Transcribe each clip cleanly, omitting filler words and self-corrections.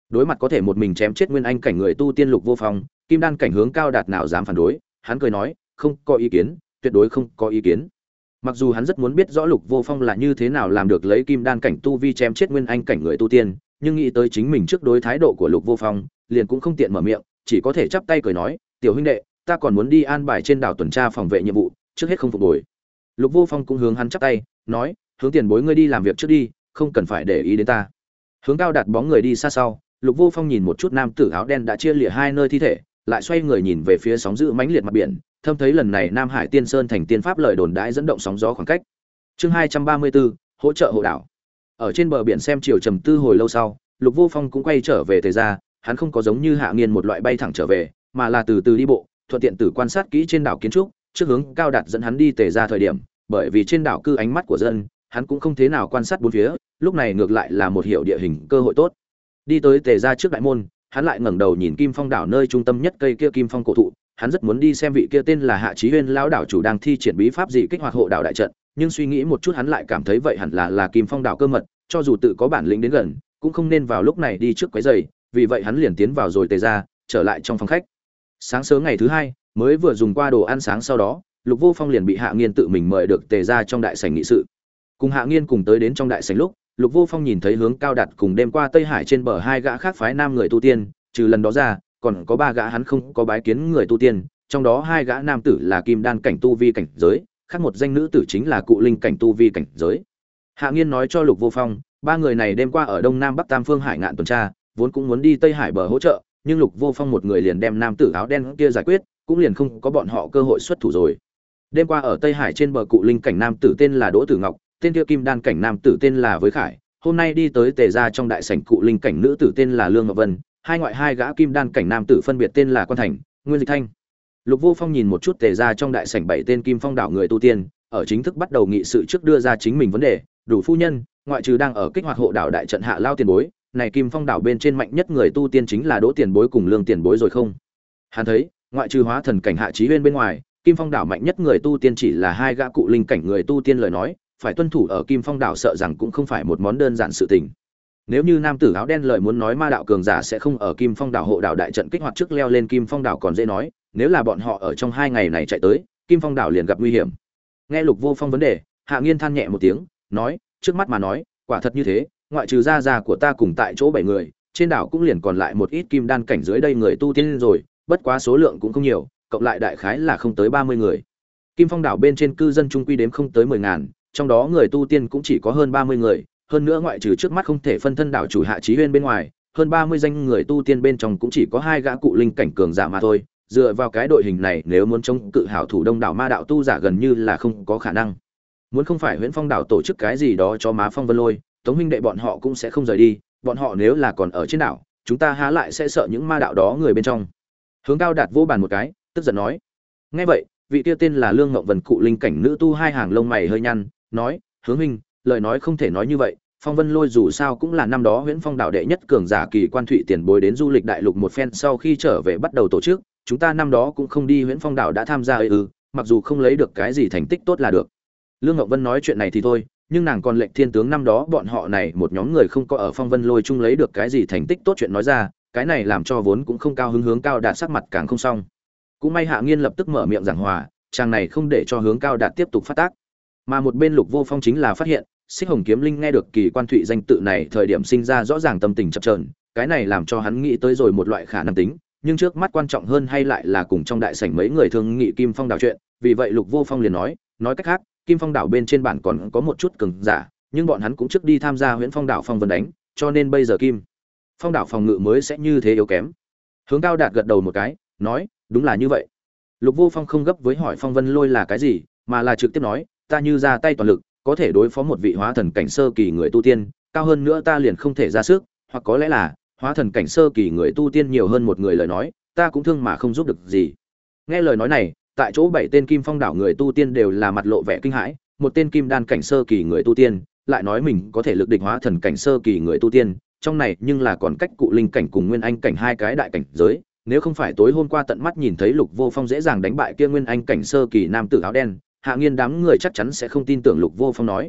Đối mặt có thể một mình chém chết nguyên anh cảnh người tu tiên Lục Vô Phong, kim đan cảnh Hướng Cao Đạt nào dám phản đối, hắn cười nói, không có ý kiến, tuyệt đối không có ý kiến. Mặc dù hắn rất muốn biết rõ Lục Vô Phong là như thế nào làm được lấy kim đan cảnh tu vi chém chết nguyên anh cảnh người tu tiên, nhưng nghĩ tới chính mình trước đối thái độ của Lục Vô Phong, liền cũng không tiện mở miệng, chỉ có thể chắp tay cười nói, "Tiểu huynh đệ, ta còn muốn đi an bài trên đảo tuần tra phòng vệ nhiệm vụ, trước hết không phục hồi." Lục Vô Phong cũng hướng hắn chắp tay, nói, "Hướng tiền bối ngươi đi làm việc trước đi, không cần phải để ý đến ta." Hướng Cao Đạt bóng người đi xa sau, Lục Vô Phong nhìn một chút nam tử áo đen đã chia lìa hai nơi thi thể, lại xoay người nhìn về phía sóng dữ mãnh liệt mặt biển, thâm thấy lần này Nam Hải Tiên Sơn thành tiên pháp lời đồn đãi dẫn động sóng gió khoảng cách. Chương 234, hỗ trợ hộ đảo. Ở trên bờ biển xem chiều trầm tư hồi lâu sau, Lục Vô Phong cũng quay trở về Tề gia, hắn không có giống như Hạ Nghiên một loại bay thẳng trở về, mà là từ từ đi bộ, thuận tiện tử quan sát kỹ trên đảo kiến trúc, trước Hướng Cao Đạt dẫn hắn đi Tề gia thời điểm, bởi vì trên đảo cư ánh mắt của dân, hắn cũng không thế nào quan sát bốn phía, lúc này ngược lại là một hiệu địa hình cơ hội tốt. Đi tới Tề gia trước đại môn, hắn lại ngẩng đầu nhìn Kim Phong đảo nơi trung tâm nhất cây kia Kim Phong cổ thụ, hắn rất muốn đi xem vị kia tên là Hạ Chí Huyên lão đảo chủ đang thi triển bí pháp gì kích hoạt hộ đảo đại trận, nhưng suy nghĩ một chút hắn lại cảm thấy vậy hẳn là Kim Phong đảo cơ mật, cho dù tự có bản lĩnh đến gần, cũng không nên vào lúc này đi trước quấy rầy, vì vậy hắn liền tiến vào rồi Tề ra, trở lại trong phòng khách. Sáng sớm ngày thứ hai, mới vừa dùng qua đồ ăn sáng sau đó, Lục Vô Phong liền bị Hạ Nghiên tự mình mời được Tề ra trong đại sảnh nghị sự. Cùng Hạ Nghiên cùng tới đến trong đại sảnh lúc, Lục Vô Phong nhìn thấy Hướng Cao Đạt cùng đêm qua Tây Hải trên bờ hai gã khác phái nam người tu tiên, trừ lần đó ra, còn có ba gã hắn không có bái kiến người tu tiên, trong đó hai gã nam tử là kim đan cảnh tu vi cảnh giới, khác một danh nữ tử chính là cụ linh cảnh tu vi cảnh giới. Hạ Nghiên nói cho Lục Vô Phong, ba người này đêm qua ở Đông Nam Bắc Tam Phương Hải ngạn tuần tra, vốn cũng muốn đi Tây Hải bờ hỗ trợ, nhưng Lục Vô Phong một người liền đem nam tử áo đen kia giải quyết, cũng liền không có bọn họ cơ hội xuất thủ rồi. Đêm qua ở Tây Hải trên bờ cụ linh cảnh nam tử tên là Đỗ Tử Ngọc, tên kia kim đan cảnh nam tử tên là Với Khải, hôm nay đi tới Tề gia trong đại sảnh cụ linh cảnh nữ tử tên là Lương Ngọc Vân, hai ngoại hai gã kim đan cảnh nam tử phân biệt tên là Quan Thành, Nguyên Dịch Thanh. Lục Vô Phong nhìn một chút Tề gia trong đại sảnh bảy tên Kim Phong đảo người tu tiên, ở chính thức bắt đầu nghị sự trước đưa ra chính mình vấn đề, đủ phu nhân, ngoại trừ đang ở kích hoạt hộ đảo đại trận hạ lao tiền bối, này Kim Phong đảo bên trên mạnh nhất người tu tiên chính là Đỗ tiền bối cùng Lương tiền bối rồi không? Hắn thấy, ngoại trừ hóa thần cảnh Hạ Chí Huyên bên ngoài, Kim Phong đảo mạnh nhất người tu tiên chỉ là hai gã cụ linh cảnh người tu tiên lời nói, phải tuân thủ ở Kim Phong đảo sợ rằng cũng không phải một món đơn giản sự tình. Nếu như nam tử áo đen lời muốn nói ma đạo cường giả sẽ không ở Kim Phong đảo hộ đảo đại trận kích hoạt trước leo lên Kim Phong đảo còn dễ nói, nếu là bọn họ ở trong hai ngày này chạy tới, Kim Phong đảo liền gặp nguy hiểm. Nghe Lục Vô Phong vấn đề, Hạ Nghiên than nhẹ một tiếng, nói, trước mắt mà nói, quả thật như thế, ngoại trừ gia gia của ta cùng tại chỗ 7 người, trên đảo cũng liền còn lại một ít kim đan cảnh dưới đây người tu tiên rồi, bất quá số lượng cũng không nhiều, cộng lại đại khái là không tới 30 người. Kim Phong đảo bên trên cư dân trung quy đếm không tới 10.000, trong đó người tu tiên cũng chỉ có hơn 30 người, hơn nữa ngoại trừ trước mắt không thể phân thân đảo chủ Hạ Chí Huyên bên ngoài, hơn 30 danh người tu tiên bên trong cũng chỉ có hai gã cụ linh cảnh cường giả mà thôi. Dựa vào cái đội hình này, nếu muốn chống cự hảo thủ đông đảo ma đạo tu giả gần như là không có khả năng. Muốn không phải Huyễn Phong đảo tổ chức cái gì đó cho má Phong Vân Lôi, Tống huynh đệ bọn họ cũng sẽ không rời đi, bọn họ nếu là còn ở trên đảo, chúng ta há lại sẽ sợ những ma đạo đó người bên trong. Hướng Cao Đạt vỗ bàn một cái, tức giận nói. Nghe vậy, vị kia tên là Lương Ngọc Vân cụ linh cảnh nữ tu hai hàng lông mày hơi nhăn, nói: "Hướng huynh, lời nói không thể nói như vậy, Phong Vân Lôi dù sao cũng là năm đó Huyễn Phong đảo đệ nhất cường giả kỳ quan thụy tiền bối đến du lịch đại lục một phen sau khi trở về bắt đầu tổ chức, chúng ta năm đó cũng không đi Huyễn Phong đảo đã tham gia mặc dù không lấy được cái gì thành tích tốt là được." Lương Ngọc Vân nói chuyện này thì thôi, nhưng nàng còn lệnh thiên tướng năm đó bọn họ này một nhóm người không có ở Phong Vân Lôi chung lấy được cái gì thành tích tốt chuyện nói ra, cái này làm cho vốn cũng không cao hứng Hướng Cao Đạt sắc mặt càng không xong. Cũng may Hạ Nghiên lập tức mở miệng giảng hòa, chàng này không để cho Hướng Cao Đạt tiếp tục phát tác. Mà một bên Lục Vô Phong chính là phát hiện, Xích Hồng Kiếm Linh nghe được kỳ quan thụy danh tự này thời điểm sinh ra rõ ràng tâm tình chập chờn, cái này làm cho hắn nghĩ tới rồi một loại khả năng tính, nhưng trước mắt quan trọng hơn hay lại là cùng trong đại sảnh mấy người thương nghị Kim Phong đảo chuyện, vì vậy Lục Vô Phong liền nói cách khác, Kim Phong đảo bên trên bản còn có một chút cường giả, nhưng bọn hắn cũng trước đi tham gia Huyễn Phong đảo phong vân đánh, cho nên bây giờ Kim Phong đảo phòng ngự mới sẽ như thế yếu kém. Hướng Cao Đạt gật đầu một cái, nói, đúng là như vậy. Lục Vô Phong không gấp với hỏi Phong Vân Lôi là cái gì, mà là trực tiếp nói, ta như ra tay toàn lực, có thể đối phó một vị hóa thần cảnh sơ kỳ người tu tiên, cao hơn nữa ta liền không thể ra sức, hoặc có lẽ là hóa thần cảnh sơ kỳ người tu tiên nhiều hơn một người lời nói, ta cũng thương mà không giúp được gì. Nghe lời nói này, tại chỗ 7 tên Kim Phong đảo người tu tiên đều là mặt lộ vẻ kinh hãi, một tên kim đan cảnh sơ kỳ người tu tiên, lại nói mình có thể lực địch hóa thần cảnh sơ kỳ người tu tiên, trong này nhưng là còn cách cụ linh cảnh cùng nguyên anh cảnh hai cái đại cảnh giới, nếu không phải tối hôm qua tận mắt nhìn thấy Lục Vô Phong dễ dàng đánh bại kia nguyên anh cảnh sơ kỳ nam tử áo đen, Hạ Nghiên đám người chắc chắn sẽ không tin tưởng Lục Vô Phong nói.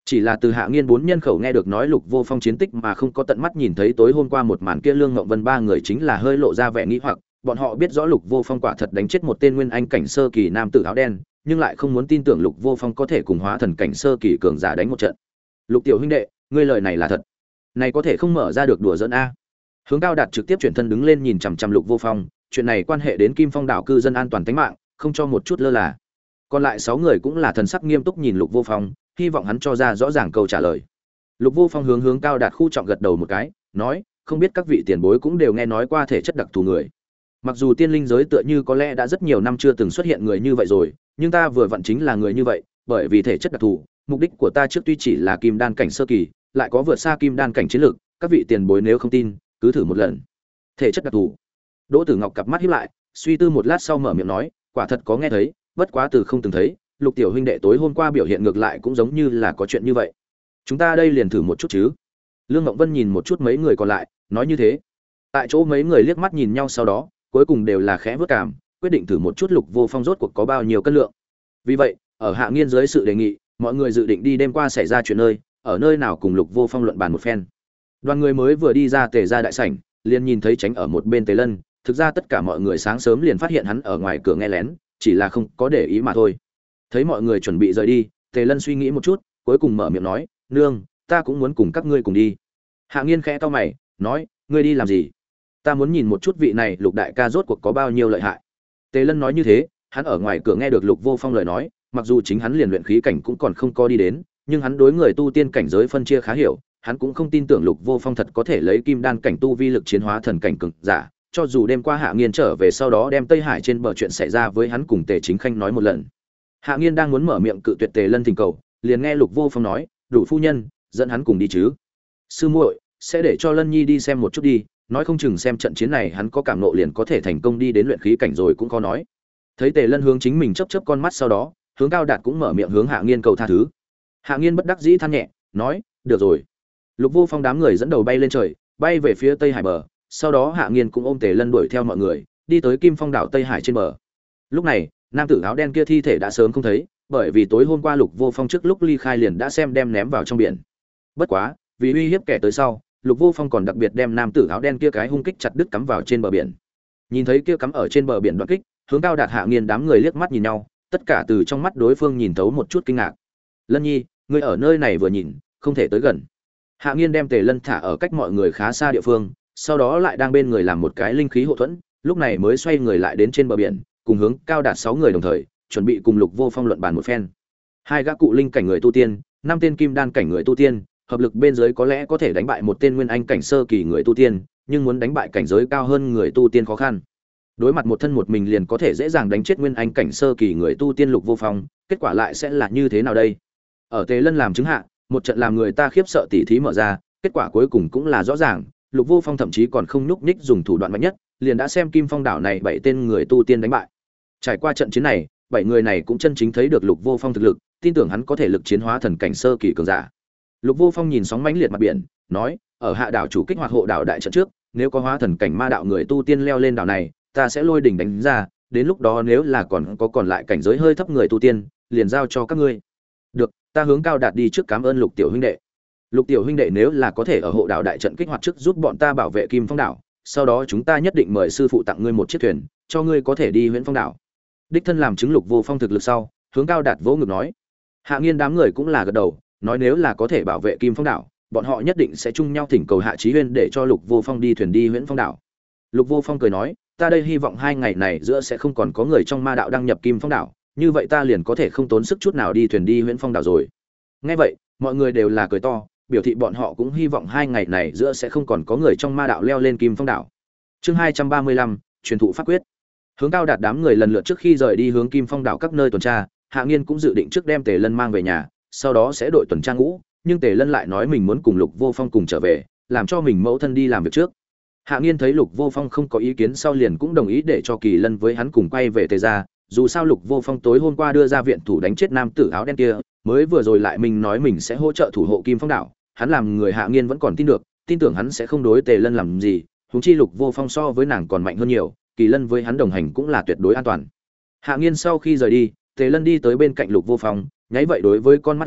Chỉ là từ Hạ Nghiên bốn nhân khẩu nghe được nói Lục Vô Phong chiến tích mà không có tận mắt nhìn thấy tối hôm qua một màn kia, Lương Ngộng Vân ba người chính là hơi lộ ra vẻ nghi hoặc, bọn họ biết rõ Lục Vô Phong quả thật đánh chết một tên nguyên anh cảnh sơ kỳ nam tử áo đen, nhưng lại không muốn tin tưởng Lục Vô Phong có thể cùng hóa thần cảnh sơ kỳ cường giả đánh một trận. Lục tiểu huynh đệ, ngươi lời này là thật? Này có thể không mở ra được đùa giỡn a. Hướng Cao Đạt trực tiếp chuyển thân đứng lên nhìn chằm chằm Lục Vô Phong, chuyện này quan hệ đến Kim Phong đảo cư dân an toàn tính mạng, không cho một chút lơ là. Còn lại 6 người cũng là thần sắc nghiêm túc nhìn Lục Vô Phong, hy vọng hắn cho ra rõ ràng câu trả lời. Lục Vô Phong hướng Cao Đạt khu trọng gật đầu một cái, nói, không biết các vị tiền bối cũng đều nghe nói qua thể chất đặc thù người. Mặc dù tiên linh giới tựa như có lẽ đã rất nhiều năm chưa từng xuất hiện người như vậy rồi, nhưng ta vừa vặn chính là người như vậy, bởi vì thể chất đặc thù, mục đích của ta trước tuy chỉ là kim đan cảnh sơ kỳ, lại có vượt xa kim đan cảnh chiến lược, các vị tiền bối nếu không tin, cứ thử một lần. Thể chất đặc thù. Đỗ Tử Ngọc cặp mắt híp lại, suy tư một lát sau mở miệng nói, quả thật có nghe thấy, bất quá từ không từng thấy, Lục tiểu huynh đệ tối hôm qua biểu hiện ngược lại cũng giống như là có chuyện như vậy. Chúng ta đây liền thử một chút chứ. Lương Ngộng Vân nhìn một chút mấy người còn lại, nói như thế. Tại chỗ mấy người liếc mắt nhìn nhau, sau đó cuối cùng đều là khẽ vớt cảm, quyết định thử một chút Lục Vô Phong rốt cuộc có bao nhiêu cân lượng. Vì vậy, ở Hạ Nghiên dưới sự đề nghị, mọi người dự định đi đêm qua xảy ra chuyện nơi, ở nơi nào cùng Lục Vô Phong luận bàn một phen. Đoàn người mới vừa đi ra Tề gia đại sảnh, liền nhìn thấy tránh ở một bên Tề Lân, thực ra tất cả mọi người sáng sớm liền phát hiện hắn ở ngoài cửa nghe lén, chỉ là không có để ý mà thôi. Thấy mọi người chuẩn bị rời đi, Tề Lân suy nghĩ một chút, cuối cùng mở miệng nói, "Nương, ta cũng muốn cùng các ngươi cùng đi." Hạ Nghiên khẽ cau mày, nói, "Ngươi đi làm gì?" "Ta muốn nhìn một chút vị này Lục đại ca rốt cuộc có bao nhiêu lợi hại." Tề Lân nói như thế, hắn ở ngoài cửa nghe được Lục Vô Phong lời nói, mặc dù chính hắn liền luyện khí cảnh cũng còn không có đi đến, nhưng hắn đối người tu tiên cảnh giới phân chia khá hiểu, hắn cũng không tin tưởng Lục Vô Phong thật có thể lấy kim đan cảnh tu vi lực chiến hóa thần cảnh cường giả, cho dù đêm qua Hạ Nghiên trở về sau đó đem Tây Hải trên bờ chuyện xảy ra với hắn cùng Tề Chính Khanh nói một lần. Hạ Nghiên đang muốn mở miệng cự tuyệt Tề Lân thỉnh cầu, liền nghe Lục Vô Phong nói, "Đủ phu nhân, dẫn hắn cùng đi chứ." "Sư muội, sẽ để cho Lân Nhi đi xem một chút đi, nói không chừng xem trận chiến này hắn có cảm nộ liền có thể thành công đi đến luyện khí cảnh rồi cũng có nói." Thấy Tề Lân hướng chính mình chớp chớp con mắt, sau đó hướng Cao Đạt cũng mở miệng hướng Hạ Nghiên cầu tha thứ. Hạ Nghiên bất đắc dĩ than nhẹ, nói, "Được rồi." Lục Vô Phong đám người dẫn đầu bay lên trời, bay về phía Tây Hải bờ, sau đó Hạ Nghiên cũng ôm Tề Lân đuổi theo mọi người, đi tới Kim Phong đảo Tây Hải trên bờ. Lúc này, nam tử áo đen kia thi thể đã sớm không thấy, bởi vì tối hôm qua Lục Vô Phong trước lúc ly khai liền đã xem đem ném vào trong biển. Bất quá, vì uy hiếp kẻ tới sau, Lục Vô Phong còn đặc biệt đem nam tử áo đen kia cái hung kích chặt đứt cắm vào trên bờ biển. Nhìn thấy kia cắm ở trên bờ biển đoạn kích, hướng Cao Đạt Hạ Nghiên đám người liếc mắt nhìn nhau, tất cả từ trong mắt đối phương nhìn thấu một chút kinh ngạc. "Lân Nhi, ngươi ở nơi này vừa nhìn, không thể tới gần." Hạ Nghiên đem Tề Lân thả ở cách mọi người khá xa địa phương, sau đó lại đang bên người làm một cái linh khí hộ thuẫn, lúc này mới xoay người lại đến trên bờ biển, cùng hướng Cao Đạt 6 người đồng thời, chuẩn bị cùng Lục Vô Phong luận bàn một phen. Hai gã cụ linh cảnh người tu tiên, 5 tên kim đan cảnh người tu tiên, hợp lực bên dưới có lẽ có thể đánh bại một tên nguyên anh cảnh sơ kỳ người tu tiên, nhưng muốn đánh bại cảnh giới cao hơn người tu tiên khó khăn. Đối mặt một thân một mình liền có thể dễ dàng đánh chết nguyên anh cảnh sơ kỳ người tu tiên Lục Vô Phong, kết quả lại sẽ là như thế nào đây? Ở Tề Lân làm chứng hạ, một trận làm người ta khiếp sợ tỉ thí mở ra, kết quả cuối cùng cũng là rõ ràng, Lục Vô Phong thậm chí còn không nhúc nhích dùng thủ đoạn mạnh nhất, liền đã xem Kim Phong đảo này 7 tên người tu tiên đánh bại. Trải qua trận chiến này, 7 người này cũng chân chính thấy được Lục Vô Phong thực lực, tin tưởng hắn có thể lực chiến hóa thần cảnh sơ kỳ cường giả. Lục Vô Phong nhìn sóng mãnh liệt mặt biển, nói, ở hạ đảo chủ kích hoạt hộ đảo đại trận trước, nếu có hóa thần cảnh ma đạo người tu tiên leo lên đảo này, ta sẽ lôi đỉnh đánh ra, đến lúc đó nếu là còn lại cảnh giới hơi thấp người tu tiên, liền giao cho các ngươi. Được, ta hướng Cao Đạt đi trước cảm ơn Lục tiểu huynh đệ. Lục tiểu huynh đệ nếu là có thể ở hộ đảo đại trận kích hoạt trước giúp bọn ta bảo vệ Kim Phong đảo, sau đó chúng ta nhất định mời sư phụ tặng ngươi một chiếc thuyền, cho ngươi có thể đi Huyễn Phong đảo. Đích thân làm chứng Lục Vô Phong thực lực sau, hướng Cao Đạt vỗ ngực nói. Hạ Nghiên đám người cũng là gật đầu, nói nếu là có thể bảo vệ Kim Phong đảo, bọn họ nhất định sẽ chung nhau thỉnh cầu Hạ Chí Huyên để cho Lục Vô Phong đi thuyền đi Huyễn Phong đảo. Lục Vô Phong cười nói, ta đây hy vọng 2 ngày này giữa sẽ không còn có người trong ma đạo đăng nhập Kim Phong đảo, như vậy ta liền có thể không tốn sức chút nào đi thuyền đi Huyễn Phong đảo rồi. Nghe vậy, mọi người đều là cười to, biểu thị bọn họ cũng hy vọng 2 ngày này giữa sẽ không còn có người trong ma đạo leo lên Kim Phong đảo. Chương 235, truyền thụ pháp quyết. Hướng Cao Đạt đám người lần lượt trước khi rời đi hướng Kim Phong đảo các nơi tuần tra, Hạ Nghiên cũng dự định trước đem Tề Lân mang về nhà, sau đó sẽ đội tuần tra ngũ, nhưng Tề Lân lại nói mình muốn cùng Lục Vô Phong cùng trở về, làm cho mình mẫu thân đi làm việc trước. Hạ Nghiên thấy Lục Vô Phong không có ý kiến sau liền cũng đồng ý để cho Kỳ Lân với hắn cùng quay về Tề gia, dù sao Lục Vô Phong tối hôm qua đưa ra viện thủ đánh chết nam tử áo đen kia, mới vừa rồi lại mình nói mình sẽ hỗ trợ thủ hộ Kim Phong đảo, hắn làm người Hạ Nghiên vẫn còn tin được, tin tưởng hắn sẽ không đối Tề Lân làm gì, huống chi Lục Vô Phong so với nàng còn mạnh hơn nhiều, Kỳ Lân với hắn đồng hành cũng là tuyệt đối an toàn. Hạ Nghiên sau khi rời đi, Tề Lân đi tới bên cạnh Lục Vô Phong, nháy vậy đối với con mắt lớn,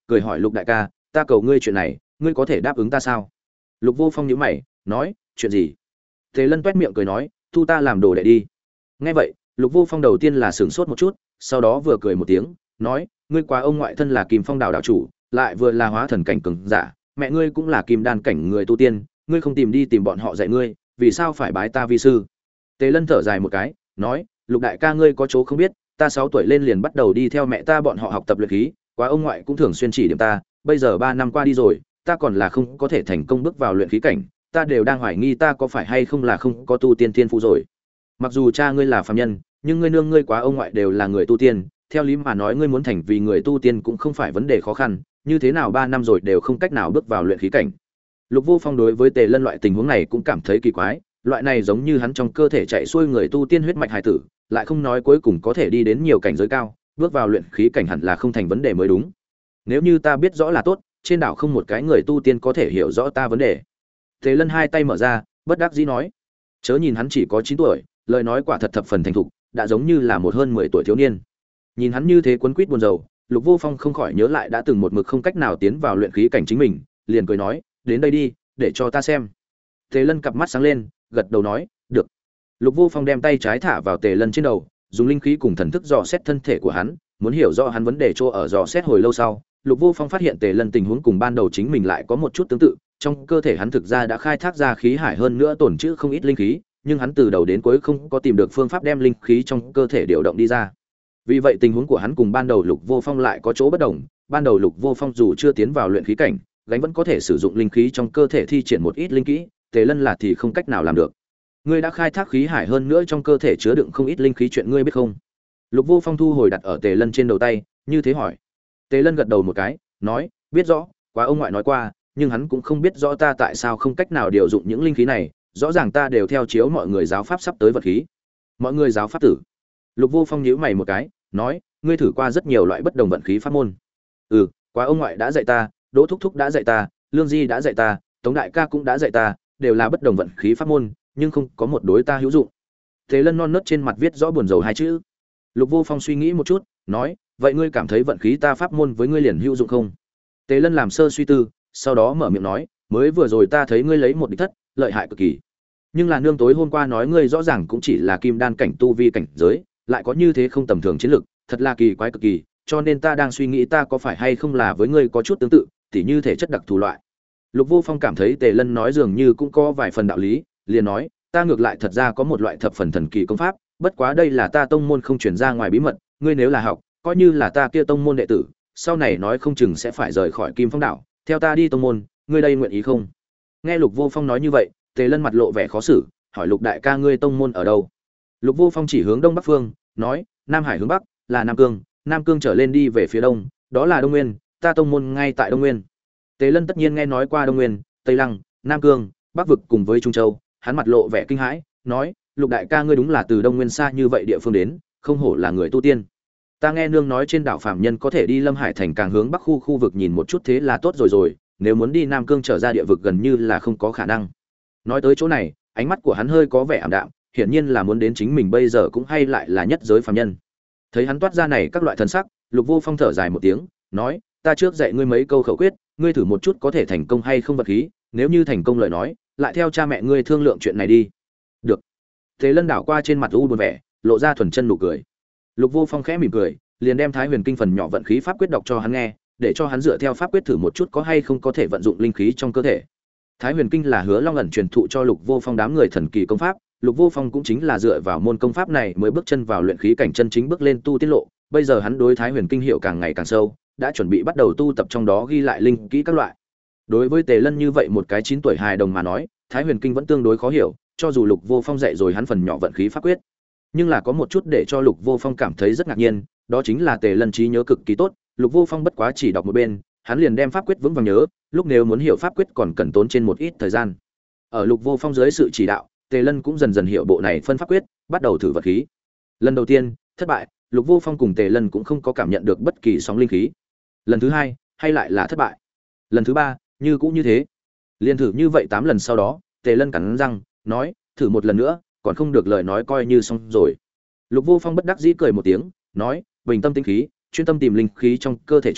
cười hỏi Lục đại ca, ta cầu ngươi chuyện này, ngươi có thể đáp ứng ta sao? Lục Vô Phong nhíu mày, nói, chuyện gì? Tề Lân toét miệng cười nói, thu ta làm đồ đệ đi. Nghe vậy, Lục Vô Phong đầu tiên là sửng sốt một chút, sau đó vừa cười một tiếng, nói, ngươi quá ông ngoại thân là Kim Phong Đảo đạo chủ, lại vừa là hóa thần cảnh cường giả, mẹ ngươi cũng là kim đan cảnh người tu tiên, ngươi không tìm đi tìm bọn họ dạy ngươi, vì sao phải bái ta vi sư? Tề Lân thở dài một cái, nói, Lục đại ca ngươi có chỗ không biết, ta 6 tuổi lên liền bắt đầu đi theo mẹ ta bọn họ học tập luyện khí, quá ông ngoại cũng thường xuyên chỉ điểm ta, bây giờ 3 năm qua đi rồi, ta còn là không có thể thành công bước vào luyện khí cảnh, ta đều đang hoài nghi ta có phải hay không là không có tu tiên thiên phú rồi. Mặc dù cha ngươi là phàm nhân, nhưng ngươi nương ngươi quá ông ngoại đều là người tu tiên, theo lý mà nói ngươi muốn thành vì người tu tiên cũng không phải vấn đề khó khăn, như thế nào 3 năm rồi đều không cách nào bước vào luyện khí cảnh. Lục Vô Phong đối với Tề Lân loại tình huống này cũng cảm thấy kỳ quái, loại này giống như hắn trong cơ thể chạy xuôi người tu tiên huyết mạch hài tử, lại không nói cuối cùng có thể đi đến nhiều cảnh giới cao, bước vào luyện khí cảnh hẳn là không thành vấn đề mới đúng. Nếu như ta biết rõ là tốt, trên đảo không một cái người tu tiên có thể hiểu rõ ta vấn đề. Tề Lân hai tay mở ra, bất đắc dĩ nói, chớ nhìn hắn chỉ có 9 tuổi, lời nói quả thật thập phần thành thục, đã giống như là một hơn 10 tuổi thiếu niên. Nhìn hắn như thế quấn quýt buồn rầu, Lục Vô Phong không khỏi nhớ lại đã từng một mực không cách nào tiến vào luyện khí cảnh chính mình, liền cười nói, đến đây đi, để cho ta xem. Tề Lân cặp mắt sáng lên, gật đầu nói, được. Lục Vô Phong đem tay trái thả vào Tề Lân trên đầu, dùng linh khí cùng thần thức dò xét thân thể của hắn, muốn hiểu rõ hắn vấn đề chỗ ở. Dò xét hồi lâu sau, Lục Vô Phong phát hiện Tề Lân tình huống cùng ban đầu chính mình lại có một chút tương tự, trong cơ thể hắn thực ra đã khai thác ra khí hải, hơn nữa tổn trữ không ít linh khí, nhưng hắn từ đầu đến cuối không có tìm được phương pháp đem linh khí trong cơ thể điều động đi ra. Vì vậy tình huống của hắn cùng ban đầu Lục Vô Phong lại có chỗ bất đồng, ban đầu Lục Vô Phong dù chưa tiến vào luyện khí cảnh, gánh vẫn có thể sử dụng linh khí trong cơ thể thi triển một ít linh kỹ, Tề Lân là thì không cách nào làm được. Ngươi đã khai thác khí hải, hơn nữa trong cơ thể chứa đựng không ít linh khí, chuyện ngươi biết không? Lục Vô Phong thu hồi đặt ở Tề Lân trên đầu tay, như thế hỏi. Tề Lân gật đầu một cái, nói, biết rõ, quá ông ngoại nói qua, nhưng hắn cũng không biết rõ ta tại sao không cách nào điều dụng những linh khí này, rõ ràng ta đều theo chiếu mọi người giáo pháp sắp tới vật khí. Mọi người giáo pháp tử? Lục Vô Phong nhíu mày một cái, nói, ngươi thử qua rất nhiều loại bất đồng vận khí pháp môn. Ừ, quá ông ngoại đã dạy ta, Đỗ thúc thúc đã dạy ta, Lương Di đã dạy ta, Tống đại ca cũng đã dạy ta, đều là bất đồng vận khí pháp môn, nhưng không có một đối ta hữu dụng. Tề Lân non nớt trên mặt viết rõ buồn rầu hai chữ. Lục Vô Phong suy nghĩ một chút, nói, vậy ngươi cảm thấy vận khí ta pháp môn với ngươi liền hữu dụng không? Tề Lân làm sơ suy tư, sau đó mở miệng nói, mới vừa rồi ta thấy ngươi lấy một địch thất, lợi hại cực kỳ. Nhưng là nương tối hôm qua nói ngươi rõ ràng cũng chỉ là kim đan cảnh tu vi cảnh giới, lại có như thế không tầm thường chiến lực, thật là kỳ quái cực kỳ, cho nên ta đang suy nghĩ ta có phải hay không là với ngươi có chút tương tự, tỉ như thể chất đặc thù loại. Lục Vô Phong cảm thấy Tề Lân nói dường như cũng có vài phần đạo lý, liền nói, ta ngược lại thật ra có một loại thập phần thần kỳ công pháp, bất quá đây là ta tông môn không truyền ra ngoài bí mật, ngươi nếu là học, coi như là ta kia tông môn đệ tử, sau này nói không chừng sẽ phải rời khỏi Kim Phong đảo, theo ta đi tông môn, ngươi đây nguyện ý không? Nghe Lục Vô Phong nói như vậy, Tề Lân mặt lộ vẻ khó xử, hỏi Lục đại ca ngươi tông môn ở đâu? Lục Vô Phong chỉ hướng đông bắc phương, nói, Nam Hải hướng bắc là Nam Cương, Nam Cương trở lên đi về phía đông, đó là Đông Nguyên, ta tông môn ngay tại Đông Nguyên. Tề Lân tất nhiên nghe nói qua Đông Nguyên, Tây Lăng, Nam Cương, Bắc vực cùng với Trung Châu, hắn mặt lộ vẻ kinh hãi, nói, Lục đại ca ngươi đúng là từ Đông Nguyên xa như vậy địa phương đến, không hổ là người tu tiên. Ta nghe nương nói trên đảo phàm nhân có thể đi Lâm Hải thành càng hướng bắc khu vực nhìn một chút thế là tốt rồi, nếu muốn đi Nam Cương trở ra địa vực gần như là không có khả năng. Nói tới chỗ này, ánh mắt của hắn hơi có vẻ ảm đạm, hiển nhiên là muốn đến chính mình bây giờ cũng hay lại là nhất giới phàm nhân. Thấy hắn toát ra này các loại thần sắc, Lục Vô Phong thở dài một tiếng, nói, ta trước dạy ngươi mấy câu khẩu quyết, ngươi thử một chút có thể thành công hay không vật khí, nếu như thành công lời nói, lại theo cha mẹ ngươi thương lượng chuyện này đi. Được. Tề Lân đảo qua trên mặt u buồn vẻ, lộ ra thuần chân nụ cười. Lục Vô Phong khẽ mỉm cười, liền đem Thái Huyền Kinh phần nhỏ vận khí pháp quyết đọc cho hắn nghe, để cho hắn dựa theo pháp quyết thử một chút có hay không có thể vận dụng linh khí trong cơ thể. Thái Huyền Kinh là Hứa Long ẩn truyền thụ cho Lục Vô Phong đám người thần kỳ công pháp, Lục Vô Phong cũng chính là dựa vào môn công pháp này mới bước chân vào luyện khí cảnh chân chính bước lên tu tiên lộ, bây giờ hắn đối Thái Huyền Kinh hiểu càng ngày càng sâu, đã chuẩn bị bắt đầu tu tập trong đó ghi lại linh kỹ các loại. Đối với Tề Lân như vậy một cái 9 tuổi hài đồng mà nói, Thái Huyền Kinh vẫn tương đối khó hiểu, cho dù Lục Vô Phong dạy rồi hắn phần nhỏ vận khí pháp quyết. Nhưng là có một chút để cho Lục Vô Phong cảm thấy rất ngạc nhiên, đó chính là Tề Lân trí nhớ cực kỳ tốt, Lục Vô Phong bất quá chỉ đọc một bên, hắn liền đem pháp quyết vững vàng nhớ, lúc nếu muốn hiểu pháp quyết còn cần tốn trên một ít thời gian. Ở Lục Vô Phong dưới sự chỉ đạo, Tề Lân cũng dần dần hiểu bộ này phân pháp quyết, bắt đầu thử vật khí. Lần đầu tiên, thất bại, Lục Vô Phong cùng Tề Lân cũng không có cảm nhận được bất kỳ sóng linh khí. Lần thứ hai, hay lại là thất bại. Lần thứ ba, như cũng như thế. Liên thử như vậy 8 lần sau đó, Tề Lân cắn răng, nói, thử một lần nữa, còn không được lời nói coi như xong rồi. Lục Vô Phong bất đắc dĩ cười một tiếng, nói, bình tâm tĩnh khí, chuyên tâm tìm linh khí trong cơ thể chỗ,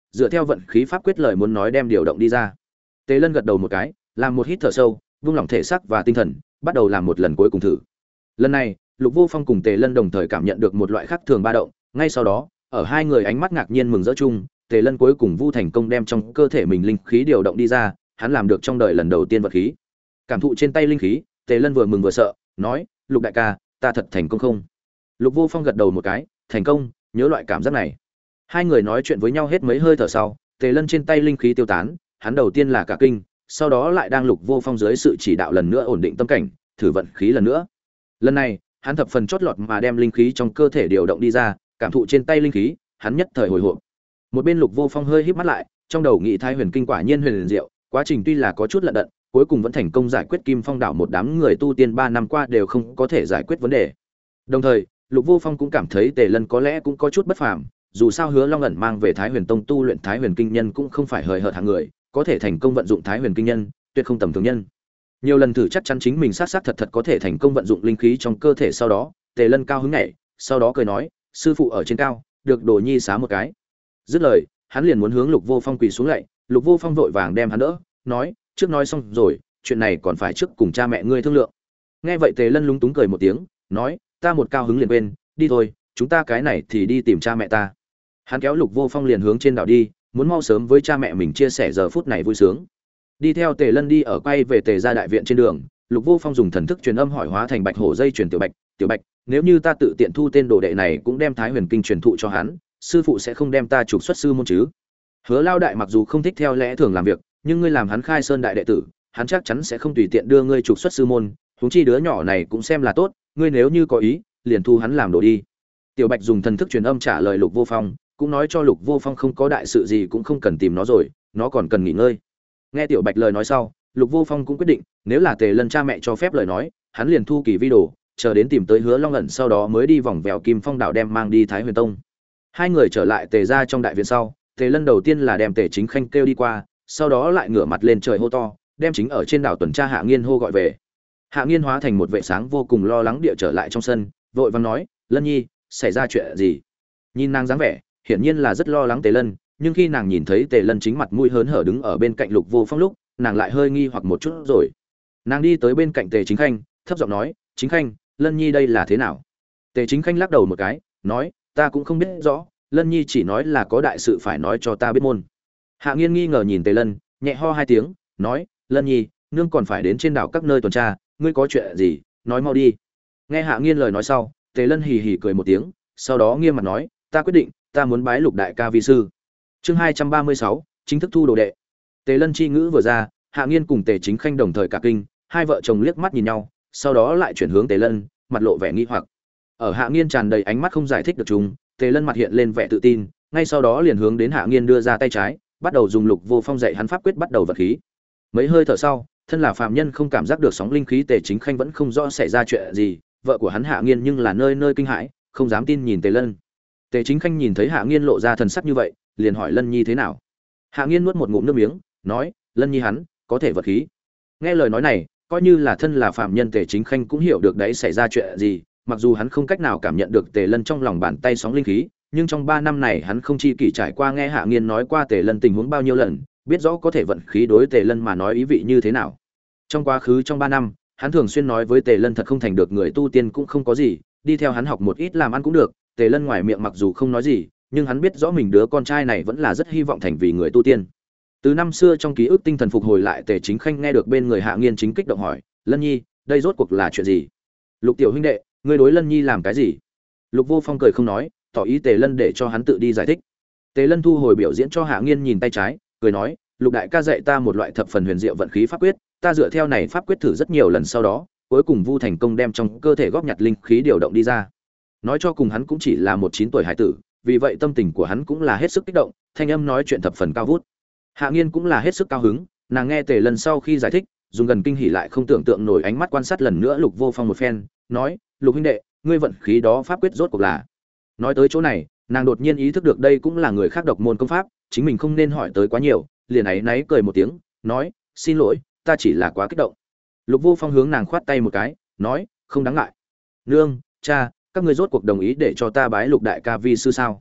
dựa theo vận khí pháp quyết lời muốn nói đem điều động đi ra. Tề Lân gật đầu một cái, làm một hít thở sâu, vung lòng thể xác và tinh thần, bắt đầu làm một lần cuối cùng thử. Lần này, Lục Vô Phong cùng Tề Lân đồng thời cảm nhận được một loại khác thường ba động, ngay sau đó, ở hai người ánh mắt ngạc nhiên mừng rỡ chung, Tề Lân cuối cùng vu thành công đem trong cơ thể mình linh khí điều động đi ra, hắn làm được trong đời lần đầu tiên vật khí. Cảm thụ trên tay linh khí, Tề Lân vừa mừng vừa sợ, nói: "Lục đại ca, ta thật thành công không?" Lục Vô Phong gật đầu một cái, "Thành công, nhớ loại cảm giác này." Hai người nói chuyện với nhau hết mấy hơi thở sau, Tề Lân trên tay linh khí tiêu tán, hắn đầu tiên là cả kinh, sau đó lại đang Lục Vô Phong dưới sự chỉ đạo lần nữa ổn định tâm cảnh, thử vận khí lần nữa. Lần này, hắn thập phần chót lọt mà đem linh khí trong cơ thể điều động đi ra, cảm thụ trên tay linh khí, hắn nhất thời hồi hộp. Một bên Lục Vô Phong hơi híp mắt lại, trong đầu nghĩ Thái Huyền Kinh quả nhiên huyền diệu, quá trình tuy là có chút lận đận, cuối cùng vẫn thành công giải quyết Kim Phong đảo một đám người tu tiên 3 năm qua đều không có thể giải quyết vấn đề. Đồng thời, Lục Vô Phong cũng cảm thấy Tề Lân có lẽ cũng có chút bất phàm, dù sao Hứa Long ẩn mang về Thái Huyền Tông tu luyện Thái Huyền Kinh nhân cũng không phải hời hợt hạng người, có thể thành công vận dụng Thái Huyền Kinh nhân, tuyệt không tầm thường nhân. Nhiều lần thử chắc chắn chính mình sát thật thật có thể thành công vận dụng linh khí trong cơ thể, sau đó, Tề Lân cao hứng nhảy, sau đó cười nói: "Sư phụ ở trên cao, được đồ nhi xá một cái." Dứt lời, hắn liền muốn hướng Lục Vô Phong quỳ xuống lạy, Lục Vô Phong vội vàng đem hắn đỡ, nói: "Trước nói xong rồi, chuyện này còn phải trước cùng cha mẹ ngươi thương lượng." Nghe vậy Tề Lân lúng túng cười một tiếng, nói: "Ta một cao hứng liền quên, đi thôi, chúng ta cái này thì đi tìm cha mẹ ta." Hắn kéo Lục Vô Phong liền hướng trên đảo đi, muốn mau sớm với cha mẹ mình chia sẻ giờ phút này vui sướng. Đi theo Tề Lân đi ở quay về Tề gia đại viện trên đường, Lục Vô Phong dùng thần thức truyền âm hỏi hóa thành Bạch Hổ dây truyền Tiểu Bạch: "Tiểu Bạch, nếu như ta tự tiện thu tên đồ đệ này cũng đem Thái Huyền Kinh truyền thụ cho hắn, sư phụ sẽ không đem ta trục xuất sư môn chứ?" Hứa Lao đại mặc dù không thích theo lẽ thường làm việc, nhưng ngươi làm hắn khai sơn đại đệ tử, hắn chắc chắn sẽ không tùy tiện đưa ngươi trục xuất sư môn, huống chi đứa nhỏ này cũng xem là tốt, ngươi nếu như có ý, liền thu hắn làm đồ đi. Tiểu Bạch dùng thần thức truyền âm trả lời Lục Vô Phong, cũng nói cho Lục Vô Phong không có đại sự gì cũng không cần tìm nó rồi, nó còn cần nghỉ ngơi. Nghe Tiểu Bạch lời nói sau, Lục Vô Phong cũng quyết định, nếu là Tề Lân cha mẹ cho phép lời nói, hắn liền thu kỳ vi đồ, chờ đến tìm tới Hứa Long ẩn sau đó mới đi vòng vèo Kim Phong đảo đem mang đi Thái Huyền Tông. Hai người trở lại Tề gia trong đại viện sau, Tề Lân đầu tiên là đem Tề Chính Khanh kêu đi qua, sau đó lại ngửa mặt lên trời hô to, đem chính ở trên đảo tuần tra Hạ Nghiên hô gọi về. Hạ Nghiên hóa thành một vệ sáng vô cùng lo lắng địa trở lại trong sân, vội vàng nói: "Lân nhi, xảy ra chuyện gì?" Nhìn nàng dáng vẻ, hiển nhiên là rất lo lắng Tề Lân, nhưng khi nàng nhìn thấy Tề Lân chính mặt mũi hớn hở đứng ở bên cạnh Lục Vô Phong lúc, nàng lại hơi nghi hoặc một chút rồi. Nàng đi tới bên cạnh Tề Chính Khanh, thấp giọng nói: "Chính Khanh, Lân nhi đây là thế nào?" Tề Chính Khanh lắc đầu một cái, nói: "Ta cũng không biết rõ, Lân nhi chỉ nói là có đại sự phải nói cho ta biết môn." Hạ Nghiên nghi ngờ nhìn Tề Lân, nhẹ ho hai tiếng, nói: "Lân nhi, nương còn phải đến trên đảo các nơi tuần tra, ngươi có chuyện gì, nói mau đi." Nghe Hạ Nghiên lời nói sau, Tề Lân hì hì cười một tiếng, sau đó nghiêm mặt nói: "Ta quyết định, ta muốn bái Lục đại ca vi sư." Chương 236, chính thức thu đồ đệ. Tề Lân chi ngữ vừa ra, Hạ Nghiên cùng Tề Chính Khanh đồng thời cả kinh, hai vợ chồng liếc mắt nhìn nhau, sau đó lại chuyển hướng Tề Lân, mặt lộ vẻ nghi hoặc. Ở Hạ Nghiên tràn đầy ánh mắt không giải thích được chúng, Tề Lân mặt hiện lên vẻ tự tin, ngay sau đó liền hướng đến Hạ Nghiên đưa ra tay trái, bắt đầu dùng Lục Vô Phong dạy hắn pháp quyết bắt đầu vật khí. Mấy hơi thở sau, thân là phàm nhân không cảm giác được sóng linh khí, Tề Chính Khanh vẫn không rõ xảy ra chuyện gì, vợ của hắn Hạ Nghiên nhưng là nơi nơi kinh hãi, không dám tin nhìn Tề Lân. Tề Chính Khanh nhìn thấy Hạ Nghiên lộ ra thần sắc như vậy, liền hỏi Lân nhi thế nào. Hạ Nghiên nuốt một ngụm nước miếng, nói: "Lân nhi hắn có thể vật khí." Nghe lời nói này, coi như là thân là phàm nhân Tề Chính Khanh cũng hiểu được đấy xảy ra chuyện gì, mặc dù hắn không cách nào cảm nhận được Tề Lân trong lòng bàn tay sóng linh khí, nhưng trong 3 năm này hắn không chi kỷ trải qua nghe Hạ Nghiên nói qua Tề Lân tình huống bao nhiêu lần, biết rõ có thể vận khí đối Tề Lân mà nói ý vị như thế nào. Trong quá khứ trong 3 năm, hắn thường xuyên nói với Tề Lân thật không thành được người tu tiên cũng không có gì, đi theo hắn học một ít làm ăn cũng được. Tề Lân ngoài miệng mặc dù không nói gì, nhưng hắn biết rõ mình đứa con trai này vẫn là rất hy vọng thành vì người tu tiên. Từ năm xưa trong ký ức tinh thần phục hồi lại, Tề Chính Khanh nghe được bên người Hạ Nghiên chính kích động hỏi: "Lân nhi, đây rốt cuộc là chuyện gì? Lục tiểu huynh đệ, ngươi đối Lân nhi làm cái gì?" Lục Vô Phong cười không nói, tỏ ý Tề Lân để cho hắn tự đi giải thích. Tề Lân thu hồi biểu diễn cho Hạ Nghiên nhìn tay trái, cười nói: "Lục đại ca dạy ta một loại thập phần huyền diệu vận khí pháp quyết, ta dựa theo này pháp quyết thử rất nhiều lần sau đó, cuối cùng vu thành công đem trong cơ thể góp nhặt linh khí điều động đi ra." Nói cho cùng hắn cũng chỉ là một 9 tuổi hải tử, vì vậy tâm tình của hắn cũng là hết sức kích động, thanh âm nói chuyện thập phần cao vút. Hạ Nghiên cũng là hết sức cao hứng, nàng nghe Tề Lân sau khi giải thích, dùng gần kinh hỉ lại không tưởng tượng nổi ánh mắt quan sát lần nữa Lục Vô Phong một phen, nói: "Lục huynh đệ, ngươi vận khí đó pháp quyết rốt cuộc là?" Nói tới chỗ này, nàng đột nhiên ý thức được đây cũng là người khác độc môn công pháp, chính mình không nên hỏi tới quá nhiều, liền áy náy cười một tiếng, nói: "Xin lỗi, ta chỉ là quá kích động." Lục Vô Phong hướng nàng khoát tay một cái, nói: "Không đáng ngại." "Nương, cha, các ngươi rốt cuộc đồng ý để cho ta bái Lục đại ca vi sư sao?"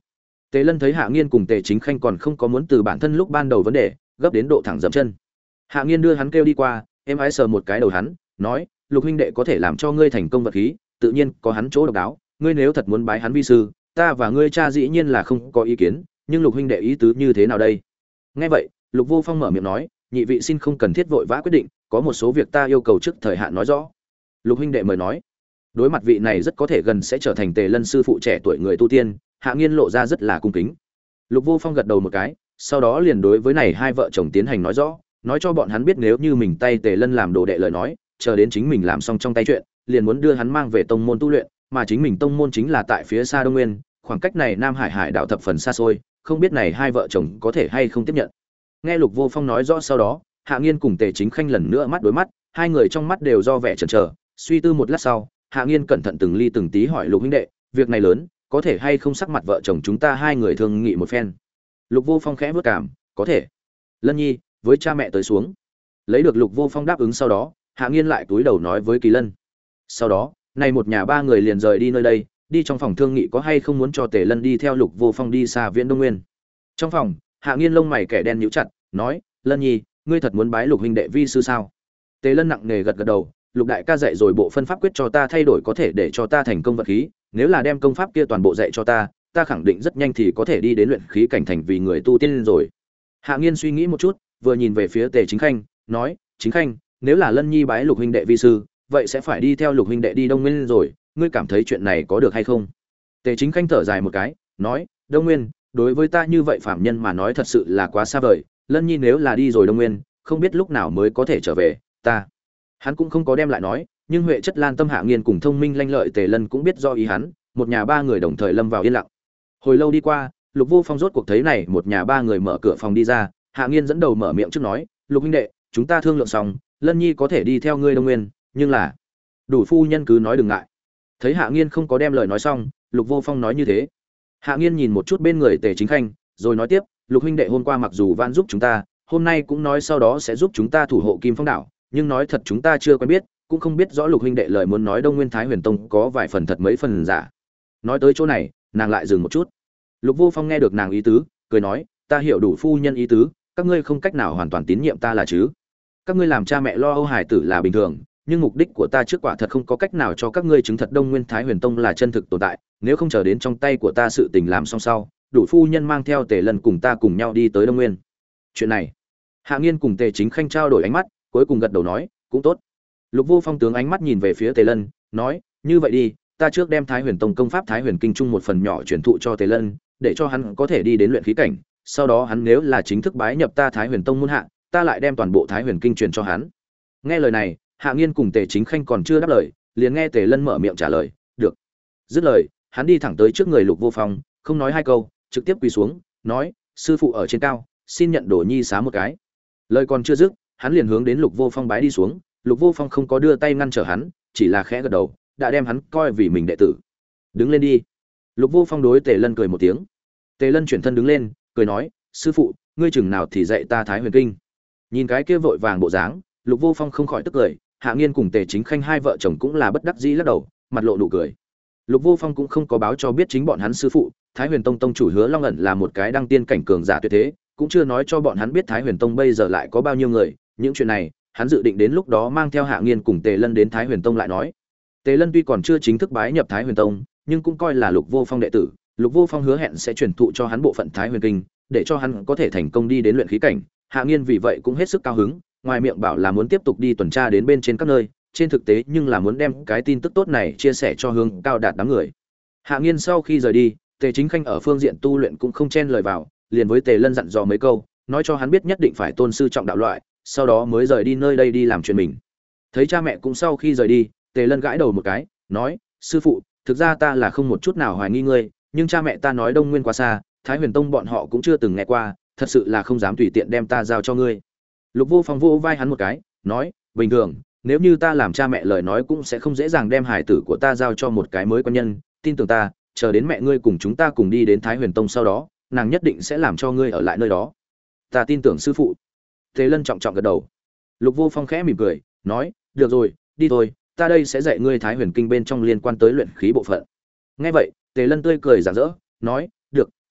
Tề Lân thấy Hạ Nghiên cùng Tề Chính Khanh còn không có muốn từ bản thân lúc ban đầu vấn đề, gấp đến độ thẳng dậm chân. Hạ Nghiên đưa hắn kêu đi qua, em ái sờ một cái đầu hắn, nói: "Lục huynh đệ có thể làm cho ngươi thành công vật khí, tự nhiên có hắn chỗ độc đáo, ngươi nếu thật muốn bái hắn vi sư, ta và ngươi cha dĩ nhiên là không có ý kiến, nhưng Lục huynh đệ ý tứ như thế nào đây?" Nghe vậy, Lục Vô Phong mở miệng nói: "Nhị vị xin không cần thiết vội vã quyết định, có một số việc ta yêu cầu trước thời hạn nói rõ." Lục huynh đệ mời nói. Đối mặt vị này rất có thể gần sẽ trở thành Tề Lân sư phụ trẻ tuổi người tu tiên, Hạ Nghiên lộ ra rất là cung kính. Lục Vô Phong gật đầu một cái, sau đó liền đối với này hai vợ chồng tiến hành nói rõ, nói cho bọn hắn biết nếu như mình tay Tề Lân làm đồ đệ lời nói, chờ đến chính mình làm xong trong tay chuyện, liền muốn đưa hắn mang về tông môn tu luyện, mà chính mình tông môn chính là tại phía xa Đông Nguyên, khoảng cách này Nam Hải hải đảo thập phần xa xôi, không biết này hai vợ chồng có thể hay không tiếp nhận. Nghe Lục Vô Phong nói rõ sau đó, Hạ Nghiên cùng Tề Chính Khanh lần nữa mắt đối mắt, hai người trong mắt đều do vẻ chần chờ, suy tư một lát sau, Hạ Nghiên cẩn thận từng ly từng tí hỏi Lục huynh đệ, việc này lớn, có thể hay không sắc mặt vợ chồng chúng ta hai người thương nghị một phen. Lục Vô Phong khẽ bước cảm, có thể. Lân Nhi, với cha mẹ tới xuống. Lấy được Lục Vô Phong đáp ứng sau đó, Hạ Nghiên lại túi đầu nói với Kỳ Lân. Sau đó, này một nhà ba người liền rời đi nơi đây, đi trong phòng thương nghị có hay không muốn cho Tề Lân đi theo Lục Vô Phong đi xa Viễn Đông Nguyên. Trong phòng, Hạ Nghiên lông mày kẻ đen nhíu chặt, nói: "Lân Nhi, ngươi thật muốn bái Lục huynh đệ vi sư sao?" Tề Lân nặng nề gật gật đầu, Lục đại ca dạy rồi bộ phân pháp quyết cho ta thay đổi có thể để cho ta thành công vật khí, nếu là đem công pháp kia toàn bộ dạy cho ta, ta khẳng định rất nhanh thì có thể đi đến luyện khí cảnh thành vì người tu tiên rồi. Hạ Nghiên suy nghĩ một chút, vừa nhìn về phía Tề Chính Khanh, nói: "Chính Khanh, nếu là Lân Nhi bái Lục huynh đệ vi sư, vậy sẽ phải đi theo Lục huynh đệ đi Đông Nguyên rồi, ngươi cảm thấy chuyện này có được hay không?" Tề Chính Khanh thở dài một cái, nói: "Đông Nguyên, đối với ta như vậy phạm nhân mà nói thật sự là quá xa vời, Lân Nhi nếu là đi rồi Đông Nguyên, không biết lúc nào mới có thể trở về, ta." Hắn cũng không có đem lại nói, nhưng Huệ Chất Lan Tâm Hạ Nghiên cùng thông minh lanh lợi Tề Lân cũng biết do ý hắn, một nhà ba người đồng thời lâm vào yên lặng. Hồi lâu đi qua, Lục Vô Phong rốt cuộc thấy này một nhà ba người mở cửa phòng đi ra, Hạ Nghiên dẫn đầu mở miệng trước nói: "Lục huynh đệ, chúng ta thương lượng xong, Lân Nhi có thể đi theo ngươi Đông Nguyên, nhưng là..." Đủ phu nhân cứ nói đừng ngại. Thấy Hạ Nghiên không có đem lời nói xong, Lục Vô Phong nói như thế. Hạ Nghiên nhìn một chút bên người Tề Chính Khanh, rồi nói tiếp: "Lục huynh đệ hôm qua mặc dù van giúp chúng ta, hôm nay cũng nói sau đó sẽ giúp chúng ta thủ hộ Kim Phong đảo, nhưng nói thật chúng ta chưa quen biết, cũng không biết rõ Lục huynh đệ lời muốn nói Đông Nguyên Thái Huyền Tông có vài phần thật mấy phần giả." Nói tới chỗ này, nàng lại dừng một chút. Lục Vô Phong nghe được nàng ý tứ, cười nói: "Ta hiểu đủ phu nhân ý tứ, các ngươi không cách nào hoàn toàn tín nhiệm ta là chứ? Các ngươi làm cha mẹ lo âu hài tử là bình thường, nhưng mục đích của ta trước quả thật không có cách nào cho các ngươi chứng thật Đông Nguyên Thái Huyền Tông là chân thực tồn tại, nếu không chờ đến trong tay của ta sự tình làm xong sau, đủ phu nhân mang theo Tề Lân cùng ta cùng nhau đi tới Đông Nguyên." Chuyện này, Hạ Nghiên cùng Tề Chính Khanh trao đổi ánh mắt, cuối cùng gật đầu nói: "Cũng tốt." Lục Vô Phong tướng ánh mắt nhìn về phía Tề Lân, nói: "Như vậy đi, ta trước đem Thái Huyền Tông công pháp Thái Huyền Kinh chung một phần nhỏ truyền thụ cho Tề Lân, để cho hắn có thể đi đến luyện khí cảnh, sau đó hắn nếu là chính thức bái nhập ta Thái Huyền Tông môn hạ, ta lại đem toàn bộ Thái Huyền Kinh truyền cho hắn." Nghe lời này, Hạ Nghiên cùng Tề Chính Khanh còn chưa đáp lời, liền nghe Tề Lân mở miệng trả lời: "Được." Dứt lời, hắn đi thẳng tới trước người Lục Vô Phong, không nói hai câu, trực tiếp quỳ xuống, nói: "Sư phụ ở trên cao, xin nhận đồ nhi xá một cái." Lời còn chưa dứt, hắn liền hướng đến Lục Vô Phong bái đi xuống. Lục Vô Phong không có đưa tay ngăn trở hắn, chỉ là khẽ gật đầu, đã đem hắn coi vì mình đệ tử. "Đứng lên đi." Lục Vô Phong đối Tề Lân cười một tiếng. Tề Lân chuyển thân đứng lên, cười nói: "Sư phụ, ngươi chừng nào thì dạy ta Thái Huyền Kinh?" Nhìn cái kia vội vàng bộ dáng, Lục Vô Phong không khỏi tức cười. Hạ Nghiên cùng Tề Chính Khanh hai vợ chồng cũng là bất đắc dĩ lắc đầu, mặt lộ nụ cười. Lục Vô Phong cũng không có báo cho biết chính bọn hắn sư phụ, Thái Huyền Tông tông chủ Hứa Long ẩn là một cái đăng tiên cảnh cường giả tuyệt thế, cũng chưa nói cho bọn hắn biết Thái Huyền Tông bây giờ lại có bao nhiêu người, những chuyện này, hắn dự định đến lúc đó mang theo Hạ Nghiên cùng Tề Lân đến Thái Huyền Tông lại nói. Tề Lân tuy còn chưa chính thức bái nhập Thái Huyền Tông, nhưng cũng coi là Lục Vô Phong đệ tử, Lục Vô Phong hứa hẹn sẽ truyền thụ cho hắn bộ phận Thái Huyền Kinh, để cho hắn có thể thành công đi đến luyện khí cảnh. Hạ Nghiên vì vậy cũng hết sức cao hứng, ngoài miệng bảo là muốn tiếp tục đi tuần tra đến bên trên các nơi, trên thực tế nhưng là muốn đem cái tin tức tốt này chia sẻ cho Hướng Cao Đạt đám người. Hạ Nghiên sau khi rời đi, Tề Chính Khanh ở phương diện tu luyện cũng không chen lời vào, liền với Tề Lân dặn dò mấy câu, nói cho hắn biết nhất định phải tôn sư trọng đạo loại, sau đó mới rời đi nơi đây đi làm chuyện mình. Thấy cha mẹ cũng sau khi rời đi, Tề Lân gãi đầu một cái, nói: "Sư phụ, thực ra ta là không một chút nào hoài nghi ngươi, nhưng cha mẹ ta nói Đông Nguyên quá xa, Thái Huyền Tông bọn họ cũng chưa từng nghe qua, thật sự là không dám tùy tiện đem ta giao cho ngươi." Lục Vô Phong vỗ vai hắn một cái, nói: "Bình thường, nếu như ta làm cha mẹ lời nói cũng sẽ không dễ dàng đem hải tử của ta giao cho một cái mới quan nhân, tin tưởng ta, chờ đến mẹ ngươi cùng chúng ta cùng đi đến Thái Huyền Tông sau đó, nàng nhất định sẽ làm cho ngươi ở lại nơi đó." "Ta tin tưởng sư phụ." Tề Lân trọng trọng gật đầu. Lục Vô Phong khẽ mỉm cười, nói: "Được rồi, đi thôi, ta đây sẽ dạy ngươi Thái Huyền Kinh bên trong liên quan tới luyện khí bộ phận." Nghe vậy, Tề Lân tươi cười rạng rỡ, nói: "Được,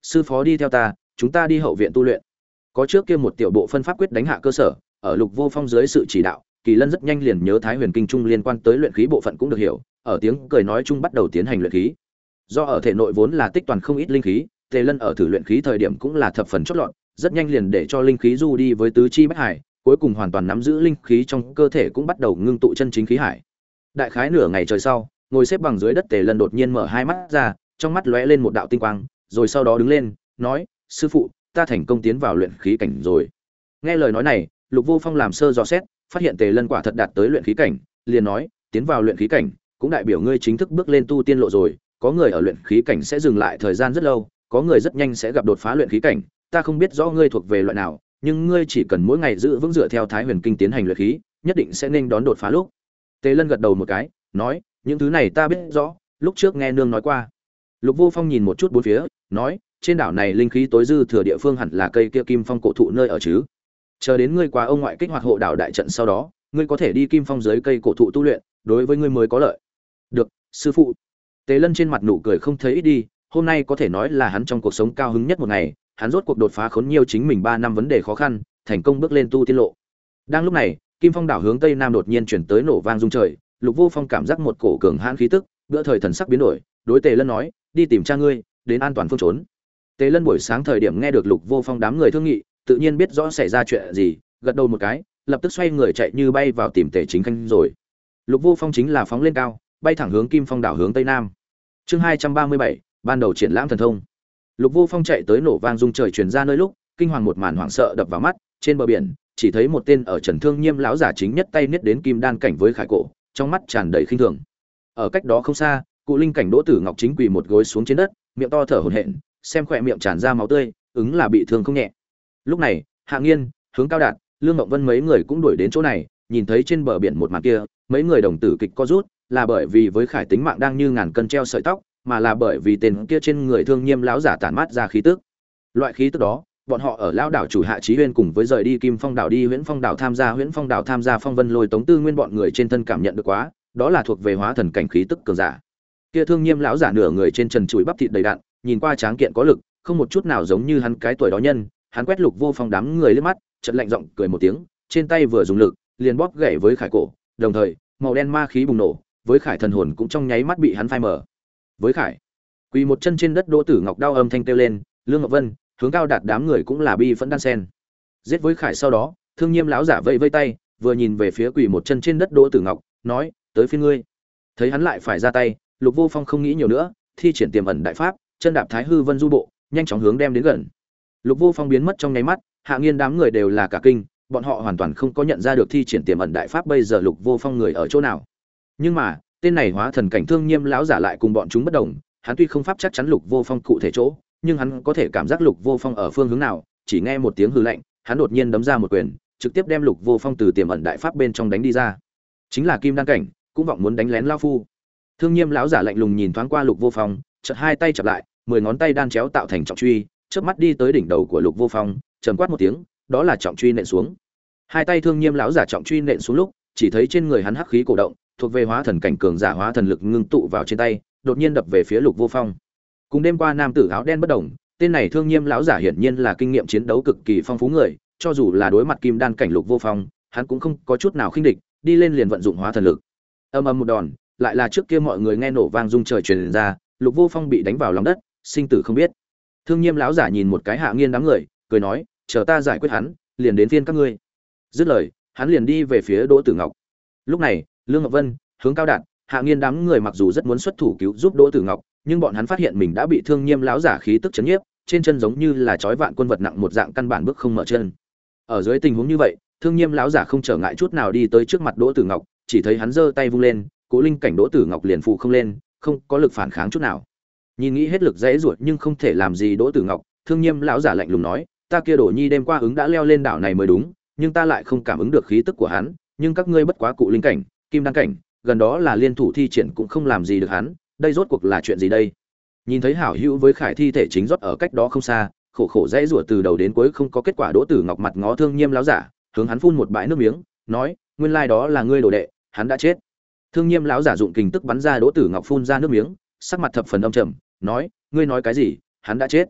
sư phó đi theo ta, chúng ta đi hậu viện tu luyện. Có trước kia một tiểu bộ phân pháp quyết đánh hạ cơ sở, ở Lục Vô Phong dưới sự chỉ đạo, Kỳ Lân rất nhanh liền nhớ Thái Huyền Kinh Trung liên quan tới luyện khí bộ phận cũng được hiểu, ở tiếng cười nói chung bắt đầu tiến hành luyện khí. Do ở thể nội vốn là tích toàn không ít linh khí, Tề Lân ở thử luyện khí thời điểm cũng là thập phần chót lọt, rất nhanh liền để cho linh khí du đi với tứ chi bách hải, cuối cùng hoàn toàn nắm giữ linh khí trong cơ thể cũng bắt đầu ngưng tụ chân chính khí hải. Đại khái nửa ngày trời sau, ngồi xếp bằng dưới đất Tề Lân đột nhiên mở hai mắt ra, trong mắt lóe lên một đạo tinh quang, rồi sau đó đứng lên, nói: "Sư phụ, ta thành công tiến vào luyện khí cảnh rồi." Nghe lời nói này, Lục Vô Phong làm sơ dò xét, phát hiện Tề Lân quả thật đạt tới luyện khí cảnh, liền nói: "Tiến vào luyện khí cảnh, cũng đại biểu ngươi chính thức bước lên tu tiên lộ rồi, có người ở luyện khí cảnh sẽ dừng lại thời gian rất lâu, có người rất nhanh sẽ gặp đột phá luyện khí cảnh, ta không biết rõ ngươi thuộc về loại nào, nhưng ngươi chỉ cần mỗi ngày giữ vững dựa theo Thái Huyền Kinh tiến hành luyện khí, nhất định sẽ nên đón đột phá lúc." Tề Lân gật đầu một cái, nói: "Những thứ này ta biết rõ, lúc trước nghe nương nói qua." Lục Vô Phong nhìn một chút bốn phía, nói: "Trên đảo này linh khí tối dư thừa địa phương hẳn là cây kia Kim Phong cổ thụ nơi ở chứ? Chờ đến ngươi qua ông ngoại kích hoạt hộ đảo đại trận sau đó, ngươi có thể đi Kim Phong dưới cây cổ thụ tu luyện, đối với ngươi mới có lợi." "Được, sư phụ." Tề Lân trên mặt nụ cười không thấy ít đi, hôm nay có thể nói là hắn trong cuộc sống cao hứng nhất một ngày, hắn rốt cuộc đột phá khốn nhiều chính mình 3 năm vấn đề khó khăn, thành công bước lên tu tiên lộ. Đang lúc này, Kim Phong đảo hướng tây nam đột nhiên chuyển tới nổ vang rung trời, Lục Vô Phong cảm giác một cổ cường hãn khí tức, bữa thời thần sắc biến đổi, đối Tề Lân nói: "Đi tìm cha ngươi, đến an toàn phương trốn." Tề Lân buổi sáng thời điểm nghe được Lục Vô Phong đám người thương nghị, tự nhiên biết rõ xảy ra chuyện gì, gật đầu một cái, lập tức xoay người chạy như bay vào tìm Tề Chính Khanh rồi. Lục Vô Phong chính là phóng lên cao, bay thẳng hướng Kim Phong đảo hướng tây nam. Chương 237, ban đầu triển lãm thần thông. Lục Vô Phong chạy tới nổ vang rung trời truyền ra nơi lúc, kinh hoàng một màn hoảng sợ đập vào mắt, trên bờ biển, chỉ thấy một tên ở Trần Thương Nhiêm lão giả chính nhất tay niết đến kim đan cảnh với khải cổ, trong mắt tràn đầy khinh thường. Ở cách đó không xa, cụ linh cảnh Đỗ Tử Ngọc chính quỳ một gối xuống trên đất, miệng to thở hổn hển, xem khỏe miệng tràn ra máu tươi, ứng là bị thương không nhẹ. Lúc này, Hạ Nghiên, Hướng Cao Đạt, Lương Ngọc Vân mấy người cũng đuổi đến chỗ này, nhìn thấy trên bờ biển một màn kia, mấy người đồng tử kịch co rút, là bởi vì với khải tính mạng đang như ngàn cân treo sợi tóc, mà là bởi vì tên kia trên người Thương Nhiêm lão giả tản mát ra khí tức. Loại khí tức đó, bọn họ ở lão đảo chủ Hạ Chí Huyên cùng với rời đi Kim Phong đảo đi Huyễn Phong đảo tham gia Phong Vân Lôi Tống Tư Nguyên bọn người trên thân cảm nhận được quá, đó là thuộc về hóa thần cảnh khí tức cường giả. Kia Thương Nhiêm lão giả nửa người trên trần trụi bắp thịt đầy đặn, nhìn qua tráng kiện có lực, không một chút nào giống như hắn cái tuổi đó nhân. Hắn quét Lục Vô Phong đám người liếc mắt, chợt lạnh giọng cười một tiếng, trên tay vừa dùng lực, liền bóp gãy với khải cổ, đồng thời, màu đen ma khí bùng nổ, với khải thần hồn cũng trong nháy mắt bị hắn phai mờ. Với khải, quỳ một chân trên đất Đỗ Tử Ngọc đau âm thanh kêu lên, Lương Ngọc Vân, Hướng Cao Đạt đám người cũng là bi phẫn đan sen. Giết với khải sau đó, Thương Nhiêm lão giả vẫy vẫy tay, vừa nhìn về phía quỳ một chân trên đất Đỗ Tử Ngọc, nói: "Tới phiên ngươi." Thấy hắn lại phải ra tay, Lục Vô Phong không nghĩ nhiều nữa, thi triển tiềm ẩn đại pháp, chân đạp Thái Hư Vân du bộ, nhanh chóng hướng đem đến gần. Lục Vô Phong biến mất trong nháy mắt, Hạ Nghiên đám người đều là cả kinh, bọn họ hoàn toàn không có nhận ra được thi triển tiềm ẩn đại pháp bây giờ Lục Vô Phong người ở chỗ nào. Nhưng mà, tên này hóa thần cảnh Thương Nhiêm lão giả lại cùng bọn chúng bất đồng, hắn tuy không pháp chắc chắn Lục Vô Phong cụ thể chỗ, nhưng hắn có thể cảm giác Lục Vô Phong ở phương hướng nào, chỉ nghe một tiếng hừ lạnh, hắn đột nhiên đấm ra một quyền, trực tiếp đem Lục Vô Phong từ tiềm ẩn đại pháp bên trong đánh đi ra. Chính là kim đan cảnh, cũng vọng muốn đánh lén lão phu. Thương Nhiêm lão giả lạnh lùng nhìn thoáng qua Lục Vô Phong, chợt hai tay chập lại, 10 ngón tay đan chéo tạo thành trọng truy, chớp mắt đi tới đỉnh đầu của Lục Vô Phong, trầm quát một tiếng, đó là trọng truy nện xuống. Hai tay Thương Nhiêm lão giả trọng truy nện xuống lúc, chỉ thấy trên người hắn hắc khí cổ động, thuộc về hóa thần cảnh cường giả hóa thần lực ngưng tụ vào trên tay, đột nhiên đập về phía Lục Vô Phong. Cùng đêm qua nam tử áo đen bất động, tên này Thương Nhiêm lão giả hiển nhiên là kinh nghiệm chiến đấu cực kỳ phong phú người, cho dù là đối mặt kim đan cảnh Lục Vô Phong, hắn cũng không có chút nào khinh địch, đi lên liền vận dụng hóa thần lực. Âm ầm một đòn, lại là trước kia mọi người nghe nổ vang rung trời truyền ra, Lục Vô Phong bị đánh vào lòng đất, sinh tử không biết. Thương Nhiêm lão giả nhìn một cái Hạ Nghiên đám người, cười nói: "Chờ ta giải quyết hắn, liền đến phiên các ngươi." Dứt lời, hắn liền đi về phía Đỗ Tử Ngọc. Lúc này, Lương Ngọc Vân, Hướng Cao Đạt, Hạ Nghiên đám người mặc dù rất muốn xuất thủ cứu giúp Đỗ Tử Ngọc, nhưng bọn hắn phát hiện mình đã bị Thương Nhiêm lão giả khí tức chấn nhiếp, trên chân giống như là trói vạn quân vật nặng một dạng, căn bản bước không mở chân. Ở dưới tình huống như vậy, Thương Nhiêm lão giả không trở ngại chút nào đi tới trước mặt Đỗ Tử Ngọc, chỉ thấy hắn giơ tay vung lên, Cố linh cảnh Đỗ Tử Ngọc liền phụ không lên, không có lực phản kháng chút nào. Nhìn nghĩ hết lực dễ ruột nhưng không thể làm gì Đỗ Tử Ngọc, Thương Nhiêm lão giả lạnh lùng nói: "Ta kia Đỗ Nhi đêm qua ứng đã leo lên đảo này mới đúng, nhưng ta lại không cảm ứng được khí tức của hắn, nhưng các ngươi bất quá cụ linh cảnh, kim đan cảnh, gần đó là liên thủ thi triển cũng không làm gì được hắn, đây rốt cuộc là chuyện gì đây?" Nhìn thấy hảo hữu với khải thi thể chính rót ở cách đó không xa, khổ khổ dễ rủa từ đầu đến cuối không có kết quả Đỗ Tử Ngọc mặt ngó Thương Nhiêm lão giả, hướng hắn phun một bãi nước miếng, nói: "Nguyên lai đó là ngươi đồ đệ, hắn đã chết." Thương Nhiêm lão giả dụng kình tức bắn ra Đỗ Tử Ngọc phun ra nước miếng, sắc mặt thập phần âm trầm, nói: "Ngươi nói cái gì? Hắn đã chết?"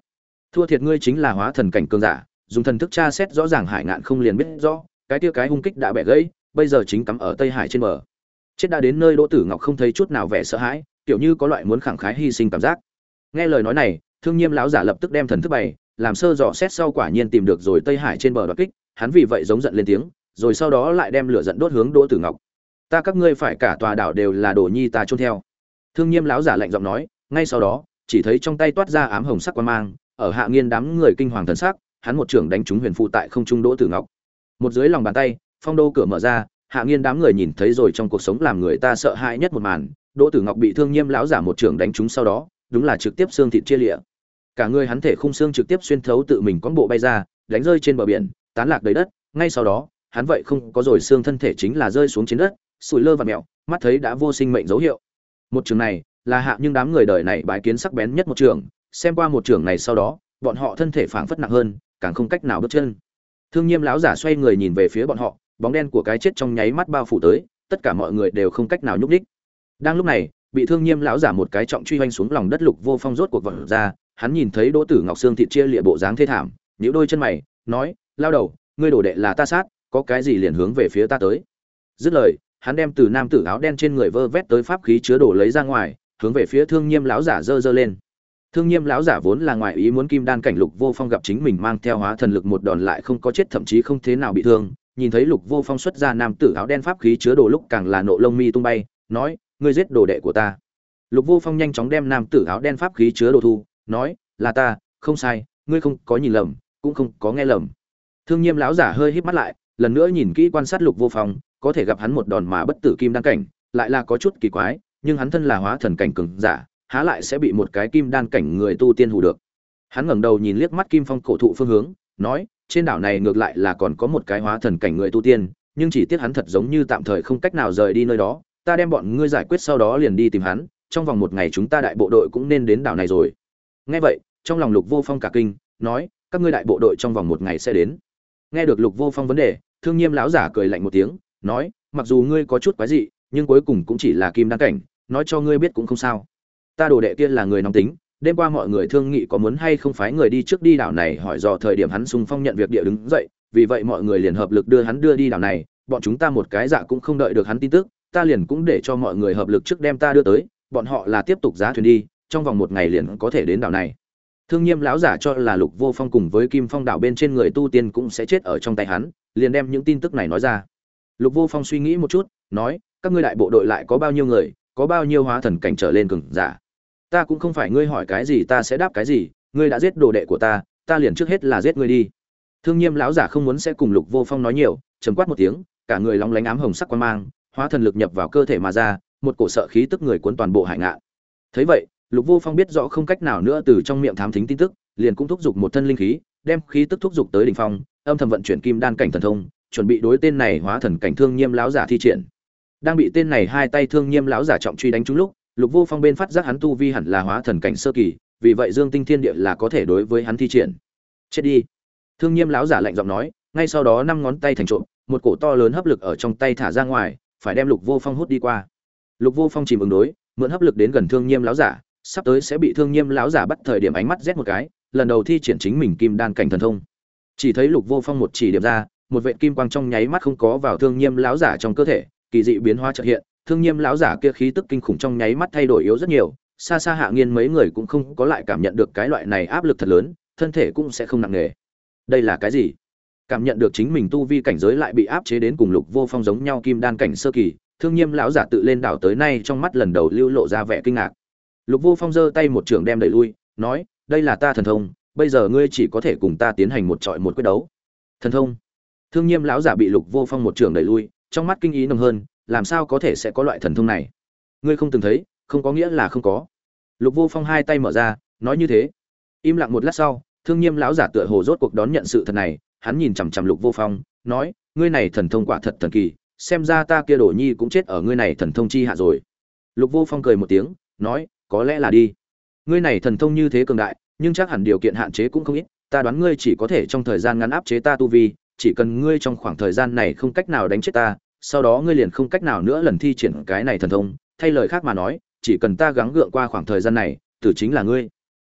Thua thiệt ngươi chính là hóa thần cảnh cường giả, dùng thần thức tra xét rõ ràng Hải Ngạn không liền biết rõ, cái kia cái hung kích đã bẻ gãy, bây giờ chính cắm ở Tây Hải trên bờ. Chết đã đến nơi, Đỗ Tử Ngọc không thấy chút nào vẻ sợ hãi, kiểu như có loại muốn khẳng khái hy sinh cảm giác. Nghe lời nói này, Thương Nhiêm lão giả lập tức đem thần thức bày, làm sơ dò xét sau quả nhiên tìm được rồi Tây Hải trên bờ đoạt kích, hắn vì vậy giống giận lên tiếng, rồi sau đó lại đem lửa giận đốt hướng Đỗ Tử Ngọc. Ta các ngươi phải cả tòa đảo đều là đồ nhi ta chôn theo. Thương Nhiêm lão giả lạnh giọng nói, ngay sau đó, chỉ thấy trong tay toát ra ám hồng sắc quang mang, ở Hạ Nghiên đám người kinh hoàng thần sắc, hắn một trưởng đánh trúng huyền phù tại không trung Đỗ Tử Ngọc. Một dưới lòng bàn tay, phong đô cửa mở ra, Hạ Nghiên đám người nhìn thấy rồi trong cuộc sống làm người ta sợ hãi nhất một màn, Đỗ Tử Ngọc bị Thương Nhiêm lão giả một trưởng đánh trúng sau đó, đúng là trực tiếp xương thịt chia liệt. Cả người hắn thể khung xương trực tiếp xuyên thấu tự mình con bộ bay ra, đánh rơi trên bờ biển, tán lạc đầy đất, ngay sau đó, hắn vậy không có rồi xương thân thể chính là rơi xuống trên đất, sủi lơ và mèo, mắt thấy đã vô sinh mệnh dấu hiệu. Một trường này, là Hạ nhưng đám người đời này bái kiến sắc bén nhất một trường, xem qua một trường này sau đó, bọn họ thân thể phảng phất nặng hơn, càng không cách nào bước chân. Thương Nhiêm lão giả xoay người nhìn về phía bọn họ, bóng đen của cái chết trong nháy mắt bao phủ tới, tất cả mọi người đều không cách nào nhúc nhích. Đang lúc này, bị Thương Nhiêm lão giả một cái trọng truy hoành xuống lòng đất, Lục Vô Phong rốt cuộc vọt ra, hắn nhìn thấy Đỗ Tử Ngọc xương thịt chia liệt bộ dáng thê thảm, nhíu đôi chân mày, nói: "Lao đầu, ngươi đồ đệ là ta sát, có cái gì liền hướng về phía ta tới." Dứt lời, hắn đem từ nam tử áo đen trên người vơ vét tới pháp khí chứa đồ lấy ra ngoài, hướng về phía Thương Nhiêm lão giả giơ lên. Thương Nhiêm lão giả vốn là ngoài ý muốn kim đan cảnh Lục Vô Phong gặp chính mình mang theo hóa thần lực một đòn lại không có chết, thậm chí không thế nào bị thương, nhìn thấy Lục Vô Phong xuất ra nam tử áo đen pháp khí chứa đồ lúc càng là nộ lông mi tung bay, nói: "Ngươi giết đồ đệ của ta." Lục Vô Phong nhanh chóng đem nam tử áo đen pháp khí chứa đồ thu, nói: "Là ta, không sai, ngươi không có nhìn lầm, cũng không có nghe lầm." Thương Nhiêm lão giả hơi híp mắt lại, lần nữa nhìn kỹ quan sát Lục Vô Phong, có thể gặp hắn một đòn mà bất tử kim đan cảnh, lại là có chút kỳ quái, nhưng hắn thân là hóa thần cảnh cường giả, há lại sẽ bị một cái kim đan cảnh người tu tiên hù được. Hắn ngẩng đầu nhìn liếc mắt Kim Phong cổ thụ phương hướng, nói: "Trên đảo này ngược lại là còn có một cái hóa thần cảnh người tu tiên, nhưng chỉ tiếc hắn thật giống như tạm thời không cách nào rời đi nơi đó, ta đem bọn ngươi giải quyết sau đó liền đi tìm hắn, trong vòng một ngày chúng ta đại bộ đội cũng nên đến đảo này rồi." Nghe vậy, trong lòng Lục Vô Phong cả kinh, nói: "Các ngươi đại bộ đội trong vòng một ngày sẽ đến." Nghe được Lục Vô Phong vấn đề, Thương Nhiêm lão giả cười lạnh một tiếng, nói: "Mặc dù ngươi có chút quái dị, nhưng cuối cùng cũng chỉ là kim đan cảnh, nói cho ngươi biết cũng không sao. Ta đồ đệ kia là người nóng tính, đêm qua mọi người thương nghị có muốn hay không phái người đi trước đi đảo này hỏi dò thời điểm hắn xung phong nhận việc địa đứng dậy, vì vậy mọi người liền hợp lực đưa hắn đưa đi đảo này, bọn chúng ta một cái dạ cũng không đợi được hắn tin tức, ta liền cũng để cho mọi người hợp lực trước đem ta đưa tới, bọn họ là tiếp tục giá thuyền đi, trong vòng một ngày liền có thể đến đảo này." Thương Nhiêm lão giả cho là Lục Vô Phong cùng với Kim Phong đảo bên trên người tu tiên cũng sẽ chết ở trong tay hắn, liền đem những tin tức này nói ra. Lục Vô Phong suy nghĩ một chút, nói: "Các ngươi đại bộ đội lại có bao nhiêu người, có bao nhiêu hóa thần cảnh trở lên cường giả? Ta cũng không phải ngươi hỏi cái gì ta sẽ đáp cái gì, ngươi đã giết đồ đệ của ta, ta liền trước hết là giết ngươi đi." Thương Nhiêm lão giả không muốn sẽ cùng Lục Vô Phong nói nhiều, trầm quát một tiếng, cả người lóng lánh ám hồng sắc quang mang, hóa thần lực nhập vào cơ thể mà ra, một cổ sợ khí tức người cuốn toàn bộ Hải Ngạn. Thấy vậy, Lục Vô Phong biết rõ không cách nào nữa từ trong miệng thám thính tin tức, liền cũng thúc giục một thân linh khí, đem khí tức thúc giục tới đỉnh phong, âm thầm vận chuyển kim đan cảnh thần thông, chuẩn bị đối tên này hóa thần cảnh Thương Nhiêm lão giả thi triển. Đang bị tên này hai tay Thương Nhiêm lão giả trọng truy đánh trúng lúc, Lục Vô Phong bên phát giác hắn tu vi hẳn là hóa thần cảnh sơ kỳ, vì vậy Dương Tinh Thiên Địa là có thể đối với hắn thi triển. "Chết đi!" Thương Nhiêm lão giả lạnh giọng nói, ngay sau đó năm ngón tay thành trộm, một cổ to lớn hấp lực ở trong tay thả ra ngoài, phải đem Lục Vô Phong hút đi qua. Lục Vô Phong chìm ứng đối, mượn hấp lực đến gần Thương Nhiêm lão giả, sắp tới sẽ bị Thương Nhiêm lão giả bắt thời điểm ánh mắt rét một cái, lần đầu thi triển chính mình kim đan cảnh thần thông. Chỉ thấy Lục Vô Phong một chỉ điểm ra, một vệt kim quang trong nháy mắt không có vào Thương Nhiêm lão giả trong cơ thể, kỳ dị biến hóa chợt hiện, Thương Nhiêm lão giả kia khí tức kinh khủng trong nháy mắt thay đổi yếu rất nhiều, xa xa Hạ Nghiên mấy người cũng không có lại cảm nhận được cái loại này áp lực thật lớn, thân thể cũng sẽ không nặng nề. Đây là cái gì? Cảm nhận được chính mình tu vi cảnh giới lại bị áp chế đến cùng Lục Vô Phong giống nhau kim đan cảnh sơ kỳ, Thương Nhiêm lão giả tự lên đảo tới nay trong mắt lần đầu lưu lộ ra vẻ kinh ngạc. Lục Vô Phong giơ tay một trường đem đẩy lui, nói: "Đây là ta thần thông, bây giờ ngươi chỉ có thể cùng ta tiến hành một trọi một quyết đấu." Thần thông? Thương Nhiêm lão giả bị Lục Vô Phong một trường đẩy lui, trong mắt kinh ý nồng hơn, làm sao có thể sẽ có loại thần thông này? Ngươi không từng thấy, không có nghĩa là không có. Lục Vô Phong hai tay mở ra, nói như thế. Im lặng một lát sau, Thương Nhiêm lão giả tựa hồ rốt cuộc đón nhận sự thật này, hắn nhìn chằm chằm Lục Vô Phong, nói: "Ngươi này thần thông quả thật thần kỳ, xem ra ta kia đồ nhi cũng chết ở ngươi này thần thông chi hạ rồi." Lục Vô Phong cười một tiếng, nói: "Có lẽ là đi. Ngươi này thần thông như thế cường đại, nhưng chắc hẳn điều kiện hạn chế cũng không ít, ta đoán ngươi chỉ có thể trong thời gian ngắn áp chế ta tu vi, chỉ cần ngươi trong khoảng thời gian này không cách nào đánh chết ta, sau đó ngươi liền không cách nào nữa lần thi triển cái này thần thông, thay lời khác mà nói, chỉ cần ta gắng gượng qua khoảng thời gian này, tử chính là ngươi."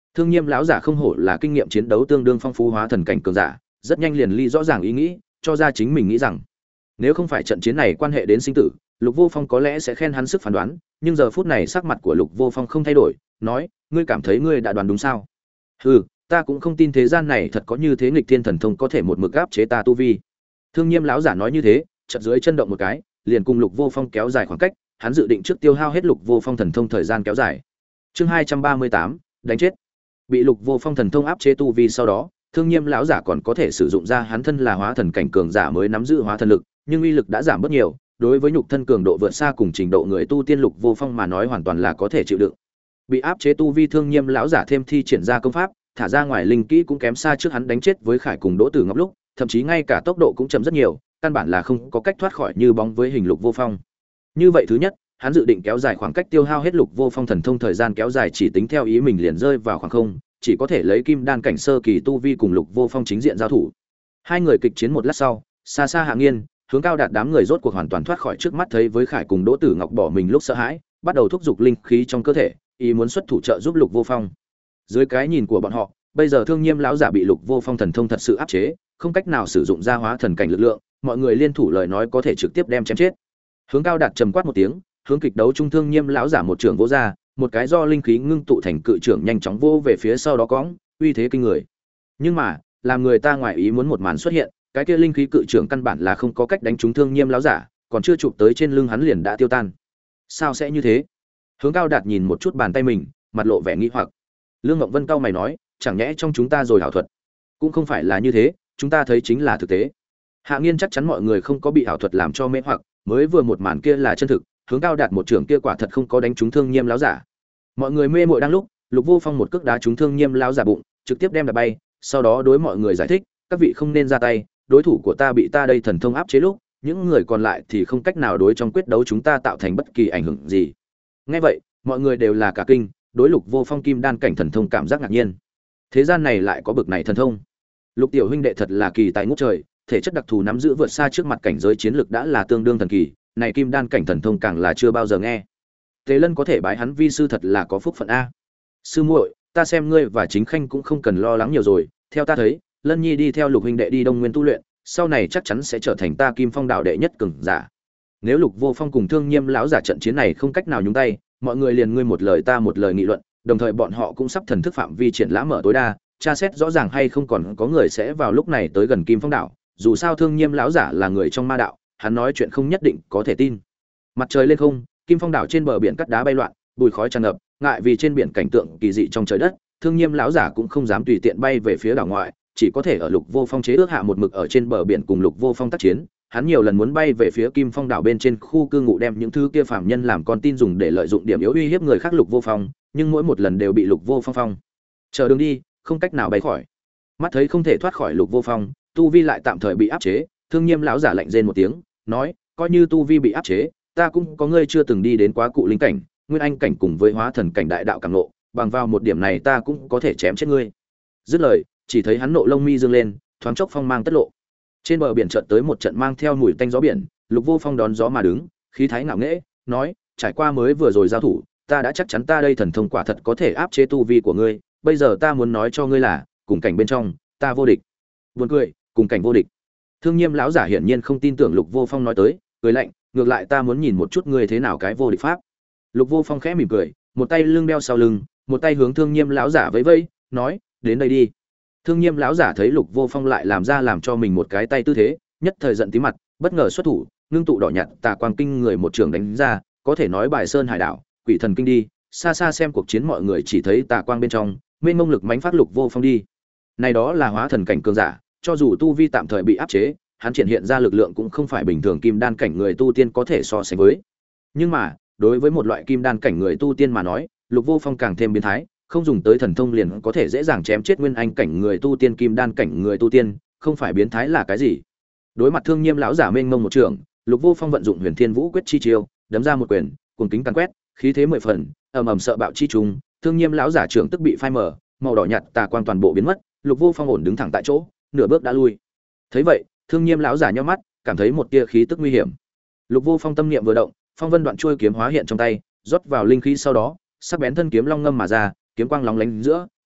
Thương Nghiêm lão giả không hổ là kinh nghiệm chiến đấu tương đương phong phú hóa thần cảnh cường giả, rất nhanh liền ly rõ ràng ý nghĩ, cho ra chính mình nghĩ rằng, nếu không phải trận chiến này quan hệ đến sinh tử, Lục Vô Phong có lẽ sẽ khen hắn sức phán đoán, nhưng giờ phút này sắc mặt của Lục Vô Phong không thay đổi, nói, ngươi cảm thấy ngươi đã đoán đúng sao? Hừ, ta cũng không tin thế gian này thật có như thế nghịch thiên thần thông có thể một mực áp chế ta tu vi. Thương Nghiêm lão giả nói như thế, chợt dưới chân động một cái, liền cùng Lục Vô Phong kéo dài khoảng cách, hắn dự định trước tiêu hao hết Lục Vô Phong thần thông thời gian kéo dài. Chương 238, đánh chết. Bị Lục Vô Phong thần thông áp chế tu vi sau đó, Thương Nghiêm lão giả còn có thể sử dụng ra hắn thân là hóa thần cảnh cường giả mới nắm giữ hóa thần lực, nhưng uy lực đã giảm bớt nhiều, đối với nhục thân cường độ vượt xa cùng trình độ người tu tiên Lục Vô Phong mà nói hoàn toàn là có thể chịu đựng. Bị áp chế tu vi Thương Nghiêm lão giả thêm thi triển ra công pháp, thả ra ngoài linh kỹ cũng kém xa trước hắn đánh chết với Khải cùng Đỗ Tử Ngọc lúc, thậm chí ngay cả tốc độ cũng chậm rất nhiều, căn bản là không có cách thoát khỏi như bóng với hình Lục Vô Phong. Như vậy thứ nhất, hắn dự định kéo dài khoảng cách tiêu hao hết Lục Vô Phong thần thông thời gian kéo dài chỉ tính theo ý mình liền rơi vào khoảng không, chỉ có thể lấy kim đan cảnh sơ kỳ tu vi cùng Lục Vô Phong chính diện giao thủ. Hai người kịch chiến một lát sau, xa xa Hạ Nghiên, Hướng Cao Đạt đám người rốt cuộc hoàn toàn thoát khỏi trước mắt thấy với Khải cùng Đỗ Tử Ngọc bỏ mình lúc sợ hãi, bắt đầu thúc giục linh khí trong cơ thể, ý muốn xuất thủ trợ giúp Lục Vô Phong. Dưới cái nhìn của bọn họ, bây giờ Thương Nghiêm lão giả bị Lục Vô Phong thần thông thật sự áp chế, không cách nào sử dụng ra hóa thần cảnh lực lượng, mọi người liên thủ lời nói có thể trực tiếp đem chém chết. Hướng Cao Đạt trầm quát một tiếng, hướng kịch đấu trung Thương Nghiêm lão giả một trường vỗ ra, một cái do linh khí ngưng tụ thành cự trưởng nhanh chóng vô về phía sau đó cõng, uy thế kinh người. Nhưng mà, làm người ta ngoài ý muốn một màn xuất hiện, cái kia linh khí cự trưởng căn bản là không có cách đánh trúng Thương Nghiêm lão giả, còn chưa chụp tới trên lưng hắn liền đã tiêu tan. Sao sẽ như thế? Hướng Cao Đạt nhìn một chút bàn tay mình, mặt lộ vẻ nghi hoặc. Lương Ngọc Vân cao mày nói, chẳng nhẽ trong chúng ta rồi ảo thuật? Cũng không phải là như thế, chúng ta thấy chính là thực tế. Hạ Nghiên chắc chắn mọi người không có bị ảo thuật làm cho mê hoặc, mới vừa một màn kia là chân thực, Hướng Cao Đạt một trưởng kia quả thật không có đánh trúng Thương Nghiêm lão giả. Mọi người mê muội đang lúc, Lục Vô Phong một cước đá trúng Thương Nghiêm lão giả bụng, trực tiếp đem đập bay, sau đó đối mọi người giải thích, các vị không nên ra tay, đối thủ của ta bị ta đây thần thông áp chế lúc, những người còn lại thì không cách nào đối trong quyết đấu chúng ta tạo thành bất kỳ ảnh hưởng gì. Nghe vậy, mọi người đều là cả kinh, đối Lục Vô Phong kim đan cảnh thần thông cảm giác ngạc nhiên. Thế gian này lại có bực này thần thông. Lục tiểu huynh đệ thật là kỳ tài ngút trời, thể chất đặc thù nắm giữ vượt xa trước mặt cảnh giới chiến lực đã là tương đương thần kỳ, này kim đan cảnh thần thông càng là chưa bao giờ nghe. Tề Lân có thể bái hắn vi sư thật là có phúc phận a. Sư muội, ta xem ngươi và Chính Khanh cũng không cần lo lắng nhiều rồi, theo ta thấy, Lân Nhi đi theo Lục huynh đệ đi Đông Nguyên tu luyện, sau này chắc chắn sẽ trở thành ta Kim Phong đạo đệ nhất cường giả. Nếu Lục Vô Phong cùng Thương Nghiêm lão giả trận chiến này không cách nào nhúng tay, mọi người liền ngươi một lời ta một lời nghị luận, đồng thời bọn họ cũng sắp thần thức phạm vi triển lãm mở tối đa, tra xét rõ ràng hay không còn có người sẽ vào lúc này tới gần Kim Phong đạo, dù sao Thương Nghiêm lão giả là người trong ma đạo, hắn nói chuyện không nhất định có thể tin. Mặt trời lên không, Kim Phong đảo trên bờ biển cắt đá bay loạn, bụi khói tràn ngập, ngại vì trên biển cảnh tượng kỳ dị trong trời đất, Thương Nghiêm lão giả cũng không dám tùy tiện bay về phía đảo ngoại, chỉ có thể ở Lục Vô Phong chế ước hạ một mực ở trên bờ biển cùng Lục Vô Phong tác chiến. Hắn nhiều lần muốn bay về phía Kim Phong đảo bên trên khu cư ngụ đem những thứ kia phàm nhân làm con tin dùng để lợi dụng điểm yếu uy hiếp người khác Lục Vô Phong, nhưng mỗi một lần đều bị Lục Vô Phong chờ đường đi, không cách nào bay khỏi. Mắt thấy không thể thoát khỏi Lục Vô Phong, tu vi lại tạm thời bị áp chế, Thương Nghiêm lão giả lạnh rên một tiếng, nói, coi như tu vi bị áp chế, ta cũng có ngươi chưa từng đi đến quá cụ linh cảnh, nguyên anh cảnh cùng với hóa thần cảnh đại đạo cảm nộ, bằng vào một điểm này ta cũng có thể chém chết ngươi. Dứt lời, chỉ thấy hắn nộ lông mi dương lên, thoáng chốc phong mang tất lộ. Trên bờ biển chợt tới một trận mang theo mùi tanh gió biển, Lục Vô Phong đón gió mà đứng, khí thái ngạo nghễ, nói, trải qua mới vừa rồi giao thủ, ta đã chắc chắn ta đây thần thông quả thật có thể áp chế tu vi của ngươi, bây giờ ta muốn nói cho ngươi là, cùng cảnh bên trong, ta vô địch. Buồn cười, cùng cảnh vô địch. Thương Nghiêm lão giả hiển nhiên không tin tưởng Lục Vô Phong nói tới, cười lạnh, ngược lại ta muốn nhìn một chút ngươi thế nào cái vô địch pháp. Lục Vô Phong khẽ mỉm cười, một tay lưng đeo sau lưng, một tay hướng Thương Nghiêm lão giả vẫy vẫy, nói, đến đây đi. Thương Nghiêm lão giả thấy Lục Vô Phong lại làm ra làm cho mình một cái tay tư thế, nhất thời giận tí mặt, bất ngờ xuất thủ, ngưng tụ đỏ nhạt tà quang kinh người một trường đánh ra, có thể nói bài sơn hải đảo, quỷ thần kinh đi. Xa xa xem cuộc chiến mọi người chỉ thấy tà quang bên trong, mênh mông lực mãnh phát Lục Vô Phong đi. Này đó là hóa thần cảnh cường giả, cho dù tu vi tạm thời bị áp chế, hắn triển hiện ra lực lượng cũng không phải bình thường kim đan cảnh người tu tiên có thể so sánh với. Nhưng mà, đối với một loại kim đan cảnh người tu tiên mà nói, Lục Vô Phong càng thêm biến thái, không dùng tới thần thông liền có thể dễ dàng chém chết nguyên anh cảnh người tu tiên kim đan cảnh người tu tiên, không phải biến thái là cái gì? Đối mặt Thương Nghiêm lão giả mênh mông một trường, Lục Vô Phong vận dụng Huyền Thiên Vũ quyết chi chiêu, đấm ra một quyền, cuồng kính càn quét, khí thế mười phần, ầm ầm sợ bạo chi trùng, Thương Nghiêm lão giả trưởng tức bị phai mờ, màu đỏ nhạt tà quang toàn bộ biến mất, Lục Vô Phong ổn đứng thẳng tại chỗ, nửa bước đã lui. Thấy vậy, Thương Nghiêm lão giả nhíu mắt, cảm thấy một tia khí tức nguy hiểm. Lục Vô Phong tâm niệm vừa động, phong vân đoạn chuôi kiếm hóa hiện trong tay, rót vào linh khí sau đó, sắc bén thân kiếm long ngâm mà ra, kiếm quang lóng lánh giữa,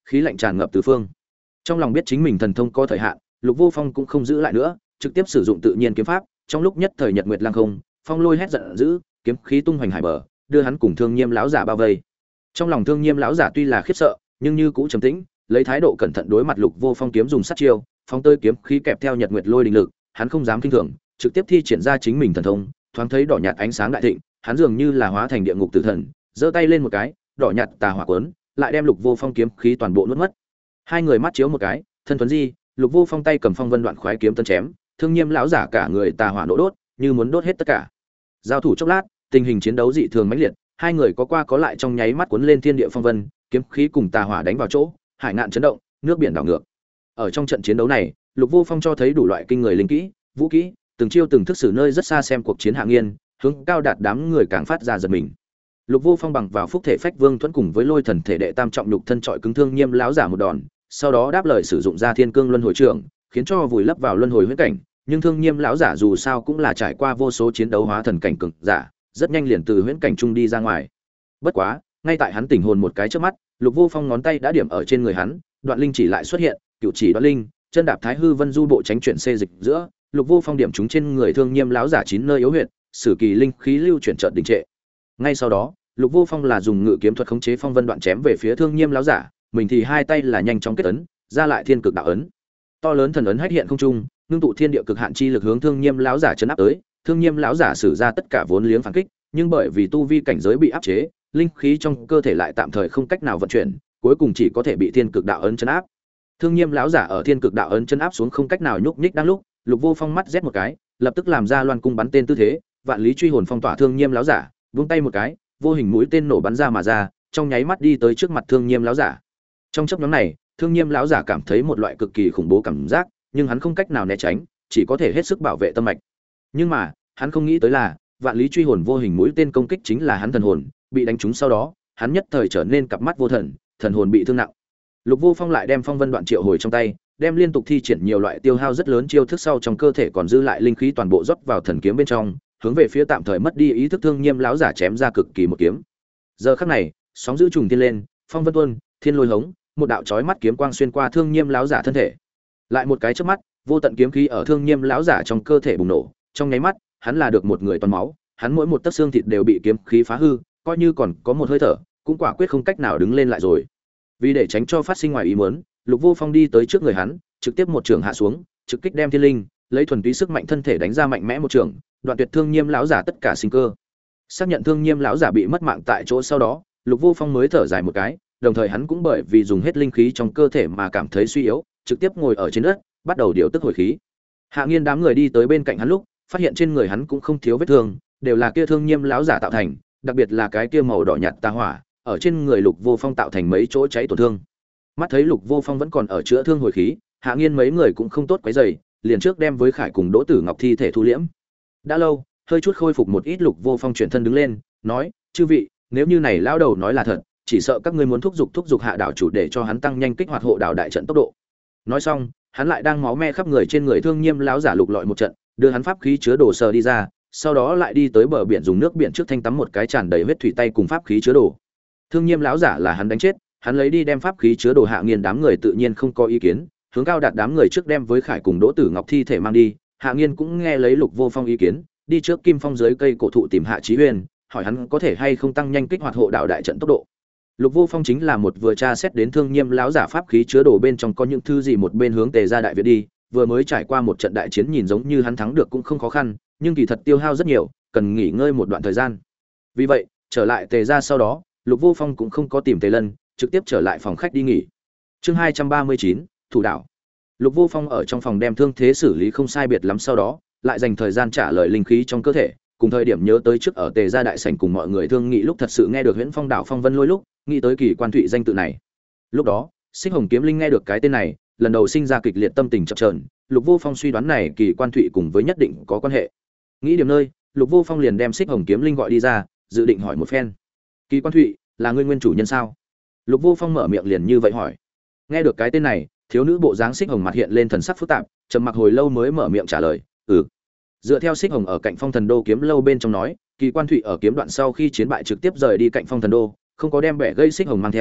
khí lạnh tràn ngập tứ phương. Trong lòng biết chính mình thần thông có thời hạn, Lục Vô Phong cũng không giữ lại nữa, trực tiếp sử dụng tự nhiên kiếm pháp, trong lúc nhất thời nhật nguyệt lăng không, phong lôi hét giận dữ, kiếm khí tung hoành hải bờ, đưa hắn cùng Thương Nhiêm lão giả bao vây. Trong lòng Thương Nhiêm lão giả tuy là khiếp sợ, nhưng như cũ trầm tĩnh, lấy thái độ cẩn thận đối mặt Lục Vô Phong kiếm dùng sát chiêu, phong tơi kiếm khí kẹp theo nhật nguyệt lôi đình lực, hắn không dám kinh thường, trực tiếp thi triển ra chính mình thần thông, thoáng thấy đỏ nhạt ánh sáng đại thịnh, hắn dường như là hóa thành địa ngục tử thần, giơ tay lên một cái, đỏ nhạt tà hỏa cuốn, lại đem Lục Vô Phong kiếm khí toàn bộ nuốt mất. Hai người mắt chiếu một cái, thân tuấn di, Lục Vô Phong tay cầm phong vân đoạn khoái kiếm tân chém, Thương Nhiêm lão giả cả người tà hỏa nổ đốt, như muốn đốt hết tất cả. Giao thủ chốc lát, tình hình chiến đấu dị thường mãnh liệt, hai người có qua có lại trong nháy mắt cuốn lên thiên địa phong vân, kiếm khí cùng tà hỏa đánh vào chỗ, hải ngạn chấn động, nước biển đảo ngược. Ở trong trận chiến đấu này, Lục Vô Phong cho thấy đủ loại kinh người linh kỹ, vũ kỹ, từng chiêu từng thức xử nơi rất xa xem cuộc chiến Hạ Nghiên, hướng cao đạt đám người càng phát ra giật mình. Lục Vô Phong bằng vào phúc thể phách vương thuẫn cùng với lôi thần thể đệ tam trọng nhục thân trọi cứng Thương Nhiêm lão giả một đòn, sau đó đáp lời sử dụng ra thiên cương luân hồi trưởng, khiến cho vùi lấp vào luân hồi huyễn cảnh, nhưng Thương Nhiêm lão giả dù sao cũng là trải qua vô số chiến đấu hóa thần cảnh cường giả, rất nhanh liền từ huyễn cảnh trung đi ra ngoài. Bất quá, ngay tại hắn tỉnh hồn một cái trước mắt, Lục Vô Phong ngón tay đã điểm ở trên người hắn, đoạn linh chỉ lại xuất hiện, cựu chỉ đoạn linh, chân đạp thái hư vân du bộ tránh chuyển xê dịch giữa, Lục Vô Phong điểm trúng trên người Thương Nhiêm lão giả 9 nơi yếu huyệt, sử kỳ linh khí lưu chuyển chợt đình trệ. Ngay sau đó, Lục Vô Phong là dùng ngự kiếm thuật khống chế phong vân đoạn chém về phía Thương Nhiêm lão giả, mình thì hai tay là nhanh chóng kết ấn, ra lại thiên cực đạo ấn. To lớn thần ấn hách hiện không trung, ngưng tụ thiên địa cực hạn chi lực hướng Thương Nhiêm lão giả chấn áp tới. Thương Nhiêm lão giả sử ra tất cả vốn liếng phản kích, nhưng bởi vì tu vi cảnh giới bị áp chế, linh khí trong cơ thể lại tạm thời không cách nào vận chuyển, cuối cùng chỉ có thể bị thiên cực đạo ấn chấn áp. Thương Nhiêm lão giả ở thiên cực đạo ấn chấn áp xuống không cách nào nhúc nhích đang lúc, Lục Vô Phong mắt rét một cái, lập tức làm ra loan cung bắn tên tư thế, vạn lý truy hồn phong tỏa Thương Nhiêm lão giả, vung tay một cái, vô hình mũi tên nổ bắn ra mà ra, trong nháy mắt đi tới trước mặt Thương Nhiêm lão giả. Trong chốc ngắn này, Thương Nhiêm lão giả cảm thấy một loại cực kỳ khủng bố cảm giác, nhưng hắn không cách nào né tránh, chỉ có thể hết sức bảo vệ tâm mạch. Nhưng mà, hắn không nghĩ tới là, vạn lý truy hồn vô hình mũi tên công kích chính là hắn thần hồn, bị đánh trúng sau đó, hắn nhất thời trở nên cặp mắt vô thần, thần hồn bị thương nặng. Lục Vô Phong lại đem phong vân đoạn triệu hồi trong tay, đem liên tục thi triển nhiều loại tiêu hao rất lớn chiêu thức sau trong cơ thể còn dư lại linh khí toàn bộ rót vào thần kiếm bên trong, hướng về phía tạm thời mất đi ý thức Thương Nhiêm lão giả chém ra cực kỳ một kiếm. Giờ khắc này, sóng dữ trùng thiên lên, phong vân tuôn, thiên lôi hống, một đạo chói mắt kiếm quang xuyên qua Thương Nhiêm lão giả thân thể. Lại một cái chớp mắt, vô tận kiếm khí ở Thương Nhiêm lão giả trong cơ thể bùng nổ, trong nháy mắt, hắn là được một người toàn máu, hắn mỗi một tấc xương thịt đều bị kiếm khí phá hư, coi như còn có một hơi thở, cũng quả quyết không cách nào đứng lên lại rồi. Vì để tránh cho phát sinh ngoài ý muốn, Lục Vô Phong đi tới trước người hắn, trực tiếp một trường hạ xuống, trực kích đem thiên linh, lấy thuần túy sức mạnh thân thể đánh ra mạnh mẽ một trường, đoạn tuyệt Thương Nhiêm lão giả tất cả sinh cơ. Xác nhận Thương Nhiêm lão giả bị mất mạng tại chỗ sau đó, Lục Vô Phong mới thở dài một cái, đồng thời hắn cũng bởi vì dùng hết linh khí trong cơ thể mà cảm thấy suy yếu, trực tiếp ngồi ở trên đất, bắt đầu điều tức hồi khí. Hạ Nghiên đám người đi tới bên cạnh hắn lúc, phát hiện trên người hắn cũng không thiếu vết thương, đều là kia Thương Nhiêm lão giả tạo thành, đặc biệt là cái kia màu đỏ nhạt tà hỏa, ở trên người Lục Vô Phong tạo thành mấy chỗ cháy tổn thương. Mắt thấy Lục Vô Phong vẫn còn ở chữa thương hồi khí, Hạ Nghiên mấy người cũng không tốt quấy rầy, liền trước đem với Khải cùng Đỗ Tử Ngọc thi thể thu liễm. Đã lâu, hơi chút khôi phục một ít, Lục Vô Phong chuyển thân đứng lên, nói: "Chư vị, nếu như này lão đầu nói là thật, chỉ sợ các ngươi muốn thúc giục hạ đảo chủ để cho hắn tăng nhanh kích hoạt hộ đảo đại trận tốc độ." Nói xong, hắn lại đang máu me khắp người trên người Thương Nhiêm lão giả lục lọi một trận, đưa hắn pháp khí chứa đồ sờ đi ra, sau đó lại đi tới bờ biển dùng nước biển trước thanh tắm một cái tràn đầy huyết thủy tay cùng pháp khí chứa đồ. Thương Nhiêm lão giả là hắn đánh chết, hắn lấy đi đem pháp khí chứa đồ Hạ Nghiên đám người tự nhiên không có ý kiến, hướng cao đạt đám người trước đem với Khải cùng Đỗ Tử Ngọc thi thể mang đi. Hạ Nghiên cũng nghe lấy Lục Vô Phong ý kiến, đi trước Kim Phong dưới cây cổ thụ tìm Hạ Chí Huyền, hỏi hắn có thể hay không tăng nhanh kích hoạt hộ đạo đại trận tốc độ. Lục Vô Phong chính là một vừa tra xét đến Thương Nhiêm lão giả pháp khí chứa đồ bên trong có những thứ gì, một bên hướng Tề gia đại viện đi, vừa mới trải qua một trận đại chiến nhìn giống như hắn thắng được cũng không khó khăn, nhưng kỳ thật tiêu hao rất nhiều, cần nghỉ ngơi một đoạn thời gian. Vì vậy, trở lại Tề gia sau đó, Lục Vô Phong cũng không có tìm Tề Lân, trực tiếp trở lại phòng khách đi nghỉ. Chương 239, thủ đạo. Lục Vô Phong ở trong phòng đem thương thế xử lý không sai biệt lắm sau đó, lại dành thời gian trả lời linh khí trong cơ thể, cùng thời điểm nhớ tới trước ở Tề gia đại sảnh cùng mọi người thương nghị lúc thật sự nghe được Huyễn Phong đảo Phong Vân Lôi lúc, nghĩ tới Kỳ Quan Thụy danh tự này. Lúc đó, Xích Hồng Kiếm Linh nghe được cái tên này, lần đầu sinh ra kịch liệt tâm tình chập chờn, Lục Vô Phong suy đoán này Kỳ Quan Thụy cùng với nhất định có quan hệ. Nghĩ điểm nơi, Lục Vô Phong liền đem Xích Hồng Kiếm Linh gọi đi ra, dự định hỏi một phen. Kỳ Quan Thụy, là ngươi nguyên chủ nhân sao? Lục Vô Phong mở miệng liền như vậy hỏi. Nghe được cái tên này, thiếu nữ bộ dáng Xích Hồng mặt hiện lên thần sắc phức tạp, trầm mặc hồi lâu mới mở miệng trả lời, "Ừ." Dựa theo Xích Hồng ở cạnh Phong Thần Đô kiếm lâu bên trong nói, Kỳ Quan Thụy ở kiếm đoạn sau khi chiến bại trực tiếp rời đi cạnh Phong Thần Đô, không có đem bẻ gây Xích Hồng mang theo,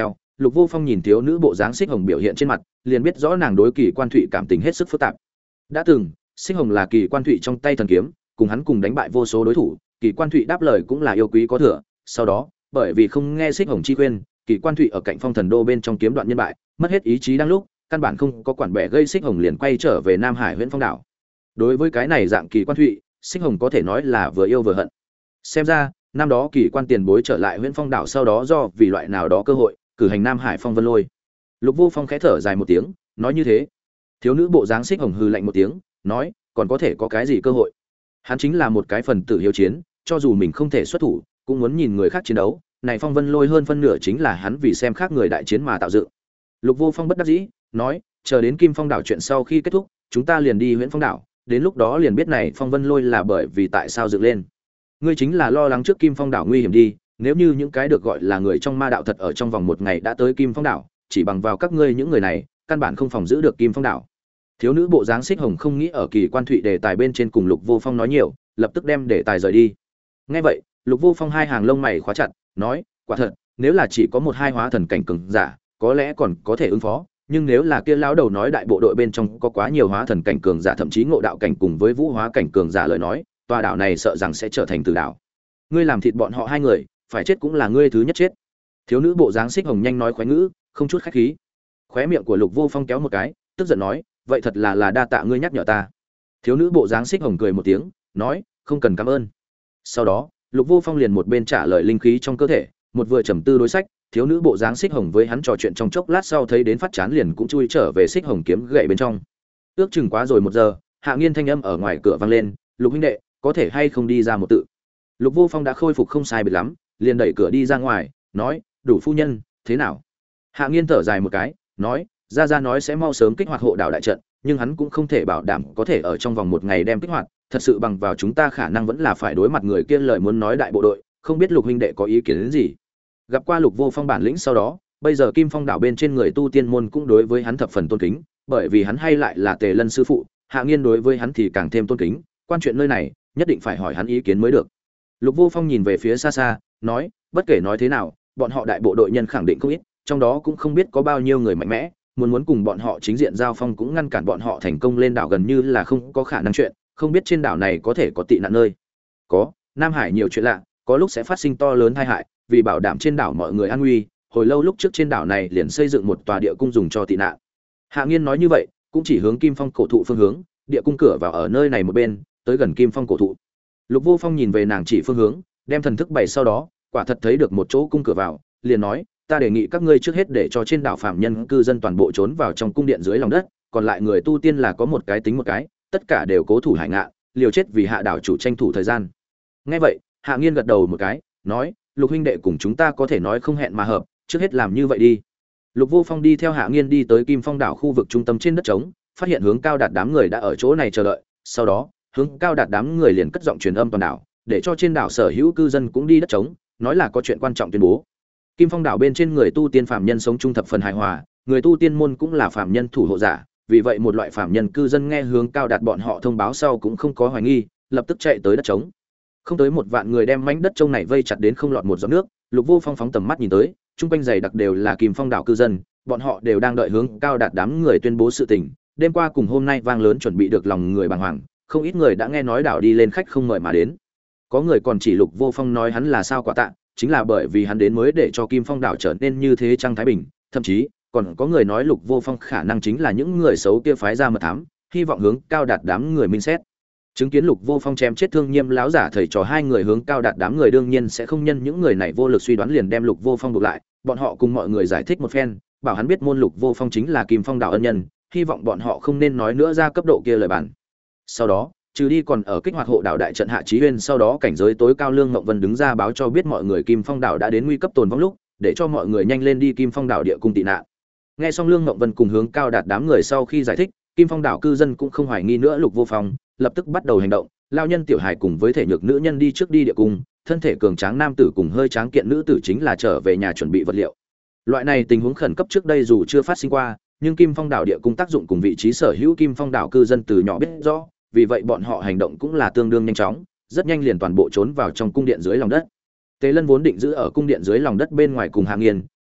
Lục Vô Phong nhìn thiếu nữ bộ dáng Xích Hồng biểu hiện trên mặt, liền biết rõ nàng đối Kỳ Quan Thụy cảm tình hết sức phức tạp. Đã từng, Xích Hồng là Kỳ Quan Thụy trong tay thần kiếm, cùng hắn cùng đánh bại vô số đối thủ, Kỳ Quan Thụy đáp lời cũng là yêu quý có thừa. Sau đó, bởi vì không nghe Xích Hồng chi khuyên, Kỳ Quan Thụy ở cạnh Phong Thần Đô bên trong kiếm đoạn nhân bại, mất hết ý chí đang lúc, căn bản không có quản bẻ gây Xích Hồng liền quay trở về Nam Hải Huyễn Phong đảo. Đối với cái này dạng Kỳ Quan Thụy, Xích Hồng có thể nói là vừa yêu vừa hận. Xem ra, năm đó Kỳ Quan tiền bối trở lại Huyễn Phong đảo sau đó do vì loại nào đó cơ hội, cử hành Nam Hải Phong Vân Lôi. Lục Vô Phong khẽ thở dài một tiếng, nói như thế. Thiếu nữ bộ dáng Xích Hồng hừ lạnh một tiếng, nói, còn có thể có cái gì cơ hội? Hắn chính là một cái phần tử hiếu chiến, cho dù mình không thể xuất thủ, cũng muốn nhìn người khác chiến đấu. Này Phong Vân Lôi hơn phân nửa chính là hắn vì xem khác người đại chiến mà tạo dựng. Lục Vô Phong bất đắc dĩ, nói, chờ đến Kim Phong đảo chuyện sau khi kết thúc, chúng ta liền đi Huyễn Phong đảo, đến lúc đó liền biết này Phong Vân Lôi là bởi vì tại sao dựng lên. Ngươi chính là lo lắng trước Kim Phong đảo nguy hiểm đi, nếu như những cái được gọi là người trong ma đạo thật ở trong vòng một ngày đã tới Kim Phong đảo, chỉ bằng vào các ngươi những người này, căn bản không phòng giữ được Kim Phong đảo. Thiếu nữ bộ dáng Xích Hồng không nghĩ ở Kỳ Quan Thụy đề tài bên trên cùng Lục Vô Phong nói nhiều, lập tức đem đề tài rời đi. Nghe vậy, Lục Vô Phong hai hàng lông mày khóa chặt, nói, quả thật, nếu là chỉ có một hai hóa thần cảnh cường giả, có lẽ còn có thể ứng phó, nhưng nếu là kia lão đầu nói đại bộ đội bên trong có quá nhiều hóa thần cảnh cường giả thậm chí ngộ đạo cảnh cùng với vũ hóa cảnh cường giả lời nói, tòa đảo này sợ rằng sẽ trở thành tử đảo. Ngươi làm thịt bọn họ hai người, phải chết cũng là ngươi thứ nhất chết. Thiếu nữ bộ dáng Xích Hồng nhanh nói khoái ngữ, không chút khách khí. Khóe miệng của Lục Vô Phong kéo một cái, tức giận nói, vậy thật là đa tạ ngươi nhắc nhở ta. Thiếu nữ bộ dáng Xích Hồng cười một tiếng, nói, không cần cảm ơn. Sau đó, Lục Vô Phong liền một bên trả lời linh khí trong cơ thể, một vừa trầm tư đối sách. Thiếu nữ bộ dáng Xích Hồng với hắn trò chuyện trong chốc lát sau thấy đến phát chán liền cũng chui trở về Xích Hồng kiếm gậy bên trong. Ước chừng quá rồi một giờ, Hạ Nghiên thanh âm ở ngoài cửa vang lên, Lục huynh đệ, có thể hay không đi ra một tự. Lục Vô Phong đã khôi phục không sai biệt lắm, liền đẩy cửa đi ra ngoài, nói, đủ phu nhân, thế nào? Hạ Nghiên thở dài một cái, nói, gia nói sẽ mau sớm kích hoạt hộ đảo đại trận, nhưng hắn cũng không thể bảo đảm có thể ở trong vòng một ngày đem kích hoạt, thật sự bằng vào chúng ta khả năng vẫn là phải đối mặt người kia lời muốn nói đại bộ đội, không biết Lục huynh đệ có ý kiến đến gì. Gặp qua Lục Vô Phong bản lĩnh sau đó, bây giờ Kim Phong đảo bên trên người tu tiên môn cũng đối với hắn thập phần tôn kính, bởi vì hắn hay lại là Tề Lân sư phụ, Hạ Nghiên đối với hắn thì càng thêm tôn kính, quan chuyện nơi này, nhất định phải hỏi hắn ý kiến mới được. Lục Vô Phong nhìn về phía xa xa, nói, bất kể nói thế nào, bọn họ đại bộ đội nhân khẳng định không ít, trong đó cũng không biết có bao nhiêu người mạnh mẽ, muốn cùng bọn họ chính diện giao phong cũng ngăn cản bọn họ thành công lên đảo gần như là không có khả năng chuyện, không biết trên đảo này có thể có tị nạn nơi. Có, Nam Hải nhiều chuyện lạ, có lúc sẽ phát sinh to lớn tai hại, vì bảo đảm trên đảo mọi người an nguy, hồi lâu lúc trước trên đảo này liền xây dựng một tòa địa cung dùng cho tị nạn. Hạ Nghiên nói như vậy, cũng chỉ hướng Kim Phong cổ thụ phương hướng, địa cung cửa vào ở nơi này một bên, tới gần Kim Phong cổ thụ. Lục Vô Phong nhìn về nàng chỉ phương hướng, đem thần thức bày sau đó, quả thật thấy được một chỗ cung cửa vào, liền nói, ta đề nghị các ngươi trước hết để cho trên đảo phạm nhân cư dân toàn bộ trốn vào trong cung điện dưới lòng đất, còn lại người tu tiên là có một cái tính một cái, tất cả đều cố thủ hải ngạ, liều chết vì hạ đảo chủ tranh thủ thời gian. Nghe vậy, Hạ Nghiên gật đầu một cái, nói, Lục huynh đệ cùng chúng ta có thể nói không hẹn mà hợp, trước hết làm như vậy đi. Lục Vô Phong đi theo Hạ Nghiên đi tới Kim Phong đảo khu vực trung tâm trên đất trống, phát hiện Hướng Cao Đạt đám người đã ở chỗ này chờ đợi, sau đó, Hướng Cao Đạt đám người liền cất giọng truyền âm toàn đảo, để cho trên đảo sở hữu cư dân cũng đi đất trống, nói là có chuyện quan trọng tuyên bố. Kim Phong đảo bên trên người tu tiên phàm nhân sống chung thập phần hài hòa, người tu tiên môn cũng là phàm nhân thủ hộ giả, vì vậy một loại phàm nhân cư dân nghe Hướng Cao Đạt bọn họ thông báo sau cũng không có hoài nghi, lập tức chạy tới đất trống. Không tới một vạn người đem mảnh đất trông này vây chặt đến không lọt một giọt nước. Lục Vô Phong phóng tầm mắt nhìn tới, trung quanh dày đặc đều là Kim Phong đảo cư dân, bọn họ đều đang đợi Hướng Cao Đạt đám người tuyên bố sự tình. Đêm qua cùng hôm nay vang lớn chuẩn bị được lòng người bàng hoàng, không ít người đã nghe nói đảo đi lên khách không mời mà đến. Có người còn chỉ Lục Vô Phong nói hắn là sao quả tạ, chính là bởi vì hắn đến mới để cho Kim Phong đảo trở nên như thế trăng thái bình, thậm chí còn có người nói Lục Vô Phong khả năng chính là những người xấu kia phái ra mật thám, hy vọng Hướng Cao Đạt đám người minh xét. Chứng kiến Lục Vô Phong chém chết Thương Nhiêm láo giả thầy trò hai người Hướng Cao Đạt đám người đương nhiên sẽ không nhân những người này vô lực suy đoán liền đem Lục Vô Phong buộc lại, bọn họ cùng mọi người giải thích một phen, bảo hắn biết môn Lục Vô Phong chính là Kim Phong đảo ân nhân, hy vọng bọn họ không nên nói nữa ra cấp độ kia lời bàn. Sau đó, trừ đi còn ở kích hoạt hộ đảo đại trận Hạ Chí Huyên, sau đó cảnh giới tối cao Lương Ngộng Vân đứng ra báo cho biết mọi người Kim Phong đảo đã đến nguy cấp tồn vong lúc, để cho mọi người nhanh lên đi Kim Phong đảo địa cung tị nạn. Nghe xong Lương Ngộng Vân cùng Hướng Cao Đạt đám người sau khi giải thích, Kim Phong đảo cư dân cũng không hoài nghi nữa Lục Vô Phong, lập tức bắt đầu hành động. Lao nhân tiểu hài cùng với thể nhược nữ nhân đi trước đi địa cung, thân thể cường tráng nam tử cùng hơi tráng kiện nữ tử chính là trở về nhà chuẩn bị vật liệu. Loại này tình huống khẩn cấp trước đây dù chưa phát sinh qua, nhưng Kim Phong đảo địa cung tác dụng cùng vị trí sở hữu Kim Phong đảo cư dân từ nhỏ biết rõ, vì vậy bọn họ hành động cũng là tương đương nhanh chóng, rất nhanh liền toàn bộ trốn vào trong cung điện dưới lòng đất. Tề Lân vốn định giữ ở cung điện dưới lòng đất bên ngoài cùng Hạ Nghiên,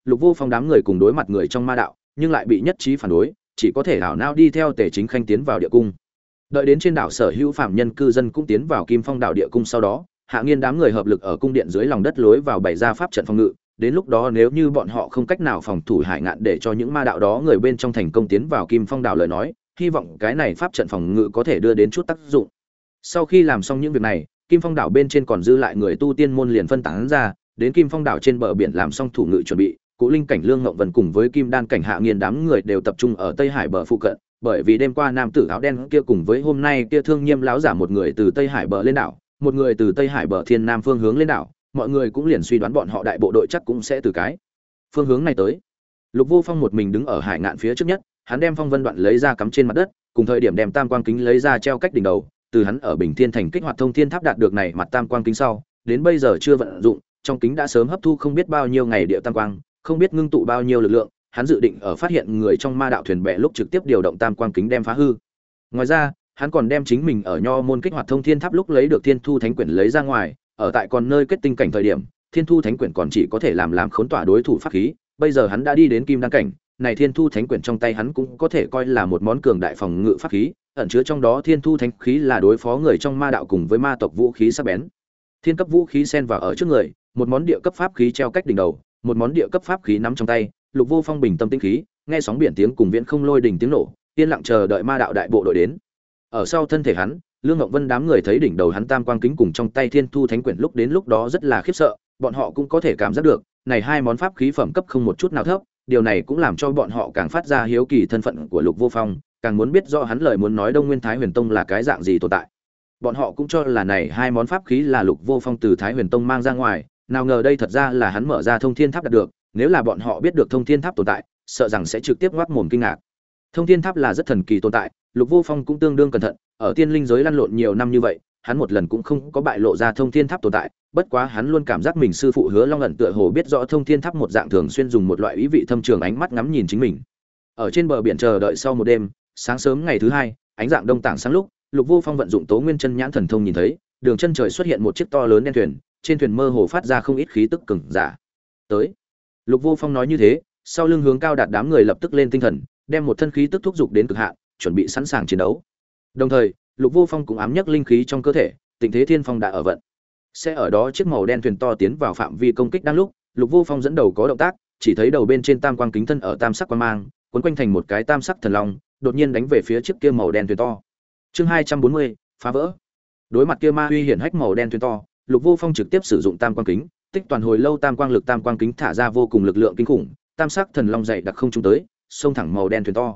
Lục Vô Phong đám người cùng đối mặt người trong ma đạo, nhưng lại bị nhất trí phản đối, chỉ có thể ảo não đi theo Tề Chính Khanh tiến vào địa cung. Đợi đến trên đảo sở hữu phạm nhân cư dân cũng tiến vào Kim Phong đảo địa cung sau đó, Hạ Nghiên đám người hợp lực ở cung điện dưới lòng đất lối vào bày ra pháp trận phòng ngự, đến lúc đó nếu như bọn họ không cách nào phòng thủ Hải Ngạn để cho những ma đạo đó người bên trong thành công tiến vào Kim Phong đảo lời nói, hy vọng cái này pháp trận phòng ngự có thể đưa đến chút tác dụng. Sau khi làm xong những việc này, Kim Phong đảo bên trên còn dư lại người tu tiên môn liền phân tán ra, đến Kim Phong đảo trên bờ biển làm xong thủ ngự chuẩn bị, Cụ Linh cảnh Lương Ngộng Vân cùng với Kim Đan cảnh Hạ Nghiên đám người đều tập trung ở Tây Hải bờ phụ cận, bởi vì đêm qua nam tử áo đen kia cùng với hôm nay kia Thương Nhiêm lão giả một người từ Tây Hải bờ lên đảo, một người từ Tây Hải bờ thiên nam phương hướng lên đảo, mọi người cũng liền suy đoán bọn họ đại bộ đội chắc cũng sẽ từ cái phương hướng này tới. Lục Vô Phong một mình đứng ở Hải Ngạn phía trước nhất, hắn đem phong vân đoạn lấy ra cắm trên mặt đất, cùng thời điểm đem tam quang kính lấy ra treo cách đỉnh đầu, từ hắn ở Bình Thiên thành kích hoạt thông thiên tháp đạt được này mặt tam quang kính sau, đến bây giờ chưa vận dụng, trong kính đã sớm hấp thu không biết bao nhiêu ngày địa tam quang, không biết ngưng tụ bao nhiêu lực lượng, hắn dự định ở phát hiện người trong ma đạo thuyền bè lúc trực tiếp điều động tam quang kính đem phá hư. Ngoài ra, hắn còn đem chính mình ở nho môn kích hoạt thông thiên tháp lúc lấy được Thiên Thu Thánh quyển lấy ra ngoài, ở tại còn nơi kết tinh cảnh thời điểm, Thiên Thu Thánh quyển còn chỉ có thể làm khốn tỏa đối thủ pháp khí, bây giờ hắn đã đi đến kim đan cảnh, này Thiên Thu Thánh quyển trong tay hắn cũng có thể coi là một món cường đại phòng ngự pháp khí, ẩn chứa trong đó Thiên Thu Thánh khí là đối phó người trong ma đạo cùng với ma tộc vũ khí sắc bén. Thiên cấp vũ khí xen vào ở trước người, một món địa cấp pháp khí treo cách đỉnh đầu, một món địa cấp pháp khí nắm trong tay, Lục Vô Phong bình tâm tĩnh khí, nghe sóng biển tiếng cùng viễn không lôi đỉnh tiếng nổ, yên lặng chờ đợi ma đạo đại bộ đội đến. Ở sau thân thể hắn, Lương Ngọc Vân đám người thấy đỉnh đầu hắn tam quang kính cùng trong tay Thiên Thu Thánh quyển lúc đến lúc đó rất là khiếp sợ, bọn họ cũng có thể cảm giác được, này hai món pháp khí phẩm cấp không một chút nào thấp, điều này cũng làm cho bọn họ càng phát ra hiếu kỳ thân phận của Lục Vô Phong, càng muốn biết rõ hắn lời muốn nói Đông Nguyên Thái Huyền Tông là cái dạng gì tồn tại. Bọn họ cũng cho là này hai món pháp khí là Lục Vô Phong từ Thái Huyền Tông mang ra ngoài, nào ngờ đây thật ra là hắn mở ra Thông Thiên Tháp đạt được, nếu là bọn họ biết được Thông Thiên Tháp tồn tại, sợ rằng sẽ trực tiếp ngoác mồm kinh ngạc. Thông Thiên Tháp là rất thần kỳ tồn tại, Lục Vô Phong cũng tương đương cẩn thận, ở tiên linh giới lăn lộn nhiều năm như vậy, hắn một lần cũng không có bại lộ ra Thông Thiên Tháp tồn tại, bất quá hắn luôn cảm giác mình sư phụ Hứa Long ẩn tựa hồ biết rõ Thông Thiên Tháp một dạng thường xuyên dùng một loại ý vị thâm trường ánh mắt ngắm nhìn chính mình. Ở trên bờ biển chờ đợi sau một đêm, sáng sớm ngày thứ hai, ánh dạng đông tảng sáng lúc, Lục Vô Phong vận dụng Tố Nguyên Chân Nhãn thần thông nhìn thấy, đường chân trời xuất hiện một chiếc to lớn đen thuyền, trên thuyền mơ hồ phát ra không ít khí tức cường giả. Tới. Lục Vô Phong nói như thế, sau lưng hướng cao đạt đám người lập tức lên tinh thần, đem một thân khí tức thúc dục đến cực hạn, chuẩn bị sẵn sàng chiến đấu. Đồng thời, Lục Vô Phong cũng ám nhắc linh khí trong cơ thể, Tịnh Thế Thiên Phong đã ở vận. Sẽ ở đó chiếc màu đen thuyền to tiến vào phạm vi công kích đang lúc, Lục Vô Phong dẫn đầu có động tác, chỉ thấy đầu bên trên tam quang kính thân ở tam sắc quang mang, cuốn quanh thành một cái tam sắc thần long, đột nhiên đánh về phía chiếc kia màu đen thuyền to. Chương 240, phá vỡ. Đối mặt kia ma uy hiển hách màu đen thuyền to, Lục Vô Phong trực tiếp sử dụng tam quang kính, tích toàn hồi lâu tam quang lực tam quang kính thả ra vô cùng lực lượng kinh khủng, tam sắc thần long dày đặc không trung tới, xông thẳng màu đen thuyền to.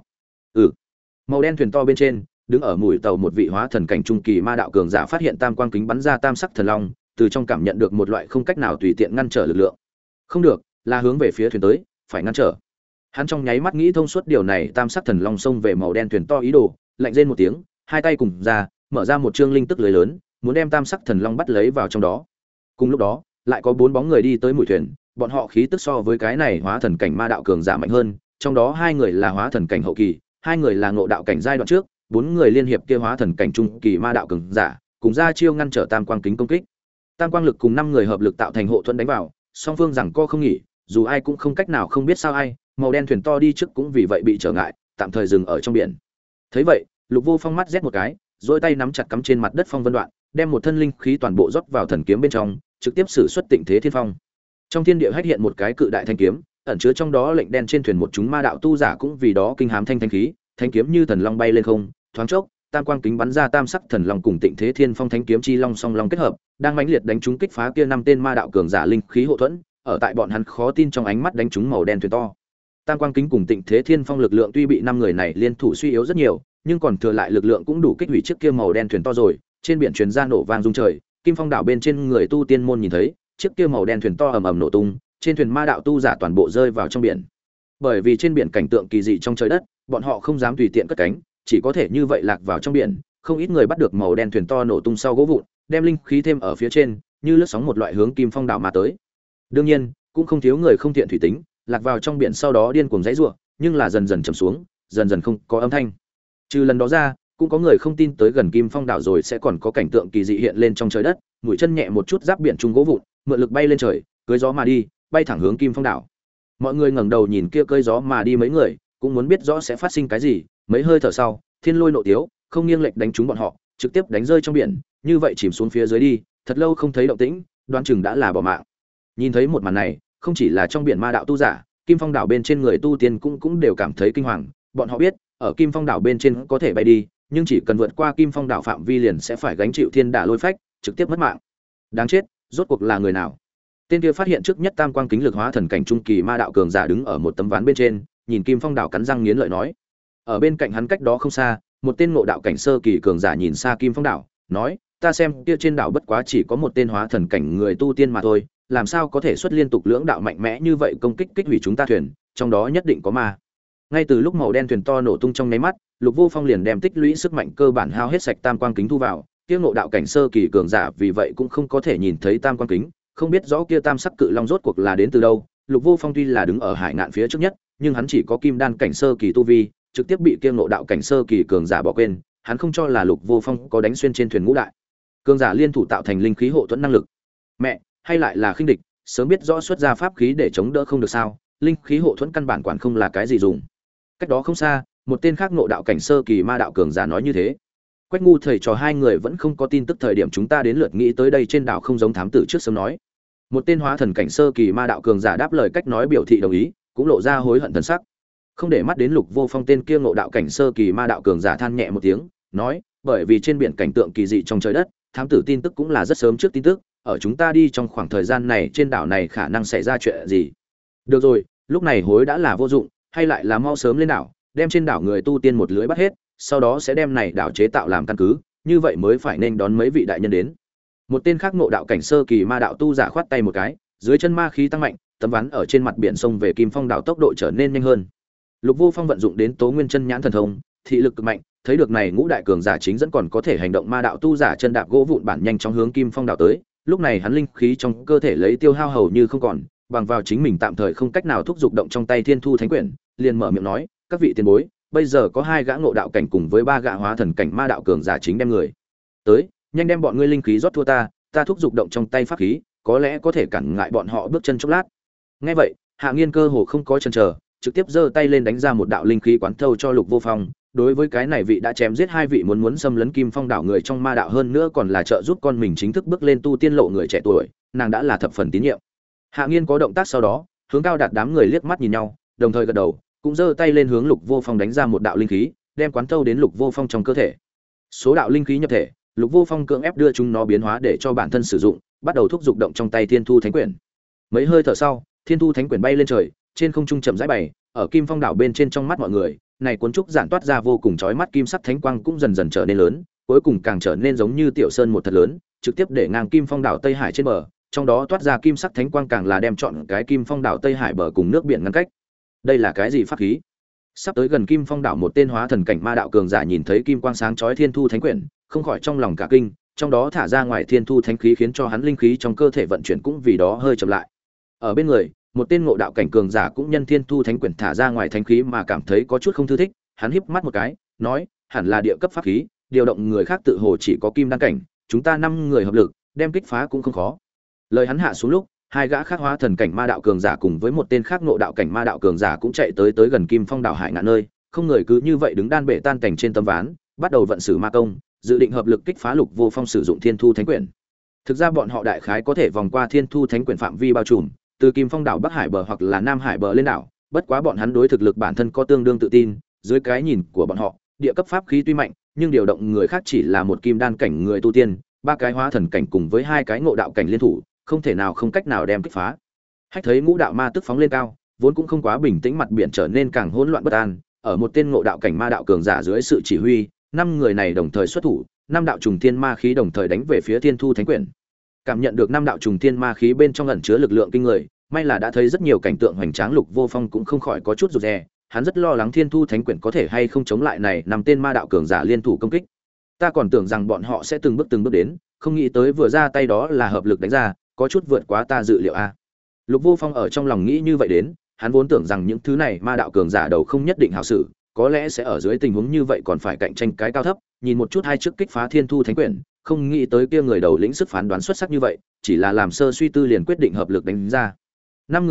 Màu đen thuyền to bên trên, đứng ở mũi tàu một vị hóa thần cảnh trung kỳ ma đạo cường giả phát hiện tam quang kính bắn ra tam sắc thần long, từ trong cảm nhận được một loại không cách nào tùy tiện ngăn trở lực lượng. Không được, là hướng về phía thuyền tới, phải ngăn trở. Hắn trong nháy mắt nghĩ thông suốt điều này, tam sắc thần long xông về màu đen thuyền to ý đồ, lạnh rên một tiếng, hai tay cùng ra, mở ra một chương linh tức lưới lớn, muốn đem tam sắc thần long bắt lấy vào trong đó. Cùng lúc đó, lại có bốn bóng người đi tới mũi thuyền, bọn họ khí tức so với cái này hóa thần cảnh ma đạo cường giả mạnh hơn, trong đó hai người là hóa thần cảnh hậu kỳ, hai người là ngộ đạo cảnh giai đoạn trước, bốn người liên hiệp kia hóa thần cảnh trung kỳ ma đạo cường giả, cùng ra chiêu ngăn trở tam quang kính công kích. Tam quang lực cùng năm người hợp lực tạo thành hộ thuẫn đánh vào, song phương giằng co không nghỉ, dù ai cũng không cách nào không biết sao ai, màu đen thuyền to đi trước cũng vì vậy bị trở ngại, tạm thời dừng ở trong biển. Thấy vậy, Lục Vô Phong mắt rét một cái, duỗi tay nắm chặt cắm trên mặt đất phong vân đoạn, đem một thân linh khí toàn bộ rót vào thần kiếm bên trong, trực tiếp sử xuất Tịnh Thế Thiên Phong. Trong thiên địa hách hiện một cái cự đại thanh kiếm, ẩn chứa trong đó lệnh đen trên thuyền một chúng ma đạo tu giả cũng vì đó kinh hám thanh khí, thanh kiếm như thần long bay lên không, thoáng chốc, tam quang kính bắn ra tam sắc thần long cùng Tịnh Thế Thiên Phong thanh kiếm chi long song long kết hợp, đang mãnh liệt đánh trúng kích phá kia năm tên ma đạo cường giả linh khí hộ thuẫn, ở tại bọn hắn khó tin trong ánh mắt đánh trúng màu đen thuyền to. Tam quang kính cùng Tịnh Thế Thiên Phong lực lượng tuy bị năm người này liên thủ suy yếu rất nhiều, nhưng còn thừa lại lực lượng cũng đủ kích hủy chiếc kia màu đen thuyền to rồi. Trên biển truyền ra nổ vang rung trời, Kim Phong đảo bên trên người tu tiên môn nhìn thấy, chiếc kia màu đen thuyền to ầm ầm nổ tung, trên thuyền ma đạo tu giả toàn bộ rơi vào trong biển. Bởi vì trên biển cảnh tượng kỳ dị trong trời đất, bọn họ không dám tùy tiện cất cánh, chỉ có thể như vậy lạc vào trong biển. Không ít người bắt được màu đen thuyền to nổ tung sau gỗ vụn, đem linh khí thêm ở phía trên, như lướt sóng một loại hướng Kim Phong đảo mà tới. Đương nhiên, cũng không thiếu người không thiện thủy tính, lạc vào trong biển sau đó điên cuồng giãy giụa, nhưng là dần dần chìm xuống, dần dần không có âm thanh. Trừ lần đó ra, cũng có người không tin tới gần Kim Phong đảo rồi sẽ còn có cảnh tượng kỳ dị hiện lên trong trời đất, mũi chân nhẹ một chút giáp biển trung gỗ vụn, mượn lực bay lên trời, cưỡi gió mà đi, bay thẳng hướng Kim Phong đảo. Mọi người ngẩng đầu nhìn kia cơi gió mà đi mấy người, cũng muốn biết rõ sẽ phát sinh cái gì. Mấy hơi thở sau, thiên lôi nộ tiếu, không nghiêng lệch đánh trúng bọn họ, trực tiếp đánh rơi trong biển, như vậy chìm xuống phía dưới đi, thật lâu không thấy động tĩnh, đoán chừng đã là bỏ mạng. Nhìn thấy một màn này, không chỉ là trong biển ma đạo tu giả, Kim Phong đảo bên trên người tu tiên cũng đều cảm thấy kinh hoàng, bọn họ biết, ở Kim Phong đảo bên trên có thể bay đi, nhưng chỉ cần vượt qua Kim Phong đảo phạm vi liền sẽ phải gánh chịu thiên đả lôi phách, trực tiếp mất mạng. Đáng chết, rốt cuộc là người nào? Tên kia phát hiện trước nhất tam quang kính lực hóa thần cảnh trung kỳ ma đạo cường giả đứng ở một tấm ván bên trên, nhìn Kim Phong đảo cắn răng nghiến lợi nói. Ở bên cạnh hắn cách đó không xa, một tên ngộ đạo cảnh sơ kỳ cường giả nhìn xa Kim Phong đảo, nói: "Ta xem kia trên đảo bất quá chỉ có một tên hóa thần cảnh người tu tiên mà thôi, làm sao có thể xuất liên tục lưỡng đạo mạnh mẽ như vậy công kích kích hủy chúng ta thuyền, trong đó nhất định có ma." Ngay từ lúc màu đen thuyền to nổ tung trong nháy mắt, Lục Vô Phong liền đem tích lũy sức mạnh cơ bản hao hết sạch tam quang kính thu vào, kia ngộ đạo cảnh sơ kỳ cường giả vì vậy cũng không có thể nhìn thấy tam quang kính, không biết rõ kia tam sắc cự long rốt cuộc là đến từ đâu. Lục Vô Phong tuy là đứng ở hải ngạn phía trước nhất, nhưng hắn chỉ có kim đan cảnh sơ kỳ tu vi, trực tiếp bị kia ngộ đạo cảnh sơ kỳ cường giả bỏ quên, hắn không cho là Lục Vô Phong có đánh xuyên trên thuyền ngũ đại cường giả liên thủ tạo thành linh khí hộ thuẫn năng lực. Mẹ, hay lại là khinh địch, sớm biết rõ xuất ra pháp khí để chống đỡ không được sao? Linh khí hộ thuẫn căn bản quản không là cái gì dùng. Cách đó không xa, một tên khác ngộ đạo cảnh sơ kỳ ma đạo cường giả nói như thế. Quách ngu thầy trò hai người vẫn không có tin tức thời điểm chúng ta đến lượt nghĩ tới đây trên đảo không giống thám tử trước sớm nói. Một tên hóa thần cảnh sơ kỳ ma đạo cường giả đáp lời cách nói biểu thị đồng ý, cũng lộ ra hối hận thần sắc. Không để mắt đến Lục Vô Phong tên kia ngộ đạo cảnh sơ kỳ ma đạo cường giả than nhẹ một tiếng, nói: "Bởi vì trên biển cảnh tượng kỳ dị trong trời đất, thám tử tin tức cũng là rất sớm trước tin tức, ở chúng ta đi trong khoảng thời gian này trên đảo này khả năng xảy ra chuyện gì. Được rồi, lúc này hối đã là vô dụng, hay lại là mau sớm lên đảo, đem trên đảo người tu tiên một lưới bắt hết, sau đó sẽ đem này đảo chế tạo làm căn cứ, như vậy mới phải nên đón mấy vị đại nhân đến." Một tên khác ngộ đạo cảnh sơ kỳ ma đạo tu giả khoát tay một cái, dưới chân ma khí tăng mạnh, tấm ván ở trên mặt biển sông về Kim Phong đảo tốc độ trở nên nhanh hơn. Lục Vô Phong vận dụng đến Tố Nguyên Chân Nhãn thần thông, thị lực cực mạnh, thấy được này ngũ đại cường giả chính dẫn còn có thể hành động ma đạo tu giả chân đạp gỗ vụn bản nhanh chóng hướng Kim Phong đảo tới, lúc này hắn linh khí trong cơ thể lấy tiêu hao hầu như không còn, bằng vào chính mình tạm thời không cách nào thúc giục động trong tay Thiên Thu Thánh Quyển, liền mở miệng nói: "Các vị tiền bối, bây giờ có hai gã ngộ đạo cảnh cùng với ba gã hóa thần cảnh ma đạo cường giả chính đem người tới, nhanh đem bọn ngươi linh khí rót thua ta thúc giục động trong tay pháp khí, có lẽ có thể cản ngại bọn họ bước chân chốc lát." Nghe vậy, Hạ Nghiên cơ hồ không có chần chờ, trực tiếp giơ tay lên đánh ra một đạo linh khí quán thâu cho Lục Vô Phong. Đối với cái này vị đã chém giết hai vị muốn xâm lấn Kim Phong đảo người trong ma đạo hơn nữa còn là trợ giúp con mình chính thức bước lên tu tiên lộ người trẻ tuổi, nàng đã là thập phần tín nhiệm. Hạ Nghiên có động tác sau đó, hướng Cao Đạt đám người liếc mắt nhìn nhau, đồng thời gật đầu, cũng giơ tay lên hướng Lục Vô Phong đánh ra một đạo linh khí, đem quán thâu đến Lục Vô Phong trong cơ thể. Số đạo linh khí nhập thể, Lục Vô Phong cưỡng ép đưa chúng nó biến hóa để cho bản thân sử dụng, bắt đầu thúc giục động trong tay Thiên Thu Thánh Quyển. Mấy hơi thở sau, Thiên Thu Thánh Quyển bay lên trời, trên không trung chậm rãi bày, ở Kim Phong đảo bên trên trong mắt mọi người, này cuốn trúc giản toát ra vô cùng chói mắt kim sắc thánh quang cũng dần dần trở nên lớn, cuối cùng càng trở nên giống như tiểu sơn một thật lớn, trực tiếp để ngang Kim Phong đảo Tây Hải trên bờ, trong đó toát ra kim sắc thánh quang càng là đem trọn cái Kim Phong đảo Tây Hải bờ cùng nước biển ngăn cách. Đây là cái gì pháp khí? Sắp tới gần Kim Phong đảo một tên hóa thần cảnh ma đạo cường giả nhìn thấy kim quang sáng chói Thiên Thu Thánh Quyển, không khỏi trong lòng cả kinh, trong đó thả ra ngoài Thiên Thu Thánh khí khiến cho hắn linh khí trong cơ thể vận chuyển cũng vì đó hơi chậm lại. Ở bên người, một tên ngộ đạo cảnh cường giả cũng nhân Thiên Thu Thánh Quyển thả ra ngoài thánh khí mà cảm thấy có chút không thư thích, hắn híp mắt một cái, nói: "Hẳn là địa cấp pháp khí, điều động người khác tự hồ chỉ có kim đan cảnh, chúng ta 5 người hợp lực, đem kích phá cũng không khó." Lời hắn hạ xuống lúc, hai gã khác hóa thần cảnh ma đạo cường giả cùng với một tên khác ngộ đạo cảnh ma đạo cường giả cũng chạy tới gần Kim Phong đảo hải ngạn nơi, không người cứ như vậy đứng đan bể tan cảnh trên tấm ván, bắt đầu vận sử ma công, dự định hợp lực kích phá Lục Vô Phong sử dụng Thiên Thu Thánh Quyển. Thực ra bọn họ đại khái có thể vòng qua Thiên Thu Thánh Quyển phạm vi bao trùm, từ Kim Phong đảo Bắc Hải bờ hoặc là Nam Hải bờ lên đảo, bất quá bọn hắn đối thực lực bản thân có tương đương tự tin, dưới cái nhìn của bọn họ, địa cấp pháp khí tuy mạnh, nhưng điều động người khác chỉ là một kim đan cảnh người tu tiên, ba cái hóa thần cảnh cùng với hai cái ngộ đạo cảnh liên thủ, không thể nào không cách nào đem kích phá. Hách thấy ngũ đạo ma tức phóng lên cao, vốn cũng không quá bình tĩnh mặt biển trở nên càng hỗn loạn bất an, ở một tên ngộ đạo cảnh ma đạo cường giả dưới sự chỉ huy, 5 người này đồng thời xuất thủ, 5 đạo trùng thiên ma khí đồng thời đánh về phía Thiên Thu Thánh Quyển. Cảm nhận được 5 đạo trùng thiên ma khí bên trong ẩn chứa lực lượng kinh người, may là đã thấy rất nhiều cảnh tượng hoành tráng, Lục Vô Phong cũng không khỏi có chút rụt rè, hắn rất lo lắng Thiên Thu Thánh Quyển có thể hay không chống lại này 5 tên ma đạo cường giả liên thủ công kích. Ta còn tưởng rằng bọn họ sẽ từng bước đến, không nghĩ tới vừa ra tay đó là hợp lực đánh ra, có chút vượt quá ta dự liệu a. Lục Vô Phong ở trong lòng nghĩ như vậy đến, hắn vốn tưởng rằng những thứ này ma đạo cường giả đầu không nhất định hảo xử, có lẽ sẽ ở dưới tình huống như vậy còn phải cạnh tranh cái cao thấp, nhìn một chút hai trước kích phá Thiên Thu Thánh Quyển, không nghĩ tới kia người đầu lĩnh sức phán đoán xuất sắc như vậy, chỉ là làm sơ suy tư liền quyết định hợp lực đánh ra. 5 người hợp kích,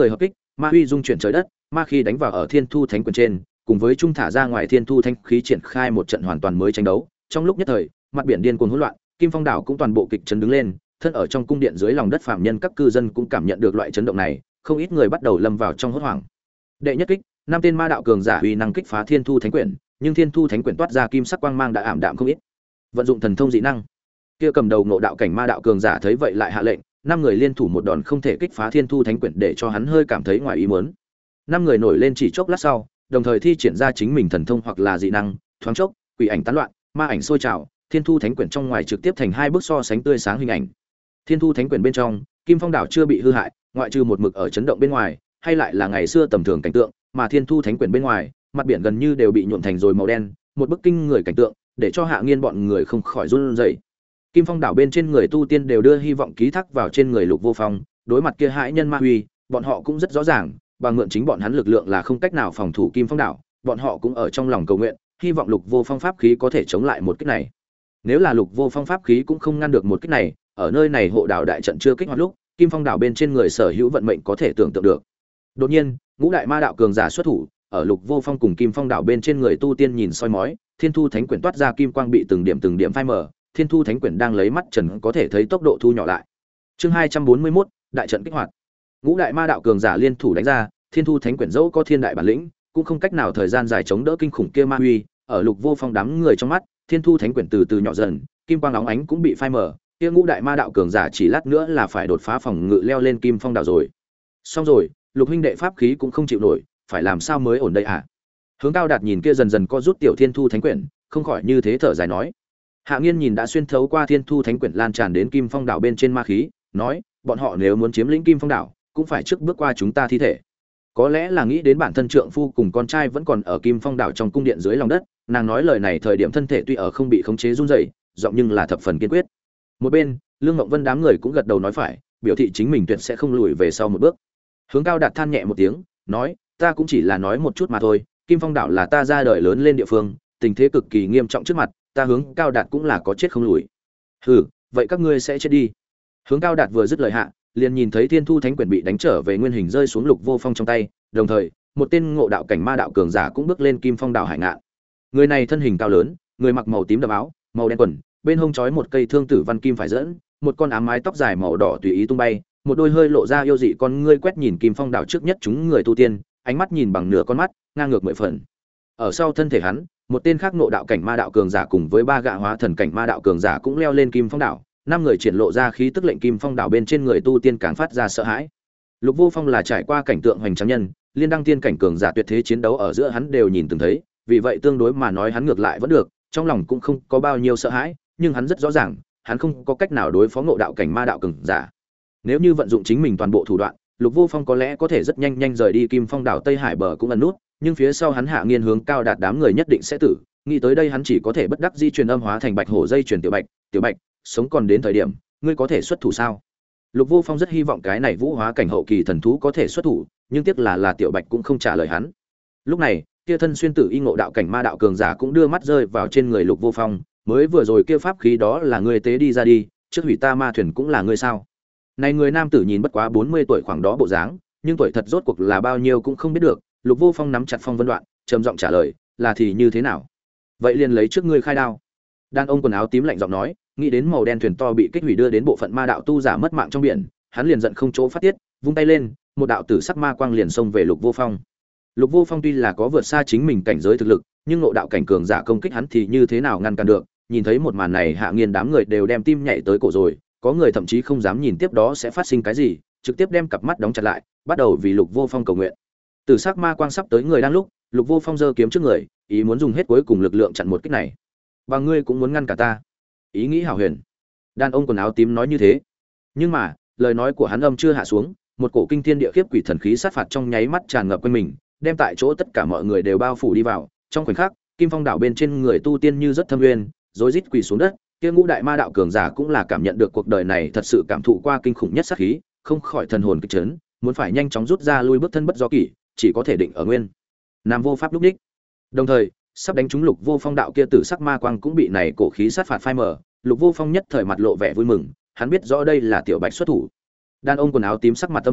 ma huy dung chuyển trời đất, ma khí đánh vào ở Thiên Thu Thánh Quyền trên, cùng với trung thả ra ngoài Thiên Thu Thánh khí triển khai một trận hoàn toàn mới tranh đấu. Trong lúc nhất thời, mặt biển điên cuồng hỗn loạn, Kim Phong đảo cũng toàn bộ kịch chấn đứng lên, thân ở trong cung điện dưới lòng đất phạm nhân các cư dân cũng cảm nhận được loại chấn động này, không ít người bắt đầu lâm vào trong hốt hoảng. Đệ nhất kích, năm tên ma đạo cường giả uy năng kích phá Thiên Thu Thánh Quyển, nhưng Thiên Thu Thánh Quyển toát ra kim sắc quang mang đã ảm đạm không ít. Vận dụng thần thông dị năng, kia cầm đầu ngộ đạo cảnh ma đạo cường giả thấy vậy lại hạ lệnh, năm người liên thủ một đòn không thể kích phá Thiên Thu Thánh Quyển để cho hắn hơi cảm thấy ngoài ý muốn. Năm người nổi lên chỉ chốc lát sau, đồng thời thi triển ra chính mình thần thông hoặc là dị năng, thoáng chốc, quỷ ảnh tán loạn, ma ảnh sôi trào, Thiên Thu Thánh Quyển trong ngoài trực tiếp thành hai bức so sánh tươi sáng hình ảnh. Thiên Thu Thánh Quyển bên trong, Kim Phong đảo chưa bị hư hại, ngoại trừ một mực ở chấn động bên ngoài, hay lại là ngày xưa tầm thường cảnh tượng, mà Thiên Thu Thánh Quyển bên ngoài, mặt biển gần như đều bị nhuộm thành rồi màu đen, một bức kinh người cảnh tượng, để cho Hạ Nghiên bọn người không khỏi run rẩy. Kim Phong đảo bên trên người tu tiên đều đưa hy vọng ký thác vào trên người Lục Vô Phong, đối mặt kia hãi nhân ma huy, bọn họ cũng rất rõ ràng, bằng mượn chính bọn hắn lực lượng là không cách nào phòng thủ Kim Phong đảo, bọn họ cũng ở trong lòng cầu nguyện, hy vọng Lục Vô Phong pháp khí có thể chống lại một kích này. Nếu là Lục Vô Phong pháp khí cũng không ngăn được một kích này, ở nơi này hộ đảo đại trận chưa kích hoạt lúc, Kim Phong đảo bên trên người sở hữu vận mệnh có thể tưởng tượng được. Đột nhiên, ngũ đại ma đạo cường giả xuất thủ, ở Lục Vô Phong cùng Kim Phong đảo bên trên người tu tiên nhìn soi mói, Thiên Thu Thánh Quyển toát ra kim quang bị từng điểm phai mờ, Thiên Thu Thánh Quyển đang lấy mắt trần có thể thấy tốc độ thu nhỏ lại. Chương 241, đại trận kích hoạt. Ngũ đại ma đạo cường giả liên thủ đánh ra, Thiên Thu Thánh Quyển dẫu có thiên đại bản lĩnh, cũng không cách nào thời gian dài chống đỡ kinh khủng kia ma huy, ở Lục Vô Phong đám người trong mắt, Thiên Thu Thánh Quyển từ từ nhỏ dần, kim quang óng ánh cũng bị phai mờ, kia ngũ đại ma đạo cường giả chỉ lát nữa là phải đột phá phòng ngự leo lên Kim Phong đảo rồi. Xong rồi, Lục huynh đệ pháp khí cũng không chịu nổi, phải làm sao mới ổn đây à? Hướng Cao Đạt nhìn kia dần dần co rút tiểu Thiên Thu Thánh Quyển, không khỏi như thế thở dài nói. Hạ Nghiên nhìn đã xuyên thấu qua Thiên Thu Thánh Quyển lan tràn đến Kim Phong đảo bên trên ma khí, nói, bọn họ nếu muốn chiếm lĩnh Kim Phong đảo, cũng phải trước bước qua chúng ta thi thể. Có lẽ là nghĩ đến bản thân trượng phu cùng con trai vẫn còn ở Kim Phong đảo trong cung điện dưới lòng đất, nàng nói lời này thời điểm thân thể tuy ở không bị khống chế run rẩy, giọng nhưng là thập phần kiên quyết. Một bên, Lương Ngộng Vân đám người cũng gật đầu nói phải, biểu thị chính mình tuyệt sẽ không lùi về sau một bước. Hướng Cao Đạt than nhẹ một tiếng, nói, ta cũng chỉ là nói một chút mà thôi, Kim Phong đảo là ta ra đời lớn lên địa phương, tình thế cực kỳ nghiêm trọng trước mặt, ta Hướng Cao Đạt cũng là có chết không lùi. Hừ, vậy các ngươi sẽ chết đi. Hướng Cao Đạt vừa dứt lời hạ, liền nhìn thấy Thiên Thu Thánh Quyển bị đánh trở về nguyên hình rơi xuống Lục Vô Phong trong tay, đồng thời, một tên ngộ đạo cảnh ma đạo cường giả cũng bước lên Kim Phong đảo hải ngạn. Người này thân hình cao lớn, người mặc màu tím đậm áo, màu đen quần, bên hông trói một cây thương tử văn kim phải dẫn, một con ám mái tóc dài màu đỏ tùy ý tung bay, một đôi hơi lộ ra yêu dị con ngươi quét nhìn Kim Phong đảo trước nhất chúng người tu tiên, ánh mắt nhìn bằng nửa con mắt, ngang ngược mười phần. Ở sau thân thể hắn, một tên khác ngộ đạo cảnh ma đạo cường giả cùng với ba gã hóa thần cảnh ma đạo cường giả cũng leo lên Kim Phong đảo, năm người triển lộ ra khí tức lệnh Kim Phong đảo bên trên người tu tiên càng phát ra sợ hãi. Lục Vô Phong là trải qua cảnh tượng hoành tráng nhân, liên đăng tiên cảnh cường giả tuyệt thế chiến đấu ở giữa hắn đều nhìn từng thấy, vì vậy tương đối mà nói hắn ngược lại vẫn được, trong lòng cũng không có bao nhiêu sợ hãi, nhưng hắn rất rõ ràng, hắn không có cách nào đối phó ngộ đạo cảnh ma đạo cường giả. Nếu như vận dụng chính mình toàn bộ thủ đoạn, Lục Vô Phong có lẽ có thể rất nhanh rời đi Kim Phong đảo Tây Hải bờ cũng ẩn nút, nhưng phía sau hắn Hạ Nghiên Hướng Cao Đạt đám người nhất định sẽ tử, nghĩ tới đây hắn chỉ có thể bất đắc dĩ truyền âm hóa thành Bạch Hổ dây truyền Tiểu Bạch, sống còn đến thời điểm, ngươi có thể xuất thủ sao? Lục Vô Phong rất hy vọng cái này vũ hóa cảnh hậu kỳ thần thú có thể xuất thủ, nhưng tiếc là Tiểu Bạch cũng không trả lời hắn. Lúc này, kia thân xuyên tử y ngộ đạo cảnh ma đạo cường giả cũng đưa mắt rơi vào trên người Lục Vô Phong, mới vừa rồi kia pháp khí đó là ngươi tế đi ra đi, trước hủy ta ma thuyền cũng là ngươi sao? Này người nam tử nhìn bất quá 40 tuổi khoảng đó bộ dáng, nhưng tuổi thật rốt cuộc là bao nhiêu cũng không biết được. Lục Vô Phong nắm chặt phong vân đoạn, trầm giọng trả lời, là thì như thế nào? Vậy liền lấy trước ngươi khai đao. Đàn ông quần áo tím lạnh giọng nói, nghĩ đến màu đen thuyền to bị kích hủy đưa đến bộ phận ma đạo tu giả mất mạng trong biển, hắn liền giận không chỗ phát tiết, vung tay lên, một đạo tử sắc ma quang liền xông về Lục Vô Phong. Lục Vô Phong tuy là có vượt xa chính mình cảnh giới thực lực, nhưng ngộ đạo cảnh cường giả công kích hắn thì như thế nào ngăn cản được? Nhìn thấy một màn này, Hạ Nghiên đám người đều đem tim nhảy tới cổ rồi, có người thậm chí không dám nhìn tiếp đó sẽ phát sinh cái gì, trực tiếp đem cặp mắt đóng chặt lại, bắt đầu vì Lục Vô Phong cầu nguyện. Tử sắc ma quang sắp tới người đang lúc, Lục Vô Phong giơ kiếm trước người, ý muốn dùng hết cuối cùng lực lượng chặn một kích này. Và ngươi cũng muốn ngăn cả ta? Ý nghĩ hảo huyền. Đàn ông quần áo tím nói như thế, nhưng mà lời nói của hắn âm chưa hạ xuống, một cổ kinh thiên địa khiếp quỷ thần khí sát phạt trong nháy mắt tràn ngập quanh mình, đem tại chỗ tất cả mọi người đều bao phủ đi vào. Trong khoảnh khắc, Kim Phong đảo bên trên người tu tiên như rất thâm uyên, rối rít quỳ xuống đất. Kia ngũ đại ma đạo cường giả cũng là cảm nhận được cuộc đời này thật sự cảm thụ qua kinh khủng nhất sát khí, không khỏi thần hồn kịch chấn, muốn phải nhanh chóng rút ra lui bước thân bất do kỷ, chỉ có thể định ở nguyên. Nam vô pháp lúc đích. Đồng thời, sắp đánh trúng Lục Vô Phong đạo kia tử sắc ma quang cũng bị này cổ khí sát phạt phai mờ, Lục Vô Phong nhất thời mặt lộ vẻ vui mừng, hắn biết rõ đây là Tiểu Bạch xuất thủ. Đàn ông quần áo tím sắc mặt tâm trầm,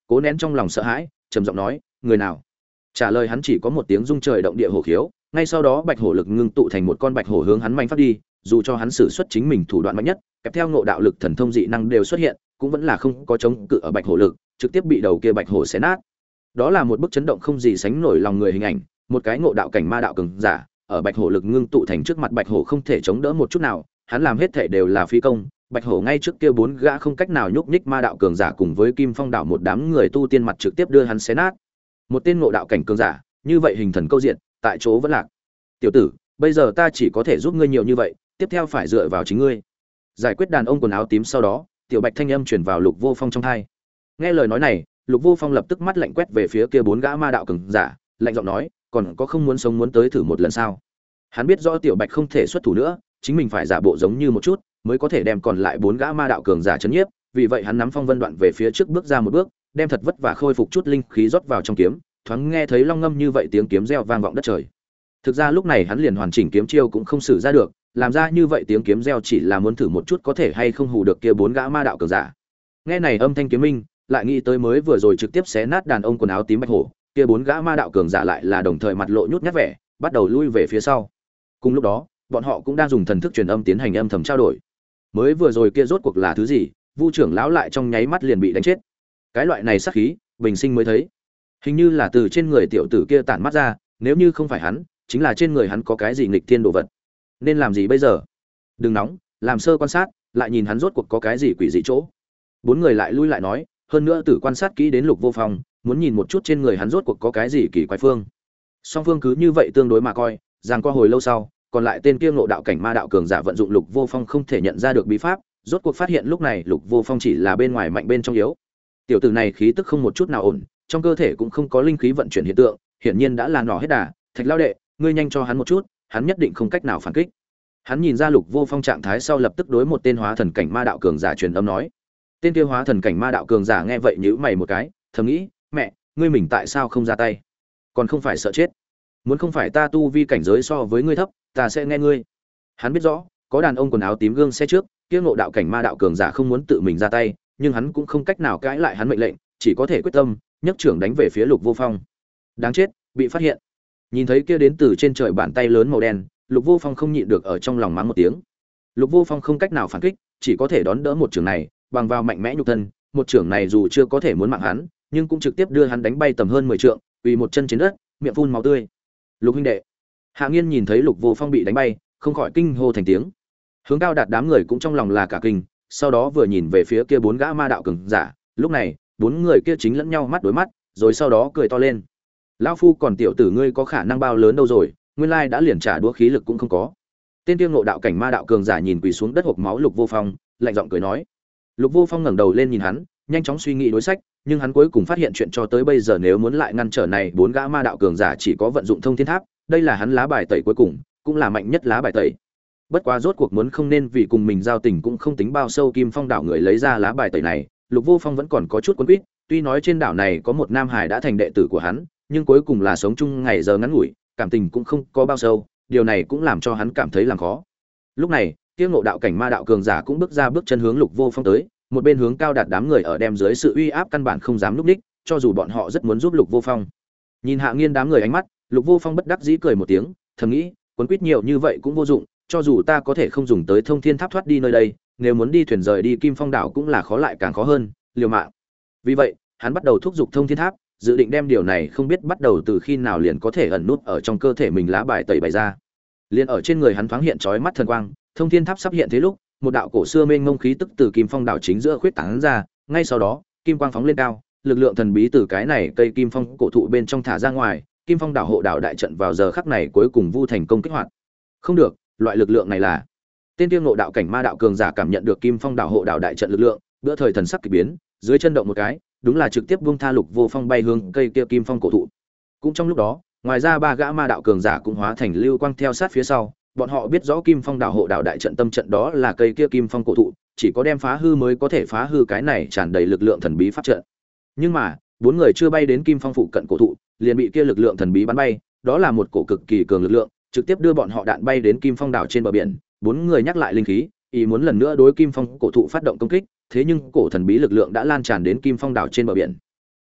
cố nén trong lòng sợ hãi, trầm giọng nói, người nào? Trả lời hắn chỉ có một tiếng rung trời động địa hổ khiếu, ngay sau đó bạch hổ lực ngưng tụ thành một con bạch hổ hướng hắn mạnh phát đi, dù cho hắn sử xuất chính mình thủ đoạn mạnh nhất, kèm theo ngộ đạo lực thần thông dị năng đều xuất hiện, cũng vẫn là không có chống cự ở bạch hổ lực, trực tiếp bị đầu kia bạch hổ xé nát. Đó là một bức chấn động không gì sánh nổi lòng người hình ảnh, một cái ngộ đạo cảnh ma đạo cường giả, ở bạch hổ lực ngưng tụ thành trước mặt bạch hổ không thể chống đỡ một chút nào, hắn làm hết thể đều là phi công. Bạch hổ ngay trước kia bốn gã không cách nào nhúc nhích ma đạo cường giả cùng với Kim Phong đảo một đám người tu tiên mặt trực tiếp đưa hắn xé nát. Một tên ngộ đạo cảnh cường giả, như vậy hình thần câu diện, tại chỗ vẫn lạc. Tiểu tử, bây giờ ta chỉ có thể giúp ngươi nhiều như vậy, tiếp theo phải dựa vào chính ngươi. Giải quyết đàn ông quần áo tím sau đó, tiểu bạch thanh âm truyền vào Lục Vô Phong trong tai. Nghe lời nói này, Lục Vô Phong lập tức mắt lạnh quét về phía kia bốn gã ma đạo cường giả, lạnh giọng nói, còn có không muốn sống muốn tới thử một lần sao? Hắn biết rõ tiểu bạch không thể xuất thủ nữa, chính mình phải giả bộ giống như một chút, mới có thể đem còn lại bốn gã ma đạo cường giả chấn nhiếp, vì vậy hắn nắm phong vân đoạn về phía trước bước ra một bước, đem thật vất vả khôi phục chút linh khí rót vào trong kiếm, thoáng nghe thấy long ngâm như vậy tiếng kiếm reo vang vọng đất trời. Thực ra lúc này hắn liền hoàn chỉnh kiếm chiêu cũng không sử ra được, làm ra như vậy tiếng kiếm reo chỉ là muốn thử một chút có thể hay không hù được kia bốn gã ma đạo cường giả. Nghe này âm thanh kiếm minh, lại nghĩ tới mới vừa rồi trực tiếp xé nát đàn ông quần áo tím bạch hổ, kia bốn gã ma đạo cường giả lại là đồng thời mặt lộ nhút nhát vẻ, bắt đầu lui về phía sau. Cùng lúc đó, bọn họ cũng đang dùng thần thức truyền âm tiến hành âm thầm trao đổi. Mới vừa rồi kia rốt cuộc là thứ gì? Vu trưởng lão lại trong nháy mắt liền bị đánh chết. Cái loại này sát khí, bình sinh mới thấy. Hình như là từ trên người tiểu tử kia tản mắt ra, nếu như không phải hắn, chính là trên người hắn có cái gì nghịch thiên đồ vật. Nên làm gì bây giờ? Đừng nóng, làm sơ quan sát, lại nhìn hắn rốt cuộc có cái gì quỷ dị chỗ. Bốn người lại lui lại nói, hơn nữa tử quan sát kỹ đến Lục Vô Phong, muốn nhìn một chút trên người hắn rốt cuộc có cái gì kỳ quái phương. Song phương cứ như vậy tương đối mà coi, rằng qua hồi lâu sau, còn lại tên kia ngộ đạo cảnh ma đạo cường giả vận dụng Lục Vô Phong không thể nhận ra được bí pháp, rốt cuộc phát hiện lúc này Lục Vô Phong chỉ là bên ngoài mạnh bên trong yếu. Tiểu tử này khí tức không một chút nào ổn, trong cơ thể cũng không có linh khí vận chuyển hiện tượng, hiển nhiên đã là nỏ hết đà. Thạch lão đệ, ngươi nhanh cho hắn một chút, hắn nhất định không cách nào phản kích. Hắn nhìn ra Lục Vô Phong trạng thái sau lập tức đối một tên hóa thần cảnh ma đạo cường giả truyền âm nói. Tên kia hóa thần cảnh ma đạo cường giả nghe vậy nhíu mày một cái, thầm nghĩ, mẹ, ngươi mình tại sao không ra tay? Còn không phải sợ chết? Muốn không phải ta tu vi cảnh giới so với ngươi thấp, ta sẽ nghe ngươi. Hắn biết rõ, có đàn ông quần áo tím gương xe trước, kia ngộ đạo cảnh ma đạo cường giả không muốn tự mình ra tay, nhưng hắn cũng không cách nào cãi lại hắn mệnh lệnh, chỉ có thể quyết tâm, nhấc trưởng đánh về phía Lục Vô Phong. Đáng chết, bị phát hiện. Nhìn thấy kia đến từ trên trời bàn tay lớn màu đen, Lục Vô Phong không nhịn được ở trong lòng mắng một tiếng. Lục Vô Phong không cách nào phản kích, chỉ có thể đón đỡ một trường này, bằng vào mạnh mẽ nhục thân, một trường này dù chưa có thể muốn mạng hắn, nhưng cũng trực tiếp đưa hắn đánh bay tầm hơn 10 trượng, quỳ một chân trên đất, miệng phun máu tươi. Lục huynh đệ. Hạ Nghiên nhìn thấy Lục Vô Phong bị đánh bay, không khỏi kinh hô thành tiếng. Hướng Cao Đạt đám người cũng trong lòng là cả kinh, sau đó vừa nhìn về phía kia bốn gã ma đạo cường giả, lúc này, bốn người kia chính lẫn nhau mắt đối mắt, rồi sau đó cười to lên. Lão phu còn tiểu tử ngươi có khả năng bao lớn đâu rồi, nguyên lai đã liền trả đũa khí lực cũng không có. Tên kia ngộ đạo cảnh ma đạo cường giả nhìn quỳ xuống đất hộc máu Lục Vô Phong, lạnh giọng cười nói. Lục Vô Phong ngẩng đầu lên nhìn hắn, nhanh chóng suy nghĩ đối sách, nhưng hắn cuối cùng phát hiện chuyện cho tới bây giờ nếu muốn lại ngăn trở này bốn gã ma đạo cường giả chỉ có vận dụng thông thiên tháp, đây là hắn lá bài tẩy cuối cùng, cũng là mạnh nhất lá bài tẩy. Bất quá rốt cuộc muốn không nên vì cùng mình giao tình cũng không tính bao sâu Kim Phong đảo người lấy ra lá bài tẩy này, Lục Vô Phong vẫn còn có chút quấn quýt, tuy nói trên đảo này có một nam hải đã thành đệ tử của hắn, nhưng cuối cùng là sống chung ngày giờ ngắn ngủi, cảm tình cũng không có bao sâu, điều này cũng làm cho hắn cảm thấy làm khó. Lúc này, Tiêu Ngộ đạo cảnh ma đạo cường giả cũng bước ra bước chân hướng Lục Vô Phong tới, một bên hướng Cao Đạt đám người ở đem dưới sự uy áp căn bản không dám núp đích, cho dù bọn họ rất muốn giúp Lục Vô Phong. Nhìn Hạ Nghiên đám người ánh mắt, Lục Vô Phong bất đắc dĩ cười một tiếng, thầm nghĩ, quấn quýt nhiều như vậy cũng vô dụng, cho dù ta có thể không dùng tới thông thiên tháp thoát đi nơi đây, nếu muốn đi thuyền rời đi Kim Phong đảo cũng là khó lại càng khó hơn, liều mạng. Vì vậy, hắn bắt đầu thúc giục thông thiên tháp, dự định đem điều này không biết bắt đầu từ khi nào liền có thể ẩn nút ở trong cơ thể mình lá bài tẩy bày ra. Liền ở trên người hắn thoáng hiện chói mắt thần quang, thông thiên tháp sắp hiện thế lúc, một đạo cổ xưa mênh mông khí tức từ Kim Phong đảo chính giữa khuyết tán ra, ngay sau đó, kim quang phóng lên cao, lực lượng thần bí từ cái này cây kim phong cổ thụ bên trong thả ra ngoài, Kim Phong đảo hộ đảo đại trận vào giờ khắc này cuối cùng vu thành công kích hoạt. Không được, loại lực lượng này là tên tiêu ngộ đạo cảnh ma đạo cường giả cảm nhận được Kim Phong đảo hộ đảo đại trận lực lượng, bữa thời thần sắc kỳ biến, dưới chân động một cái, đúng là trực tiếp buông tha Lục Vô Phong bay hướng cây kia kim phong cổ thụ. Cũng trong lúc đó, ngoài ra ba gã ma đạo cường giả cũng hóa thành lưu quang theo sát phía sau, bọn họ biết rõ Kim Phong đảo hộ đảo đại trận tâm trận đó là cây kia kim phong cổ thụ, chỉ có đem phá hư mới có thể phá hư cái này tràn đầy lực lượng thần bí pháp trận. Nhưng mà, bốn người chưa bay đến kim phong phụ cận cổ thụ, liền bị kia lực lượng thần bí bắn bay, đó là một cổ cực kỳ cường lực lượng, trực tiếp đưa bọn họ đạn bay đến Kim Phong đảo trên bờ biển. Bốn người nhắc lại linh khí, ý muốn lần nữa đối Kim Phong cổ thụ phát động công kích, thế nhưng cổ thần bí lực lượng đã lan tràn đến Kim Phong đảo trên bờ biển.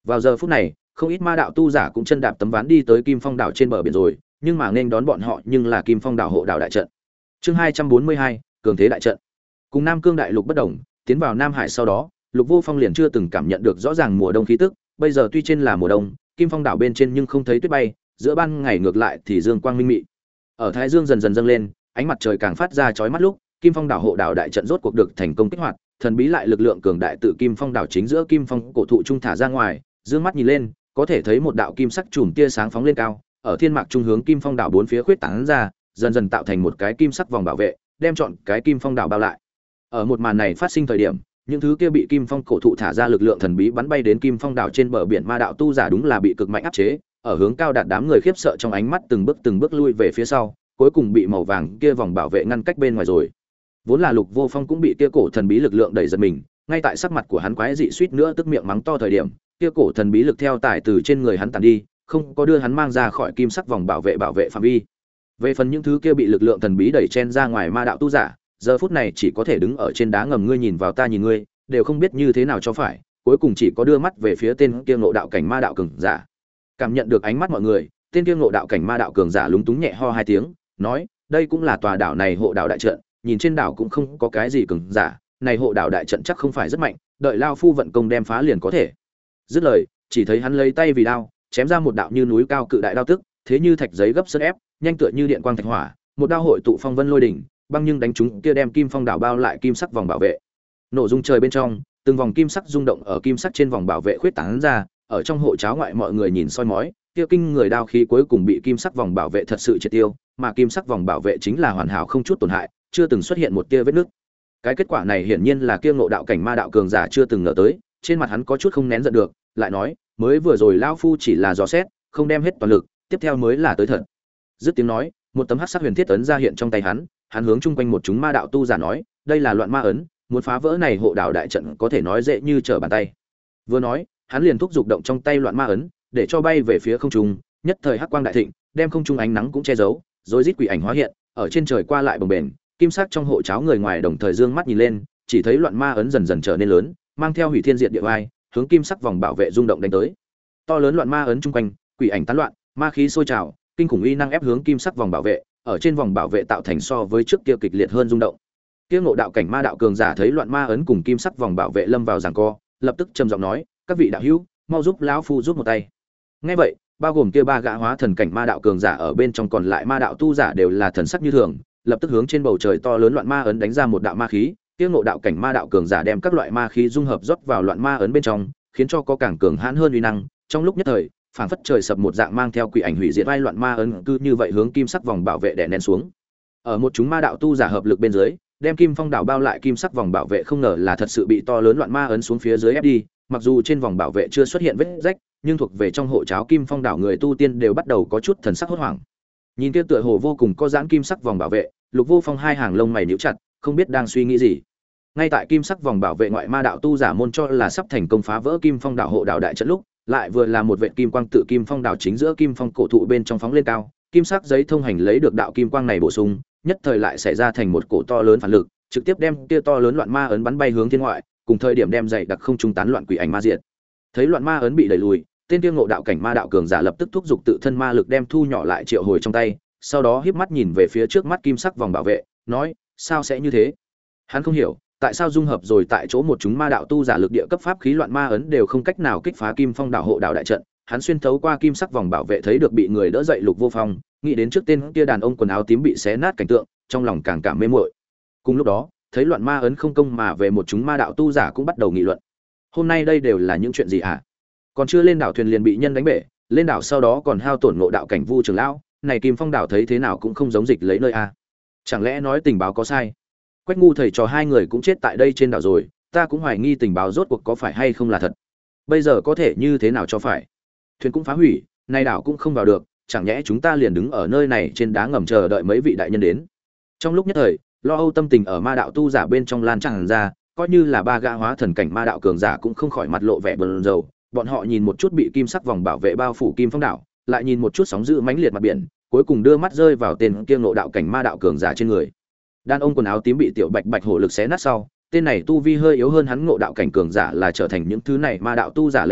Vào giờ phút này, không ít ma đạo tu giả cũng chân đạp tấm ván đi tới Kim Phong đảo trên bờ biển rồi, nhưng mà nên đón bọn họ nhưng là Kim Phong đảo hộ đảo đại trận. Chương 242, cường thế đại trận. Cùng Nam Cương đại lục bất đồng, tiến vào Nam Hải sau đó, Lục Vô Phong liền chưa từng cảm nhận được rõ ràng mùa đông khí tức, bây giờ tuy trên là mùa đông, Kim Phong đảo bên trên nhưng không thấy tuyết bay, giữa ban ngày ngược lại thì dương quang minh mị. Ở thái dương dần dần dâng lên, ánh mặt trời càng phát ra chói mắt lúc, Kim Phong đảo hộ đảo đại trận rốt cuộc được thành công kích hoạt, thần bí lại lực lượng cường đại tự Kim Phong đảo chính giữa Kim Phong cổ thụ trung thả ra ngoài, dương mắt nhìn lên, có thể thấy một đạo kim sắc chùm tia sáng phóng lên cao, ở thiên mạc trung hướng Kim Phong đảo bốn phía khuyết tán ra, dần dần tạo thành một cái kim sắc vòng bảo vệ, đem trọn cái Kim Phong đảo bao lại. Ở một màn này phát sinh thời điểm, những thứ kia bị Kim Phong cổ thụ thả ra lực lượng thần bí bắn bay đến Kim Phong đảo trên bờ biển ma đạo tu giả đúng là bị cực mạnh áp chế, ở hướng cao đạt đám người khiếp sợ trong ánh mắt từng bước lui về phía sau, cuối cùng bị màu vàng kia vòng bảo vệ ngăn cách bên ngoài rồi. Vốn là Lục Vô Phong cũng bị kia cổ thần bí lực lượng đẩy giật mình, ngay tại sắc mặt của hắn quái dị suýt nữa tức miệng mắng to thời điểm, kia cổ thần bí lực theo tải từ trên người hắn tàn đi, không có đưa hắn mang ra khỏi kim sắc vòng bảo vệ phạm vi. Về phần những thứ kia bị lực lượng thần bí đẩy chen ra ngoài ma đạo tu giả, giờ phút này chỉ có thể đứng ở trên đá ngầm, ngươi nhìn vào ta nhìn ngươi, đều không biết như thế nào cho phải, cuối cùng chỉ có đưa mắt về phía tên kia ngộ đạo cảnh ma đạo cường giả. Cảm nhận được ánh mắt mọi người, tên kia ngộ đạo cảnh ma đạo cường giả lúng túng nhẹ ho hai tiếng, nói, đây cũng là tòa đảo này hộ đảo đại trận, nhìn trên đảo cũng không có cái gì cường giả, này hộ đảo đại trận chắc không phải rất mạnh, đợi lao phu vận công đem phá liền có thể. Dứt lời, chỉ thấy hắn lấy tay vì đao, chém ra một đạo như núi cao cự đại đao tức, thế như thạch giấy gấp sơn ép, nhanh tựa như điện quang thạch hỏa, một đao hội tụ phong vân lôi đỉnh, băng nhưng đánh trúng kia đem Kim Phong đảo bao lại kim sắc vòng bảo vệ. Nổ rung trời bên trong, từng vòng kim sắc rung động ở kim sắc trên vòng bảo vệ khuyết tán ra, ở trong hộ cháo ngoại mọi người nhìn soi mói, kia kinh người đao khí cuối cùng bị kim sắc vòng bảo vệ thật sự triệt tiêu, mà kim sắc vòng bảo vệ chính là hoàn hảo không chút tổn hại, chưa từng xuất hiện một tia vết nứt. Cái kết quả này hiển nhiên là kia ngộ đạo cảnh ma đạo cường giả chưa từng ngờ tới, trên mặt hắn có chút không nén giận được, lại nói, mới vừa rồi lão phu chỉ là dò xét, không đem hết toàn lực, tiếp theo mới là tới thật. Dứt tiếng nói, một tấm hắc sắc huyền thiết ấn ra hiện trong tay hắn, hắn hướng chung quanh một chúng ma đạo tu giả nói, đây là loạn ma ấn, muốn phá vỡ này hộ đảo đại trận có thể nói dễ như trở bàn tay. Vừa nói, hắn liền thúc giục động trong tay loạn ma ấn, để cho bay về phía không trung, nhất thời hắc quang đại thịnh, đem không trung ánh nắng cũng che giấu, rồi rít quỷ ảnh hóa hiện, ở trên trời qua lại bồng bềnh, kim sắc trong hộ cháo người ngoài đồng thời dương mắt nhìn lên, chỉ thấy loạn ma ấn dần dần trở nên lớn, mang theo hủy thiên diệt địa vai, hướng kim sắc vòng bảo vệ rung động đánh tới. To lớn loạn ma ấn chung quanh, quỷ ảnh tán loạn, ma khí sôi trào, kinh khủng uy năng ép hướng kim sắc vòng bảo vệ, ở trên vòng bảo vệ tạo thành so với trước kia kịch liệt hơn rung động. Kia ngộ đạo cảnh ma đạo cường giả thấy loạn ma ấn cùng kim sắc vòng bảo vệ lâm vào giằng co, lập tức trầm giọng nói, các vị đạo hữu, mau giúp lão phu giúp một tay. Nghe vậy, bao gồm kia ba gã hóa thần cảnh ma đạo cường giả ở bên trong còn lại ma đạo tu giả đều là thần sắc như thường, lập tức hướng trên bầu trời to lớn loạn ma ấn đánh ra một đạo ma khí, kia ngộ đạo cảnh ma đạo cường giả đem các loại ma khí dung hợp rót vào loạn ma ấn bên trong, khiến cho có càng cường hãn hơn uy năng, trong lúc nhất thời, phảng phất trời sập một dạng mang theo quỷ ảnh hủy diệt vai loạn ma ấn cứ như vậy hướng kim sắc vòng bảo vệ đè nén xuống. Ở một chúng ma đạo tu giả hợp lực bên dưới, đem Kim Phong đảo bao lại kim sắc vòng bảo vệ không ngờ là thật sự bị to lớn loạn ma ấn xuống phía dưới ép đi, mặc dù trên vòng bảo vệ chưa xuất hiện vết rách, nhưng thuộc về trong hộ cháo Kim Phong đảo người tu tiên đều bắt đầu có chút thần sắc hốt hoảng. Nhìn kia tựa hồ vô cùng có giãn kim sắc vòng bảo vệ, Lục Vô Phong hai hàng lông mày nhíu chặt, không biết đang suy nghĩ gì. Ngay tại kim sắc vòng bảo vệ ngoại ma đạo tu giả môn cho là sắp thành công phá vỡ Kim Phong đảo hộ đảo đại trận lúc, lại vừa là một vệt kim quang tự Kim Phong đảo chính giữa Kim Phong cổ thụ bên trong phóng lên cao, kim sắc giấy thông hành lấy được đạo kim quang này bổ sung, nhất thời lại xảy ra thành một cổ to lớn phản lực, trực tiếp đem kia to lớn loạn ma ấn bắn bay hướng thiên ngoại, cùng thời điểm đem dày đặc không trung tán loạn quỷ ảnh ma diệt. Thấy loạn ma ấn bị đẩy lùi, tên kia ngộ đạo cảnh ma đạo cường giả lập tức thúc giục tự thân ma lực đem thu nhỏ lại triệu hồi trong tay, sau đó híp mắt nhìn về phía trước mắt kim sắc vòng bảo vệ, nói, sao sẽ như thế? Hắn không hiểu, tại sao dung hợp rồi tại chỗ một chúng ma đạo tu giả lực địa cấp pháp khí loạn ma ấn đều không cách nào kích phá Kim Phong đảo hộ đảo đại trận. Hắn xuyên thấu qua kim sắc vòng bảo vệ thấy được bị người đỡ dậy Lục Vô Phong, nghĩ đến trước tên kia đàn ông quần áo tím bị xé nát cảnh tượng, trong lòng càng cảm mê muội. Cùng lúc đó, thấy loạn ma ấn không công mà về một chúng ma đạo tu giả cũng bắt đầu nghị luận. Hôm nay đây đều là những chuyện gì hả? Còn chưa lên đảo thuyền liền bị nhân đánh bể, lên đảo sau đó còn hao tổn ngộ đạo cảnh Vu trưởng lão, này Kim Phong đảo thấy thế nào cũng không giống dịch lấy nơi a. Chẳng lẽ nói tình báo có sai? Quách ngu thầy trò hai người cũng chết tại đây trên đảo rồi, ta cũng hoài nghi tình báo rốt cuộc có phải hay không là thật. Bây giờ có thể như thế nào cho phải? Thuyền cũng phá hủy, nay đảo cũng không vào được, chẳng nhẽ chúng ta liền đứng ở nơi này trên đá ngầm chờ đợi mấy vị đại nhân đến? Trong lúc nhất thời, lo âu tâm tình ở ma đạo tu giả bên trong lan tràn ra, coi như là ba gã hóa thần cảnh ma đạo cường giả cũng không khỏi mặt lộ vẻ buồn rầu. Bọn họ nhìn một chút bị kim sắc vòng bảo vệ bao phủ Kim Phong đảo, lại nhìn một chút sóng dữ mãnh liệt mặt biển, cuối cùng đưa mắt rơi vào tên kia ngộ đạo cảnh ma đạo cường giả trên người. Đàn ông quần áo tím bị tiểu bạch bạch hổ lực xé nát sau, tên này tu vi hơi yếu hơn hắn ngộ đạo cảnh cường giả là trở thành những thứ này ma đạo tu giả lãnh tụ,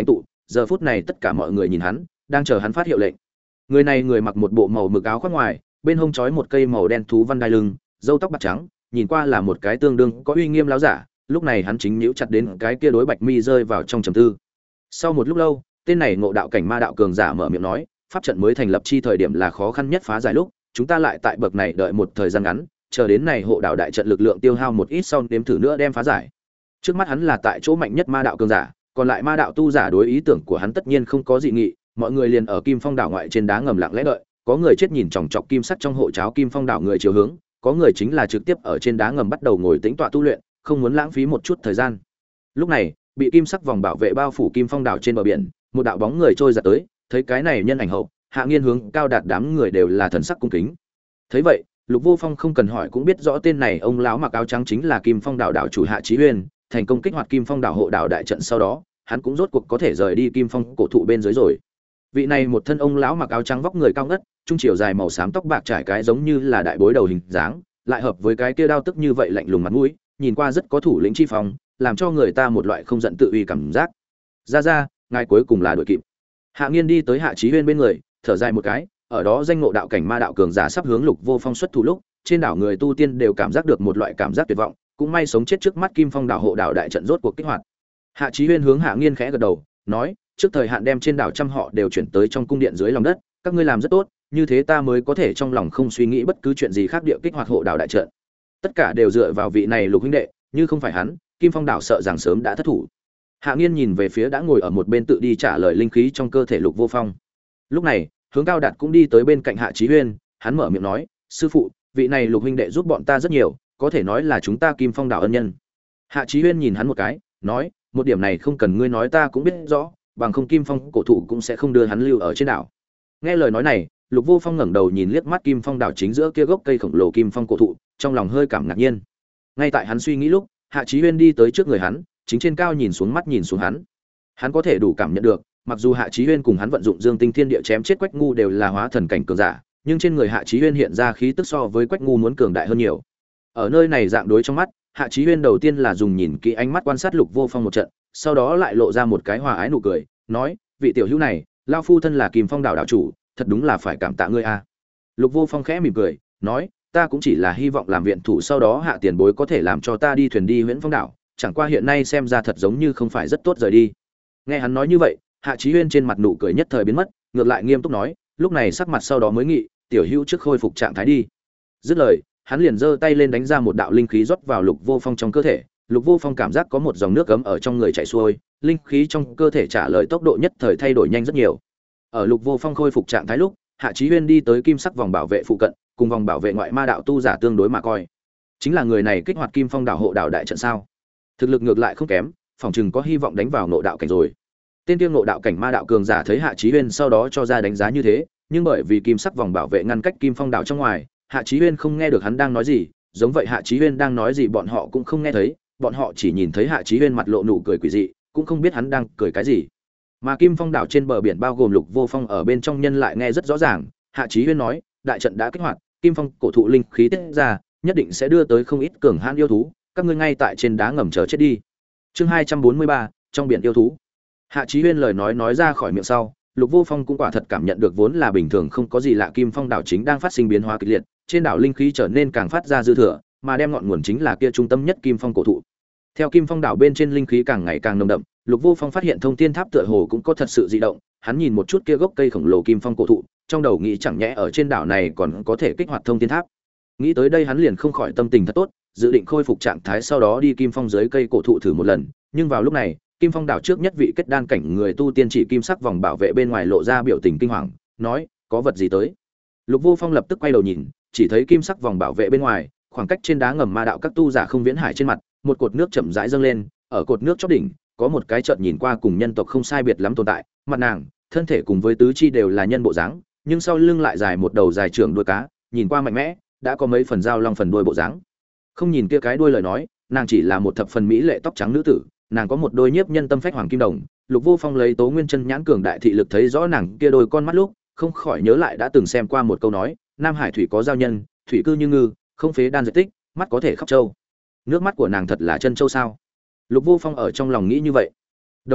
giờ phút này tất cả mọi người nhìn hắn, đang chờ hắn phát hiệu lệnh. Người này người mặc một bộ màu mực áo khoác ngoài, bên hông trói một cây màu đen thú văn đai lưng, râu tóc bạc trắng, nhìn qua là một cái tương đương có uy nghiêm láo giả. Lúc này hắn chính nhíu chặt đến cái kia đối bạch mi rơi vào trong trầm tư. Sau một lúc lâu, tên này ngộ đạo cảnh ma đạo cường giả mở miệng nói, pháp trận mới thành lập chi thời điểm là khó khăn nhất phá giải lúc, chúng ta lại tại bậc này đợi một thời gian ngắn, chờ đến này hộ đạo đại trận lực lượng tiêu hao một ít sau nếm thử nữa đem phá giải. Trước mắt hắn là tại chỗ mạnh nhất ma đạo cường giả, còn lại ma đạo tu giả đối ý tưởng của hắn tất nhiên không có dị nghị, mọi người liền ở Kim Phong đảo ngoại trên đá ngầm lặng lẽ đợi, có người chết nhìn chòng chọc kim sắt trong hộ cháo Kim Phong đảo người chiều hướng, có người chính là trực tiếp ở trên đá ngầm bắt đầu ngồi tĩnh tọa tu luyện, không muốn lãng phí một chút thời gian. Lúc này, bị kim sắc vòng bảo vệ bao phủ Kim Phong đảo trên bờ biển, một đạo bóng người trôi giạt tới, thấy cái này nhân ảnh hậu, Hạ Nghiên hướng Cao Đạt đám người đều là thần sắc cung kính. Thấy vậy, Lục Vô Phong không cần hỏi cũng biết rõ tên này ông lão mặc áo trắng chính là Kim Phong đảo đảo chủ Hạ Chí Huyên, thành công kích hoạt Kim Phong đảo hộ đảo đại trận sau đó, hắn cũng rốt cuộc có thể rời đi Kim Phong cổ thụ bên dưới rồi. Vị này một thân ông lão mặc áo trắng vóc người cao ngất, trung chiều dài màu xám tóc bạc trải cái giống như là đại bối đầu hình dáng, lại hợp với cái kia đao tức như vậy lạnh lùng mặt mũi, nhìn qua rất có thủ lĩnh chi phong, làm cho người ta một loại không giận tự uy cảm giác. Ra, ngài cuối cùng là đuổi kịp. Hạ Nghiên đi tới Hạ Chí Huyên bên người, thở dài một cái, ở đó danh ngộ đạo cảnh ma đạo cường giả sắp hướng Lục Vô Phong xuất thủ lúc, trên đảo người tu tiên đều cảm giác được một loại cảm giác tuyệt vọng, cũng may sống chết trước mắt Kim Phong đảo hộ đảo đại trận rốt cuộc kích hoạt. Hạ Chí Huyên hướng Hạ Nghiên khẽ gật đầu, nói, trước thời hạn đem trên đảo trăm họ đều chuyển tới trong cung điện dưới lòng đất, các ngươi làm rất tốt, như thế ta mới có thể trong lòng không suy nghĩ bất cứ chuyện gì khác địa kích hoạt hộ đảo đại trận. Tất cả đều dựa vào vị này Lục huynh đệ, như không phải hắn, Kim Phong đảo sợ rằng sớm đã thất thủ. Hạ Nghiên nhìn về phía đã ngồi ở một bên tự đi trả lời linh khí trong cơ thể Lục Vô Phong. Lúc này, Hướng Cao Đạt cũng đi tới bên cạnh Hạ Chí Huyên, hắn mở miệng nói, sư phụ, vị này Lục huynh đệ giúp bọn ta rất nhiều, có thể nói là chúng ta Kim Phong đảo ân nhân. Hạ Chí Huyên nhìn hắn một cái, nói, một điểm này không cần ngươi nói ta cũng biết rõ, bằng không Kim Phong cổ thụ cũng sẽ không đưa hắn lưu ở trên đảo. Nghe lời nói này, Lục Vô Phong ngẩng đầu nhìn liếc mắt Kim Phong đảo chính giữa kia gốc cây khổng lồ Kim Phong cổ thụ, trong lòng hơi cảm ngạc nhiên. Ngay tại hắn suy nghĩ lúc, Hạ Chí Huyên đi tới trước người hắn, chính trên cao nhìn xuống mắt nhìn xuống hắn. Hắn có thể đủ cảm nhận được, mặc dù Hạ Chí Huyên cùng hắn vận dụng Dương Tinh Thiên Địa chém chết Quách Ngu đều là hóa thần cảnh cường giả, nhưng trên người Hạ Chí Huyên hiện ra khí tức so với Quách Ngu muốn cường đại hơn nhiều. Ở nơi này dạng đối trong mắt, Hạ Chí Huyên đầu tiên là dùng nhìn kỹ ánh mắt quan sát Lục Vô Phong một trận, sau đó lại lộ ra một cái hòa ái nụ cười, nói, vị tiểu hữu này, lão phu thân là Kim Phong đảo đảo chủ, thật đúng là phải cảm tạ ngươi a. Lục Vô Phong khẽ mỉm cười, nói, ta cũng chỉ là hy vọng làm viện thủ sau đó Hạ tiền bối có thể làm cho ta đi thuyền đi Huyễn Phong đảo, chẳng qua hiện nay xem ra thật giống như không phải rất tốt rời đi. Nghe hắn nói như vậy, Hạ Chí Huyên trên mặt nụ cười nhất thời biến mất, ngược lại nghiêm túc nói, lúc này sắc mặt sau đó mới nghị, tiểu hữu trước khôi phục trạng thái đi. Dứt lời, hắn liền giơ tay lên đánh ra một đạo linh khí rót vào Lục Vô Phong trong cơ thể. Lục Vô Phong cảm giác có một dòng nước ấm ở trong người chảy xuôi, linh khí trong cơ thể trả lời tốc độ nhất thời thay đổi nhanh rất nhiều. Ở Lục Vô Phong khôi phục trạng thái lúc, Hạ Chí Huyên đi tới kim sắc vòng bảo vệ phụ cận, cùng vòng bảo vệ ngoại ma đạo tu giả tương đối mà coi. Chính là người này kích hoạt Kim Phong đảo hộ đảo đại trận sao? Thực lực ngược lại không kém, phòng chừng có hy vọng đánh vào ngộ đạo cảnh rồi. Tên tiêu ngộ đạo cảnh ma đạo cường giả thấy Hạ Chí Huyên sau đó cho ra đánh giá như thế, nhưng bởi vì kim sắc vòng bảo vệ ngăn cách Kim Phong đảo trong ngoài, Hạ Chí Huyên không nghe được hắn đang nói gì, giống vậy Hạ Chí Huyên đang nói gì bọn họ cũng không nghe thấy, bọn họ chỉ nhìn thấy Hạ Chí Huyên mặt lộ nụ cười quỷ dị, cũng không biết hắn đang cười cái gì. Mà Kim Phong đảo trên bờ biển bao gồm Lục Vô Phong ở bên trong nhân lại nghe rất rõ ràng, Hạ Chí Huyên nói, đại trận đã kích hoạt, Kim Phong cổ thụ linh khí tiết ra, nhất định sẽ đưa tới không ít cường hãn yêu thú, các ngươi ngay tại trên đá ngầm chờ chết đi. Chương 243, trong biển yêu thú. Hạ Chí Huyên lời nói ra khỏi miệng sau, Lục Vô Phong cũng quả thật cảm nhận được vốn là bình thường không có gì lạ Kim Phong đảo chính đang phát sinh biến hóa kịch liệt, trên đảo linh khí trở nên càng phát ra dư thừa, mà đem ngọn nguồn chính là kia trung tâm nhất Kim Phong cổ thụ. Theo Kim Phong đảo bên trên linh khí càng ngày càng nồng đậm, Lục Vô Phong phát hiện thông thiên tháp tựa hồ cũng có thật sự dị động, hắn nhìn một chút kia gốc cây khổng lồ Kim Phong cổ thụ, trong đầu nghĩ chẳng nhẽ ở trên đảo này còn có thể kích hoạt thông thiên tháp. Nghĩ tới đây hắn liền không khỏi tâm tình thật tốt, dự định khôi phục trạng thái sau đó đi Kim Phong dưới cây cổ thụ thử một lần, nhưng vào lúc này, Kim Phong đảo trước nhất vị kết đan cảnh người tu tiên chỉ kim sắc vòng bảo vệ bên ngoài lộ ra biểu tình kinh hoàng, nói, có vật gì tới. Lục Vô Phong lập tức quay đầu nhìn, chỉ thấy kim sắc vòng bảo vệ bên ngoài, khoảng cách trên đá ngầm ma đạo các tu giả không viễn hải trên mặt, một cột nước chậm rãi dâng lên, ở cột nước chóp đỉnh, có một cái chợt nhìn qua cùng nhân tộc không sai biệt lắm tồn tại, mặt nàng, thân thể cùng với tứ chi đều là nhân bộ dáng, nhưng sau lưng lại dài một đầu dài trưởng đuôi cá, nhìn qua mạnh mẽ, đã có mấy phần dao long phần đuôi bộ dáng. Không nhìn kia cái đuôi lời nói, nàng chỉ là một thập phần mỹ lệ tóc trắng nữ tử, nàng có một đôi nhiếp nhân tâm phách hoàng kim đồng. Lục Vô Phong lấy Tố Nguyên Chân nhãn cường đại thị lực thấy rõ nàng kia đôi con mắt lúc, không khỏi nhớ lại đã từng xem qua một câu nói, Nam Hải thủy có giao nhân, thủy cư như ngư, không phế đan dệt tích, mắt có thể khóc châu. Nước mắt của nàng thật là chân châu sao? Lục Vô Phong ở trong lòng nghĩ như vậy. Đồng thời,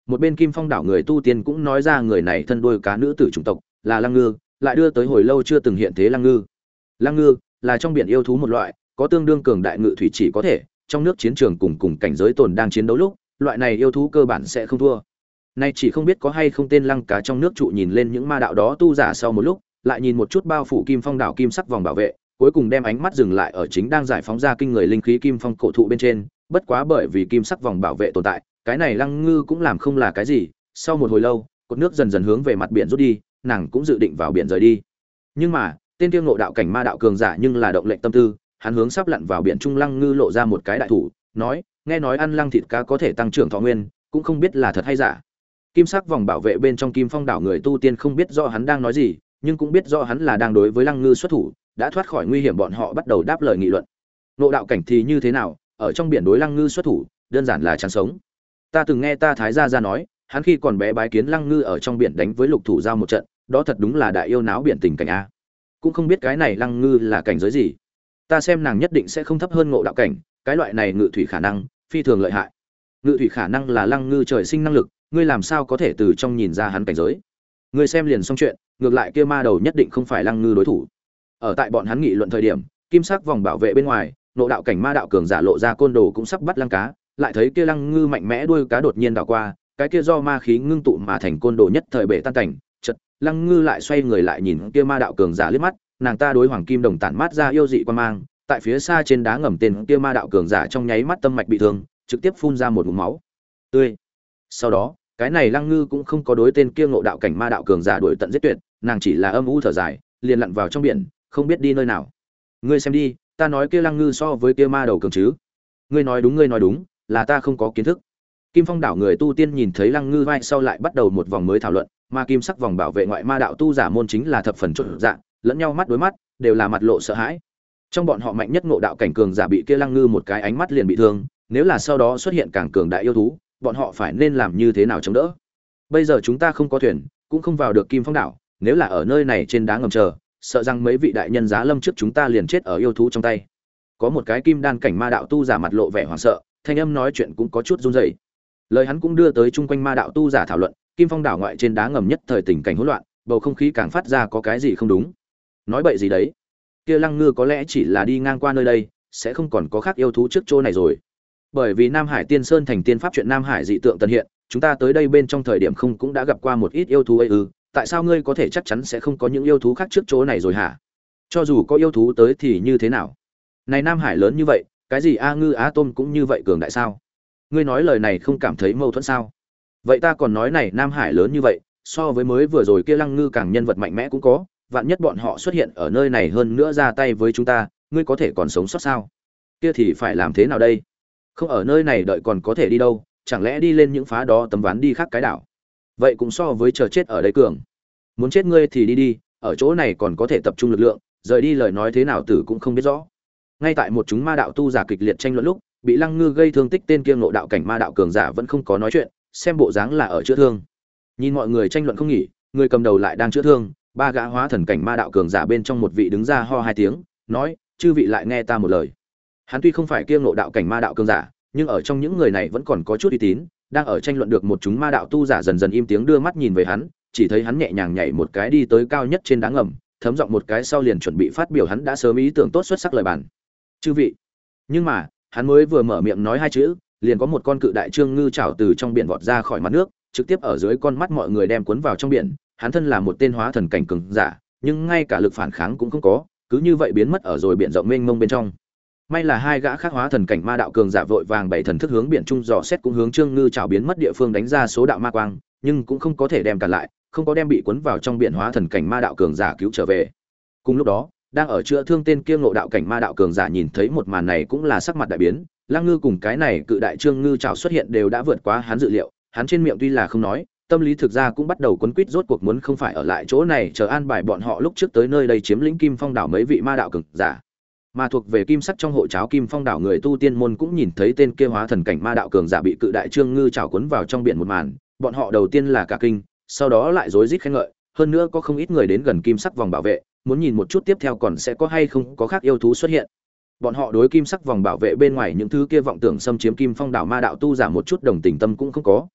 một bên Kim Phong đảo người tu tiên cũng nói ra người này thân đuôi cá nữ tử chủng tộc, là lăng ngư, lại đưa tới hồi lâu chưa từng hiện thế lăng ngư. Lăng ngư là trong biển yêu thú một loại, có tương đương cường đại ngự thủy chỉ có thể, trong nước chiến trường cùng cảnh giới tồn đang chiến đấu lúc, loại này yêu thú cơ bản sẽ không thua. Nay chỉ không biết có hay không tên lăng cá trong nước trụ nhìn lên những ma đạo đó tu giả sau một lúc, lại nhìn một chút bao phủ Kim Phong đảo kim sắc vòng bảo vệ, cuối cùng đem ánh mắt dừng lại ở chính đang giải phóng ra kinh người linh khí Kim Phong cổ thụ bên trên, bất quá bởi vì kim sắc vòng bảo vệ tồn tại, cái này lăng ngư cũng làm không là cái gì. Sau một hồi lâu, cột nước dần dần hướng về mặt biển rút đi, nàng cũng dự định vào biển rời đi. Nhưng mà, tên tiêu ngộ đạo cảnh ma đạo cường giả nhưng là động lệnh tâm tư, hắn hướng sắp lặn vào biển trung lăng ngư lộ ra một cái đại thủ, nói, nghe nói ăn lăng thịt cá có thể tăng trưởng thọ nguyên, cũng không biết là thật hay giả. Kim sắc vòng bảo vệ bên trong Kim Phong đảo người tu tiên không biết rõ hắn đang nói gì, nhưng cũng biết rõ hắn là đang đối với lăng ngư xuất thủ, đã thoát khỏi nguy hiểm bọn họ bắt đầu đáp lời nghị luận. Ngộ đạo cảnh thì như thế nào, ở trong biển đối lăng ngư xuất thủ, đơn giản là chán sống. Ta từng nghe ta thái gia nói, hắn khi còn bé bái kiến lăng ngư ở trong biển đánh với lục thủ giao một trận, đó thật đúng là đại yêu náo biển tình cảnh a. Cũng không biết cái này lăng ngư là cảnh giới gì. Ta xem nàng nhất định sẽ không thấp hơn ngộ đạo cảnh, cái loại này ngự thủy khả năng phi thường lợi hại. Ngự thủy khả năng là lăng ngư trời sinh năng lực, ngươi làm sao có thể từ trong nhìn ra hắn cảnh giới? Ngươi xem liền xong chuyện, ngược lại kia ma đầu nhất định không phải lăng ngư đối thủ. Ở tại bọn hắn nghị luận thời điểm, kim sắc vòng bảo vệ bên ngoài, ngộ đạo cảnh ma đạo cường giả lộ ra côn đồ cũng sắp bắt lăng cá, lại thấy kia lăng ngư mạnh mẽ đuôi cá đột nhiên đảo qua, cái kia do ma khí ngưng tụ mà thành côn đồ nhất thời bể tan cảnh, chợt lăng ngư lại xoay người lại nhìn kia ma đạo cường giả liếc mắt, nàng ta đối hoàng kim đồng tản mát ra yêu dị quan mang, tại phía xa trên đá ngầm tên kia ma đạo cường giả trong nháy mắt tâm mạch bị thương, trực tiếp phun ra một ngụm máu tươi. Sau đó, cái này lăng ngư cũng không có đối tên kia ngộ đạo cảnh ma đạo cường giả đuổi tận giết tuyệt, nàng chỉ là âm u thở dài, liền lặn vào trong biển, không biết đi nơi nào. Ngươi xem đi, ta nói kia lăng ngư so với kia ma đầu cường chứ? Ngươi nói đúng, là ta không có kiến thức. Kim Phong đảo người tu tiên nhìn thấy lăng ngư vai sau lại bắt đầu một vòng mới thảo luận, mà kim sắc vòng bảo vệ ngoại ma đạo tu giả môn chính là thập phần trộn dạng, lẫn nhau mắt đối mắt, đều là mặt lộ sợ hãi. Trong bọn họ mạnh nhất ngộ đạo cảnh cường giả bị kia lăng ngư một cái ánh mắt liền bị thương, nếu là sau đó xuất hiện càng cường đại yêu thú, bọn họ phải nên làm như thế nào chống đỡ? Bây giờ chúng ta không có thuyền, cũng không vào được Kim Phong đảo, nếu là ở nơi này trên đá ngầm chờ, sợ rằng mấy vị đại nhân giá lâm trước chúng ta liền chết ở yêu thú trong tay. Có một cái kim đan cảnh ma đạo tu giả mặt lộ vẻ hoảng sợ, thanh âm nói chuyện cũng có chút run rẩy. Lời hắn cũng đưa tới chung quanh ma đạo tu giả thảo luận, Kim Phong đảo ngoại trên đá ngầm nhất thời tình cảnh hỗn loạn, bầu không khí càng phát ra có cái gì không đúng. Nói bậy gì đấy? Kia lăng ngư có lẽ chỉ là đi ngang qua nơi đây, sẽ không còn có khác yêu thú trước chỗ này rồi. Bởi vì Nam Hải Tiên Sơn thành tiên pháp chuyện Nam Hải dị tượng tần hiện, chúng ta tới đây bên trong thời điểm không cũng đã gặp qua một ít yêu thú ấy ư? Tại sao ngươi có thể chắc chắn sẽ không có những yêu thú khác trước chỗ này rồi hả? Cho dù có yêu thú tới thì như thế nào? Này Nam Hải lớn như vậy, cái gì A Ngư Á Tôm cũng như vậy cường đại sao? Ngươi nói lời này không cảm thấy mâu thuẫn sao? Vậy ta còn nói này Nam Hải lớn như vậy, so với mới vừa rồi kia lăng ngư càng nhân vật mạnh mẽ cũng có, vạn nhất bọn họ xuất hiện ở nơi này hơn nữa ra tay với chúng ta, ngươi có thể còn sống sót sao? Kia thì phải làm thế nào đây? Không ở nơi này đợi còn có thể đi đâu, chẳng lẽ đi lên những phá đó tấm ván đi khác cái đảo? Vậy cũng so với chờ chết ở đây cường. Muốn chết ngươi thì đi đi, ở chỗ này còn có thể tập trung lực lượng, rời đi lời nói thế nào tử cũng không biết rõ. Ngay tại một chúng ma đạo tu giả kịch liệt tranh luận lúc, bị lăng ngư gây thương tích tên kia ngộ đạo cảnh ma đạo cường giả vẫn không có nói chuyện, xem bộ dáng là ở chữa thương. Nhìn mọi người tranh luận không nghỉ, người cầm đầu lại đang chữa thương, ba gã hóa thần cảnh ma đạo cường giả bên trong một vị đứng ra ho hai tiếng, nói: "Chư vị lại nghe ta một lời." Hắn tuy không phải kia ngộ đạo cảnh ma đạo cường giả, nhưng ở trong những người này vẫn còn có chút uy tín, đang ở tranh luận được một chúng ma đạo tu giả dần dần im tiếng đưa mắt nhìn về hắn, chỉ thấy hắn nhẹ nhàng nhảy một cái đi tới cao nhất trên đá ngầm, thấm giọng một cái sau liền chuẩn bị phát biểu hắn đã sớm ý tưởng tốt xuất sắc lời bản. "Chư vị." Nhưng mà, hắn mới vừa mở miệng nói hai chữ, liền có một con cự đại trương ngư chảo từ trong biển vọt ra khỏi mặt nước, trực tiếp ở dưới con mắt mọi người đem cuốn vào trong biển. Hắn thân là một tên hóa thần cảnh cường giả, nhưng ngay cả lực phản kháng cũng không có, cứ như vậy biến mất ở rồi biển rộng mênh mông bên trong. May là hai gã khác hóa thần cảnh ma đạo cường giả vội vàng bảy thần thức hướng biển trung dò xét cũng hướng trương ngư chảo biến mất địa phương đánh ra số đạo ma quang, nhưng cũng không có thể đem cản lại, không có đem bị cuốn vào trong biển hóa thần cảnh ma đạo cường giả cứu trở về. Cùng lúc đó, đang ở chữa thương tên kia ngộ đạo cảnh ma đạo cường giả nhìn thấy một màn này cũng là sắc mặt đại biến, Lăng Ngư cùng cái này cự đại trương ngư chảo xuất hiện đều đã vượt quá hắn dự liệu, hắn trên miệng tuy là không nói, tâm lý thực ra cũng bắt đầu quấn quýt rốt cuộc muốn không phải ở lại chỗ này chờ an bài bọn họ lúc trước tới nơi đây chiếm lĩnh Kim Phong đảo mấy vị ma đạo cường giả. Mà thuộc về kim sắc trong hộ cháo Kim Phong đảo người tu tiên môn cũng nhìn thấy tên kia hóa thần cảnh ma đạo cường giả bị cự đại trương ngư chảo cuốn vào trong biển một màn, bọn họ đầu tiên là cả kinh, sau đó lại rối rít khen ngợi, hơn nữa có không ít người đến gần kim sắc vòng bảo vệ, muốn nhìn một chút tiếp theo còn sẽ có hay không có khác yêu thú xuất hiện. Bọn họ đối kim sắc vòng bảo vệ bên ngoài những thứ kia vọng tưởng xâm chiếm Kim Phong đảo ma đạo tu giả một chút đồng tình tâm cũng không có,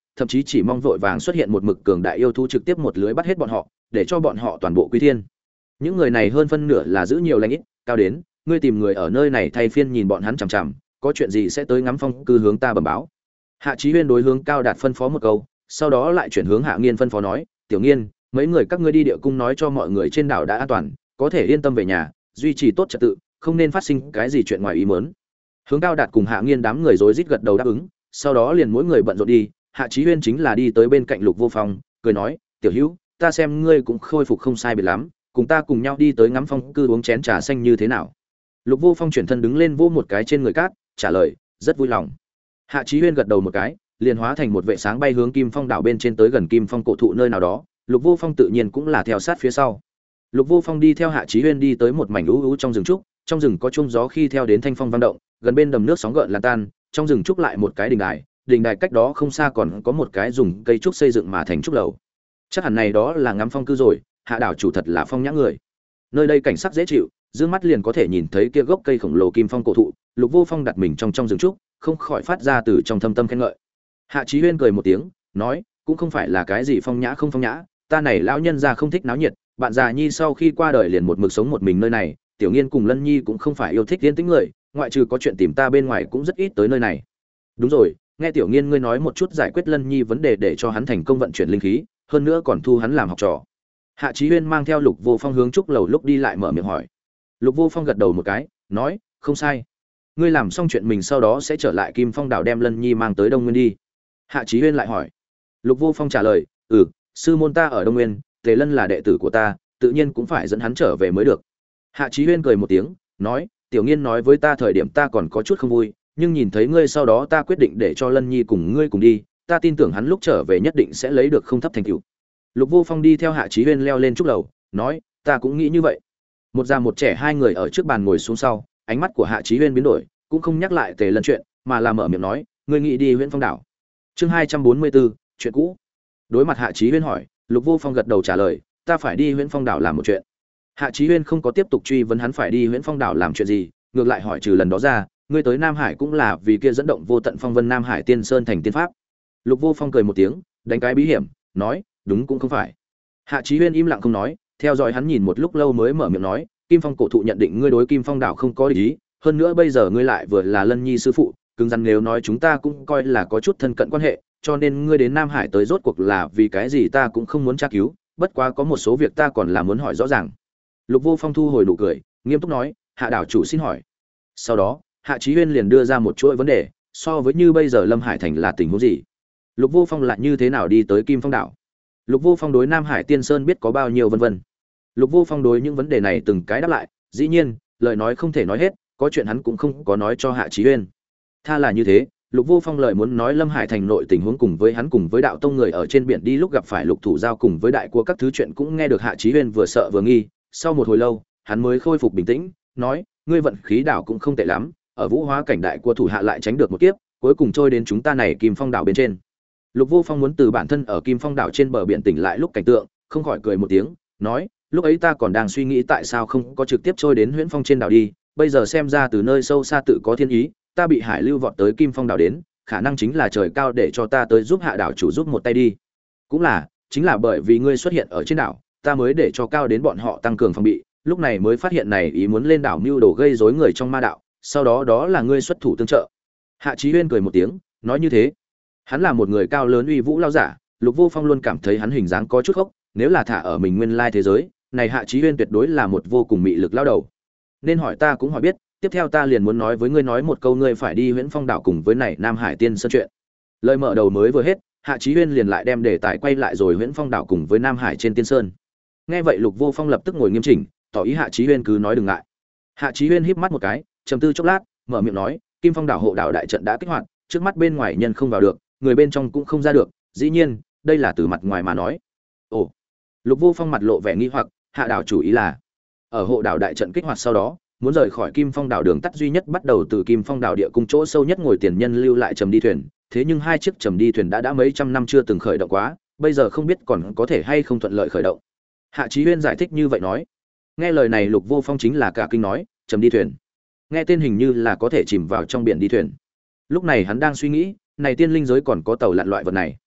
thậm chí chỉ mong vội vàng xuất hiện một mực cường đại yêu thú trực tiếp một lưới bắt hết bọn họ, để cho bọn họ toàn bộ quy thiên. Những người này hơn phân nửa là giữ nhiều lãnh ít, cao đến, ngươi tìm người ở nơi này thay phiên nhìn bọn hắn chằm chằm, có chuyện gì sẽ tới ngắm phong cư hướng ta bẩm báo. Hạ Chí Huyên đối hướng Cao Đạt phân phó một câu, sau đó lại chuyển hướng Hạ Nghiên phân phó nói, "Tiểu Nghiên, mấy người các ngươi đi địa cung nói cho mọi người trên đảo đã an toàn, có thể yên tâm về nhà, duy trì tốt trật tự, không nên phát sinh cái gì chuyện ngoài ý muốn." Hướng Cao Đạt cùng Hạ Nghiên đám người rối rít gật đầu đáp ứng, sau đó liền mỗi người bận rộn đi. Hạ Chí Huyên chính là đi tới bên cạnh Lục Vô Phong, cười nói, "Tiểu Hữu, ta xem ngươi cũng khôi phục không sai biệt lắm, cùng ta cùng nhau đi tới ngắm phong cư uống chén trà xanh như thế nào?" Lục Vô Phong chuyển thân đứng lên vô một cái trên người cát, trả lời, "Rất vui lòng." Hạ Chí Huyên gật đầu một cái, liền hóa thành một vệ sáng bay hướng Kim Phong đảo bên trên tới gần Kim Phong cổ thụ nơi nào đó, Lục Vô Phong tự nhiên cũng là theo sát phía sau. Lục Vô Phong đi theo Hạ Chí Huyên đi tới một mảnh u u trong rừng trúc, trong rừng có chuông gió khi theo đến thanh phong vang động, gần bên đầm nước sóng gợn lan tan, trong rừng trúc lại một cái đình đài cách đó không xa còn có một cái dùng cây trúc xây dựng mà thành trúc lầu. Chắc hẳn này đó là ngắm phong cư rồi, Hạ đảo chủ thật là phong nhã người. Nơi đây cảnh sắc dễ chịu, dương mắt liền có thể nhìn thấy kia gốc cây khổng lồ Kim Phong cổ thụ, Lục Vô Phong đặt mình trong rừng trúc, không khỏi phát ra từ trong thâm tâm khen ngợi. Hạ Chí Huyên cười một tiếng, nói, cũng không phải là cái gì phong nhã không phong nhã, ta này lão nhân già không thích náo nhiệt, bạn già nhi sau khi qua đời liền một mực sống một mình nơi này, Tiểu Nghiên cùng Lân Nhi cũng không phải yêu thích yên tĩnh người, ngoại trừ có chuyện tìm ta bên ngoài cũng rất ít tới nơi này. Đúng rồi, nghe Tiểu Nghiên ngươi nói một chút giải quyết Lân Nhi vấn đề để cho hắn thành công vận chuyển linh khí, hơn nữa còn thu hắn làm học trò. Hạ Chí Huyên mang theo Lục Vô Phong hướng trúc lầu lúc đi lại mở miệng hỏi. Lục Vô Phong gật đầu một cái, nói, không sai. Ngươi làm xong chuyện mình sau đó sẽ trở lại Kim Phong đảo đem Lân Nhi mang tới Đông Nguyên đi. Hạ Chí Huyên lại hỏi. Lục Vô Phong trả lời, sư môn ta ở Đông Nguyên, Tề Lân là đệ tử của ta, tự nhiên cũng phải dẫn hắn trở về mới được. Hạ Chí Huyên cười một tiếng, nói, Tiểu Nghiên nói với ta thời điểm ta còn có chút không vui, nhưng nhìn thấy ngươi sau đó ta quyết định để cho Lân Nhi cùng ngươi cùng đi, ta tin tưởng hắn lúc trở về nhất định sẽ lấy được không thấp thành tựu. Lục Vô Phong đi theo Hạ Chí Huyên leo lên trúc lầu, nói, ta cũng nghĩ như vậy. Một già một trẻ hai người ở trước bàn ngồi xuống sau, ánh mắt của Hạ Chí Huyên biến đổi, cũng không nhắc lại Tề Lân chuyện, mà là mở miệng nói, ngươi nghĩ đi Huyễn Phong đảo. Chương 244, chuyện cũ. Đối mặt Hạ Chí Huyên hỏi, Lục Vô Phong gật đầu trả lời, ta phải đi Huyễn Phong đảo làm một chuyện. Hạ Chí Huyên không có tiếp tục truy vấn hắn phải đi Huyễn Phong đảo làm chuyện gì, ngược lại hỏi trừ lần đó ra, ngươi tới Nam Hải cũng là vì kia dẫn động vô tận phong vân Nam Hải Tiên Sơn thành tiên pháp. Lục Vô Phong cười một tiếng, đánh cái bí hiểm, nói, đúng cũng không phải. Hạ Chí Huyên im lặng không nói, theo dõi hắn nhìn một lúc lâu mới mở miệng nói, Kim Phong cổ thụ nhận định ngươi đối Kim Phong đảo không có ý, hơn nữa bây giờ ngươi lại vừa là Lân Nhi sư phụ, cứng rắn nếu nói chúng ta cũng coi là có chút thân cận quan hệ, cho nên ngươi đến Nam Hải tới rốt cuộc là vì cái gì ta cũng không muốn tra cứu, bất quá có một số việc ta còn là muốn hỏi rõ ràng. Lục Vô Phong thu hồi nụ cười, nghiêm túc nói, Hạ đảo chủ xin hỏi. Sau đó, Hạ Chí Huyên liền đưa ra một chuỗi vấn đề, so với như bây giờ Lâm Hải thành là tình huống gì? Lục Vô Phong lại như thế nào đi tới Kim Phong đảo? Lục Vô Phong đối Nam Hải Tiên Sơn biết có bao nhiêu vân vân. Lục Vô Phong đối những vấn đề này từng cái đáp lại, dĩ nhiên, lời nói không thể nói hết, có chuyện hắn cũng không có nói cho Hạ Chí Huyên. Tha là như thế, Lục Vô Phong lời muốn nói Lâm Hải thành nội tình huống cùng với hắn cùng với đạo tông người ở trên biển đi lúc gặp phải Lục Thủ Giao cùng với đại của các thứ chuyện cũng nghe được Hạ Chí Huyên vừa sợ vừa nghi, sau một hồi lâu, hắn mới khôi phục bình tĩnh, nói, ngươi vận khí đảo cũng không tệ lắm, ở Vũ Hóa cảnh đại của thủ hạ lại tránh được một kiếp, cuối cùng trôi đến chúng ta này Kim Phong đảo bên trên. Lục Vô Phong muốn từ bản thân ở Kim Phong đảo trên bờ biển tỉnh lại lúc cảnh tượng, không khỏi cười một tiếng, nói, lúc ấy ta còn đang suy nghĩ tại sao không có trực tiếp trôi đến Huyễn Phong trên đảo đi, bây giờ xem ra từ nơi sâu xa tự có thiên ý, ta bị hải lưu vọt tới Kim Phong đảo đến, khả năng chính là trời cao để cho ta tới giúp Hạ đảo chủ giúp một tay đi. Cũng là, chính là bởi vì ngươi xuất hiện ở trên đảo, ta mới để cho cao đến bọn họ tăng cường phòng bị, lúc này mới phát hiện này ý muốn lên đảo mưu đồ gây rối người trong ma đạo, sau đó đó là ngươi xuất thủ tương trợ. Hạ Chí Huyên cười một tiếng, nói như thế. Hắn là một người cao lớn uy vũ lao giả, Lục Vô Phong luôn cảm thấy hắn hình dáng có chút khốc, nếu là thả ở mình nguyên lai thế giới, này Hạ Chí Huyên tuyệt đối là một vô cùng mị lực lao đầu. Nên hỏi ta cũng hỏi biết, tiếp theo ta liền muốn nói với ngươi nói một câu ngươi phải đi Huyễn Phong đảo cùng với này Nam Hải Tiên Sơn chuyện. Lời mở đầu mới vừa hết, Hạ Chí Huyên liền lại đem đề tài quay lại rồi Huyễn Phong đảo cùng với Nam Hải trên Tiên Sơn. Nghe vậy Lục Vô Phong lập tức ngồi nghiêm chỉnh, tỏ ý Hạ Chí Huyên cứ nói đừng ngại. Hạ Chí Huyên híp mắt một cái, trầm tư chốc lát, mở miệng nói, Kim Phong đảo hộ đảo đại trận đã kích hoạt, trước mắt bên ngoài nhân không vào được, người bên trong cũng không ra được, dĩ nhiên, đây là từ mặt ngoài mà nói. Ồ. Lục Vô Phong mặt lộ vẻ nghi hoặc, Hạ đảo chủ ý là ở hộ đảo đại trận kích hoạt sau đó, muốn rời khỏi Kim Phong đảo đường tắt duy nhất bắt đầu từ Kim Phong đảo địa cung chỗ sâu nhất ngồi tiền nhân lưu lại trầm đi thuyền, thế nhưng hai chiếc trầm đi thuyền đã mấy trăm năm chưa từng khởi động quá, bây giờ không biết còn có thể hay không thuận lợi khởi động. Hạ Chí Huyên giải thích như vậy nói. Nghe lời này Lục Vô Phong chính là cả kinh nói, trầm đi thuyền. Nghe tên hình như là có thể chìm vào trong biển đi thuyền. Lúc này hắn đang suy nghĩ, này tiên linh giới còn có tàu lặn loại vật này.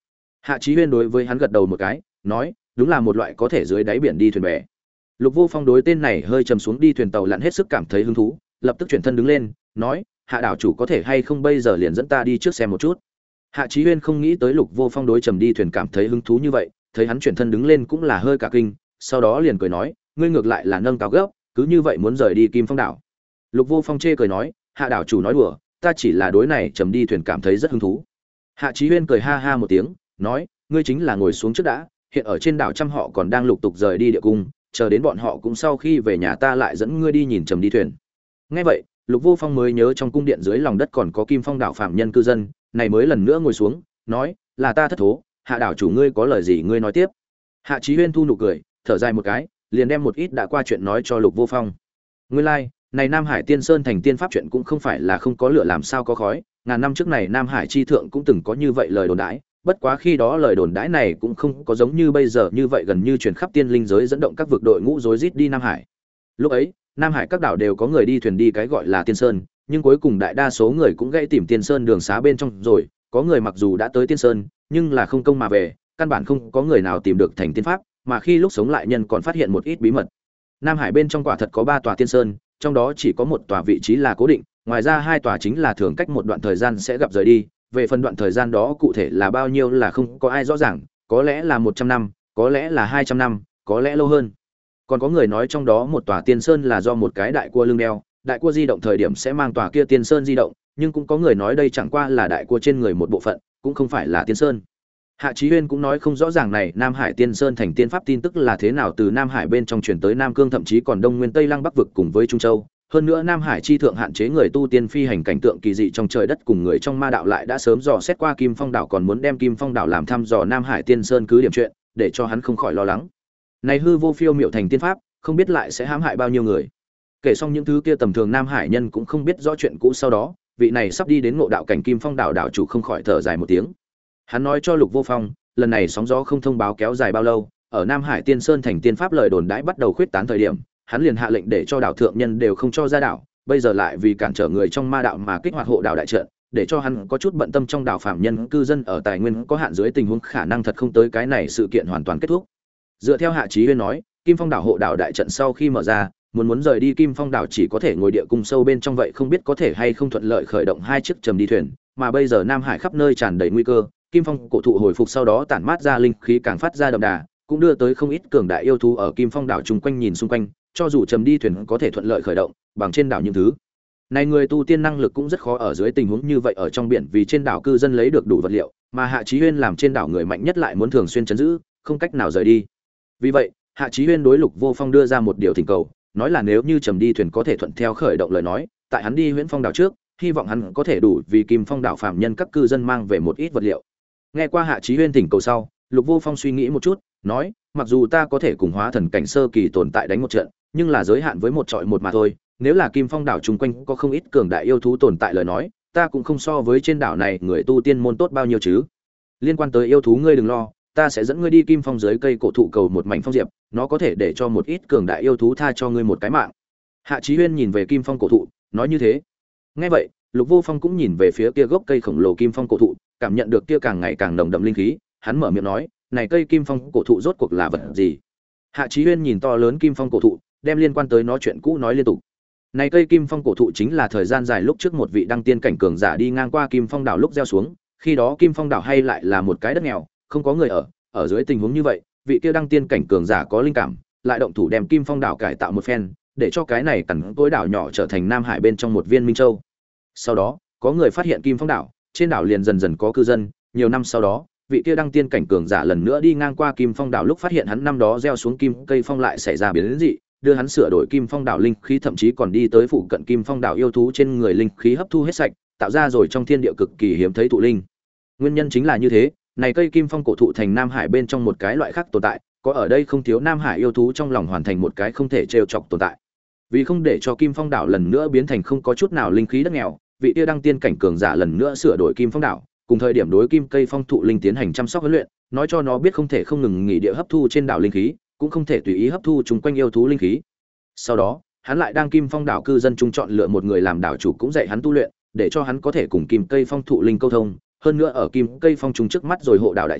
Hạ Chí Huyên đối với hắn gật đầu một cái, nói, đúng là một loại có thể dưới đáy biển đi thuyền bè. Lục Vô Phong đối tên này hơi trầm xuống đi thuyền tàu lặn hết sức cảm thấy hứng thú, lập tức chuyển thân đứng lên, nói, Hạ đảo chủ có thể hay không bây giờ liền dẫn ta đi trước xem một chút. Hạ Chí Huyên không nghĩ tới Lục Vô Phong đối trầm đi thuyền cảm thấy hứng thú như vậy, thấy hắn chuyển thân đứng lên cũng là hơi cả kinh, sau đó liền cười nói, ngươi ngược lại là nâng cao gấp, cứ như vậy muốn rời đi Kim Phong đảo. Lục Vô Phong chê cười nói, Hạ đảo chủ nói đùa, ta chỉ là đối này trầm đi thuyền cảm thấy rất hứng thú. Hạ Chí Huyên cười ha ha một tiếng, nói, ngươi chính là ngồi xuống trước đã, hiện ở trên đảo trăm họ còn đang lục tục rời đi địa cung, chờ đến bọn họ cũng sau khi về nhà ta lại dẫn ngươi đi nhìn trầm đi thuyền. Nghe vậy, Lục Vô Phong mới nhớ trong cung điện dưới lòng đất còn có Kim Phong đảo phạm nhân cư dân, này mới lần nữa ngồi xuống, nói, là ta thất thố, Hạ đảo chủ ngươi có lời gì ngươi nói tiếp. Hạ Chí Huyên thu nụ cười, thở dài một cái, liền đem một ít đã qua chuyện nói cho Lục Vô Phong. Nguyên lai, này Nam Hải Tiên Sơn thành tiên pháp chuyện cũng không phải là không có lửa làm sao có khói, ngàn năm trước này Nam Hải chi thượng cũng từng có như vậy lời đồn đãi, bất quá khi đó lời đồn đãi này cũng không có giống như bây giờ như vậy gần như truyền khắp tiên linh giới dẫn động các vực đội ngũ rối rít đi Nam Hải. Lúc ấy, Nam Hải các đảo đều có người đi thuyền đi cái gọi là Tiên Sơn, nhưng cuối cùng đại đa số người cũng gãy tìm Tiên Sơn đường xá bên trong rồi, có người mặc dù đã tới Tiên Sơn, nhưng là không công mà về, căn bản không có người nào tìm được thành tiên pháp, mà khi lúc sống lại nhân còn phát hiện một ít bí mật. Nam Hải bên trong quả thật có 3 tòa Tiên Sơn, trong đó chỉ có một tòa vị trí là cố định, ngoài ra 2 tòa chính là thường cách một đoạn thời gian sẽ gặp rời đi, về phần đoạn thời gian đó cụ thể là bao nhiêu là không có ai rõ ràng, có lẽ là 100 năm, có lẽ là 200 năm, có lẽ lâu hơn. Còn có người nói trong đó một tòa Tiên Sơn là do một cái đại cua lưng đeo, đại cua di động thời điểm sẽ mang tòa kia Tiên Sơn di động, nhưng cũng có người nói đây chẳng qua là đại cua trên người một bộ phận, cũng không phải là Tiên Sơn. Hạ Chí Huyên cũng nói không rõ ràng này Nam Hải Tiên Sơn thành tiên pháp tin tức là thế nào từ Nam Hải bên trong chuyển tới Nam Cương thậm chí còn Đông Nguyên Tây Lăng Bắc vực cùng với Trung Châu. Hơn nữa Nam Hải chi thượng hạn chế người tu tiên phi hành cảnh tượng kỳ dị trong trời đất cùng người trong ma đạo lại đã sớm dò xét qua Kim Phong đảo còn muốn đem Kim Phong đảo làm thăm dò Nam Hải Tiên Sơn cứ điểm chuyện, để cho hắn không khỏi lo lắng. Này hư vô phiêu miệu thành tiên pháp, không biết lại sẽ hãm hại bao nhiêu người. Kể xong những thứ kia tầm thường Nam Hải nhân cũng không biết rõ chuyện cũ sau đó, vị này sắp đi đến ngộ đạo cảnh Kim Phong đảo đảo chủ không khỏi thở dài một tiếng. Hắn nói cho Lục Vô Phong, lần này sóng gió không thông báo kéo dài bao lâu, ở Nam Hải Tiên Sơn thành tiên pháp lời đồn đãi bắt đầu khuyết tán thời điểm, hắn liền hạ lệnh để cho đảo thượng nhân đều không cho ra đảo, bây giờ lại vì cản trở người trong ma đạo mà kích hoạt hộ đảo đại trận, để cho hắn có chút bận tâm trong đảo phạm nhân cư dân ở tài nguyên có hạn dưới tình huống khả năng thật không tới cái này sự kiện hoàn toàn kết thúc. Dựa theo Hạ Chí Huyên nói, Kim Phong đảo hộ đảo đại trận sau khi mở ra, muốn rời đi Kim Phong đảo chỉ có thể ngồi địa cung sâu bên trong, vậy không biết có thể hay không thuận lợi khởi động 2 chiếc trầm đi thuyền, mà bây giờ Nam Hải khắp nơi tràn đầy nguy cơ, Kim Phong cổ thụ hồi phục sau đó tản mát ra linh khí càng phát ra đậm đà, cũng đưa tới không ít cường đại yêu thú ở Kim Phong đảo chung quanh nhìn xung quanh, cho dù trầm đi thuyền có thể thuận lợi khởi động, bằng trên đảo những thứ này người tu tiên năng lực cũng rất khó ở dưới tình huống như vậy ở trong biển, vì trên đảo cư dân lấy được đủ vật liệu, mà Hạ Chí Huyên làm trên đảo người mạnh nhất lại muốn thường xuyên trấn giữ, không cách nào rời đi. Vì vậy, Hạ Chí Huyên đối Lục Vô Phong đưa ra một điều thỉnh cầu, nói là nếu như trầm đi thuyền có thể thuận theo khởi động lời nói, tại hắn đi Huyễn Phong đảo trước, hy vọng hắn có thể đủ vì Kim Phong đảo phạm nhân các cư dân mang về một ít vật liệu. Nghe qua Hạ Chí Huyên thỉnh cầu sau, Lục Vô Phong suy nghĩ một chút, nói, mặc dù ta có thể cùng hóa thần cảnh sơ kỳ tồn tại đánh một trận, nhưng là giới hạn với một trọi một mà thôi, nếu là Kim Phong đảo chung quanh có không ít cường đại yêu thú tồn tại lời nói, ta cũng không so với trên đảo này người tu tiên môn tốt bao nhiêu chứ. Liên quan tới yêu thú ngươi đừng lo, ta sẽ dẫn ngươi đi Kim Phong dưới cây cổ thụ cầu một mảnh phong diệp, nó có thể để cho một ít cường đại yêu thú tha cho ngươi một cái mạng. Hạ Chí Huyên nhìn về Kim Phong cổ thụ, nói như thế. Nghe vậy, Lục Vô Phong cũng nhìn về phía kia gốc cây khổng lồ Kim Phong cổ thụ, cảm nhận được kia càng ngày càng nồng đậm linh khí, hắn mở miệng nói, này cây Kim Phong cổ thụ rốt cuộc là vật gì? Hạ Chí Huyên nhìn to lớn Kim Phong cổ thụ, đem liên quan tới nó chuyện cũ nói liên tục. Này cây Kim Phong cổ thụ chính là thời gian dài lúc trước một vị đăng tiên cảnh cường giả đi ngang qua Kim Phong đảo lúc gieo xuống, khi đó Kim Phong đảo hay lại là một cái đất nghèo, không có người ở dưới tình huống như vậy, vị kia đăng tiên cảnh cường giả có linh cảm, lại động thủ đem Kim Phong đảo cải tạo một phen, để cho cái này cằn cỗi đảo nhỏ trở thành Nam Hải bên trong một viên minh châu. Sau đó, có người phát hiện Kim Phong đảo, trên đảo liền dần dần có cư dân, nhiều năm sau đó, vị kia đăng tiên cảnh cường giả lần nữa đi ngang qua Kim Phong đảo lúc phát hiện hắn năm đó gieo xuống kim cây phong lại xảy ra biến dị, đưa hắn sửa đổi Kim Phong đảo linh khí, thậm chí còn đi tới phụ cận Kim Phong đảo yêu thú trên người linh khí hấp thu hết sạch, tạo ra rồi trong thiên địa cực kỳ hiếm thấy thụ linh. Nguyên nhân chính là như thế, này cây Kim Phong cổ thụ thành Nam Hải bên trong một cái loại khác tồn tại, có ở đây không thiếu Nam Hải yêu thú trong lòng hoàn thành một cái không thể trêu chọc tồn tại. Vì không để cho Kim Phong đảo lần nữa biến thành không có chút nào linh khí đất nghèo, vị kia đăng tiên cảnh cường giả lần nữa sửa đổi Kim Phong đảo, cùng thời điểm đối kim cây phong thụ linh tiến hành chăm sóc huấn luyện, nói cho nó biết không thể không ngừng nghỉ địa hấp thu trên đảo linh khí, cũng không thể tùy ý hấp thu chúng quanh yêu thú linh khí. Sau đó, hắn lại đang Kim Phong đảo cư dân trung chọn lựa một người làm đảo chủ cũng dạy hắn tu luyện, để cho hắn có thể cùng kim cây phong thụ linh câu thông, hơn nữa ở kim cây phong trùng trước mắt rồi hộ đảo đại trận,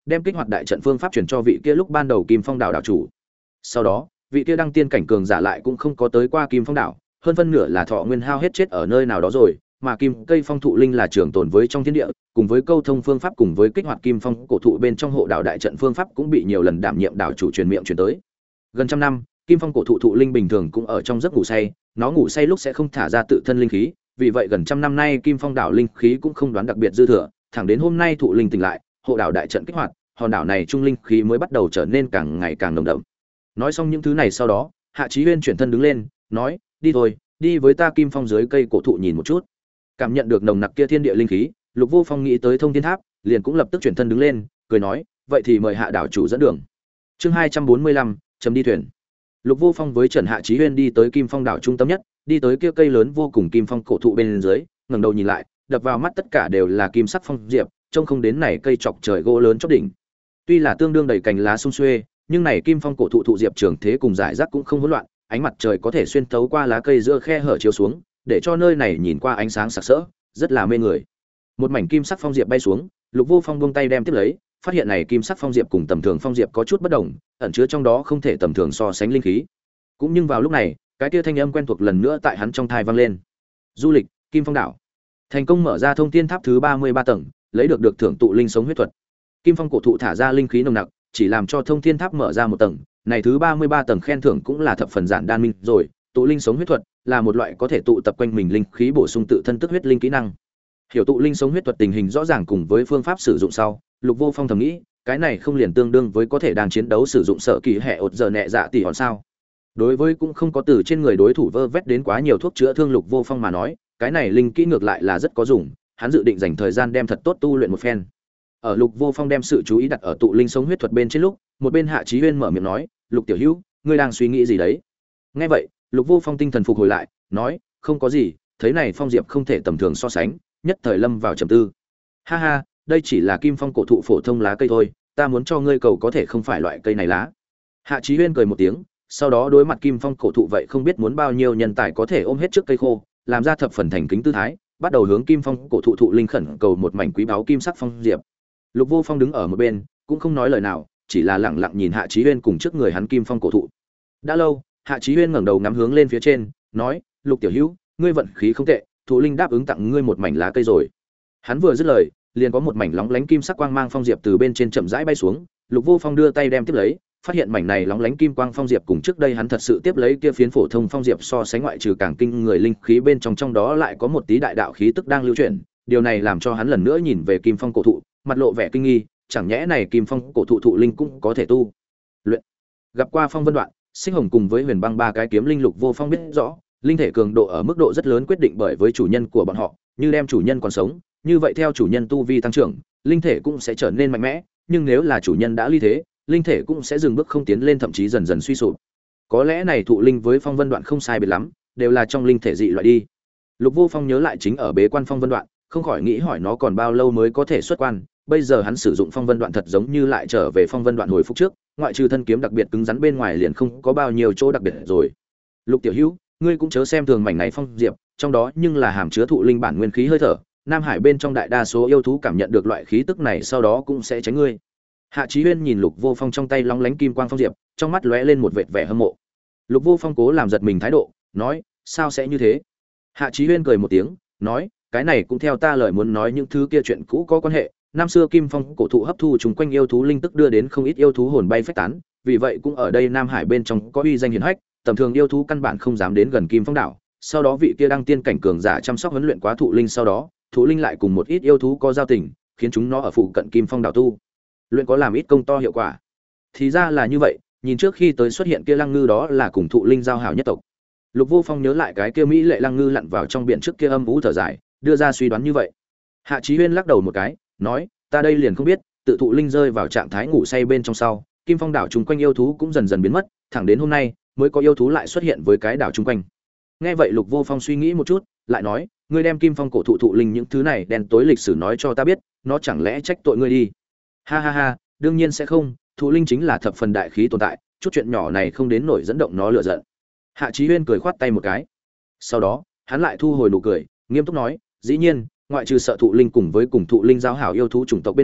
đem kích hoạt đại trận phương pháp truyền cho vị kia lúc ban đầu Kim Phong đảo đảo chủ. Sau đó, vị kia đăng tiên cảnh cường giả lại cũng không có tới qua Kim Phong đảo, hơn phân nửa là thọ nguyên hao hết chết ở nơi nào đó rồi, mà kim cây phong thụ linh là trường tồn với trong thiên địa, cùng với câu thông phương pháp cùng với kích hoạt kim phong cổ thụ bên trong hộ đảo đại trận phương pháp cũng bị nhiều lần đảm nhiệm đảo chủ truyền miệng truyền tới. Gần trăm năm, kim phong cổ thụ thụ linh bình thường cũng ở trong giấc ngủ say, nó ngủ say lúc sẽ không thả ra tự thân linh khí, vì vậy gần trăm năm nay kim phong đảo linh khí cũng không đoán đặc biệt dư thừa, thẳng đến hôm nay thụ linh tỉnh lại, hộ đảo đại trận kích hoạt, hòn đảo này trung linh khí mới bắt đầu trở nên càng ngày càng nồng đậm. Nói xong những thứ này sau đó, Hạ Chí Huyên chuyển thân đứng lên, nói: "Đi thôi, đi với ta kim phong dưới cây cổ thụ nhìn một chút." Cảm nhận được nồng nặc kia thiên địa linh khí, Lục Vô Phong nghĩ tới Thông Thiên Tháp, liền cũng lập tức chuyển thân đứng lên, cười nói: "Vậy thì mời Hạ đảo chủ dẫn đường." Chương 245, chấm đi thuyền. Lục Vô Phong với Trần Hạ Chí Huyên đi tới Kim Phong đảo trung tâm nhất, đi tới kia cây lớn vô cùng kim phong cổ thụ bên dưới, ngẩng đầu nhìn lại, đập vào mắt tất cả đều là kim sắc phong diệp, trông không đến này cây chọc trời gỗ lớn chóp đỉnh. Tuy là tương đương đầy cành lá sum xuê, nhưng này kim phong cổ thụ thụ diệp trường thế cùng giải rác cũng không hỗn loạn, ánh mặt trời có thể xuyên thấu qua lá cây giữa khe hở chiếu xuống, để cho nơi này nhìn qua ánh sáng sặc sỡ, rất là mê người. Một mảnh kim sắc phong diệp bay xuống, Lục Vô Phong buông tay đem tiếp lấy, phát hiện này kim sắc phong diệp cùng tầm thường phong diệp có chút bất đồng, ẩn chứa trong đó không thể tầm thường so sánh linh khí. Cũng nhưng vào lúc này, cái kia thanh âm quen thuộc lần nữa tại hắn trong tai vang lên. Du lịch, Kim Phong đảo. Thành công mở ra Thông Thiên Tháp thứ 33 tầng, lấy được thưởng tụ linh sống huyết thuật. Kim Phong cổ thụ thả ra linh khí nồng nặc, chỉ làm cho Thông Thiên Tháp mở ra một tầng, này thứ 33 tầng khen thưởng cũng là thập phần giản đan minh rồi, tụ linh sống huyết thuật là một loại có thể tụ tập quanh mình linh khí bổ sung tự thân tức huyết linh kỹ năng. Hiểu tụ linh sống huyết thuật tình hình rõ ràng cùng với phương pháp sử dụng sau, Lục Vô Phong thầm nghĩ, cái này không liền tương đương với có thể đang chiến đấu sử dụng sở kỳ hệ ột giờ nẹ dạ tỷ hòn sao? Đối với cũng không có từ trên người đối thủ vơ vét đến quá nhiều thuốc chữa thương, Lục Vô Phong mà nói, cái này linh kỹ ngược lại là rất có dùng, hắn dự định dành thời gian đem thật tốt tu luyện một phen. Ở Lục Vô Phong đem sự chú ý đặt ở tụ linh sống huyết thuật bên trên lúc, một bên Hạ Chí Huyên mở miệng nói, "Lục tiểu hữu, ngươi đang suy nghĩ gì đấy?" Nghe vậy, Lục Vô Phong tinh thần phục hồi lại, nói, "Không có gì, thấy này phong diệp không thể tầm thường so sánh." Nhất thời lâm vào trầm tư. "Ha ha, đây chỉ là kim phong cổ thụ phổ thông lá cây thôi, ta muốn cho ngươi cầu có thể không phải loại cây này lá." Hạ Chí Huyên cười một tiếng, sau đó đối mặt kim phong cổ thụ vậy không biết muốn bao nhiêu nhân tài có thể ôm hết trước cây khô, làm ra thập phần thành kính tư thái, bắt đầu hướng kim phong cổ thụ thụ linh khẩn cầu một mảnh quý báu kim sắc phong diệp. Lục Vô Phong đứng ở một bên, cũng không nói lời nào, chỉ là lặng lặng nhìn Hạ Chí Huyên cùng trước người hắn kim phong cổ thụ. Đã lâu, Hạ Chí Huyên ngẩng đầu ngắm hướng lên phía trên, nói, "Lục tiểu hữu, ngươi vận khí không tệ, thụ linh đáp ứng tặng ngươi một mảnh lá cây rồi." Hắn vừa dứt lời, liền có một mảnh lóng lánh kim sắc quang mang phong diệp từ bên trên chậm rãi bay xuống, Lục Vô Phong đưa tay đem tiếp lấy, phát hiện mảnh này lóng lánh kim quang phong diệp cùng trước đây hắn thật sự tiếp lấy kia phiến phổ thông phong diệp so sánh, ngoại trừ càng kinh người linh khí bên trong đó lại có một tí đại đạo khí tức đang lưu chuyển, điều này làm cho hắn lần nữa nhìn về kim phong cổ thụ, mặt lộ vẻ kinh nghi, chẳng nhẽ này kim phong cổ thụ thụ linh cũng có thể tu luyện. Gặp qua Phong Vân Đoạn, Sinh Hồng cùng với Huyền Băng ba cái kiếm linh, Lục Vô Phong biết rõ, linh thể cường độ ở mức độ rất lớn quyết định bởi với chủ nhân của bọn họ, như đem chủ nhân còn sống, như vậy theo chủ nhân tu vi tăng trưởng, linh thể cũng sẽ trở nên mạnh mẽ, nhưng nếu là chủ nhân đã ly thế, linh thể cũng sẽ dừng bước không tiến lên, thậm chí dần dần suy sụp. Có lẽ này thụ linh với Phong Vân Đoạn không sai biệt lắm, đều là trong linh thể dị loại đi. Lục Vô Phong nhớ lại chính ở bế quan Phong Vân Đoạn, không khỏi nghĩ hỏi nó còn bao lâu mới có thể xuất quan. Bây giờ hắn sử dụng Phong Vân Đoạn thật giống như lại trở về Phong Vân Đoạn hồi phục trước, ngoại trừ thân kiếm đặc biệt cứng rắn bên ngoài liền không có bao nhiêu chỗ đặc biệt rồi. Lục tiểu hữu, ngươi cũng chớ xem thường mảnh này phong diệp, trong đó nhưng là hàm chứa thụ linh bản nguyên khí hơi thở, Nam Hải bên trong đại đa số yêu thú cảm nhận được loại khí tức này sau đó cũng sẽ tránh ngươi. Hạ Chí Huyên nhìn Lục Vô Phong trong tay lóng lánh kim quang phong diệp, trong mắt lóe lên một vệt vẻ hâm mộ. Lục Vô Phong cố làm giật mình thái độ, nói, "Sao sẽ như thế?" Hạ Chí Huyên cười một tiếng, nói, "Cái này cũng theo ta lời muốn nói những thứ kia chuyện cũ có quan hệ. Năm xưa kim phong cổ thụ hấp thu chúng quanh yêu thú linh tức đưa đến không ít yêu thú hồn bay phách tán, vì vậy cũng ở đây Nam Hải bên trong có uy danh hiển hách, tầm thường yêu thú căn bản không dám đến gần Kim Phong đảo. Sau đó vị kia đăng tiên cảnh cường giả chăm sóc huấn luyện quá thụ linh, sau đó thụ linh lại cùng một ít yêu thú có giao tình, khiến chúng nó ở phụ cận Kim Phong đảo tu luyện có làm ít công to hiệu quả." Thì ra là như vậy, nhìn trước khi tới xuất hiện kia lăng ngư đó là cùng thụ linh giao hảo nhất tộc. Lục Vô Phong nhớ lại cái kia mỹ lệ lăng ngư lặn vào trong biển trước kia, âm vũ thở dài, đưa ra suy đoán như vậy. Hạ Chí Huyên lắc đầu một cái, nói, "Ta đây liền không biết, tự thụ linh rơi vào trạng thái ngủ say bên trong sau, Kim Phong đảo chung quanh yêu thú cũng dần dần biến mất, thẳng đến hôm nay mới có yêu thú lại xuất hiện với cái đảo chung quanh." Nghe vậy Lục Vô Phong suy nghĩ một chút, lại nói, "Ngươi đem Kim Phong cổ thụ thụ linh những thứ này đen tối lịch sử nói cho ta biết, nó chẳng lẽ trách tội ngươi đi?" "Ha ha ha, đương nhiên sẽ không, thụ linh chính là thập phần đại khí tồn tại, chút chuyện nhỏ này không đến nổi dẫn động nó lửa giận." Hạ Chí Huyên cười khoát tay một cái. Sau đó, hắn lại thu hồi nụ cười, nghiêm túc nói, "Dĩ nhiên, ngoại trừ sợ thụ linh cùng với cùng thụ linh giao hảo yêu thú chủng tộc bên ngoài,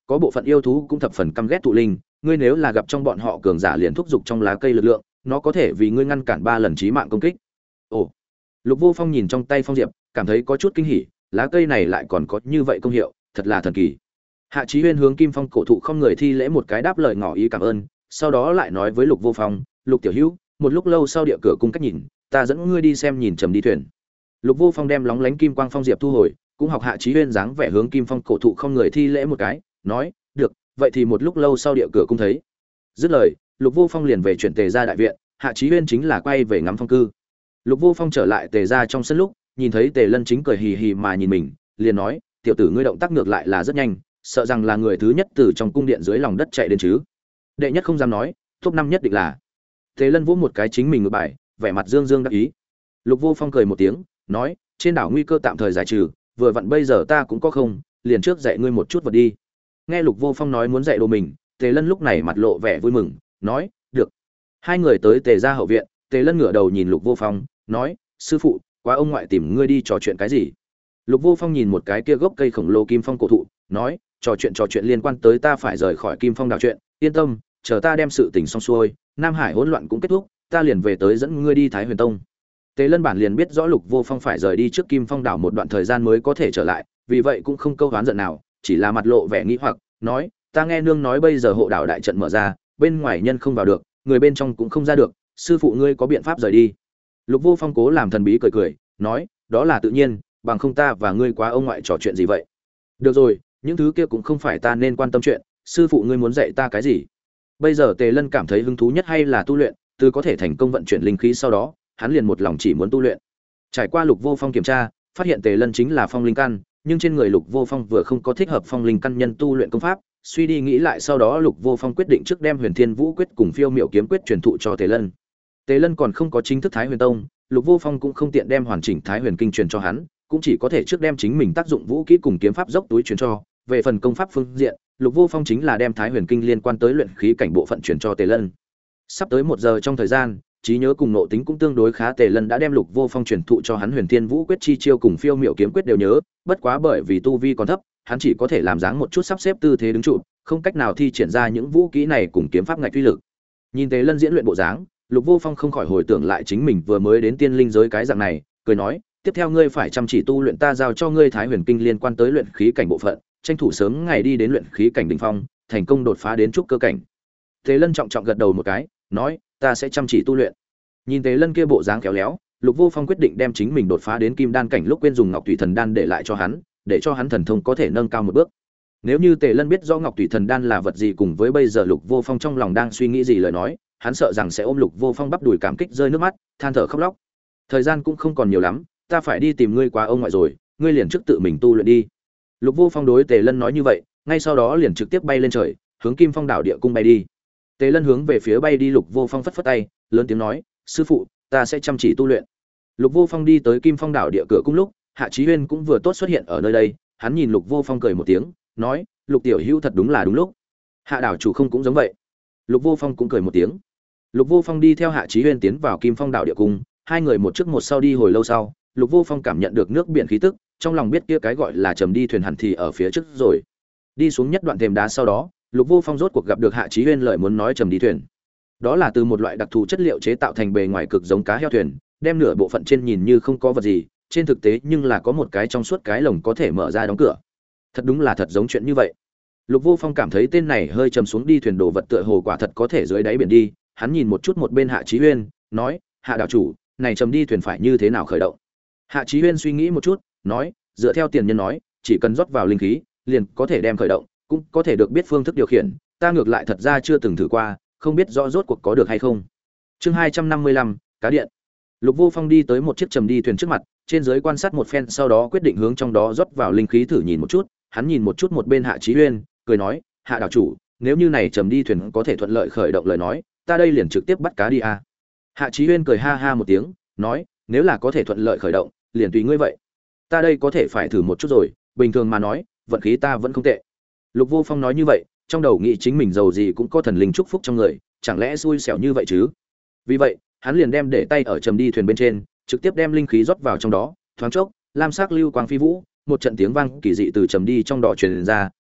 có bộ phận yêu thú cũng thập phần căm ghét tụ linh, ngươi nếu là gặp trong bọn họ cường giả liền thúc giục trong lá cây lực lượng, nó có thể vì ngươi ngăn cản 3 lần chí mạng công kích. Ồ. Lục Vô Phong nhìn trong tay phong diệp, cảm thấy có chút kinh hỉ, lá cây này lại còn có như vậy công hiệu, thật là thần kỳ. Hạ Chí Huyên hướng Kim Phong cổ thụ không người thi lễ một cái đáp lời ngỏ ý cảm ơn, sau đó lại nói với Lục Vô Phong, "Lục tiểu hữu, một lúc lâu sau địa cửa cung cách nhìn, ta dẫn ngươi đi xem nhìn trầm đi thuyền." Lục Vô Phong đem lóng lánh kim quang phong diệp thu hồi, cũng học Hạ Chí Huyên dáng vẻ hướng Kim Phong cổ thụ không người thi lễ một cái, nói, "Được, vậy thì một lúc lâu sau địa cửa cung thấy." Dứt lời, Lục Vô Phong liền về chuyển Tề gia đại viện, Hạ Chí Huyên chính là quay về ngắm phong cư. Lục Vô Phong trở lại Tề gia trong sân lúc, nhìn thấy Tề Lân chính cười hì hì mà nhìn mình, liền nói, "Tiểu tử ngươi động tác ngược lại là rất nhanh, sợ rằng là người thứ nhất từ trong cung điện dưới lòng đất chạy đến chứ?" Đệ nhất không dám nói, top 5 nhất định là. Tề Lân vỗ một cái chính mình ngược bài, vẻ mặt dương dương đắc ý. Lục Vô Phong cười một tiếng, nói, "Trên đảo nguy cơ tạm thời giải trừ, vừa vặn bây giờ ta cũng có không, liền trước dạy ngươi một chút vật đi." Nghe Lục Vô Phong nói muốn dạy đồ mình, Tề Lân lúc này mặt lộ vẻ vui mừng, nói, "Được." Hai người tới Tề gia hậu viện, Tề Lân ngửa đầu nhìn Lục Vô Phong, nói, "Sư phụ, quá ông ngoại tìm ngươi đi trò chuyện cái gì?" Lục Vô Phong nhìn một cái kia gốc cây khổng lồ kim phong cổ thụ, nói, trò chuyện liên quan tới ta phải rời khỏi Kim Phong đảo chuyện, yên tâm, chờ ta đem sự tình xong xuôi, Nam Hải hỗn loạn cũng kết thúc, ta liền về tới dẫn ngươi đi Thái Huyền Tông." Tề Lân bản liền biết rõ Lục Vô Phong phải rời đi trước Kim Phong đảo một đoạn thời gian mới có thể trở lại, vì vậy cũng không câu oán giận nào, chỉ là mặt lộ vẻ nghi hoặc, nói, "Ta nghe nương nói bây giờ hộ đảo đại trận mở ra, bên ngoài nhân không vào được, người bên trong cũng không ra được, sư phụ ngươi có biện pháp rời đi?" Lục Vô Phong cố làm thần bí cười cười, nói, "Đó là tự nhiên, bằng không ta và ngươi quá ông ngoại trò chuyện gì vậy?" "Được rồi, những thứ kia cũng không phải ta nên quan tâm chuyện, sư phụ ngươi muốn dạy ta cái gì?" Bây giờ Tề Lân cảm thấy hứng thú nhất hay là tu luyện, từ có thể thành công vận chuyển linh khí sau đó, hắn liền một lòng chỉ muốn tu luyện. Trải qua Lục Vô Phong kiểm tra, phát hiện Tề Lân chính là phong linh căn, nhưng trên người Lục Vô Phong vừa không có thích hợp phong linh căn nhân tu luyện công pháp, suy đi nghĩ lại sau đó Lục Vô Phong quyết định trước đem Huyền Thiên Vũ quyết cùng Phiêu Miểu kiếm quyết truyền thụ cho Tề Lân. Tề Lân còn không có chính thức Thái Huyền Tông, Lục Vô Phong cũng không tiện đem hoàn chỉnh Thái Huyền kinh truyền cho hắn, cũng chỉ có thể trước đem chính mình tác dụng vũ kỹ cùng kiếm pháp dốc túi truyền cho. Về phần công pháp phương diện, Lục Vô Phong chính là đem Thái Huyền kinh liên quan tới luyện khí cảnh bộ phận truyền cho Tề Lân. Sắp tới 1 giờ trong thời gian, trí nhớ cùng nội tính cũng tương đối khá, Tề Lân đã đem Lục Vô Phong truyền thụ cho hắn Huyền Thiên Vũ quyết chi chiêu cùng Phiêu Miểu kiếm quyết đều nhớ, bất quá bởi vì tu vi còn thấp, hắn chỉ có thể làm dáng một chút sắp xếp tư thế đứng trụ, không cách nào thi triển ra những vũ kỹ này cùng kiếm pháp ngạch uy lực. Nhìn Tề Lân diễn luyện bộ dáng, Lục Vô Phong không khỏi hồi tưởng lại chính mình vừa mới đến tiên linh giới cái dạng này, cười nói, "Tiếp theo ngươi phải chăm chỉ tu luyện, ta giao cho ngươi Thái Huyền kinh liên quan tới luyện khí cảnh bộ phận, tranh thủ sớm ngày đi đến luyện khí cảnh đỉnh phong, thành công đột phá đến trúc cơ cảnh." Tề Lân trọng trọng gật đầu một cái, nói, "Ta sẽ chăm chỉ tu luyện." Nhìn Tề Lân kia bộ dáng khéo léo, Lục Vô Phong quyết định đem chính mình đột phá đến kim đan cảnh lúc quên dùng Ngọc Thủy Thần đan để lại cho hắn, để cho hắn thần thông có thể nâng cao một bước. Nếu như Tề Lân biết rõ Ngọc Thủy Thần đan là vật gì cùng với bây giờ Lục Vô Phong trong lòng đang suy nghĩ gì lời nói, hắn sợ rằng sẽ ôm Lục Vô Phong bắp đùi cảm kích rơi nước mắt, than thở khóc lóc. "Thời gian cũng không còn nhiều lắm, ta phải đi tìm ngươi quá ông ngoại rồi, ngươi liền trước tự mình tu luyện đi." Lục Vô Phong đối Tề Lân nói như vậy, ngay sau đó liền trực tiếp bay lên trời, hướng Kim Phong đảo địa cung bay đi. Tề Lân hướng về phía bay đi Lục Vô Phong phất phất tay, lớn tiếng nói, "Sư phụ, ta sẽ chăm chỉ tu luyện." Lục Vô Phong đi tới Kim Phong đảo địa cửa cung lúc, Hạ Chí Huyên cũng vừa tốt xuất hiện ở nơi đây, hắn nhìn Lục Vô Phong cười một tiếng, nói, "Lục tiểu hữu thật đúng là đúng lúc." Hạ đảo chủ không cũng giống vậy. Lục Vô Phong cũng cười một tiếng. Lục Vô Phong đi theo Hạ Chí Huyên tiến vào Kim Phong đảo địa cung, hai người một trước một sau đi hồi lâu sau, Lục Vô Phong cảm nhận được nước biển khí tức, trong lòng biết kia cái gọi là trầm đi thuyền hẳn thì ở phía trước rồi. Đi xuống nhất đoạn thềm đá sau đó, Lục Vô Phong rốt cuộc gặp được Hạ Chí Huyên lời muốn nói trầm đi thuyền. Đó là từ một loại đặc thù chất liệu chế tạo thành, bề ngoài cực giống cá heo thuyền, đem nửa bộ phận trên nhìn như không có vật gì, trên thực tế nhưng là có một cái trong suốt cái lồng có thể mở ra đóng cửa. Thật đúng là thật giống chuyện như vậy. Lục Vô Phong cảm thấy tên này hơi trầm xuống đi thuyền đồ vật tựa hồ quả thật có thể dưới đáy biển đi, hắn nhìn một chút một bên Hạ Chí Huyên, nói, "Hạ đảo chủ, này trầm đi thuyền phải như thế nào khởi động?" Hạ Chí Huyên suy nghĩ một chút, nói, "Dựa theo tiền nhân nói, chỉ cần rót vào linh khí, liền có thể đem khởi động, cũng có thể được biết phương thức điều khiển, ta ngược lại thật ra chưa từng thử qua, không biết rõ rốt cuộc có được hay không." Chương 255, cá điện. Lục Vô Phong đi tới một chiếc trầm đi thuyền trước mặt, trên dưới quan sát một phen sau đó quyết định hướng trong đó rót vào linh khí thử nhìn một chút, hắn nhìn một chút một bên Hạ Chí Huyên, cười nói, "Hạ đảo chủ, nếu như này trầm đi thuyền có thể thuận lợi khởi động lời nói, ta đây liền trực tiếp bắt cá đi a." Hạ Chí Huyên cười ha ha một tiếng, nói, "Nếu là có thể thuận lợi khởi động, liền tùy ngươi vậy. Ta đây có thể phải thử một chút rồi, bình thường mà nói, vận khí ta vẫn không tệ." Lục Vô Phong nói như vậy, trong đầu nghĩ chính mình giàu gì cũng có thần linh chúc phúc trong người, chẳng lẽ xui xẻo như vậy chứ? Vì vậy, hắn liền đem để tay ở trầm đi thuyền bên trên, trực tiếp đem linh khí rót vào trong đó, thoáng chốc, lam sắc lưu quang phi vũ, một trận tiếng vang kỳ dị từ trầm đi trong đó truyền ra,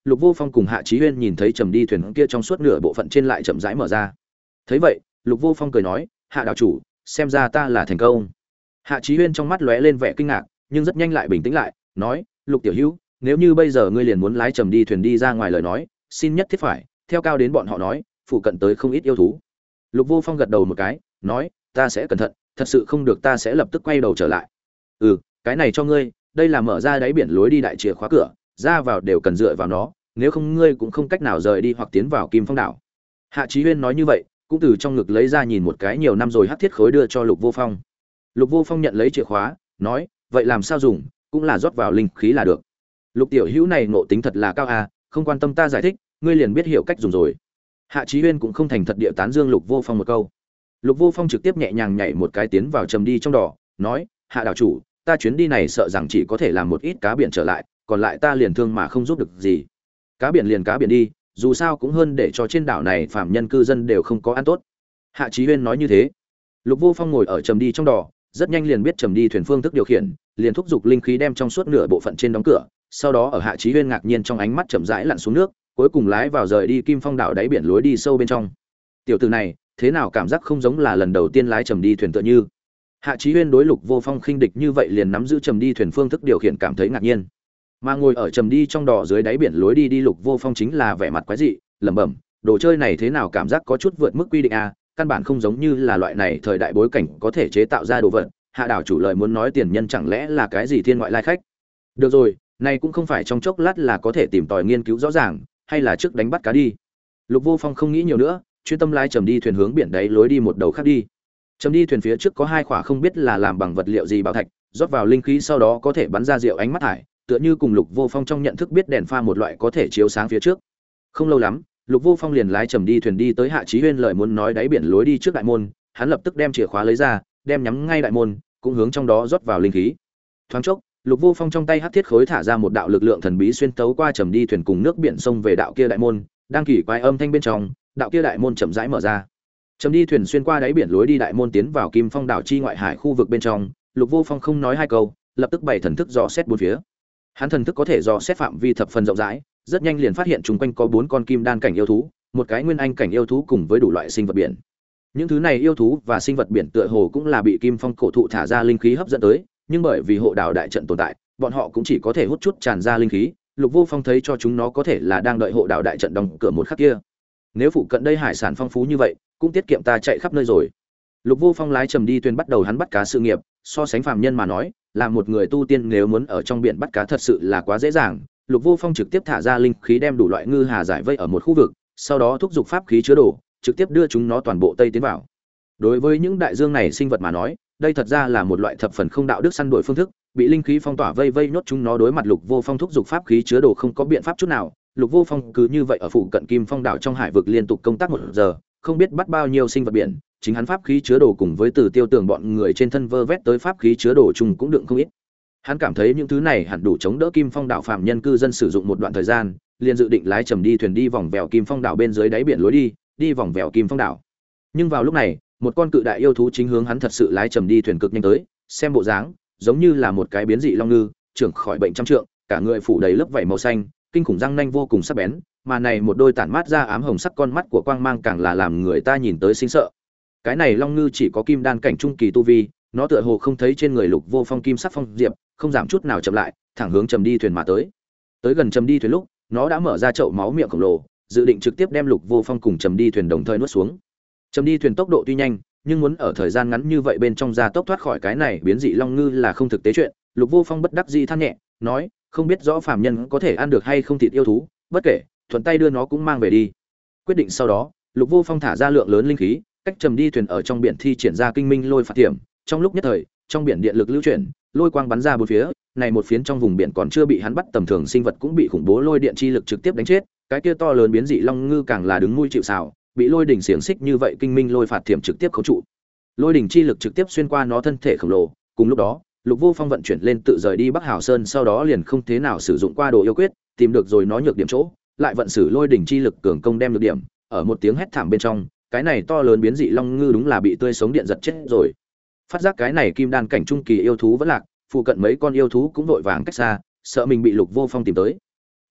Lục Vô Phong cùng Hạ Chí Huyên nhìn thấy trầm đi thuyền kia trong suốt nửa bộ phận trên lại chậm rãi mở ra. Thấy vậy, Lục Vô Phong cười nói, "Hạ đạo chủ, xem ra ta là thành công." Hạ Chí Huyên trong mắt lóe lên vẻ kinh ngạc, nhưng rất nhanh lại bình tĩnh lại, nói, "Lục tiểu hữu, nếu như bây giờ ngươi liền muốn lái trầm đi thuyền đi ra ngoài lời nói, xin nhất thiết phải theo cao đến bọn họ nói, phụ cận tới không ít yêu thú." Lục Vô Phong gật đầu một cái, nói, "Ta sẽ cẩn thận, thật sự không được ta sẽ lập tức quay đầu trở lại." "Ừ, cái này cho ngươi, đây là mở ra đáy biển lối đi đại chìa khóa cửa, ra vào đều cần dựa vào nó, nếu không ngươi cũng không cách nào rời đi hoặc tiến vào Kim Phong đảo." Hạ Chí Huyên nói như vậy, cũng từ trong ngực lấy ra nhìn một cái nhiều năm rồi hắc thiết khối đưa cho Lục Vô Phong. Lục Vô Phong nhận lấy chìa khóa, nói, "Vậy làm sao dùng, cũng là rót vào linh khí là được." Lục tiểu hữu này ngộ tính thật là cao à, không quan tâm ta giải thích, ngươi liền biết hiểu cách dùng rồi. Hạ Chí Huyên cũng không thành thật địa tán dương Lục Vô Phong một câu. Lục Vô Phong trực tiếp nhẹ nhàng nhảy một cái tiến vào trầm đi trong đỏ, nói, "Hạ đạo chủ, ta chuyến đi này sợ rằng chỉ có thể làm một ít cá biển trở lại, còn lại ta liền thương mà không giúp được gì. Cá biển liền cá biển đi, dù sao cũng hơn để cho trên đảo này phạm nhân cư dân đều không có ăn tốt." Hạ Chí Huyên nói như thế. Lục Vô Phong ngồi ở trầm đi trong đỏ, rất nhanh liền biết trầm đi thuyền phương thức điều khiển, liền thúc giục linh khí đem trong suốt nửa bộ phận trên đóng cửa, sau đó ở Hạ Chí Huyên ngạc nhiên trong ánh mắt chậm rãi lặn xuống nước, cuối cùng lái vào rời đi Kim Phong đảo đáy biển lối đi sâu bên trong. Tiểu tử này, thế nào cảm giác không giống là lần đầu tiên lái trầm đi thuyền tựa như. Hạ Chí Huyên đối Lục Vô Phong khinh địch như vậy liền nắm giữ trầm đi thuyền phương thức điều khiển cảm thấy ngạc nhiên. Mà ngồi ở trầm đi trong đỏ dưới đáy biển lối đi đi Lục Vô Phong chính là vẻ mặt quái dị, lẩm bẩm, đồ chơi này thế nào cảm giác có chút vượt mức quy định a, căn bản không giống như là loại này thời đại bối cảnh có thể chế tạo ra đồ vật. Hạ đảo chủ lời muốn nói tiền nhân chẳng lẽ là cái gì thiên ngoại lai khách. Được rồi, này cũng không phải trong chốc lát là có thể tìm tòi nghiên cứu rõ ràng, hay là trước đánh bắt cá đi. Lục Vô Phong không nghĩ nhiều nữa, chuyên tâm lái trầm đi thuyền hướng biển đáy lối đi một đầu khác đi. Trầm đi thuyền phía trước có hai khỏa không biết là làm bằng vật liệu gì bảo thạch, rót vào linh khí sau đó có thể bắn ra rượu ánh mắt thải, tựa như cùng Lục Vô Phong trong nhận thức biết đèn pha một loại có thể chiếu sáng phía trước. Không lâu lắm, Lục Vô Phong liền lái trầm đi thuyền đi tới Hạ Chí Huyên lợi muốn nói đáy biển lối đi trước đại môn, hắn lập tức đem chìa khóa lấy ra, đem nhắm ngay đại môn, cũng hướng trong đó rót vào linh khí. Thoáng chốc, Lục Vô Phong trong tay hắc thiết khối thả ra một đạo lực lượng thần bí xuyên tấu qua trầm đi thuyền cùng nước biển sông về đạo kia đại môn, đang kỳ quái âm thanh bên trong, đạo kia đại môn chậm rãi mở ra. Trầm đi thuyền xuyên qua đáy biển lối đi đại môn tiến vào Kim Phong đảo chi ngoại hải khu vực bên trong, Lục Vô Phong không nói hai câu, lập tức bày thần thức dò xét bốn phía. Hắn thần thức có thể dò xét phạm vi thập phần rộng rãi, rất nhanh liền phát hiện chung quanh có 4 con kim đan cảnh yêu thú, một cái nguyên anh cảnh yêu thú cùng với đủ loại sinh vật biển. Những thứ này yêu thú và sinh vật biển tựa hồ cũng là bị Kim Phong cổ thụ thả ra linh khí hấp dẫn tới, nhưng bởi vì hộ đảo đại trận tồn tại, bọn họ cũng chỉ có thể hút chút tràn ra linh khí. Lục Vô Phong thấy cho chúng nó có thể là đang đợi hộ đảo đại trận đóng cửa một khắc kia. Nếu phụ cận đây hải sản phong phú như vậy, cũng tiết kiệm ta chạy khắp nơi rồi. Lục Vô Phong lái trầm đi thuyền bắt đầu hắn bắt cá sự nghiệp, so sánh phàm nhân mà nói, là một người tu tiên nếu muốn ở trong biển bắt cá thật sự là quá dễ dàng. Lục Vô Phong trực tiếp thả ra linh khí đem đủ loại ngư hà giải vây ở một khu vực, sau đó thúc giục pháp khí chứa đồ, trực tiếp đưa chúng nó toàn bộ tây tiến vào. Đối với những đại dương này sinh vật mà nói, đây thật ra là một loại thập phần không đạo đức săn đuổi phương thức, bị linh khí phong tỏa vây vây nhốt chúng nó đối mặt Lục Vô Phong thúc giục pháp khí chứa đồ không có biện pháp chút nào. Lục Vô Phong cứ như vậy ở phụ cận Kim Phong đảo trong hải vực liên tục công tác 1 giờ, không biết bắt bao nhiêu sinh vật biển, chính hắn pháp khí chứa đồ cùng với Từ Tiêu Tường bọn người trên thân vơ vét tới pháp khí chứa đồ chung cũng đựng không ít. Hắn cảm thấy những thứ này hẳn đủ chống đỡ Kim Phong đảo phạm nhân cư dân sử dụng một đoạn thời gian, liền dự định lái trầm đi thuyền đi vòng vèo Kim Phong đảo bên dưới đáy biển lối đi, đi vòng vèo Kim Phong đảo. Nhưng vào lúc này, một con cự đại yêu thú chính hướng hắn thật sự lái trầm đi thuyền cực nhanh tới, xem bộ dáng, giống như là một cái biến dị long ngư, trưởng khỏi bệnh trăm trượng, cả người phủ đầy lớp vảy màu xanh, kinh khủng răng nanh vô cùng sắc bén, mà này một đôi tản mát ra ám hồng sắc con mắt của quang mang càng là làm người ta nhìn tới sinh sợ. Cái này long ngư chỉ có kim đan cảnh trung kỳ tu vi, nó tựa hồ không thấy trên người Lục Vô Phong kim sắc phong diệp, không giảm chút nào chậm lại, thẳng hướng trầm đi thuyền mà tới. Tới gần trầm đi thuyền lúc, nó đã mở ra chậu máu miệng khổng lồ, dự định trực tiếp đem Lục Vô Phong cùng trầm đi thuyền đồng thời nuốt xuống. Trầm đi thuyền tốc độ tuy nhanh, nhưng muốn ở thời gian ngắn như vậy bên trong gia tốc thoát khỏi cái này biến dị long ngư là không thực tế chuyện. Lục Vô Phong bất đắc dĩ than nhẹ, nói, không biết rõ phàm nhân có thể ăn được hay không thịt yêu thú, bất kể, thuận tay đưa nó cũng mang về đi. Quyết định sau đó, Lục Vô Phong thả ra lượng lớn linh khí, cách trầm đi thuyền ở trong biển thi triển ra kinh minh lôi phạt tiệm, trong lúc nhất thời, trong biển điện lực lưu chuyển, lôi quang bắn ra bốn phía, này một phiến trong vùng biển còn chưa bị hắn bắt tầm thường sinh vật cũng bị khủng bố lôi điện chi lực trực tiếp đánh chết, cái kia to lớn biến dị long ngư càng là đứng nuôi chịu sào, bị lôi đỉnh xiềng xích như vậy kinh minh lôi phạt tiệm trực tiếp khống trụ. Lôi đỉnh chi lực trực tiếp xuyên qua nó thân thể khổng lồ, cùng lúc đó, Lục Vô Phong vận chuyển lên tự rời đi Bắc Hào Sơn, sau đó liền không thế nào sử dụng qua đồ yêu quyết, tìm được rồi nó nhược điểm chỗ, lại vận sử lôi đỉnh chi lực cường công đem nhược điểm, ở một tiếng hét thảm bên trong, cái này to lớn biến dị long ngư đúng là bị tươi sống điện giật chết rồi. Phát giác cái này kim đan cảnh trung kỳ yêu thú vẫn lạc, phụ cận mấy con yêu thú cũng vội vàng cách xa, sợ mình bị Lục Vô Phong tìm tới.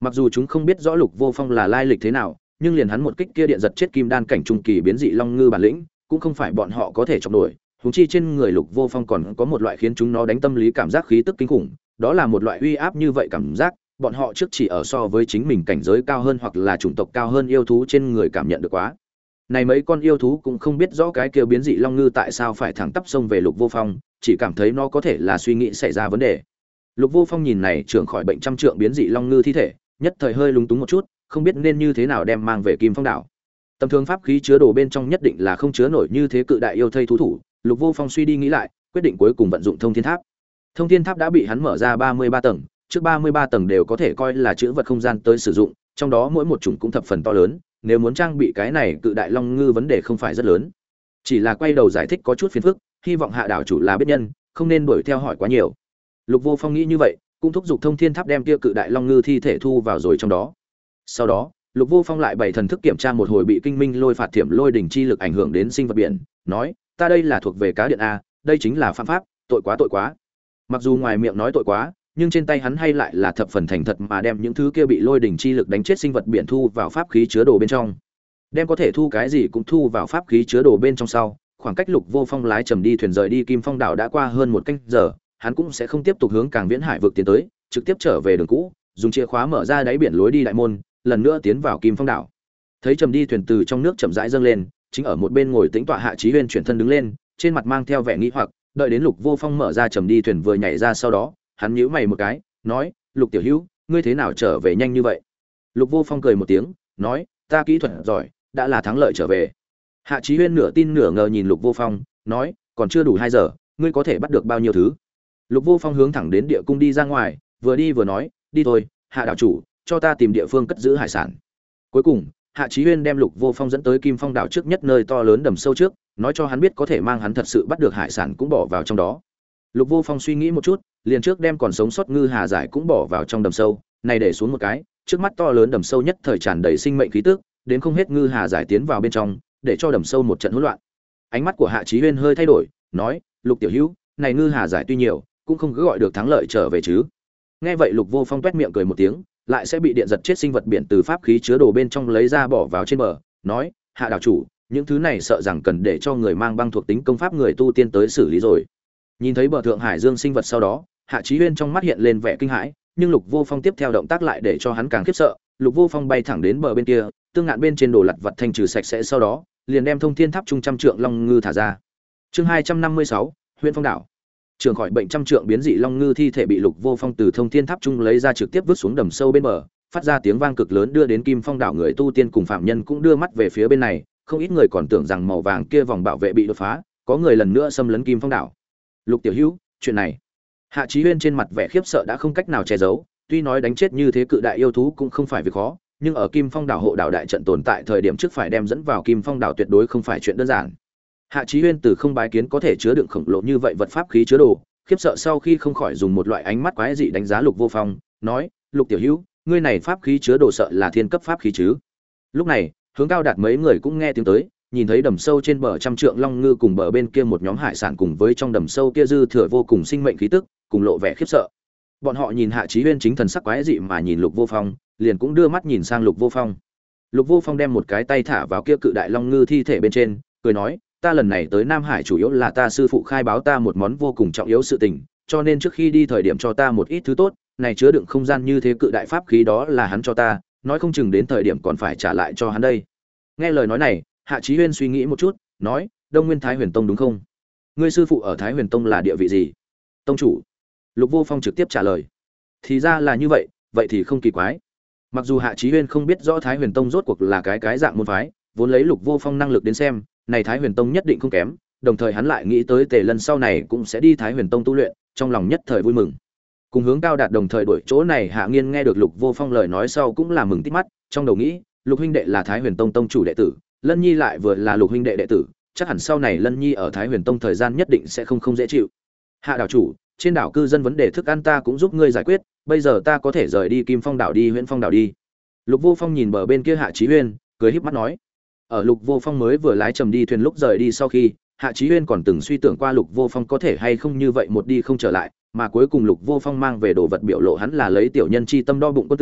Mặc dù chúng không biết rõ Lục Vô Phong là lai lịch thế nào, nhưng liền hắn một kích kia điện giật chết kim đan cảnh trung kỳ biến dị long ngư bản lĩnh, cũng không phải bọn họ có thể chọc nổi. Huống chi trên người Lục Vô Phong còn có một loại khiến chúng nó đánh tâm lý cảm giác khí tức kinh khủng, đó là một loại uy áp như vậy cảm giác, bọn họ trước chỉ ở so với chính mình cảnh giới cao hơn hoặc là chủng tộc cao hơn yêu thú trên người cảm nhận được quá. Này mấy con yêu thú cũng không biết rõ cái kia biến dị long ngư tại sao phải thẳng tắp xông về Lục Vô Phong, chỉ cảm thấy nó có thể là suy nghĩ xảy ra vấn đề. Lục Vô Phong nhìn này trưởng khỏi bệnh trăm trượng biến dị long ngư thi thể, nhất thời hơi lúng túng một chút, không biết nên như thế nào đem mang về Kim Phong đảo. Tầm thường pháp khí chứa đồ bên trong nhất định là không chứa nổi như thế cự đại yêu thây thú thủ, Lục Vô Phong suy đi nghĩ lại, quyết định cuối cùng vận dụng Thông Thiên Tháp. Thông Thiên Tháp đã bị hắn mở ra 33 tầng, trước 33 tầng đều có thể coi là chữ vật không gian tới sử dụng, trong đó mỗi một chủng cũng thập phần to lớn, nếu muốn trang bị cái này cự đại long ngư vấn đề không phải rất lớn. Chỉ là quay đầu giải thích có chút phiền phức, hy vọng Hạ đảo chủ là biết nhân, không nên đuổi theo hỏi quá nhiều. Lục Vô Phong nghĩ như vậy, cũng thúc giục Thông Thiên Tháp đem kia cự đại long ngư thi thể thu vào rồi trong đó. Sau đó, Lục Vô Phong lại bày thần thức kiểm tra một hồi bị Kinh Minh Lôi Phạt Thiểm Lôi đỉnh chi lực ảnh hưởng đến sinh vật biển, nói: "Ta đây là thuộc về cá điện a, đây chính là phạm pháp, tội quá tội quá." Mặc dù ngoài miệng nói tội quá, nhưng trên tay hắn hay lại là thập phần thành thật mà đem những thứ kia bị lôi đỉnh chi lực đánh chết sinh vật biển thu vào pháp khí chứa đồ bên trong. Đem có thể thu cái gì cũng thu vào pháp khí chứa đồ bên trong sau, khoảng cách Lục Vô Phong lái trầm đi thuyền rời đi Kim Phong đảo đã qua hơn một canh giờ, hắn cũng sẽ không tiếp tục hướng Càng Viễn Hải vực tiến tới, trực tiếp trở về đường cũ, dùng chìa khóa mở ra đáy biển lối đi đại môn, lần nữa tiến vào Kim Phong đảo. Thấy trầm đi thuyền từ trong nước chậm rãi dâng lên, chính ở một bên ngồi tĩnh tọa Hạ Chí Huyên chuyển thân đứng lên, trên mặt mang theo vẻ nghi hoặc, đợi đến Lục Vô Phong mở ra trầm đi thuyền vừa nhảy ra sau đó, hắn nhíu mày một cái, nói: "Lục tiểu hữu, ngươi thế nào trở về nhanh như vậy?" Lục Vô Phong cười một tiếng, nói: "Ta kỹ thuật giỏi, đã là thắng lợi trở về." Hạ Chí Huyên nửa tin nửa ngờ nhìn Lục Vô Phong, nói: "Còn chưa đủ 2 giờ, ngươi có thể bắt được bao nhiêu thứ?" Lục Vô Phong hướng thẳng đến địa cung đi ra ngoài, vừa đi vừa nói: "Đi thôi, Hạ đảo chủ, cho ta tìm địa phương cất giữ hải sản." Cuối cùng, Hạ Chí Huyên đem Lục Vô Phong dẫn tới Kim Phong đảo trước nhất nơi to lớn đầm sâu trước, nói cho hắn biết có thể mang hắn thật sự bắt được hải sản cũng bỏ vào trong đó. Lục Vô Phong suy nghĩ một chút, liền trước đem còn sống sót ngư hà giải cũng bỏ vào trong đầm sâu, này để xuống một cái, trước mắt to lớn đầm sâu nhất thời tràn đầy sinh mệnh khí tức, đến không hết ngư hà giải tiến vào bên trong, để cho đầm sâu một trận hỗn loạn. Ánh mắt của Hạ Chí Huyên hơi thay đổi, nói: "Lục tiểu hữu, này ngư hà giải tuy nhiều, cũng không cứ gọi được thắng lợi trở về chứ?" Nghe vậy Lục Vô Phong toét miệng cười một tiếng, lại sẽ bị điện giật chết sinh vật biển từ pháp khí chứa đồ bên trong lấy ra bỏ vào trên bờ, nói: "Hạ đảo chủ, những thứ này sợ rằng cần để cho người mang băng thuộc tính công pháp người tu tiên tới xử lý rồi." Nhìn thấy bờ thượng hải dương sinh vật sau đó, Hạ Chí Huyên trong mắt hiện lên vẻ kinh hãi, nhưng Lục Vô Phong tiếp theo động tác lại để cho hắn càng khiếp sợ. Lục Vô Phong bay thẳng đến bờ bên kia, tương ngạn bên trên đồ lặt vật thanh trừ sạch sẽ sau đó, liền đem Thông Thiên Tháp trung trăm trượng long ngư thả ra. Chương 256, Huyễn Phong đảo. Trường khỏi bệnh trăm trượng biến dị long ngư thi thể bị Lục Vô Phong từ Thông Thiên Tháp trung lấy ra trực tiếp vứt xuống đầm sâu bên bờ, phát ra tiếng vang cực lớn đưa đến Kim Phong đảo người tu tiên cùng phạm nhân cũng đưa mắt về phía bên này, không ít người còn tưởng rằng màu vàng kia vòng bảo vệ bị đột phá, có người lần nữa xâm lấn Kim Phong đảo. Lục tiểu hữu, chuyện này. Hạ Chí Huyên trên mặt vẻ khiếp sợ đã không cách nào che giấu, tuy nói đánh chết như thế cự đại yêu thú cũng không phải việc khó, nhưng ở Kim Phong đảo hộ đảo đại trận tồn tại thời điểm trước phải đem dẫn vào Kim Phong đảo tuyệt đối không phải chuyện đơn giản. Hạ Chí Huyên từ không bái kiến có thể chứa đựng khổng lồ như vậy vật pháp khí chứa đồ, khiếp sợ sau khi không khỏi dùng một loại ánh mắt quái dị đánh giá Lục Vô Phong, nói: "Lục tiểu hữu, ngươi này pháp khí chứa đồ sợ là thiên cấp pháp khí chứ?" Lúc này, hướng Cao Đạt mấy người cũng nghe tiếng tới, nhìn thấy đầm sâu trên bờ trăm trượng long ngư cùng bờ bên kia một nhóm hải sản cùng với trong đầm sâu kia dư thừa vô cùng sinh mệnh khí tức, cùng lộ vẻ khiếp sợ. Bọn họ nhìn Hạ Chí Huyên chính thần sắc quái dị mà nhìn Lục Vô Phong, liền cũng đưa mắt nhìn sang Lục Vô Phong. Lục Vô Phong đem một cái tay thả vào kia cự đại long ngư thi thể bên trên, cười nói: "Ta lần này tới Nam Hải chủ yếu là ta sư phụ khai báo ta một món vô cùng trọng yếu sự tình, cho nên trước khi đi thời điểm cho ta một ít thứ tốt, này chứa đựng không gian như thế cự đại pháp khí đó là hắn cho ta, nói không chừng đến thời điểm còn phải trả lại cho hắn đây." Nghe lời nói này, Hạ Chí Huyên suy nghĩ một chút, nói: "Đông Nguyên Thái Huyền Tông đúng không? Ngươi sư phụ ở Thái Huyền Tông là địa vị gì?" "Tông chủ." Lục Vô Phong trực tiếp trả lời. Thì ra là như vậy, vậy thì không kỳ quái. Mặc dù Hạ Chí Huyên không biết rõ Thái Huyền Tông rốt cuộc là cái dạng môn phái, vốn lấy Lục Vô Phong năng lực đến xem, này Thái Huyền Tông nhất định không kém, đồng thời hắn lại nghĩ tới Tề Lân sau này cũng sẽ đi Thái Huyền Tông tu luyện, trong lòng nhất thời vui mừng. Cùng hướng Cao Đạt đồng thời đuổi chỗ này, Hạ Nghiên nghe được Lục Vô Phong lời nói sau cũng là mừng tít mắt, trong đầu nghĩ, Lục huynh đệ là Thái Huyền Tông tông chủ đệ tử, Lân Nhi lại vừa là Lục huynh đệ đệ tử, chắc hẳn sau này Lân Nhi ở Thái Huyền Tông thời gian nhất định sẽ không dễ chịu. Hạ đảo chủ, trên đảo cư dân vấn đề thức ăn ta cũng giúp ngươi giải quyết, bây giờ ta có thể rời đi Kim Phong đảo đi Huyễn Phong đảo đi. Lục Vô Phong nhìn bờ bên kia Hạ Chí Huyên, cười híp mắt nói. Ở Lục Vô Phong mới vừa lái trầm đi thuyền lúc rời đi sau khi, Hạ Chí Huyên còn từng suy tưởng qua Lục Vô Phong có thể hay không như vậy một đi không trở lại, mà cuối cùng Lục Vô Phong mang về đồ vật biểu lộ hắn là lấy tiểu nhân chi tâm đo bụng quân tử,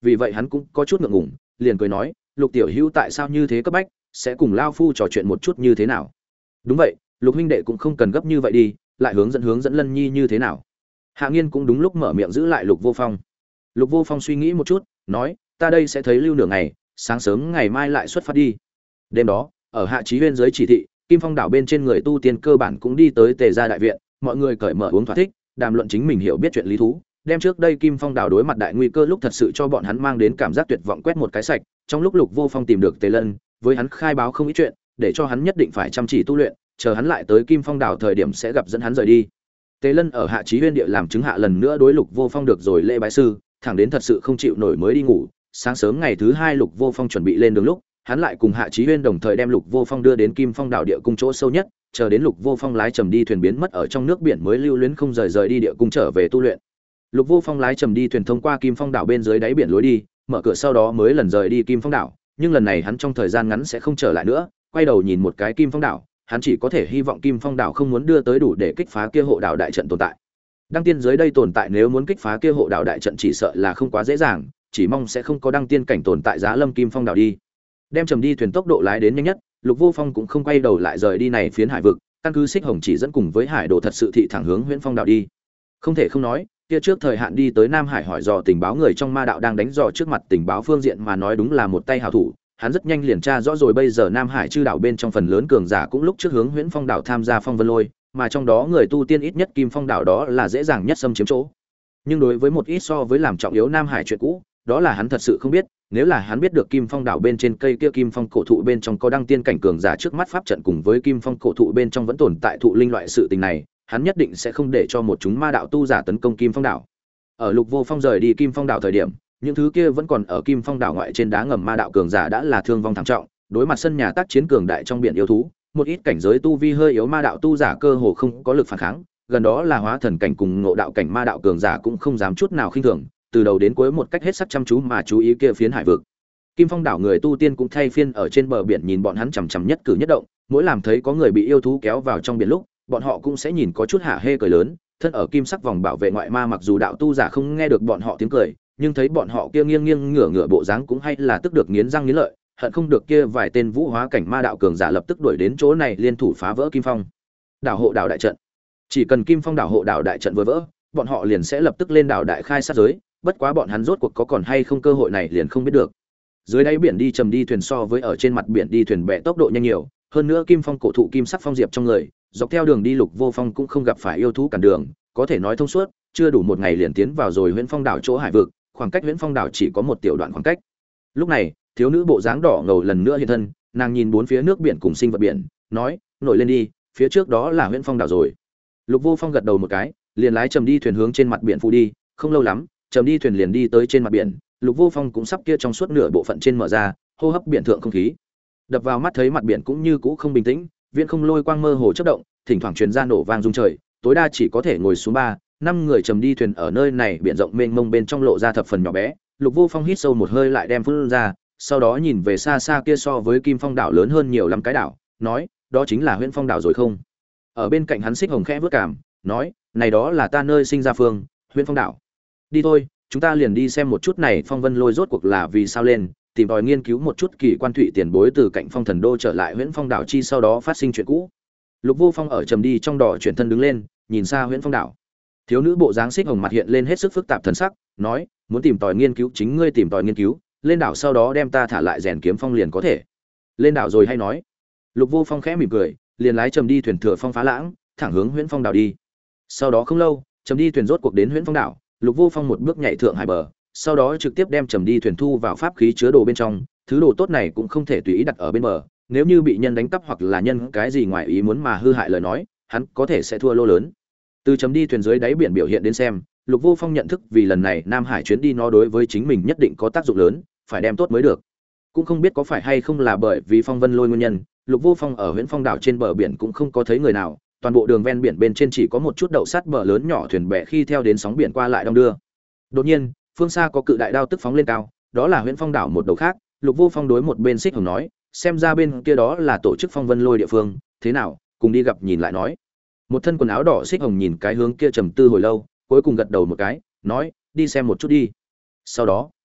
vì vậy hắn cũng có chút ngượng ngùng, liền cười nói, Lục tiểu hữu tại sao như thế cấp bách, sẽ cùng lao phu trò chuyện một chút như thế nào? Đúng vậy, Lục huynh đệ cũng không cần gấp như vậy đi, lại hướng dẫn Lân Nhi như thế nào? Hạ Nghiên cũng đúng lúc mở miệng giữ lại Lục Vô Phong. Lục Vô Phong suy nghĩ một chút, nói, ta đây sẽ thấy lưu nửa ngày, sáng sớm ngày mai lại xuất phát đi. Đêm đó, ở Hạ Chí Huyên dưới chỉ thị, Kim Phong đảo bên trên người tu tiên cơ bản cũng đi tới Tề gia đại viện, mọi người cởi mở uống thỏa thích, đàm luận chính mình hiểu biết chuyện lý thú, đem trước đây Kim Phong đảo đối mặt đại nguy cơ lúc thật sự cho bọn hắn mang đến cảm giác tuyệt vọng quét một cái sạch. Trong lúc Lục Vô Phong tìm được Tề Lân, với hắn khai báo không ít chuyện, để cho hắn nhất định phải chăm chỉ tu luyện, chờ hắn lại tới Kim Phong đảo thời điểm sẽ gặp dẫn hắn rời đi. Tề Lân ở Hạ Chí Huyên địa làm chứng hạ lần nữa đối Lục Vô Phong được rồi lễ bái sư, thẳng đến thật sự không chịu nổi mới đi ngủ. Sáng sớm ngày thứ hai Lục Vô Phong chuẩn bị lên đường lúc, hắn lại cùng Hạ Chí Huyên đồng thời đem Lục Vô Phong đưa đến Kim Phong đảo địa cung chỗ sâu nhất, chờ đến Lục Vô Phong lái trầm đi thuyền biến mất ở trong nước biển mới lưu luyến không rời đi địa cung trở về tu luyện. Lục Vô Phong lái trầm đi thuyền thông qua Kim Phong đảo bên dưới đáy biển lối đi, mở cửa sau đó mới lần rời đi Kim Phong đảo, nhưng lần này hắn trong thời gian ngắn sẽ không trở lại nữa, quay đầu nhìn một cái Kim Phong đảo, hắn chỉ có thể hy vọng Kim Phong đảo không muốn đưa tới đủ để kích phá kia hộ đảo đại trận tồn tại. Đăng tiên dưới đây tồn tại nếu muốn kích phá kia hộ đảo đại trận chỉ sợ là không quá dễ dàng, chỉ mong sẽ không có đăng tiên cảnh tồn tại giá lâm Kim Phong đảo đi. Đem trầm đi thuyền tốc độ lái đến nhanh nhất, Lục Vô Phong cũng không quay đầu lại rời đi này phiến hải vực, căn cứ Xích Hồng chỉ dẫn cùng với hải đồ thật sự thị thẳng hướng Huyễn Phong đảo đi. Không thể không nói, kia trước thời hạn đi tới Nam Hải hỏi dò tình báo người trong ma đạo đang đánh dò trước mặt tình báo phương diện mà nói đúng là một tay hảo thủ, hắn rất nhanh liền tra rõ rồi bây giờ Nam Hải chư đảo bên trong phần lớn cường giả cũng lúc trước hướng Huyễn Phong đảo tham gia phong vân lôi, mà trong đó người tu tiên ít nhất Kim Phong đảo đó là dễ dàng nhất xâm chiếm chỗ. Nhưng đối với một ít so với làm trọng yếu Nam Hải chuyện cũ, đó là hắn thật sự không biết, nếu là hắn biết được Kim Phong đảo bên trên cây kia Kim Phong cổ thụ bên trong có đăng tiên cảnh cường giả trước mắt pháp trận cùng với Kim Phong cổ thụ bên trong vẫn tồn tại thụ linh loại sự tình này, hắn nhất định sẽ không để cho một chúng ma đạo tu giả tấn công Kim Phong đảo. Ở Lục Vô Phong rời đi Kim Phong đảo thời điểm, những thứ kia vẫn còn ở Kim Phong đảo ngoại trên đá ngầm ma đạo cường giả đã là thương vong thảm trọng, đối mặt sân nhà tác chiến cường đại trong biển yêu thú, một ít cảnh giới tu vi hơi yếu ma đạo tu giả cơ hồ không có lực phản kháng, gần đó là hóa thần cảnh cùng ngộ đạo cảnh ma đạo cường giả cũng không dám chút nào khinh thường, từ đầu đến cuối một cách hết sức chăm chú mà chú ý kia phiến hải vực. Kim Phong đảo người tu tiên cũng thay phiên ở trên bờ biển nhìn bọn hắn chằm chằm nhất cử nhất động, mỗi làm thấy có người bị yêu thú kéo vào trong biển lúc, bọn họ cũng sẽ nhìn có chút hả hê cười lớn, thân ở kim sắc vòng bảo vệ ngoại ma mặc dù đạo tu giả không nghe được bọn họ tiếng cười, nhưng thấy bọn họ kia nghiêng nghiêng ngửa ngửa bộ dáng cũng hay là tức được nghiến răng nghiến lợi, hận không được kia vài tên vũ hóa cảnh ma đạo cường giả lập tức đuổi đến chỗ này liên thủ phá vỡ Kim Phong đảo hộ đảo đại trận. Chỉ cần Kim Phong đảo hộ đảo đại trận vừa vỡ, bọn họ liền sẽ lập tức lên đảo đại khai sát giới, bất quá bọn hắn rốt cuộc có còn hay không cơ hội này liền không biết được. Dưới đáy biển đi trầm đi thuyền so với ở trên mặt biển đi thuyền bè tốc độ nhanh nhiều, hơn nữa Kim Phong cổ thụ kim sắc phong diệp trong người, dọc theo đường đi Lục Vô Phong cũng không gặp phải yêu thú cản đường, có thể nói thông suốt, chưa đủ một ngày liền tiến vào rồi Huyễn Phong đảo chỗ hải vực, khoảng cách Huyễn Phong đảo chỉ có một tiểu đoạn khoảng cách. Lúc này, thiếu nữ bộ dáng đỏ ngầu lần nữa hiện thân, nàng nhìn bốn phía nước biển cùng sinh vật biển, nói, nổi lên đi, phía trước đó là Huyễn Phong đảo rồi. Lục Vô Phong gật đầu một cái, liền lái trầm đi thuyền hướng trên mặt biển phụ đi, không lâu lắm, trầm đi thuyền liền đi tới trên mặt biển, Lục Vô Phong cũng sắp kia trong suốt nửa bộ phận trên mở ra, hô hấp biển thượng không khí. Đập vào mắt thấy mặt biển cũng như cũ không bình tĩnh, viễn không lôi quang mơ hồ chớp động, thỉnh thoảng truyền ra nổ vang rung trời, tối đa chỉ có thể ngồi xuống 3-5 người trầm đi thuyền ở nơi này biển rộng mênh mông bên trong lộ ra thập phần nhỏ bé. Lục Vô Phong hít sâu một hơi lại đem phun ra, sau đó nhìn về xa xa kia so với Kim Phong đảo lớn hơn nhiều lắm cái đảo, nói, đó chính là Huyễn Phong đảo rồi không? Ở bên cạnh hắn Xích Hồng khẽ vước cảm, nói, này đó là ta nơi sinh ra phương, Huyễn Phong đảo. Đi thôi, chúng ta liền đi xem một chút này phong vân lôi rốt cuộc là vì sao lên, tìm tòi nghiên cứu một chút kỳ quan thụy tiền bối từ cạnh phong thần đô trở lại Huyễn Phong đảo chi sau đó phát sinh chuyện cũ. Lục Vô Phong ở trầm đi trong đỏ chuyển thân đứng lên, nhìn xa Huyễn Phong đảo. Thiếu nữ bộ dáng Xích Hồng mặt hiện lên hết sức phức tạp thần sắc, nói, muốn tìm tòi nghiên cứu chính ngươi tìm tòi nghiên cứu, lên đảo sau đó đem ta thả lại rèn kiếm phong liền có thể. Lên đảo rồi hay nói. Lục Vô Phong khẽ mỉm cười, liền lái trầm đi thuyền thừa phong phá lãng, thẳng hướng Huyễn Phong đảo đi. Sau đó không lâu, trầm đi thuyền rốt cuộc đến Huyễn Phong đảo, Lục Vô Phong một bước nhảy thượng hải bờ, sau đó trực tiếp đem trầm đi thuyền thu vào pháp khí chứa đồ bên trong, thứ đồ tốt này cũng không thể tùy ý đặt ở bên bờ, nếu như bị nhân đánh cắp hoặc là nhân cái gì ngoài ý muốn mà hư hại lời nói, hắn có thể sẽ thua lô lớn. Từ chấm đi thuyền dưới đáy biển biểu hiện đến xem, Lục Vô Phong nhận thức vì lần này Nam Hải chuyến đi nó đối với chính mình nhất định có tác dụng lớn, phải đem tốt mới được. Cũng không biết có phải hay không là bởi vì phong vân lôi nguyên nhân, Lục Vô Phong ở Huyễn Phong đảo trên bờ biển cũng không có thấy người nào, toàn bộ đường ven biển bên trên chỉ có một chút đậu sắt bờ lớn nhỏ thuyền bè khi theo đến sóng biển qua lại đong đưa. Đột nhiên, phương xa có cự đại đao tức phóng lên cao, đó là Huyễn Phong đảo một đầu khác. Lục Vô Phong đối một bên Xích Hồng nói, xem ra bên kia đó là tổ chức phong vân lôi địa phương, thế nào, cùng đi gặp nhìn lại nói. Một thân quần áo đỏ Xích Hồng nhìn cái hướng kia trầm tư hồi lâu, cuối cùng gật đầu một cái, nói, đi xem một chút đi. Sau đó,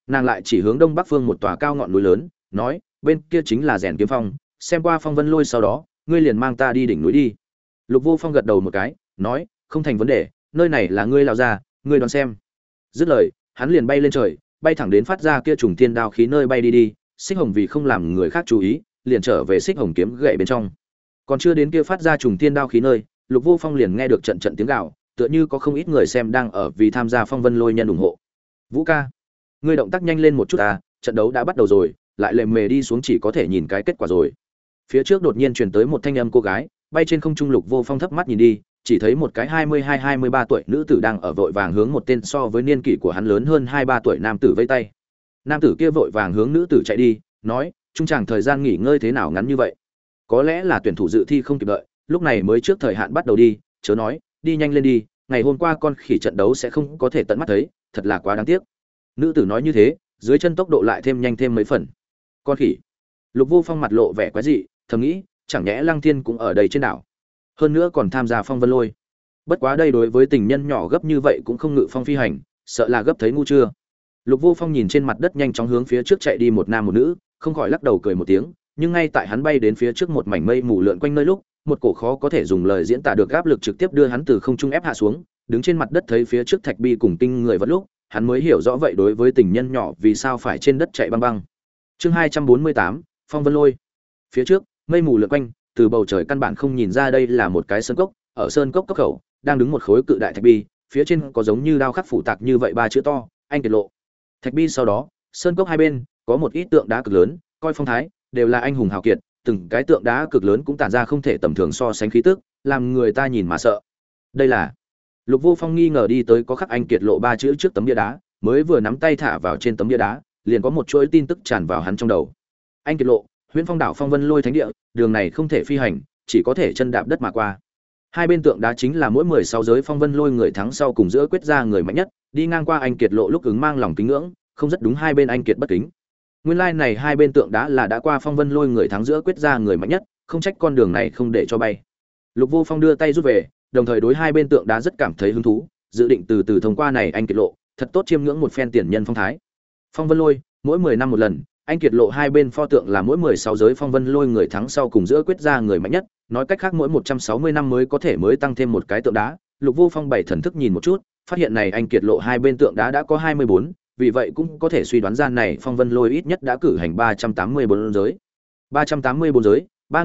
Nàng lại chỉ hướng đông bắc phương một tòa cao ngọn núi lớn, nói, bên kia chính là Rèn Kiếm Phong, xem qua Phong Vân Lôi sau đó, ngươi liền mang ta đi đỉnh núi đi. Lục Vô Phong gật đầu một cái, nói, không thành vấn đề, nơi này là ngươi lão gia, ngươi đoán xem. Dứt lời, hắn liền bay lên trời, bay thẳng đến phát ra kia trùng thiên đao khí nơi bay đi đi. Xích Hồng vì không làm người khác chú ý, liền trở về Xích Hồng kiếm gậy bên trong. Còn chưa đến kia phát ra trùng thiên đao khí nơi, Lục Vô Phong liền nghe được trận trận tiếng gào, tựa như có không ít người xem đang ở vì tham gia Phong Vân Lôi nhân ủng hộ. Vũ ca, ngươi động tác nhanh lên một chút à, trận đấu đã bắt đầu rồi, lại lề mề đi xuống chỉ có thể nhìn cái kết quả rồi. Phía trước đột nhiên truyền tới một thanh âm cô gái, bay trên không trung. Lục Vô Phong thấp mắt nhìn đi, chỉ thấy một cái 22-23 tuổi nữ tử đang ở vội vàng hướng một tên so với niên kỷ của hắn lớn hơn 2-3 tuổi nam tử vẫy tay. Nam tử kia vội vàng hướng nữ tử chạy đi, nói, trung chàng thời gian nghỉ ngơi thế nào ngắn như vậy? Có lẽ là tuyển thủ dự thi không kịp đợi, lúc này mới trước thời hạn bắt đầu đi, chớ nói, đi nhanh lên đi, ngày hôm qua con khỉ trận đấu sẽ không có thể tận mắt thấy, thật là quá đáng tiếc. Nữ tử nói như thế, dưới chân tốc độ lại thêm nhanh thêm mấy phần. Con khỉ. Lục Vô Phong mặt lộ vẻ quái dị, thầm nghĩ, chẳng nhẽ Lăng Thiên cũng ở đây trên đảo, hơn nữa còn tham gia Phong Vân Lôi. Bất quá đây đối với tình nhân nhỏ gấp như vậy cũng không ngự phong phi hành, sợ là gấp thấy ngu chưa. Lục Vô Phong nhìn trên mặt đất nhanh chóng hướng phía trước chạy đi một nam một nữ, không khỏi lắc đầu cười một tiếng, nhưng ngay tại hắn bay đến phía trước một mảnh mây mù lượn quanh nơi lúc, một cổ khó có thể dùng lời diễn tả được áp lực trực tiếp đưa hắn từ không trung ép hạ xuống, đứng trên mặt đất thấy phía trước thạch bi cùng kinh người vật lúc, hắn mới hiểu rõ vậy đối với tình nhân nhỏ vì sao phải trên đất chạy băng băng. Chương 248, Phong Vân Lôi. Phía trước, mây mù lượn quanh, từ bầu trời căn bản không nhìn ra đây là một cái sơn cốc, ở sơn cốc cốc khẩu đang đứng một khối cự đại thạch bi, phía trên có giống như đao khắc phủ tạc như vậy ba chữ to, anh kiệt lộ. Thạch bi sau đó, sơn cốc hai bên có một ít tượng đá cực lớn, coi phong thái đều là anh hùng hào kiệt, từng cái tượng đá cực lớn cũng tản ra không thể tầm thường so sánh khí tức, làm người ta nhìn mà sợ. Đây là Lục Vô Phong nghi ngờ đi tới có khắc anh kiệt lộ ba chữ trước tấm bia đá, mới vừa nắm tay thả vào trên tấm bia đá, liền có một chuỗi tin tức tràn vào hắn trong đầu. Anh kiệt lộ, Huyễn Phong đảo Phong Vân Lôi thánh địa, đường này không thể phi hành, chỉ có thể chân đạp đất mà qua. Hai bên tượng đá chính là mỗi 16 giới Phong Vân Lôi người thắng sau cùng giữa quyết ra người mạnh nhất, đi ngang qua anh kiệt lộ lúc ứng mang lòng kính ngưỡng, không rất đúng hai bên anh kiệt bất kính. Nguyên lai này hai bên tượng đá là đã qua Phong Vân Lôi người thắng giữa quyết ra người mạnh nhất, không trách con đường này không để cho bay. Lục Vô Phong đưa tay rút về, đồng thời đối hai bên tượng đá rất cảm thấy hứng thú, dự định từ từ thông qua này anh kiệt lộ, thật tốt chiêm ngưỡng một phen tiền nhân phong thái. Phong Vân Lôi, mỗi 10 năm một lần, anh kiệt lộ hai bên pho tượng là mỗi 16 giới Phong Vân Lôi người thắng sau cùng giữa quyết ra người mạnh nhất, nói cách khác mỗi 160 năm mới có thể mới tăng thêm một cái tượng đá. Lục Vô Phong bảy thần thức nhìn một chút, phát hiện này anh kiệt lộ hai bên tượng đá đã có 24, vì vậy cũng có thể suy đoán ra này Phong Vân Lôi ít nhất đã cử hành 384 giới. 384 giới,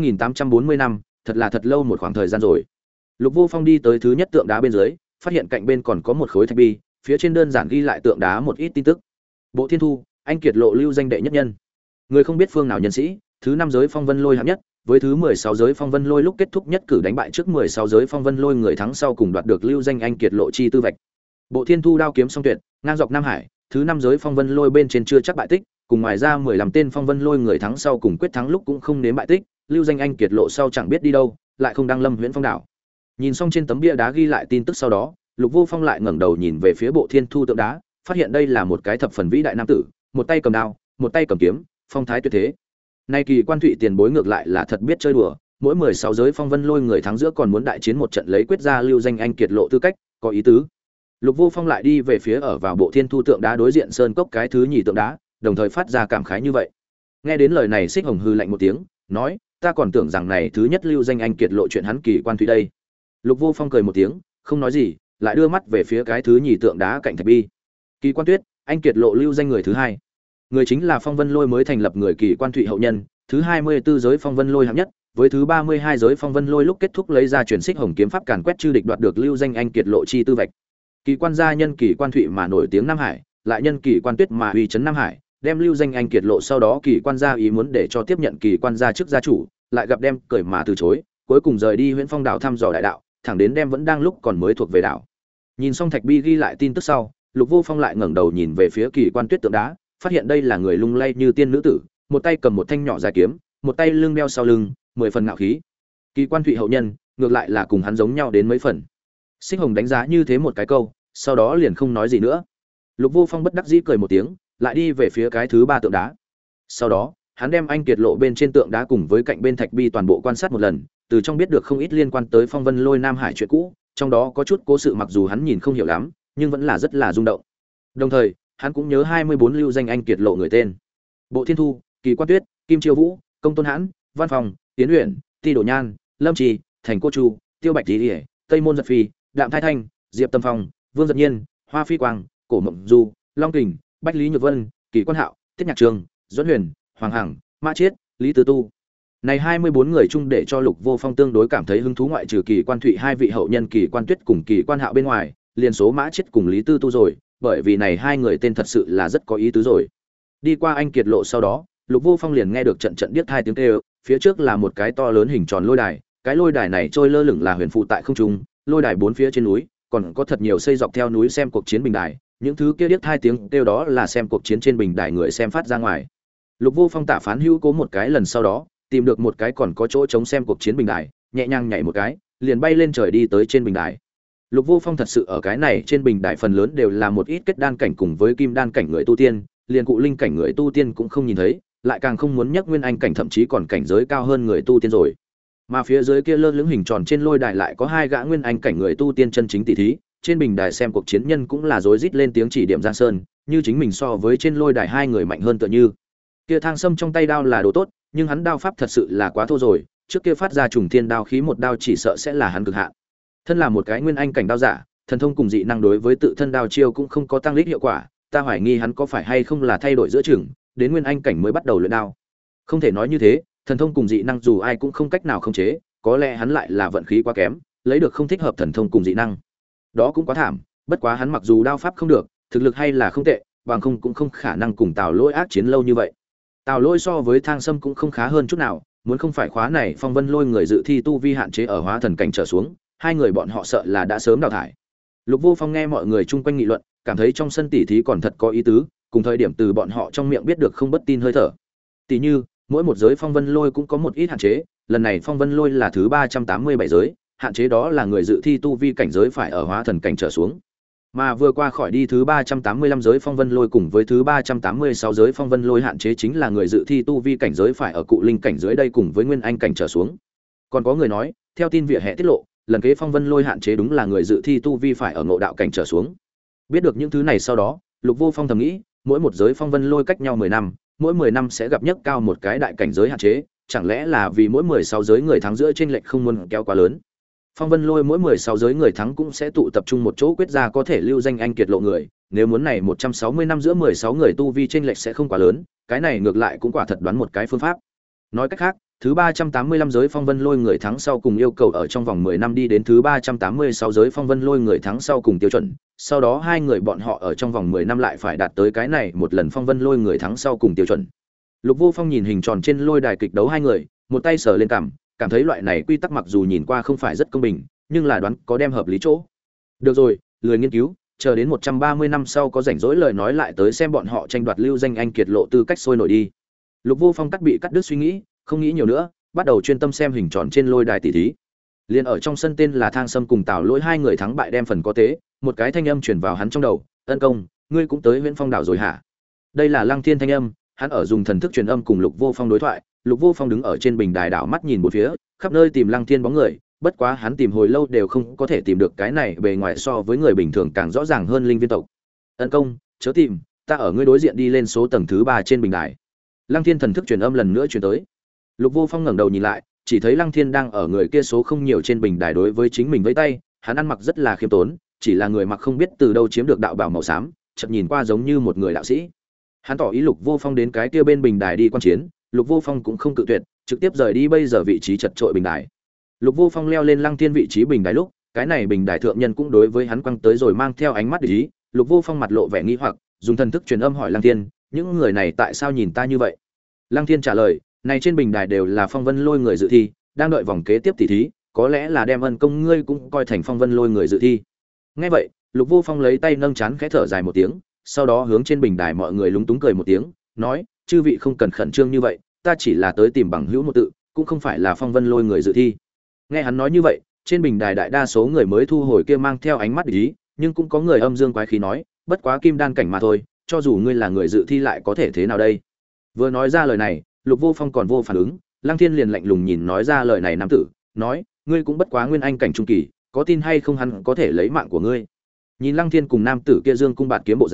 3840 năm, thật là thật lâu một khoảng thời gian rồi. Lục Vô Phong đi tới thứ nhất tượng đá bên dưới, phát hiện cạnh bên còn có một khối thạch bi, phía trên đơn giản ghi lại tượng đá một ít tin tức. Bộ Thiên Thu, anh kiệt lộ lưu danh đệ nhất nhân. Người không biết phương nào nhân sĩ, thứ 5 giới Phong Vân Lôi hạng nhất, với thứ 16 giới Phong Vân Lôi lúc kết thúc nhất cử đánh bại trước 16 giới Phong Vân Lôi người thắng sau cùng đoạt được lưu danh anh kiệt lộ chi tư vạch. Bộ Thiên Thu đao kiếm song tuyệt, ngang dọc Nam Hải, thứ 5 giới Phong Vân Lôi bên trên chưa chắc bại tích, cùng ngoài ra 15 tên Phong Vân Lôi người thắng sau cùng quyết thắng lúc cũng không nếm bại tích, lưu danh anh kiệt lộ sau chẳng biết đi đâu, lại không đăng lâm Huyễn Phong đảo. Nhìn xong trên tấm bia đá ghi lại tin tức sau đó, Lục Vô Phong lại ngẩng đầu nhìn về phía Bộ Thiên Thu tượng đá, phát hiện đây là một cái thập phần vĩ đại nam tử, một tay cầm đao, một tay cầm kiếm, phong thái tuyệt thế. Nay kỳ quan thụy tiền bối ngược lại là thật biết chơi đùa, mỗi 16 giới Phong Vân Lôi người thắng giữa còn muốn đại chiến một trận lấy quyết ra lưu danh anh kiệt lộ tư cách, có ý tứ. Lục Vô Phong lại đi về phía ở vào Bộ Thiên Thu tượng đá đối diện sơn cốc cái thứ nhì tượng đá, đồng thời phát ra cảm khái như vậy. Nghe đến lời này, Xích Hồng hư lạnh một tiếng, nói, ta còn tưởng rằng này thứ nhất lưu danh anh kiệt lộ chuyện hắn kỳ quan thụy đây. Lục Vô Phong cười một tiếng, không nói gì, lại đưa mắt về phía cái thứ nhì tượng đá cạnh thạch bi. Kỳ Quan Tuyết, anh kiệt lộ lưu danh người thứ hai. Người chính là Phong Vân Lôi mới thành lập người Kỳ Quan Thụy hậu nhân, thứ 24 giới Phong Vân Lôi hạng nhất, với thứ 32 giới Phong Vân Lôi lúc kết thúc lấy ra truyền Xích Hồng kiếm pháp càn quét chư địch đoạt được lưu danh anh kiệt lộ chi tư vạch. Kỳ Quan gia nhân Kỳ Quan Thụy mà nổi tiếng Nam Hải, lại nhân Kỳ Quan Tuyết mà uy chấn Nam Hải, đem lưu danh anh kiệt lộ sau đó Kỳ Quan gia ý muốn để cho tiếp nhận Kỳ Quan gia chức gia chủ, lại gặp đem cười mà từ chối, cuối cùng rời đi Huyễn Phong đảo thăm dò đại đạo, thẳng đến đem vẫn đang lúc còn mới thuộc về đảo. Nhìn xong thạch bi ghi lại tin tức sau, Lục Vô Phong lại ngẩng đầu nhìn về phía Kỳ Quan Tuyết tượng đá, phát hiện đây là người lung lay như tiên nữ tử, một tay cầm một thanh nhỏ dài kiếm, một tay lưng đeo sau lưng, 10 phần ngạo khí. Kỳ Quan Thụy hậu nhân, ngược lại là cùng hắn giống nhau đến mấy phần. Xích Hồng đánh giá như thế một cái câu, sau đó liền không nói gì nữa. Lục Vô Phong bất đắc dĩ cười một tiếng, lại đi về phía cái thứ ba tượng đá. Sau đó, hắn đem anh kiệt lộ bên trên tượng đá cùng với cạnh bên thạch bi toàn bộ quan sát một lần, từ trong biết được không ít liên quan tới Phong Vân Lôi Nam Hải chuyện cũ, trong đó có chút cố sự mặc dù hắn nhìn không hiểu lắm, nhưng vẫn là rất là rung động. Đồng thời, hắn cũng nhớ 24 lưu danh anh kiệt lộ người tên. Bộ Thiên Thu, Kỳ Quan Tuyết, Kim Chiêu Vũ, Công Tôn Hãn, Văn Phòng, Tiến Uyển, Ti Đổ Nhan, Lâm Trì, Thành Cô Chu, Tiêu Bạch Tỷ, Tây Môn Giật Phi, Đạm Thái Thanh, Diệp Tâm Phong, Vương Giật Nhiên, Hoa Phi Quang, Cổ Mộng Du, Long Kình, Bách Lý Nhược Vân, Kỳ Quan Hạo, Tiết Nhạc Trường, Duẫn Huyền, Hoàng Hằng, Mã Chiết, Lý Tư Tu. Này 24 người chung để cho Lục Vô Phong tương đối cảm thấy hứng thú, ngoại trừ Kỳ Quan Thụy hai vị hậu nhân Kỳ Quan Tuyết cùng Kỳ Quan Hạo bên ngoài, liền số Mã Chiết cùng Lý Tư Tu rồi, bởi vì này hai người tên thật sự là rất có ý tứ rồi. Đi qua anh kiệt lộ sau đó, Lục Vô Phong liền nghe được trận trận điếc hai tiếng kêu, phía trước là một cái to lớn hình tròn lôi đài, cái lôi đài này trôi lơ lửng là huyền phù tại không trung, lôi đài bốn phía trên núi, còn có thật nhiều xây dọc theo núi xem cuộc chiến bình đài, những thứ kia điếc hai tiếng kêu đó là xem cuộc chiến trên bình đài người xem phát ra ngoài. Lục Vô Phong tạ phán hữu cố một cái lần sau đó, tìm được một cái còn có chỗ trống xem cuộc chiến bình đài, nhẹ nhàng nhảy một cái, liền bay lên trời đi tới trên bình đài. Lục Vô Phong thật sự ở cái này trên bình đài phần lớn đều là một ít kết đan cảnh cùng với kim đan cảnh người tu tiên, liền cụ linh cảnh người tu tiên cũng không nhìn thấy, lại càng không muốn nhắc nguyên anh cảnh thậm chí còn cảnh giới cao hơn người tu tiên rồi. Mà phía dưới kia lơ lửng hình tròn trên lôi đài lại có hai gã nguyên anh cảnh người tu tiên chân chính tỷ thí, trên bình đài xem cuộc chiến nhân cũng là rối rít lên tiếng chỉ điểm Giang Sơn, như chính mình so với trên lôi đài hai người mạnh hơn tựa như. Kia Thang Sâm trong tay đao là đồ tốt, nhưng hắn đao pháp thật sự là quá thô rồi, trước kia phát ra trùng thiên đao khí một đao chỉ sợ sẽ là hắn cực hạn. Thân là một cái nguyên anh cảnh đao giả, thần thông cùng dị năng đối với tự thân đao chiêu cũng không có tăng lích hiệu quả, ta hoài nghi hắn có phải hay không là thay đổi giữa chừng, đến nguyên anh cảnh mới bắt đầu luyện đao. Không thể nói như thế, thần thông cùng dị năng dù ai cũng không cách nào khống chế, có lẽ hắn lại là vận khí quá kém, lấy được không thích hợp thần thông cùng dị năng. Đó cũng quá thảm, bất quá hắn mặc dù đao pháp không được, thực lực hay là không tệ, bằng không cũng không khả năng cùng Tào Lỗi ác chiến lâu như vậy. Tào Lỗi so với Thang Sâm cũng không khá hơn chút nào, muốn không phải khóa này Phong Vân Lôi người dự thi tu vi hạn chế ở hóa thần cảnh trở xuống, hai người bọn họ sợ là đã sớm đào thải. Lục Vô Phong nghe mọi người chung quanh nghị luận, cảm thấy trong sân tỷ thí còn thật có ý tứ, cùng thời điểm từ bọn họ trong miệng biết được không bất tin hơi thở. Tỷ như, mỗi một giới Phong Vân Lôi cũng có một ít hạn chế, lần này Phong Vân Lôi là thứ 387 giới, hạn chế đó là người dự thi tu vi cảnh giới phải ở hóa thần cảnh trở xuống. Mà vừa qua khỏi đi thứ 385 giới Phong Vân Lôi cùng với thứ 386 giới Phong Vân Lôi hạn chế chính là người dự thi tu vi cảnh giới phải ở cụ linh cảnh dưới đây cùng với nguyên anh cảnh trở xuống. Còn có người nói, theo tin vỉa hè tiết lộ, lần kế Phong Vân Lôi hạn chế đúng là người dự thi tu vi phải ở ngộ đạo cảnh trở xuống. Biết được những thứ này sau đó, Lục Vô Phong thầm nghĩ, mỗi một giới Phong Vân Lôi cách nhau 10 năm, mỗi 10 năm sẽ gặp nhất cao một cái đại cảnh giới hạn chế, chẳng lẽ là vì mỗi 16 giới người thắng giữa chênh lệch không muốn kéo quá lớn. Phong Vân Lôi mỗi 16 giới người thắng cũng sẽ tụ tập trung một chỗ quyết ra có thể lưu danh anh kiệt lộ người, nếu muốn này 160 năm giữa 16 người tu vi chênh lệch sẽ không quá lớn, cái này ngược lại cũng quả thật đoán một cái phương pháp. Nói cách khác, thứ 385 giới Phong Vân Lôi người thắng sau cùng yêu cầu ở trong vòng 10 năm đi đến thứ 386 giới Phong Vân Lôi người thắng sau cùng tiêu chuẩn, sau đó hai người bọn họ ở trong vòng 10 năm lại phải đạt tới cái này một lần Phong Vân Lôi người thắng sau cùng tiêu chuẩn. Lục Vô Phong nhìn hình tròn trên lôi đài kịch đấu hai người, một tay sờ lên cằm, cảm thấy loại này quy tắc mặc dù nhìn qua không phải rất công bình, nhưng là đoán có đem hợp lý chỗ. Được rồi, lười nghiên cứu, chờ đến 130 năm sau có rảnh rỗi lời nói lại tới xem bọn họ tranh đoạt lưu danh anh kiệt lộ tư cách sôi nổi đi. Lục Vô Phong bị cắt đứt suy nghĩ, không nghĩ nhiều nữa, bắt đầu chuyên tâm xem hình tròn trên lôi đài tỷ thí. Liên ở trong sân tên là Thang Sâm cùng Tào Lỗi hai người thắng bại đem phần có tế, một cái thanh âm truyền vào hắn trong đầu, "Ân công, ngươi cũng tới Huyễn Phong đảo rồi hả?" Đây là Lăng Thiên thanh âm, hắn ở dùng thần thức truyền âm cùng Lục Vô Phong đối thoại. Lục Vô Phong đứng ở trên bình đài đảo mắt nhìn bốn phía, khắp nơi tìm Lăng Thiên bóng người, bất quá hắn tìm hồi lâu đều không có thể tìm được cái này bề ngoài so với người bình thường càng rõ ràng hơn linh viên tộc. "Ân công, chớ tìm, ta ở ngươi đối diện đi lên số tầng thứ 3 trên bình đài." Lăng Thiên thần thức truyền âm lần nữa truyền tới. Lục Vô Phong ngẩng đầu nhìn lại, chỉ thấy Lăng Thiên đang ở người kia số không nhiều trên bình đài đối với chính mình vẫy tay, hắn ăn mặc rất là khiêm tốn, chỉ là người mặc không biết từ đâu chiếm được đạo bào màu xám, chợt nhìn qua giống như một người đạo sĩ. Hắn tỏ ý Lục Vô Phong đến cái kia bên bình đài đi quan chiến, Lục Vô Phong cũng không cự tuyệt, trực tiếp rời đi bây giờ vị trí chật trội bình đài. Lục Vô Phong leo lên Lăng Thiên vị trí bình đài lúc, cái này bình đài thượng nhân cũng đối với hắn quăng tới rồi mang theo ánh mắt để ý. Lục Vô Phong mặt lộ vẻ nghi hoặc, dùng thần thức truyền âm hỏi Lăng Thiên, những người này tại sao nhìn ta như vậy? Lăng Thiên trả lời, này trên bình đài đều là Phong Vân Lôi người dự thi, đang đợi vòng kế tiếp tỷ thí, có lẽ là đem Ân công ngươi cũng coi thành Phong Vân Lôi người dự thi. Nghe vậy, Lục Vô Phong lấy tay nâng chán khẽ thở dài một tiếng, sau đó hướng trên bình đài mọi người lúng túng cười một tiếng, nói, chư vị không cần khẩn trương như vậy, ta chỉ là tới tìm bằng hữu một tự, cũng không phải là Phong Vân Lôi người dự thi. Nghe hắn nói như vậy, trên bình đài đại đa số người mới thu hồi kia mang theo ánh mắt để ý, nhưng cũng có người âm dương quái khí nói, bất quá kim đan cảnh mà thôi, cho dù ngươi là người dự thi lại có thể thế nào đây? Vừa nói ra lời này, Lục Vô Phong còn vô phản ứng, Lăng Thiên liền lạnh lùng nhìn nói ra lời này nam tử, nói, ngươi cũng bất quá nguyên anh cảnh trung kỳ, có tin hay không hắn có thể lấy mạng của ngươi. Nhìn Lăng Thiên cùng nam tử kia dương cung bạt kiếm bộ dáng,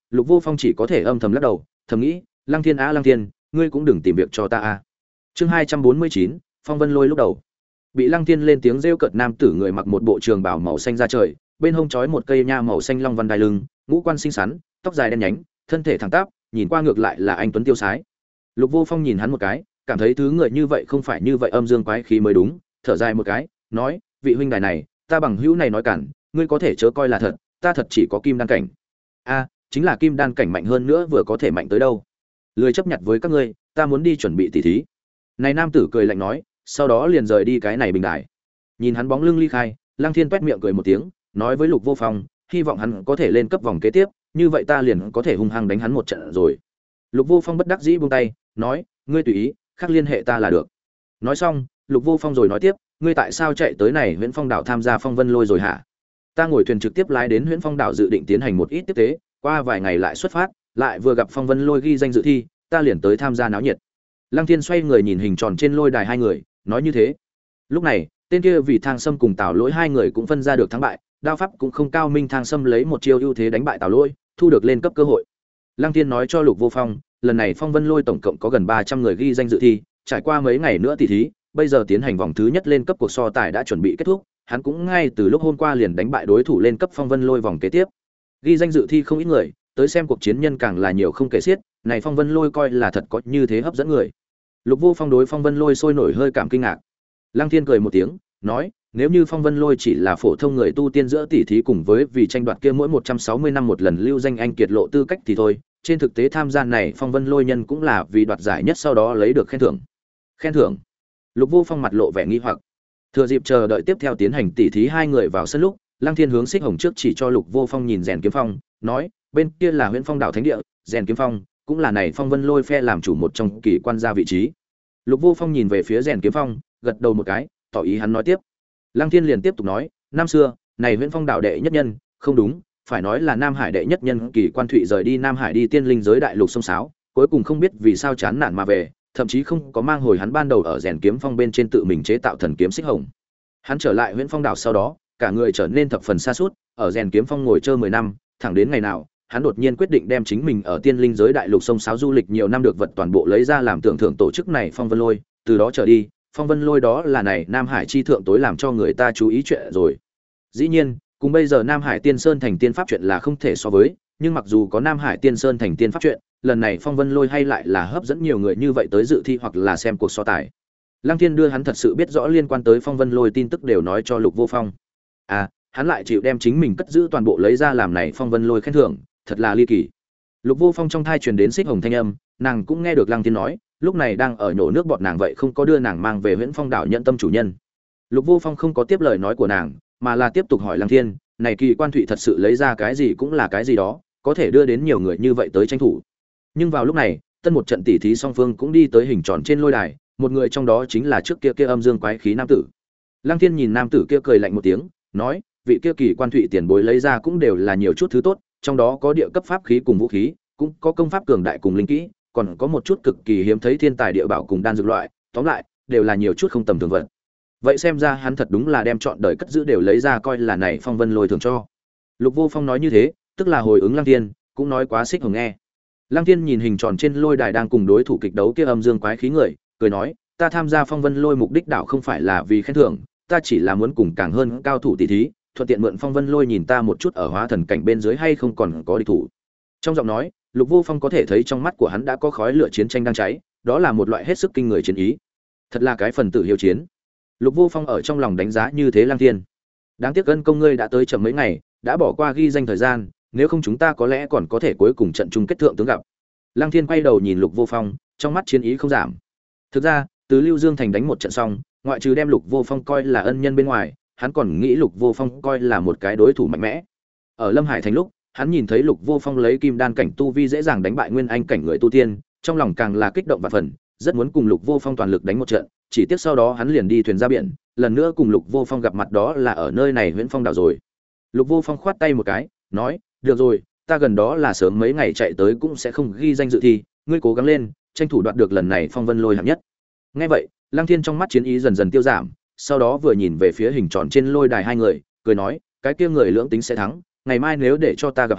Lục Vô Phong chỉ có thể âm thầm lắc đầu, thầm nghĩ, Lăng Thiên Lăng Thiên, ngươi cũng đừng tìm việc cho ta a. Chương 249, Phong Vân Lôi lúc đầu. Bị Lăng Thiên lên tiếng rêu cợt nam tử người mặc một bộ trường bào màu xanh da trời, bên hông trói một cây nha màu xanh long văn đai lưng, ngũ quan xinh xắn, tóc dài đen nhánh, thân thể thẳng tắp, nhìn qua ngược lại là anh tuấn tiêu sái. Lục Vô Phong nhìn hắn một cái, cảm thấy thứ người như vậy không phải như vậy âm dương quái khí mới đúng, thở dài một cái, nói, vị huynh đài này, ta bằng hữu này nói cản, ngươi có thể chớ coi là thật, ta thật chỉ có kim đan cảnh. A, chính là kim đan cảnh mạnh hơn nữa vừa có thể mạnh tới đâu. Lười chấp nhận với các ngươi, ta muốn đi chuẩn bị tỉ thí. Này nam tử cười lạnh nói, sau đó liền rời đi cái này bình đài. Nhìn hắn bóng lưng ly khai, Lăng Thiên toét miệng cười một tiếng, nói với Lục Vô Phong, hy vọng hắn có thể lên cấp vòng kế tiếp, như vậy ta liền có thể hung hăng đánh hắn một trận rồi. Lục Vô Phong bất đắc dĩ buông tay, nói, ngươi tùy ý, khác liên hệ ta là được. Nói xong, Lục Vô Phong rồi nói tiếp, ngươi tại sao chạy tới này Huyễn Phong đảo tham gia Phong Vân Lôi rồi hả? Ta ngồi thuyền trực tiếp lái đến Huyễn Phong đảo dự định tiến hành một ít tiếp tế, qua vài ngày lại xuất phát, lại vừa gặp Phong Vân Lôi ghi danh dự thi, ta liền tới tham gia náo nhiệt. Lăng Thiên xoay người nhìn hình tròn trên lôi đài hai người, nói như thế. Lúc này, tên kia vì Thang Sâm cùng Tào Lỗi hai người cũng phân ra được thắng bại, đao pháp cũng không cao minh, Thang Sâm lấy một chiêu ưu thế đánh bại Tào Lỗi, thu được lên cấp cơ hội. Lăng Thiên nói cho Lục Vô Phong, lần này Phong Vân Lôi tổng cộng có gần 300 người ghi danh dự thi, trải qua mấy ngày nữa tỉ thí, bây giờ tiến hành vòng thứ nhất lên cấp, cuộc so tài đã chuẩn bị kết thúc, hắn cũng ngay từ lúc hôm qua liền đánh bại đối thủ lên cấp Phong Vân Lôi vòng kế tiếp. Ghi danh dự thi không ít người, tới xem cuộc chiến nhân càng là nhiều không kể xiết, này Phong Vân Lôi coi là thật có như thế hấp dẫn người. Lục Vô Phong đối Phong Vân Lôi sôi nổi hơi cảm kinh ngạc. Lăng Thiên cười một tiếng, nói, nếu như Phong Vân Lôi chỉ là phổ thông người tu tiên giữa tỷ thí cùng với vì tranh đoạt kia mỗi 160 năm một lần lưu danh anh kiệt lộ tư cách thì thôi, trên thực tế tham gia này Phong Vân Lôi nhân cũng là vì đoạt giải nhất sau đó lấy được khen thưởng. Khen thưởng? Lục Vô Phong mặt lộ vẻ nghi hoặc. Thừa dịp chờ đợi tiếp theo tiến hành tỷ thí hai người vào sân lúc, Lăng Thiên hướng Xích Hồng trước chỉ cho Lục Vô Phong nhìn Rèn Kiếm Phong, nói, bên kia là Huyễn Phong đảo thánh địa, Rèn Kiếm Phong cũng là này Phong Vân Lôi phe làm chủ một trong kỳ quan gia vị trí. Lục Vô Phong nhìn về phía Rèn Kiếm Phong, gật đầu một cái, tỏ ý hắn nói tiếp. Lăng Thiên liền tiếp tục nói, năm xưa, này Huyễn Phong đảo đệ nhất nhân, không đúng, phải nói là Nam Hải đệ nhất nhân Kỳ Quan Thụy rời đi Nam Hải đi tiên linh giới đại lục sông sáo, cuối cùng không biết vì sao chán nản mà về, thậm chí không có mang hồi hắn ban đầu ở Rèn Kiếm Phong bên trên tự mình chế tạo thần kiếm Xích Hồng. Hắn trở lại Huyễn Phong đảo sau đó, cả người trở nên thập phần sa sút, ở Rèn Kiếm Phong ngồi chơi 10 năm, thẳng đến ngày nào, hắn đột nhiên quyết định đem chính mình ở tiên linh giới đại lục sông sáo du lịch nhiều năm được vật toàn bộ lấy ra làm tưởng thưởng tổ chức này Phong Vân Lôi, từ đó trở đi, Phong Vân Lôi đó là này Nam Hải chi thượng tối làm cho người ta chú ý chuyện rồi. Dĩ nhiên, cùng bây giờ Nam Hải Tiên Sơn thành tiên pháp chuyện là không thể so với, nhưng mặc dù có Nam Hải Tiên Sơn thành tiên pháp chuyện, lần này Phong Vân Lôi hay lại là hấp dẫn nhiều người như vậy tới dự thi hoặc là xem cuộc so tài. Lăng Thiên đưa hắn thật sự biết rõ liên quan tới Phong Vân Lôi tin tức đều nói cho Lục Vô Phong. À, hắn lại chịu đem chính mình cất giữ toàn bộ lấy ra làm này Phong Vân Lôi khen thưởng, thật là ly kỳ. Lục Vô Phong trong thai truyền đến Xích Hồng thanh âm, nàng cũng nghe được Lăng Thiên nói, lúc này đang ở nhổ nước bọt nàng vậy không có đưa nàng mang về Huyễn Phong đảo nhận tâm chủ nhân. Lục Vô Phong không có tiếp lời nói của nàng, mà là tiếp tục hỏi Lăng Thiên, này Kỳ Quan Thụy thật sự lấy ra cái gì cũng là cái gì đó, có thể đưa đến nhiều người như vậy tới tranh thủ. Nhưng vào lúc này, tân một trận tỷ thí song phương cũng đi tới hình tròn trên lôi đài, một người trong đó chính là trước kia âm dương quái khí nam tử. Lăng Thiên nhìn nam tử kia cười lạnh một tiếng, nói, vị kia Kỳ Quan Thụy tiền bối lấy ra cũng đều là nhiều chút thứ tốt, trong đó có địa cấp pháp khí cùng vũ khí, cũng có công pháp cường đại cùng linh kỹ, còn có một chút cực kỳ hiếm thấy thiên tài địa bảo cùng đan dược loại, tóm lại, đều là nhiều chút không tầm thường vật. Vậy xem ra hắn thật đúng là đem chọn đời cất giữ đều lấy ra coi là này Phong Vân Lôi thường cho. Lục Vô Phong nói như thế, tức là hồi ứng Lăng Thiên, cũng nói quá Xích Hồng nghe. Lăng Thiên nhìn hình tròn trên lôi đài đang cùng đối thủ kịch đấu kia âm dương quái khí người, cười nói, ta tham gia Phong Vân Lôi mục đích đảo không phải là vì khen thưởng, ta chỉ là muốn cùng càng hơn cao thủ tỷ thí, thuận tiện mượn Phong Vân Lôi nhìn ta một chút ở hóa thần cảnh bên dưới hay không còn có địch thủ. Trong giọng nói, Lục Vô Phong có thể thấy trong mắt của hắn đã có khói lửa chiến tranh đang cháy, đó là một loại hết sức kinh người chiến ý. Thật là cái phần tử hiếu chiến. Lục Vô Phong ở trong lòng đánh giá như thế Lăng Thiên. Đáng tiếc ân công ngươi đã tới chậm mấy ngày, đã bỏ qua ghi danh thời gian, nếu không chúng ta có lẽ còn có thể cuối cùng trận chung kết thượng tướng gặp. Lăng Thiên quay đầu nhìn Lục Vô Phong, trong mắt chiến ý không giảm. Thực ra, từ Lưu Dương thành đánh một trận xong, ngoại trừ đem Lục Vô Phong coi là ân nhân bên ngoài, hắn còn nghĩ Lục Vô Phong coi là một cái đối thủ mạnh mẽ. Ở Lâm Hải thành lúc, hắn nhìn thấy Lục Vô Phong lấy kim đan cảnh tu vi dễ dàng đánh bại nguyên anh cảnh người tu tiên, trong lòng càng là kích động và phần, rất muốn cùng Lục Vô Phong toàn lực đánh một trận, chỉ tiếc sau đó hắn liền đi thuyền ra biển, lần nữa cùng Lục Vô Phong gặp mặt đó là ở nơi này Huyễn Phong đảo rồi. Lục Vô Phong khoát tay một cái, nói, được rồi, ta gần đó là sớm mấy ngày chạy tới cũng sẽ không ghi danh dự thi, ngươi cố gắng lên, tranh thủ đoạt được lần này Phong Vân Lôi hạng nhất. Nghe vậy, Lăng Thiên trong mắt chiến ý dần dần tiêu giảm, sau đó vừa nhìn về phía hình tròn trên lôi đài hai người, cười nói, cái kia người lưỡng tính sẽ thắng, ngày mai nếu để cho ta gặp hắn,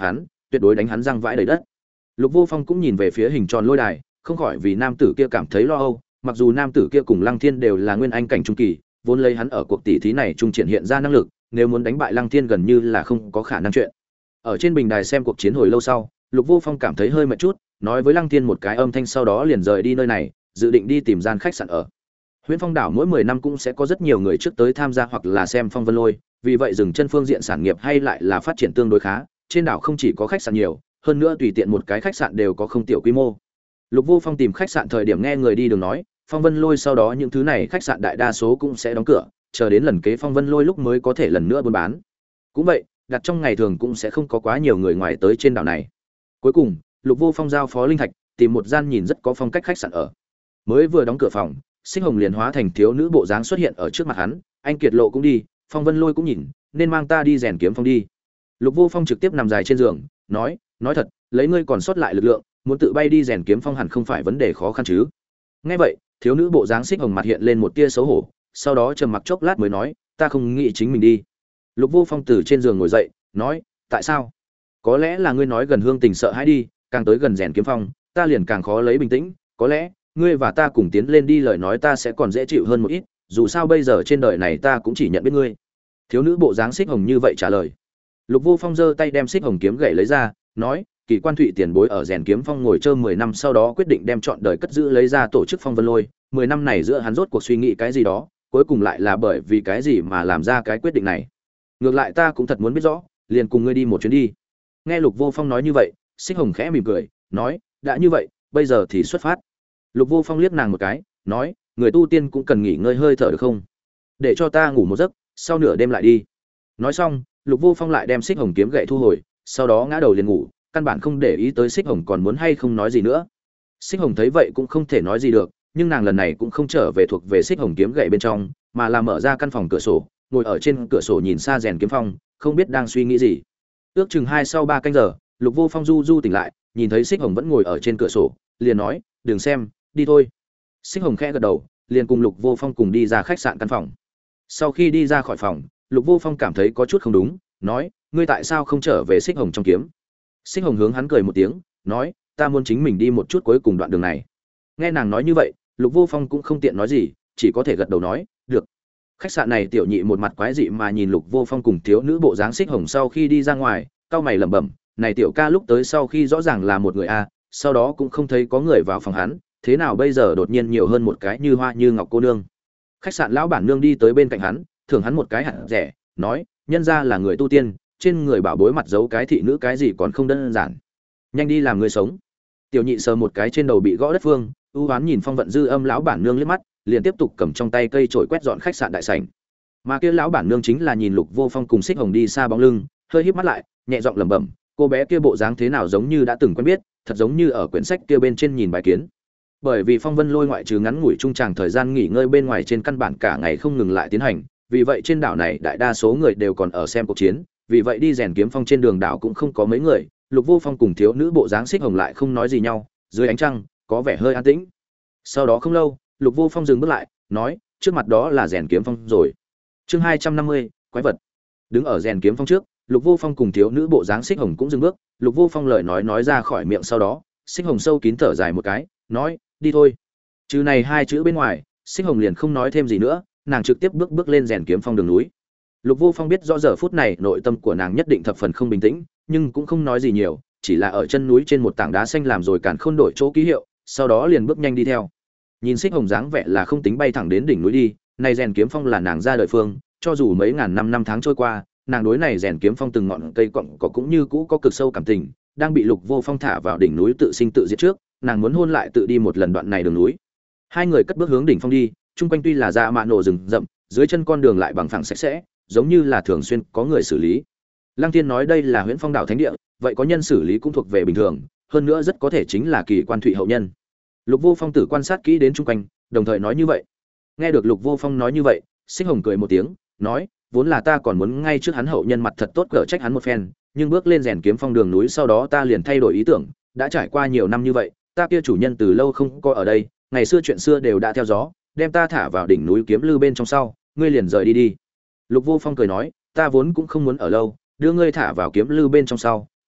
tuyệt đối đánh hắn răng vãi đầy đất. Lục Vô Phong cũng nhìn về phía hình tròn lôi đài, không khỏi vì nam tử kia cảm thấy lo âu, mặc dù nam tử kia cùng Lăng Thiên đều là nguyên anh cảnh trung kỳ, vốn lấy hắn ở cuộc tỷ thí này trung triển hiện ra năng lực, nếu muốn đánh bại Lăng Thiên gần như là không có khả năng chuyện. Ở trên bình đài xem cuộc chiến hồi lâu sau, Lục Vô Phong cảm thấy hơi mệt chút, nói với Lăng Thiên một cái âm thanh sau đó liền rời đi nơi này, dự định đi tìm gian khách sạn ở. Huyễn Phong đảo mỗi 10 năm cũng sẽ có rất nhiều người trước tới tham gia hoặc là xem Phong Vân Lôi, vì vậy dừng chân phương diện sản nghiệp hay lại là phát triển tương đối khá, trên đảo không chỉ có khách sạn nhiều, hơn nữa tùy tiện một cái khách sạn đều có không tiểu quy mô. Lục Vô Phong tìm khách sạn thời điểm nghe người đi đường nói, Phong Vân Lôi sau đó những thứ này khách sạn đại đa số cũng sẽ đóng cửa, chờ đến lần kế Phong Vân Lôi lúc mới có thể lần nữa buôn bán. Cũng vậy, đặt trong ngày thường cũng sẽ không có quá nhiều người ngoài tới trên đảo này. Cuối cùng, Lục Vô Phong giao phó linh thạch, tìm một gian nhìn rất có phong cách khách sạn ở. Mới vừa đóng cửa phòng, Xích Hồng liền hóa thành thiếu nữ bộ dáng xuất hiện ở trước mặt hắn, anh Kiệt Lộ cũng đi, Phong Vân Lôi cũng nhìn, nên mang ta đi rèn kiếm phong đi. Lục Vô Phong trực tiếp nằm dài trên giường, nói thật, lấy ngươi còn sót lại lực lượng, muốn tự bay đi rèn kiếm phong hẳn không phải vấn đề khó khăn chứ. Nghe vậy, thiếu nữ bộ dáng Xích Hồng mặt hiện lên một tia xấu hổ, sau đó trầm mặc chốc lát mới nói, ta không nghĩ chính mình đi. Lục Vô Phong từ trên giường ngồi dậy, nói, tại sao? Có lẽ là ngươi nói gần Hương Tình sợ hãi đi, càng tới gần rèn kiếm phong, ta liền càng khó lấy bình tĩnh, có lẽ ngươi và ta cùng tiến lên đi, lời nói ta sẽ còn dễ chịu hơn một ít, dù sao bây giờ trên đời này ta cũng chỉ nhận biết ngươi. Thiếu nữ bộ dáng Xích Hồng như vậy trả lời. Lục Vô Phong giơ tay đem Xích Hồng kiếm gậy lấy ra, nói, Kỳ Quan Thụy tiền bối ở rèn kiếm phong ngồi chơi 10 năm sau đó quyết định đem chọn đời cất giữ lấy ra tổ chức Phong Vân Lôi, 10 năm này giữa hắn rốt cuộc suy nghĩ cái gì đó, cuối cùng lại là bởi vì cái gì mà làm ra cái quyết định này. Ngược lại ta cũng thật muốn biết rõ, liền cùng ngươi đi một chuyến đi. Nghe Lục Vô Phong nói như vậy, Xích Hồng khẽ mỉm cười, nói, đã như vậy, bây giờ thì xuất phát. Lục Vô Phong liếc nàng một cái, nói, người tu tiên cũng cần nghỉ ngơi hơi thở được không? Để cho ta ngủ một giấc, sau nửa đêm lại đi. Nói xong, Lục Vô Phong lại đem Xích Hồng kiếm gậy thu hồi, sau đó ngã đầu liền ngủ, căn bản không để ý tới Xích Hồng còn muốn hay không nói gì nữa. Xích Hồng thấy vậy cũng không thể nói gì được, nhưng nàng lần này cũng không trở về thuộc về Xích Hồng kiếm gậy bên trong, mà là mở ra căn phòng cửa sổ, ngồi ở trên cửa sổ nhìn xa rèn kiếm phong, không biết đang suy nghĩ gì. Ước chừng 2 sau 3 canh giờ, Lục Vô Phong du tỉnh lại, nhìn thấy Xích Hồng vẫn ngồi ở trên cửa sổ, liền nói, "Đừng xem, đi thôi." Xích Hồng khẽ gật đầu, liền cùng Lục Vô Phong cùng đi ra khách sạn căn phòng. Sau khi đi ra khỏi phòng, Lục Vô Phong cảm thấy có chút không đúng, nói, "Ngươi tại sao không trở về Xích Hồng trong kiếm?" Xích Hồng hướng hắn cười một tiếng, nói, "Ta muốn chính mình đi một chút cuối cùng đoạn đường này." Nghe nàng nói như vậy, Lục Vô Phong cũng không tiện nói gì, chỉ có thể gật đầu nói, "Được." Khách sạn này tiểu nhị một mặt quái dị mà nhìn Lục Vô Phong cùng thiếu nữ bộ dáng Xích Hồng sau khi đi ra ngoài, cau mày lẩm bẩm, này tiểu ca lúc tới sau khi rõ ràng là một người a, sau đó cũng không thấy có người vào phòng hắn, thế nào bây giờ đột nhiên nhiều hơn một cái như hoa như ngọc cô nương. Khách sạn lão bản nương đi tới bên cạnh hắn, thưởng hắn một cái hạt rẻ, nói, nhân ra là người tu tiên, trên người bảo bối mặt giấu cái thị nữ cái gì còn không đơn giản. Nhanh đi làm người sống. Tiểu nhị sờ một cái trên đầu bị gõ đất phương, ưu ám nhìn Phong Vận Dư Âm lão bản nương liếc mắt, liền tiếp tục cầm trong tay cây chổi quét dọn khách sạn đại sảnh. Mà kia lão bản nương chính là nhìn Lục Vô Phong cùng Xích Hồng đi xa bóng lưng, hơi híp mắt lại, nhẹ giọng lẩm bẩm, cô bé kia bộ dáng thế nào giống như đã từng quen biết, thật giống như ở quyển sách kia bên trên nhìn bài kiến. Bởi vì Phong Vân Lôi ngoại trừ ngắn ngủi trung tràng thời gian nghỉ ngơi bên ngoài trên căn bản cả ngày không ngừng lại tiến hành, vì vậy trên đảo này đại đa số người đều còn ở xem cuộc chiến, vì vậy đi rèn kiếm phong trên đường đảo cũng không có mấy người. Lục Vô Phong cùng thiếu nữ bộ dáng Xích Hồng lại không nói gì nhau, dưới ánh trăng có vẻ hơi an tĩnh. Sau đó không lâu, Lục Vô Phong dừng bước lại, nói, trước mặt đó là rèn kiếm phong rồi. Chương 250, quái vật. Đứng ở rèn kiếm phong trước, Lục Vô Phong cùng thiếu nữ bộ dáng Xích Hồng cũng dừng bước. Lục Vô Phong lời nói ra khỏi miệng sau đó, Xích Hồng sâu kín thở dài một cái, nói, đi thôi. Trừ này hai chữ bên ngoài, Xích Hồng liền không nói thêm gì nữa, nàng trực tiếp bước lên rèn kiếm phong đường núi. Lục Vô Phong biết rõ giờ phút này nội tâm của nàng nhất định thập phần không bình tĩnh, nhưng cũng không nói gì nhiều, chỉ là ở chân núi trên một tảng đá xanh làm rồi càn khôn đổi chỗ ký hiệu, sau đó liền bước nhanh đi theo. Nhìn Xích Hồng dáng vẻ là không tính bay thẳng đến đỉnh núi đi, này rèn kiếm phong là nàng ra đời phương, cho dù mấy ngàn năm tháng trôi qua, nàng đối này rèn kiếm phong từng ngọn cây cọng có cũng như cũ có cực sâu cảm tình, đang bị Lục Vô Phong thả vào đỉnh núi tự sinh tự diệt trước, nàng muốn hôn lại tự đi một lần đoạn này đường núi. Hai người cất bước hướng đỉnh phong đi, chung quanh tuy là dạ mạ nổ rừng rậm, dưới chân con đường lại bằng phẳng sạch sẽ, giống như là thường xuyên có người xử lý. Lăng Thiên nói đây là Huyễn Phong đảo thánh địa, vậy có nhân xử lý cũng thuộc về bình thường, hơn nữa rất có thể chính là Kỳ Quan Thụy hậu nhân. Lục Vô Phong tử quan sát kỹ đến chung quanh, đồng thời nói như vậy. Nghe được Lục Vô Phong nói như vậy, Xích Hồng cười một tiếng, nói, vốn là ta còn muốn ngay trước hắn hậu nhân mặt thật tốt cở trách hắn một phen, nhưng bước lên rèn kiếm phong đường núi sau đó ta liền thay đổi ý tưởng, đã trải qua nhiều năm như vậy, ta kia chủ nhân từ lâu không có ở đây, ngày xưa chuyện xưa đều đã theo gió, đem ta thả vào đỉnh núi kiếm lư bên trong sau, ngươi liền rời đi đi. Lục Vô Phong cười nói, ta vốn cũng không muốn ở lâu, đưa ngươi thả vào kiếm lư bên trong sau,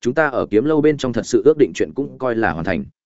chúng ta ở kiếm lâu bên trong thật sự ước định chuyện cũng coi là hoàn thành.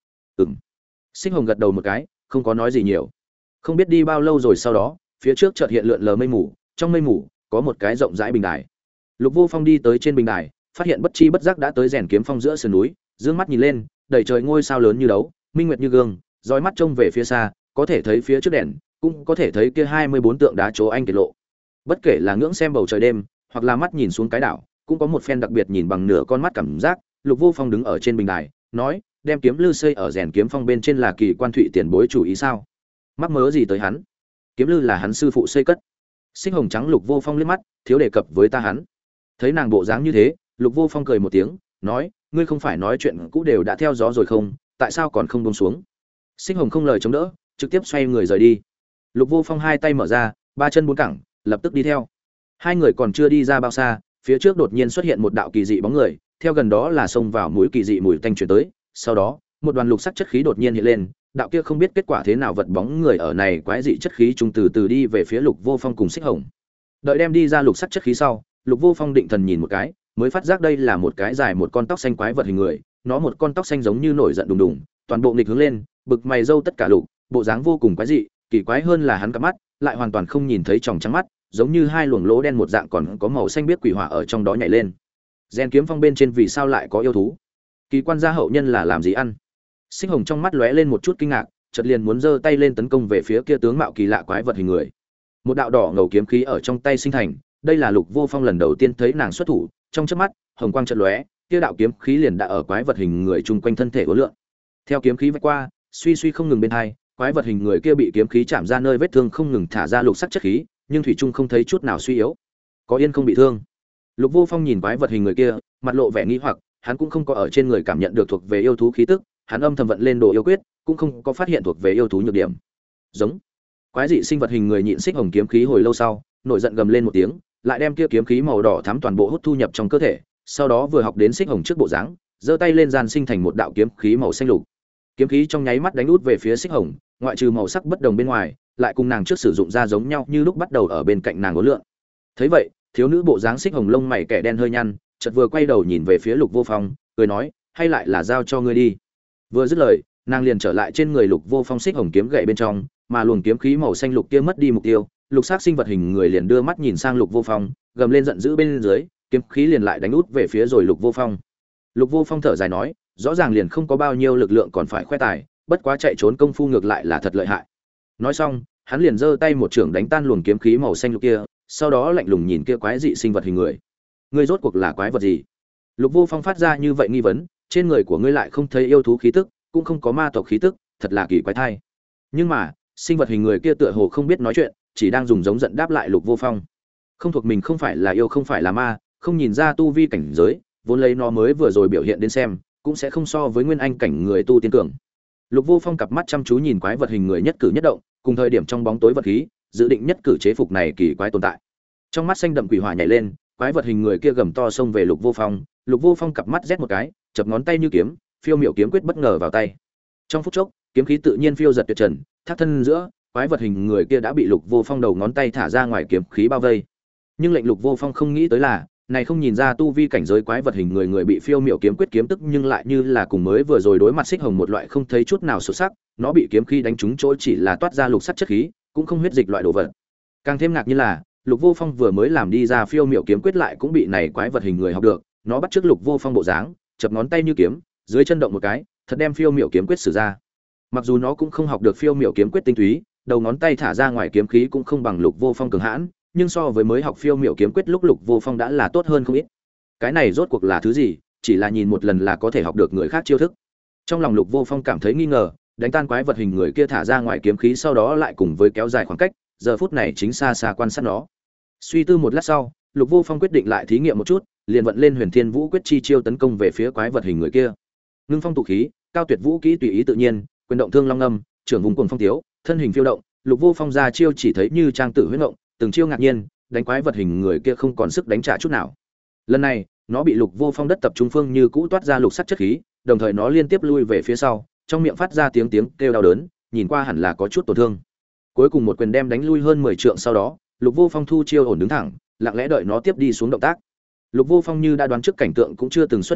Xích Hồng gật đầu một cái, không có nói gì nhiều. Không biết đi bao lâu rồi sau đó, phía trước chợt hiện lượn lờ mây mù, trong mây mù có một cái rộng rãi bình đài. Lục Vô Phong đi tới trên bình đài, phát hiện bất chi bất giác đã tới Rèn Kiếm Phong giữa sườn núi, dương mắt nhìn lên, đầy trời ngôi sao lớn như đấu, minh nguyệt như gương, dõi mắt trông về phía xa, có thể thấy phía trước đèn, cũng có thể thấy kia 24 tượng đá chỗ anh kiệt lộ. Bất kể là ngưỡng xem bầu trời đêm, hoặc là mắt nhìn xuống cái đảo, cũng có một phen đặc biệt nhìn bằng nửa con mắt cảm giác. Lục Vô Phong đứng ở trên bình đài, nói, đem kiếm lư xây ở Rèn Kiếm Phong bên trên là Kỳ Quan Thụy tiền bối chủ ý sao? Mắc mớ gì tới hắn? Kiếm lư là hắn sư phụ xây cất. Xích Hồng trắng Lục Vô Phong liếc mắt, thiếu đề cập với ta hắn. Thấy nàng bộ dáng như thế, Lục Vô Phong cười một tiếng, nói, ngươi không phải nói chuyện cũ đều đã theo gió rồi không, tại sao còn không buông xuống? Xích Hồng không lời chống đỡ, trực tiếp xoay người rời đi. Lục Vô Phong hai tay mở ra, ba chân bốn cẳng, lập tức đi theo. Hai người còn chưa đi ra bao xa, phía trước đột nhiên xuất hiện một đạo kỳ dị bóng người, theo gần đó là xông vào mũi kỳ dị mùi tanh truyền tới, sau đó, một đoàn lục sắc chất khí đột nhiên hiện lên, đạo kia không biết kết quả thế nào vật bóng người ở này quái dị chất khí trung từ từ đi về phía Lục Vô Phong cùng Xích Hồng. Đợi đem đi ra lục sắc chất khí sau, Lục Vô Phong định thần nhìn một cái, mới phát giác đây là một cái dài một con tóc xanh quái vật hình người, nó một con tóc xanh giống như nổi giận đùng đùng, toàn bộ nghịch hướng lên, bực mày râu tất cả lục, bộ dáng vô cùng quái dị, kỳ quái hơn là hắn cặp mắt lại hoàn toàn không nhìn thấy tròng trắng mắt, giống như hai luồng lỗ đen một dạng còn có màu xanh biếc quỷ hỏa ở trong đó nhảy lên. Rèn Kiếm Phong bên trên vì sao lại có yêu thú? Kỳ quan gia hậu nhân là làm gì ăn? Xích Hồng trong mắt lóe lên một chút kinh ngạc, chợt liền muốn giơ tay lên tấn công về phía kia tướng mạo kỳ lạ quái vật hình người. Một đạo đỏ ngầu kiếm khí ở trong tay sinh thành, đây là Lục Vô Phong lần đầu tiên thấy nàng xuất thủ, trong chớp mắt, hồng quang chợt lóe, kia đạo kiếm khí liền đã ở quái vật hình người chung quanh thân thể uốn lượn. Theo kiếm khí vạch qua, suy suy không ngừng bên hai, quái vật hình người kia bị kiếm khí chạm ra nơi vết thương không ngừng thả ra lục sắc chất khí, nhưng thủy trung không thấy chút nào suy yếu. Có yên không bị thương. Lục Vô Phong nhìn quái vật hình người kia, mặt lộ vẻ nghi hoặc, hắn cũng không có ở trên người cảm nhận được thuộc về yêu thú khí tức, hắn âm thầm vận lên đồ yêu quyết, cũng không có phát hiện thuộc về yêu thú nhược điểm. Giống. Quái dị sinh vật hình người nhịn xích hồng kiếm khí hồi lâu sau, nổi giận gầm lên một tiếng, lại đem kia kiếm khí màu đỏ thắm toàn bộ hút thu nhập trong cơ thể, sau đó vừa học đến xích hồng trước bộ dáng, giơ tay lên gian sinh thành một đạo kiếm khí màu xanh lục. Kiếm khí trong nháy mắt đánh út về phía xích hồng, ngoại trừ màu sắc bất đồng bên ngoài, lại cùng nàng trước sử dụng ra giống nhau như lúc bắt đầu ở bên cạnh nàng uốn lượn. Thấy vậy, thiếu nữ bộ dáng xích hồng lông mày kẻ đen hơi nhăn, chợt vừa quay đầu nhìn về phía Lục Vô Phong, cười nói, hay lại là giao cho ngươi đi. Vừa dứt lời, nàng liền trở lại trên người Lục Vô Phong xích hồng kiếm gậy bên trong, mà luồng kiếm khí màu xanh lục kia mất đi mục tiêu, lục sắc sinh vật hình người liền đưa mắt nhìn sang Lục Vô Phong, gầm lên giận dữ bên dưới, kiếm khí liền lại đánh út về phía rồi Lục Vô Phong. Lục Vô Phong thở dài nói, rõ ràng liền không có bao nhiêu lực lượng còn phải khoe tài, bất quá chạy trốn công phu ngược lại là thật lợi hại. Nói xong, hắn liền giơ tay một chưởng đánh tan luồng kiếm khí màu xanh lục kia, sau đó lạnh lùng nhìn kia quái dị sinh vật hình người. Ngươi rốt cuộc là quái vật gì? Lục Vô Phong phát ra như vậy nghi vấn, trên người của ngươi lại không thấy yêu thú khí tức, cũng không có ma tộc khí tức, thật là kỳ quái thai. Nhưng mà, sinh vật hình người kia tựa hồ không biết nói chuyện, chỉ đang dùng giống giận đáp lại Lục Vô Phong. Không thuộc mình không phải là yêu không phải là ma, không nhìn ra tu vi cảnh giới, vốn lấy nó mới vừa rồi biểu hiện đến xem, cũng sẽ không so với nguyên anh cảnh người tu tiên cường. Lục Vô Phong cặp mắt chăm chú nhìn quái vật hình người nhất cử nhất động, cùng thời điểm trong bóng tối vật khí, dự định nhất cử chế phục này kỳ quái tồn tại. Trong mắt xanh đậm quỷ hỏa nhảy lên, quái vật hình người kia gầm to xông về Lục Vô Phong, Lục Vô Phong cặp mắt rét một cái, chập ngón tay như kiếm, phiêu miểu kiếm quyết bất ngờ vào tay. Trong phút chốc, kiếm khí tự nhiên phiêu giật tuyệt trần, thác thân giữa, quái vật hình người kia đã bị Lục Vô Phong đầu ngón tay thả ra ngoài kiếm khí bao vây. Nhưng lệnh Lục Vô Phong không nghĩ tới là, này không nhìn ra tu vi cảnh giới quái vật hình người bị phiêu miểu kiếm quyết kiếm tức nhưng lại như là cùng mới vừa rồi đối mặt xích hồng một loại không thấy chút nào xuất sắc, nó bị kiếm khí đánh trúng chỗ chỉ là toát ra lục sắc chất khí, cũng không huyết dịch loại đồ vật. Càng thêm ngạc như là, Lục Vô Phong vừa mới làm đi ra phiêu miểu kiếm quyết lại cũng bị này quái vật hình người học được, nó bắt chước Lục Vô Phong bộ dáng, chập ngón tay như kiếm, dưới chân động một cái, thật đem phiêu miểu kiếm quyết sử ra. Mặc dù nó cũng không học được phiêu miểu kiếm quyết tinh túy, đầu ngón tay thả ra ngoài kiếm khí cũng không bằng Lục Vô Phong cường hãn, nhưng so với mới học phiêu miểu kiếm quyết lúc Lục Vô Phong đã là tốt hơn không ít. Cái này rốt cuộc là thứ gì, chỉ là nhìn một lần là có thể học được người khác chiêu thức. Trong lòng Lục Vô Phong cảm thấy nghi ngờ, đánh tan quái vật hình người kia thả ra ngoài kiếm khí sau đó lại cùng với kéo dài khoảng cách, giờ phút này chính xa xa quan sát nó. Suy tư một lát sau, Lục Vô Phong quyết định lại thí nghiệm một chút, liền vận lên Huyền Thiên Vũ quyết chi chiêu tấn công về phía quái vật hình người kia. Ngưng phong tụ khí, cao tuyệt vũ kỹ tùy ý tự nhiên, quyền động thương long âm, trưởng vùng cuồng phong thiếu, thân hình phiêu động, Lục Vô Phong ra chiêu chỉ thấy như trang tử huyễn động, từng chiêu ngạc nhiên, đánh quái vật hình người kia không còn sức đánh trả chút nào. Lần này, nó bị Lục Vô Phong đất tập trung phương như cũ toát ra lục sắc chất khí, đồng thời nó liên tiếp lui về phía sau, trong miệng phát ra tiếng kêu đau đớn, nhìn qua hẳn là có chút tổn thương. Cuối cùng một quyền đem đánh lui hơn 10 trượng sau đó, Lục Vô Phong thu chiêu ổn đứng thẳng, lặng lẽ đợi nó tiếp đi xuống động tác. Lục Vô Phong như đã đoán trước cảnh tượng cũng chưa từng xuất hiện,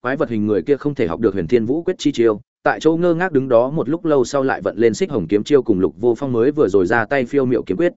quái vật hình người kia không thể học được Huyền Thiên Vũ Quyết chi chiêu, tại chỗ ngơ ngác đứng đó một lúc lâu sau lại vận lên Xích Hồng kiếm chiêu cùng Lục Vô Phong mới vừa rồi ra tay phiêu miệu kiếm quyết.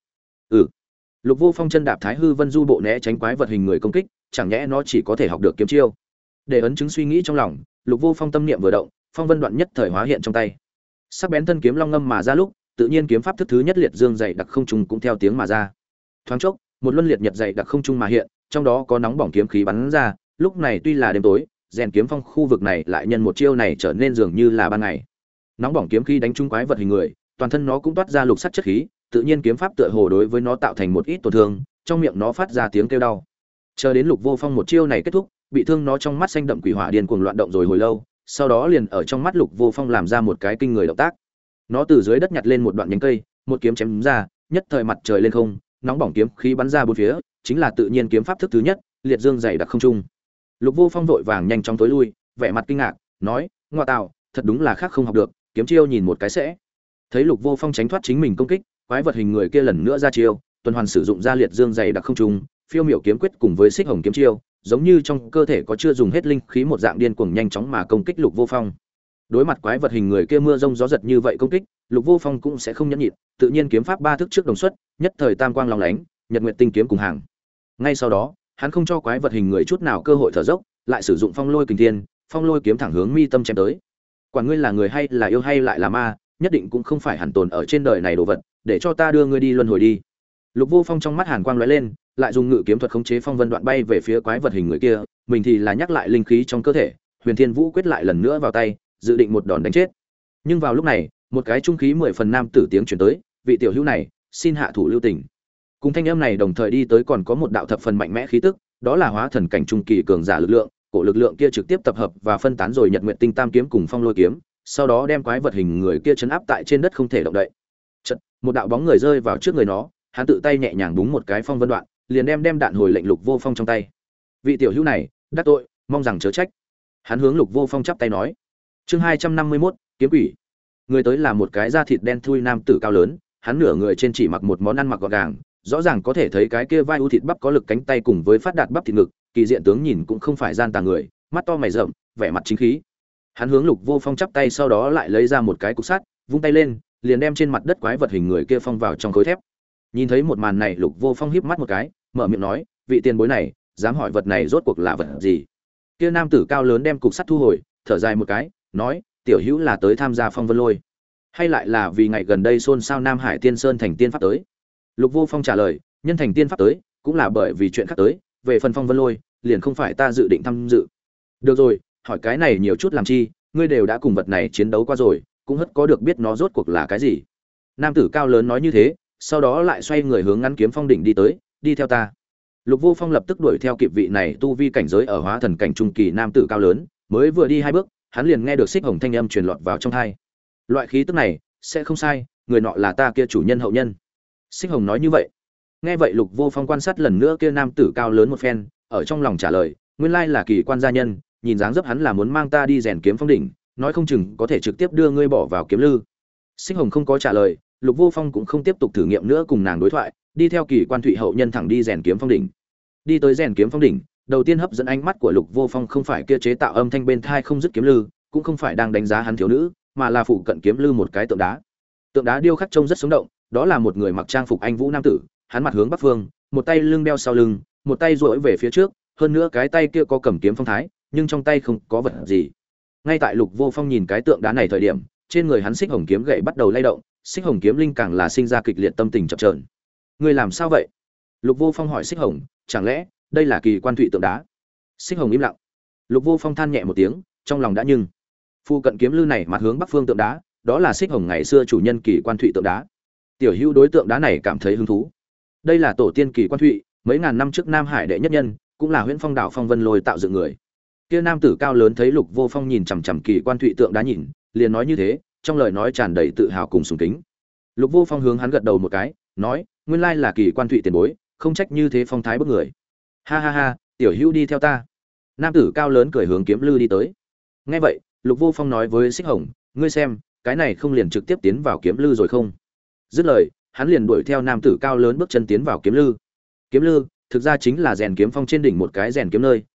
Lục Vô Phong chân đạp Thái Hư Vân Du bộ né tránh quái vật hình người công kích, chẳng nhẽ nó chỉ có thể học được kiếm chiêu. Để ấn chứng suy nghĩ trong lòng, Lục Vô Phong tâm niệm vừa động, phong vân đoạn nhất thời hóa hiện trong tay. Sắc bén thân kiếm long ngâm mà ra lúc, tự nhiên kiếm pháp thức thứ nhất liệt dương dày đặc không trung cũng theo tiếng mà ra. Thoáng chốc, một luân liệt nhật dày đặc không trung mà hiện, trong đó có nóng bỏng kiếm khí bắn ra, lúc này tuy là đêm tối, rèn kiếm phong khu vực này lại nhân một chiêu này trở nên dường như là ban ngày. Nóng bỏng kiếm khí đánh trúng quái vật hình người, toàn thân nó cũng toát ra lục sắc chất khí, tự nhiên kiếm pháp tựa hồ đối với nó tạo thành một ít tổn thương, trong miệng nó phát ra tiếng kêu đau. Chờ đến Lục Vô Phong một chiêu này kết thúc, bị thương nó trong mắt xanh đậm quỷ hỏa điên cuồng loạn động rồi hồi lâu, sau đó liền ở trong mắt Lục Vô Phong làm ra một cái kinh người động tác. Nó từ dưới đất nhặt lên một đoạn nhánh cây, một kiếm chém ra, nhất thời mặt trời lên không, nóng bỏng kiếm khí bắn ra bốn phía, chính là tự nhiên kiếm pháp thức thứ nhất, liệt dương dày đặc không trung. Lục Vô Phong vội vàng nhanh chóng tối lui, vẻ mặt kinh ngạc, nói: "Ngoa tạo, thật đúng là khác không học được, kiếm chiêu nhìn một cái sẽ." Thấy Lục Vô Phong tránh thoát chính mình công kích, quái vật hình người kia lần nữa ra chiêu, tuần hoàn sử dụng ra liệt dương dày đặc không trung, phiêu miểu kiếm quyết cùng với xích hồng kiếm chiêu, giống như trong cơ thể có chưa dùng hết linh khí một dạng điên cuồng nhanh chóng mà công kích Lục Vô Phong. Đối mặt quái vật hình người kia mưa rông gió giật như vậy công kích, Lục Vô Phong cũng sẽ không nhẫn nhịn, tự nhiên kiếm pháp ba thức trước đồng xuất, nhất thời tam quang long lánh, nhật nguyệt tinh kiếm cùng hàng. Ngay sau đó, hắn không cho quái vật hình người chút nào cơ hội thở dốc, lại sử dụng phong lôi kình thiên, phong lôi kiếm thẳng hướng mi tâm chém tới. Quản ngươi là người hay là yêu hay lại là ma, nhất định cũng không phải hẳn tồn ở trên đời này đồ vật, để cho ta đưa ngươi đi luân hồi đi. Lục Vô Phong trong mắt hàn quang lóe lên, lại dùng ngự kiếm thuật khống chế phong vân đoạn bay về phía quái vật hình người kia, mình thì là nhắc lại linh khí trong cơ thể, Huyền Thiên Vũ quyết lại lần nữa vào tay, dự định một đòn đánh chết. Nhưng vào lúc này, một cái trung khí 10 phần nam tử tiếng truyền tới, vị tiểu hữu này, xin hạ thủ lưu tình. Cùng thanh âm này đồng thời đi tới còn có một đạo thập phần mạnh mẽ khí tức, đó là hóa thần cảnh trung kỳ cường giả lực lượng, cổ lực lượng kia trực tiếp tập hợp và phân tán rồi Nhật Nguyệt Tinh Tam kiếm cùng Phong Lôi kiếm, sau đó đem quái vật hình người kia chấn áp tại trên đất không thể động đậy. Chợt, một đạo bóng người rơi vào trước người nó, hắn tự tay nhẹ nhàng búng một cái phong vân đoạn, liền đem đạn hồi lệnh Lục Vô Phong trong tay. Vị tiểu hữu này, đắc tội, mong rằng chớ trách. Hắn hướng Lục Vô Phong chắp tay nói. Chương 251, kiếm quỷ. Người tới là một cái da thịt đen thui nam tử cao lớn, hắn nửa người trên chỉ mặc một món ăn mặc gọn gàng, rõ ràng có thể thấy cái kia vai u thịt bắp có lực cánh tay cùng với phát đạt bắp thịt ngực, kỳ diện tướng nhìn cũng không phải gian tà người, mắt to mày rậm, vẻ mặt chính khí. Hắn hướng Lục Vô Phong chắp tay sau đó lại lấy ra một cái cục sắt, vung tay lên, liền đem trên mặt đất quái vật hình người kia phong vào trong khối thép. Nhìn thấy một màn này, Lục Vô Phong híp mắt một cái, mở miệng nói: "Vị tiền bối này, dám hỏi vật này rốt cuộc là vật gì?" Kia nam tử cao lớn đem cục sắt thu hồi, thở dài một cái, nói: "Tiểu hữu là tới tham gia Phong Vân Lôi, hay lại là vì ngày gần đây xôn xao Nam Hải Tiên Sơn thành tiên pháp tới?" Lục Vô Phong trả lời: "Nhân thành tiên pháp tới, cũng là bởi vì chuyện khác tới, về phần Phong Vân Lôi, liền không phải ta dự định tham dự." "Được rồi, hỏi cái này nhiều chút làm chi, ngươi đều đã cùng vật này chiến đấu qua rồi, cũng hất có được biết nó rốt cuộc là cái gì." Nam tử cao lớn nói như thế, sau đó lại xoay người hướng ngắn kiếm phong đỉnh đi tới, "Đi theo ta." Lục Vô Phong lập tức đuổi theo kịp vị này tu vi cảnh giới ở hóa thần cảnh trung kỳ nam tử cao lớn, mới vừa đi hai bước, hắn liền nghe được xích hồng thanh âm truyền lọt vào trong tai. Loại khí tức này, sẽ không sai, người nọ là ta kia chủ nhân hậu nhân. Xích hồng nói như vậy. Nghe vậy Lục Vô Phong quan sát lần nữa kia nam tử cao lớn một phen, ở trong lòng trả lời, nguyên lai là kỳ quan gia nhân, nhìn dáng dấp hắn là muốn mang ta đi rèn kiếm phong đỉnh, nói không chừng có thể trực tiếp đưa ngươi bỏ vào kiếm lư. Xích hồng không có trả lời, Lục Vô Phong cũng không tiếp tục thử nghiệm nữa cùng nàng đối thoại, đi theo kỳ quan thụy hậu nhân thẳng đi rèn kiếm phong đỉnh. Đi tới rèn kiếm phong đỉnh, đầu tiên hấp dẫn ánh mắt của Lục Vô Phong không phải kia chế tạo âm thanh bên tai không dứt kiếm lư, cũng không phải đang đánh giá hắn thiếu nữ, mà là phụ cận kiếm lư một cái tượng đá. Tượng đá điêu khắc trông rất sống động, đó là một người mặc trang phục anh vũ nam tử, hắn mặt hướng bắc phương, một tay lưng đeo sau lưng, một tay duỗi về phía trước, hơn nữa cái tay kia có cầm kiếm phong thái, nhưng trong tay không có vật gì. Ngay tại Lục Vô Phong nhìn cái tượng đá này thời điểm, trên người hắn xích hồng kiếm gậy bắt đầu lay động, xích hồng kiếm linh càng là sinh ra kịch liệt tâm tình chập chờn. Ngươi làm sao vậy? Lục Vô Phong hỏi xích hồng, chẳng lẽ đây là kỳ quan thụy tượng đá? Xích hồng im lặng. Lục Vô Phong than nhẹ một tiếng, trong lòng đã nhưng phu cận kiếm lư này mặt hướng bắc phương tượng đá, đó là xích hồng ngày xưa chủ nhân kỳ quan thụy tượng đá. Tiểu hữu đối tượng đá này cảm thấy hứng thú. Đây là tổ tiên kỳ quan thụy, mấy ngàn năm trước Nam Hải đệ nhất nhân, cũng là Huyễn Phong đảo Phong Vân Lôi tạo dựng người. Kia nam tử cao lớn thấy Lục Vô Phong nhìn chằm chằm kỳ quan thụy tượng đá nhìn, liền nói như thế, trong lời nói tràn đầy tự hào cùng sùng kính. Lục Vô Phong hướng hắn gật đầu một cái, nói: "Nguyên lai là kỳ quan thụy tiền bối, không trách như thế phong thái bức người." "Ha ha ha, tiểu hữu đi theo ta." Nam tử cao lớn cười hướng kiếm lư đi tới. Nghe vậy, Lục Vô Phong nói với Xích Hồng: "Ngươi xem, cái này không liền trực tiếp tiến vào kiếm lư rồi không?" Dứt lời, hắn liền đuổi theo nam tử cao lớn bước chân tiến vào kiếm lư. Kiếm lư thực ra chính là rèn kiếm phong trên đỉnh một cái rèn kiếm nơi,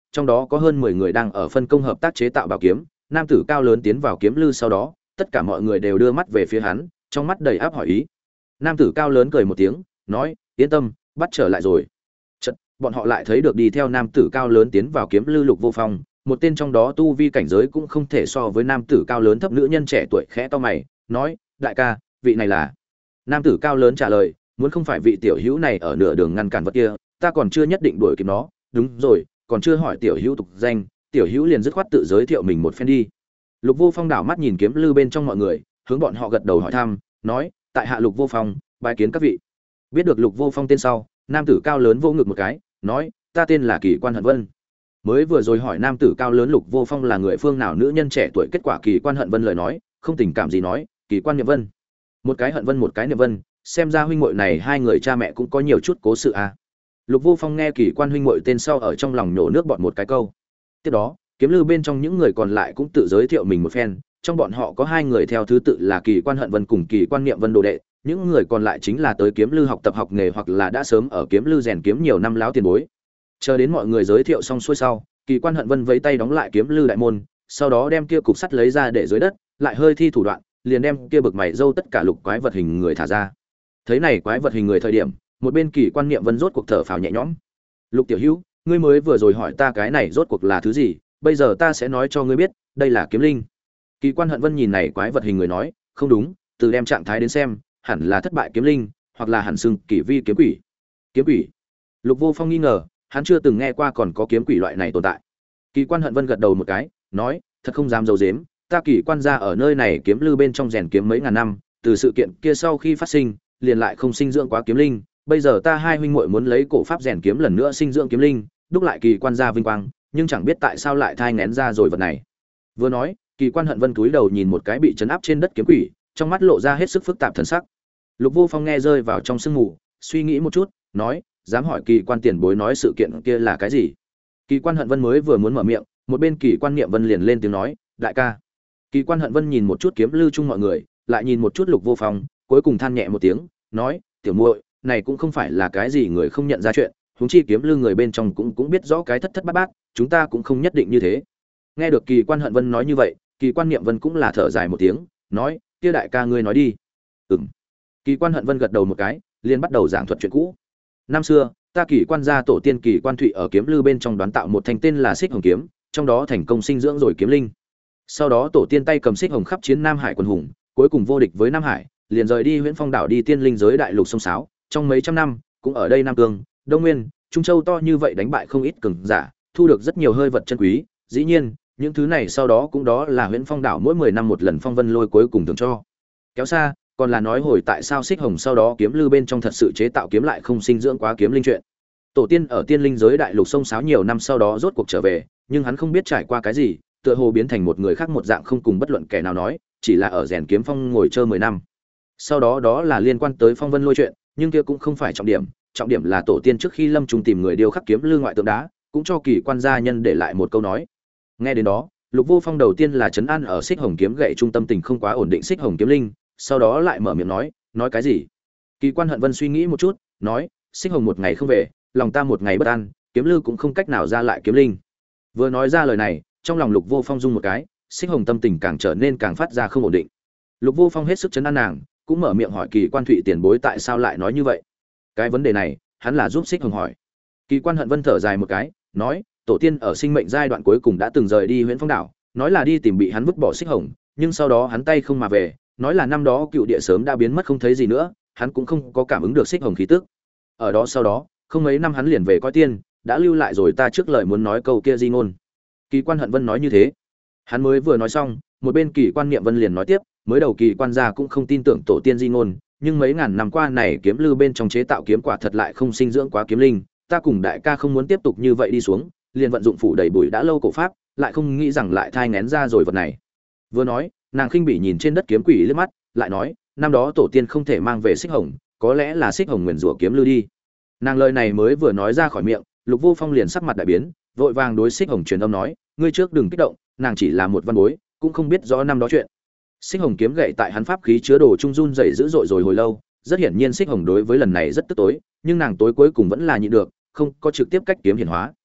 trong đó có hơn 10 người đang ở phân công hợp tác chế tạo bảo kiếm. Nam tử cao lớn tiến vào kiếm lư sau đó, tất cả mọi người đều đưa mắt về phía hắn, trong mắt đầy áp hỏi ý. Nam tử cao lớn cười một tiếng, nói: "Yên tâm, bắt trở lại rồi." Chợt, bọn họ lại thấy được đi theo nam tử cao lớn tiến vào kiếm lư Lục Vô Phong, một tên trong đó tu vi cảnh giới cũng không thể so với nam tử cao lớn thấp nữ nhân trẻ tuổi khẽ to mày, nói: "Đại ca, vị này là?" Nam tử cao lớn trả lời: "Muốn không phải vị tiểu hữu này ở nửa đường ngăn cản vật kia, ta còn chưa nhất định đuổi kịp nó. Đúng rồi, còn chưa hỏi tiểu hữu tục danh, tiểu hữu liền dứt khoát tự giới thiệu mình một phen đi." Lục Vô Phong đảo mắt nhìn kiếm lư bên trong mọi người, hướng bọn họ gật đầu hỏi thăm, nói: "Tại hạ Lục Vô Phong, bái kiến các vị." Biết được Lục Vô Phong tên sau, nam tử cao lớn vô ngực một cái, nói: "Ta tên là Kỳ Quan Hận Vân." Mới vừa rồi hỏi nam tử cao lớn Lục Vô Phong là người phương nào nữ nhân trẻ tuổi, kết quả Kỳ Quan Hận Vân lời nói, không tình cảm gì nói: "Kỳ Quan Niệm Vân." Một cái Hận Vân, một cái Niệm Vân, xem ra huynh muội này hai người cha mẹ cũng có nhiều chút cố sự à. Lục Vô Phong nghe Kỳ Quan huynh muội tên sau ở trong lòng nhổ nước bọt một cái câu. Tiếp đó, kiếm lư bên trong những người còn lại cũng tự giới thiệu mình một phen, trong bọn họ có hai người theo thứ tự là Kỳ Quan Hận Vân cùng Kỳ Quan Niệm Vân đồ đệ, những người còn lại chính là tới kiếm lư học tập học nghề hoặc là đã sớm ở kiếm lư rèn kiếm nhiều năm láo tiền bối. Chờ đến mọi người giới thiệu xong xuôi sau, Kỳ Quan Hận Vân vẫy tay đóng lại kiếm lư đại môn, sau đó đem kia cục sắt lấy ra để dưới đất, lại hơi thi thủ đoạn, liền đem kia bực mày râu tất cả lục quái vật hình người thả ra. Thấy này quái vật hình người thời điểm, một bên Kỳ Quan Niệm Vân rốt cuộc thở phào nhẹ nhõm. "Lục tiểu hữu, ngươi mới vừa rồi hỏi ta cái này rốt cuộc là thứ gì, bây giờ ta sẽ nói cho ngươi biết, đây là kiếm linh." Kỳ Quan Hận Vân nhìn này quái vật hình người nói: "Không đúng, từ đem trạng thái đến xem, hẳn là thất bại kiếm linh, hoặc là hẳn xưng kỳ vi kiếm quỷ." Kiếm quỷ? Lục Vô Phong nghi ngờ, hắn chưa từng nghe qua còn có kiếm quỷ loại này tồn tại. Kỳ Quan Hận Vân gật đầu một cái, nói: "Thật không dám giấu giếm, ta Kỳ Quan gia ở nơi này kiếm lư bên trong rèn kiếm mấy ngàn năm, từ sự kiện kia sau khi phát sinh, liền lại không sinh dưỡng quá kiếm linh, bây giờ ta hai huynh muội muốn lấy cổ pháp rèn kiếm lần nữa sinh dưỡng kiếm linh, đúc lại Kỳ Quan gia vinh quang, nhưng chẳng biết tại sao lại thai nghén ra rồi vật này." Vừa nói, Kỳ Quan Hận Vân túi đầu nhìn một cái bị trấn áp trên đất kiếm quỷ, trong mắt lộ ra hết sức phức tạp thần sắc. Lục Vô Phong nghe rơi vào trong sương mù, suy nghĩ một chút, nói: "Dám hỏi Kỳ Quan tiền bối nói sự kiện kia là cái gì?" Kỳ Quan Hận Vân mới vừa muốn mở miệng, một bên Kỳ Quan Niệm Vân liền lên tiếng nói: "Đại ca." Kỳ Quan Hận Vân nhìn một chút kiếm lư chung mọi người, lại nhìn một chút Lục Vô Phong, cuối cùng than nhẹ một tiếng, nói: "Tiểu muội, này cũng không phải là cái gì người không nhận ra chuyện, huống chi kiếm lư người bên trong cũng biết rõ cái thất thất bát bát, chúng ta cũng không nhất định như thế." Nghe được Kỳ Quan Hận Vân nói như vậy, Kỳ Quan Niệm Vân cũng là thở dài một tiếng, nói: "Kia đại ca ngươi nói đi." "Ừm." Kỳ Quan Hận Vân gật đầu một cái, liền bắt đầu giảng thuật chuyện cũ. Năm xưa, ta Kỳ Quan gia tổ tiên Kỳ Quan Thụy ở kiếm lư bên trong đoán tạo một thanh tên là Xích Hồng kiếm, trong đó thành công sinh dưỡng rồi kiếm linh. Sau đó tổ tiên tay cầm Xích Hồng khắp chiến Nam Hải quần hùng, cuối cùng vô địch với Nam Hải, liền rời đi Huyễn Phong đảo đi tiên linh giới đại lục sông sáo, trong mấy trăm năm, cũng ở đây Nam Cương, Đông Nguyên, Trung Châu to như vậy đánh bại không ít cường giả, thu được rất nhiều hơi vật chân quý, dĩ nhiên, những thứ này sau đó cũng đó là Huyễn Phong đảo mỗi 10 năm một lần phong vân lôi cuối cùng thường cho. Kéo xa, còn là nói hồi tại sao Xích Hồng sau đó kiếm lư bên trong thật sự chế tạo kiếm lại không sinh dưỡng quá kiếm linh chuyện. Tổ tiên ở tiên linh giới đại lục sông sáo nhiều năm sau đó rốt cuộc trở về, nhưng hắn không biết trải qua cái gì, tựa hồ biến thành một người khác một dạng không cùng bất luận kẻ nào nói, chỉ là ở rèn kiếm phong ngồi chơi 10 năm. Sau đó đó là liên quan tới phong vân lôi chuyện, nhưng kia cũng không phải trọng điểm là tổ tiên trước khi lâm trùng tìm người điêu khắc kiếm lư ngoại tượng đá, cũng cho Kỳ Quan gia nhân để lại một câu nói. Nghe đến đó, Lục Vô Phong đầu tiên là trấn an ở Xích Hồng kiếm gậy trung tâm tình không quá ổn định Xích Hồng kiếm linh, sau đó lại mở miệng nói cái gì? Kỳ Quan Hận Vân suy nghĩ một chút, nói: "Xích Hồng một ngày không về, lòng ta một ngày bất an, kiếm lư cũng không cách nào ra lại kiếm linh." Vừa nói ra lời này, trong lòng Lục Vô Phong rung một cái, Xích Hồng tâm tình càng trở nên càng phát ra không ổn định. Lục Vô Phong hết sức trấn an nàng, cũng mở miệng hỏi Kỳ Quan Thụy tiền bối tại sao lại nói như vậy. Cái vấn đề này, hắn là giúp Xích Hồng hỏi. Kỳ Quan Hận Vân thở dài một cái, nói: "Tổ tiên ở sinh mệnh giai đoạn cuối cùng đã từng rời đi Huyễn Phong đảo, nói là đi tìm bị hắn vứt bỏ Xích Hồng, nhưng sau đó hắn tay không mà về, nói là năm đó cựu địa sớm đã biến mất không thấy gì nữa, hắn cũng không có cảm ứng được Xích Hồng khí tức. Ở đó sau đó, không mấy năm hắn liền về coi tiên, đã lưu lại rồi ta trước lời muốn nói câu kia di ngôn." Kỳ Quan Hận Vân nói như thế. Hắn mới vừa nói xong, một bên Kỳ Quan Niệm Vân liền nói tiếp, mới đầu Kỳ Quan gia cũng không tin tưởng tổ tiên di ngôn, nhưng mấy ngàn năm qua này kiếm lư bên trong chế tạo kiếm quả thật lại không sinh dưỡng quá kiếm linh, ta cùng đại ca không muốn tiếp tục như vậy đi xuống, liền vận dụng phủ đầy bụi đã lâu cổ pháp, lại không nghĩ rằng lại thai nghén ra rồi vật này. Vừa nói, nàng khinh bỉ nhìn trên đất kiếm quỷ liếc mắt, lại nói, năm đó tổ tiên không thể mang về Xích Hồng, có lẽ là Xích Hồng nguyền rủa kiếm lư đi. Nàng lời này mới vừa nói ra khỏi miệng, Lục Vô Phong liền sắc mặt đại biến, vội vàng đối Xích Hồng truyền âm nói: "Ngươi trước đừng kích động, nàng chỉ là một văn bối, cũng không biết rõ năm đó chuyện." Xích Hồng kiếm gậy tại hắn pháp khí chứa đồ trung run rẩy dữ dội rồi hồi lâu, rất hiển nhiên Xích Hồng đối với lần này rất tức tối, nhưng nàng tối cuối cùng vẫn là nhịn được, không có trực tiếp cách kiếm hiển hóa.